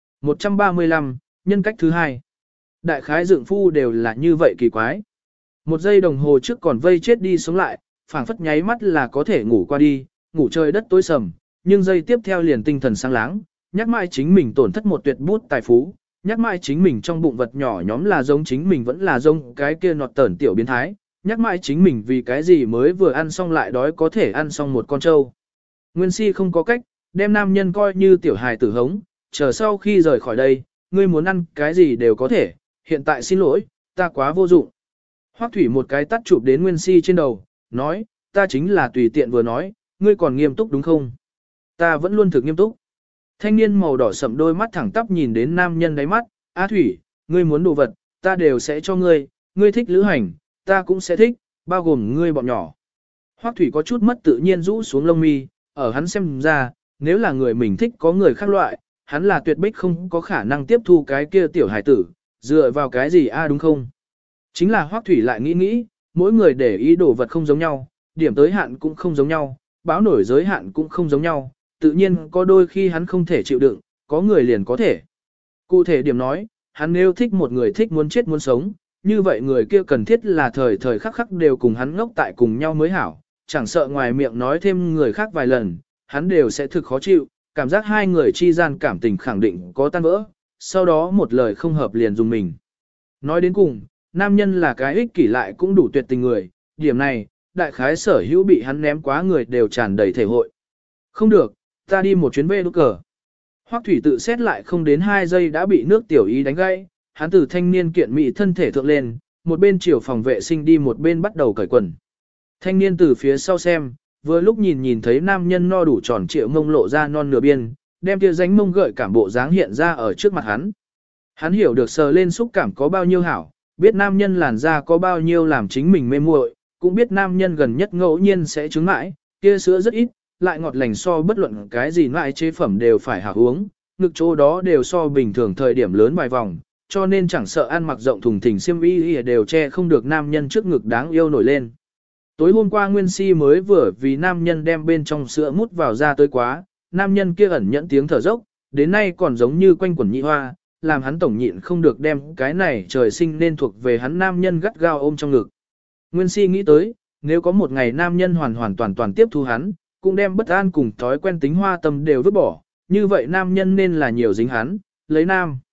135, nhân cách thứ hai. Đại khái dựng phu đều là như vậy kỳ quái. Một giây đồng hồ trước còn vây chết đi sống lại, phảng phất nháy mắt là có thể ngủ qua đi, ngủ trời đất tối sầm, nhưng giây tiếp theo liền tinh thần sáng láng, nhắc mãi chính mình tổn thất một tuyệt bút tài phú, nhắc mãi chính mình trong bụng vật nhỏ nhóm là giống chính mình vẫn là giống cái kia nọt tởn tiểu biến thái, nhắc mãi chính mình vì cái gì mới vừa ăn xong lại đói có thể ăn xong một con trâu. Nguyên Si không có cách, đem nam nhân coi như tiểu hài tử hống, chờ sau khi rời khỏi đây, ngươi muốn ăn cái gì đều có thể, hiện tại xin lỗi, ta quá vô dụng. Hoắc Thủy một cái tắt chụp đến Nguyên Si trên đầu, nói, ta chính là tùy tiện vừa nói, ngươi còn nghiêm túc đúng không? Ta vẫn luôn thực nghiêm túc. Thanh niên màu đỏ sậm đôi mắt thẳng tắp nhìn đến nam nhân đáy mắt, Á Thủy, ngươi muốn đồ vật, ta đều sẽ cho ngươi, ngươi thích lữ hành, ta cũng sẽ thích, bao gồm ngươi bọn nhỏ. Hoắc Thủy có chút mất tự nhiên rũ xuống lông mi, ở hắn xem ra, nếu là người mình thích có người khác loại, hắn là tuyệt bích không có khả năng tiếp thu cái kia tiểu hải tử, dựa vào cái gì đúng không? Chính là Hoắc Thủy lại nghĩ, mỗi người để ý đồ vật không giống nhau, điểm tới hạn cũng không giống nhau, báo nổi giới hạn cũng không giống nhau, tự nhiên có đôi khi hắn không thể chịu đựng, có người liền có thể. Cụ thể điểm nói, hắn nếu thích một người thích muốn chết muốn sống, như vậy người kia cần thiết là thời thời khắc khắc đều cùng hắn ngốc tại cùng nhau mới hảo, chẳng sợ ngoài miệng nói thêm người khác vài lần, hắn đều sẽ thực khó chịu, cảm giác hai người chi gian cảm tình khẳng định có tan vỡ, sau đó một lời không hợp liền dùng mình. Nói đến cùng, nam nhân là cái ích kỷ lại cũng đủ tuyệt tình người, điểm này, đại khái sở hữu bị hắn ném quá người đều tràn đầy thể hội. Không được, ta đi một chuyến về đốt cờ. Hoắc Thủy tự xét lại không đến 2 giây đã bị nước tiểu ý đánh gãy, hắn từ thanh niên kiện mỹ thân thể thượng lên, một bên chiều phòng vệ sinh đi một bên bắt đầu cởi quần. Thanh niên từ phía sau xem, vừa lúc nhìn thấy nam nhân no đủ tròn trịa mông lộ ra non nửa biên, đem kia ránh mông gợi cảm bộ dáng hiện ra ở trước mặt hắn. Hắn hiểu được sờ lên xúc cảm có bao nhiêu hảo, biết nam nhân làn da có bao nhiêu làm chính mình mê muội, cũng biết nam nhân gần nhất ngẫu nhiên sẽ trứng mãi, kia sữa rất ít, lại ngọt lành so bất luận cái gì loại chế phẩm đều phải hảo uống, ngực chỗ đó đều so bình thường thời điểm lớn vài vòng, cho nên chẳng sợ ăn mặc rộng thùng thình xiêm y đều che không được nam nhân trước ngực đáng yêu nổi lên. Tối hôm qua Nguyên Si mới vừa vì nam nhân đem bên trong sữa mút vào ra tới quá, nam nhân kia ẩn nhẫn tiếng thở dốc, đến nay còn giống như quanh quẩn nhị hoa, làm hắn tổng nhịn không được đem cái này trời sinh nên thuộc về hắn nam nhân gắt gao ôm trong ngực. Nguyên Si nghĩ tới, nếu có một ngày nam nhân hoàn hoàn toàn toàn tiếp thu hắn, cũng đem bất an cùng thói quen tính hoa tâm đều vứt bỏ, như vậy nam nhân nên là nhiều dính hắn, lấy nam.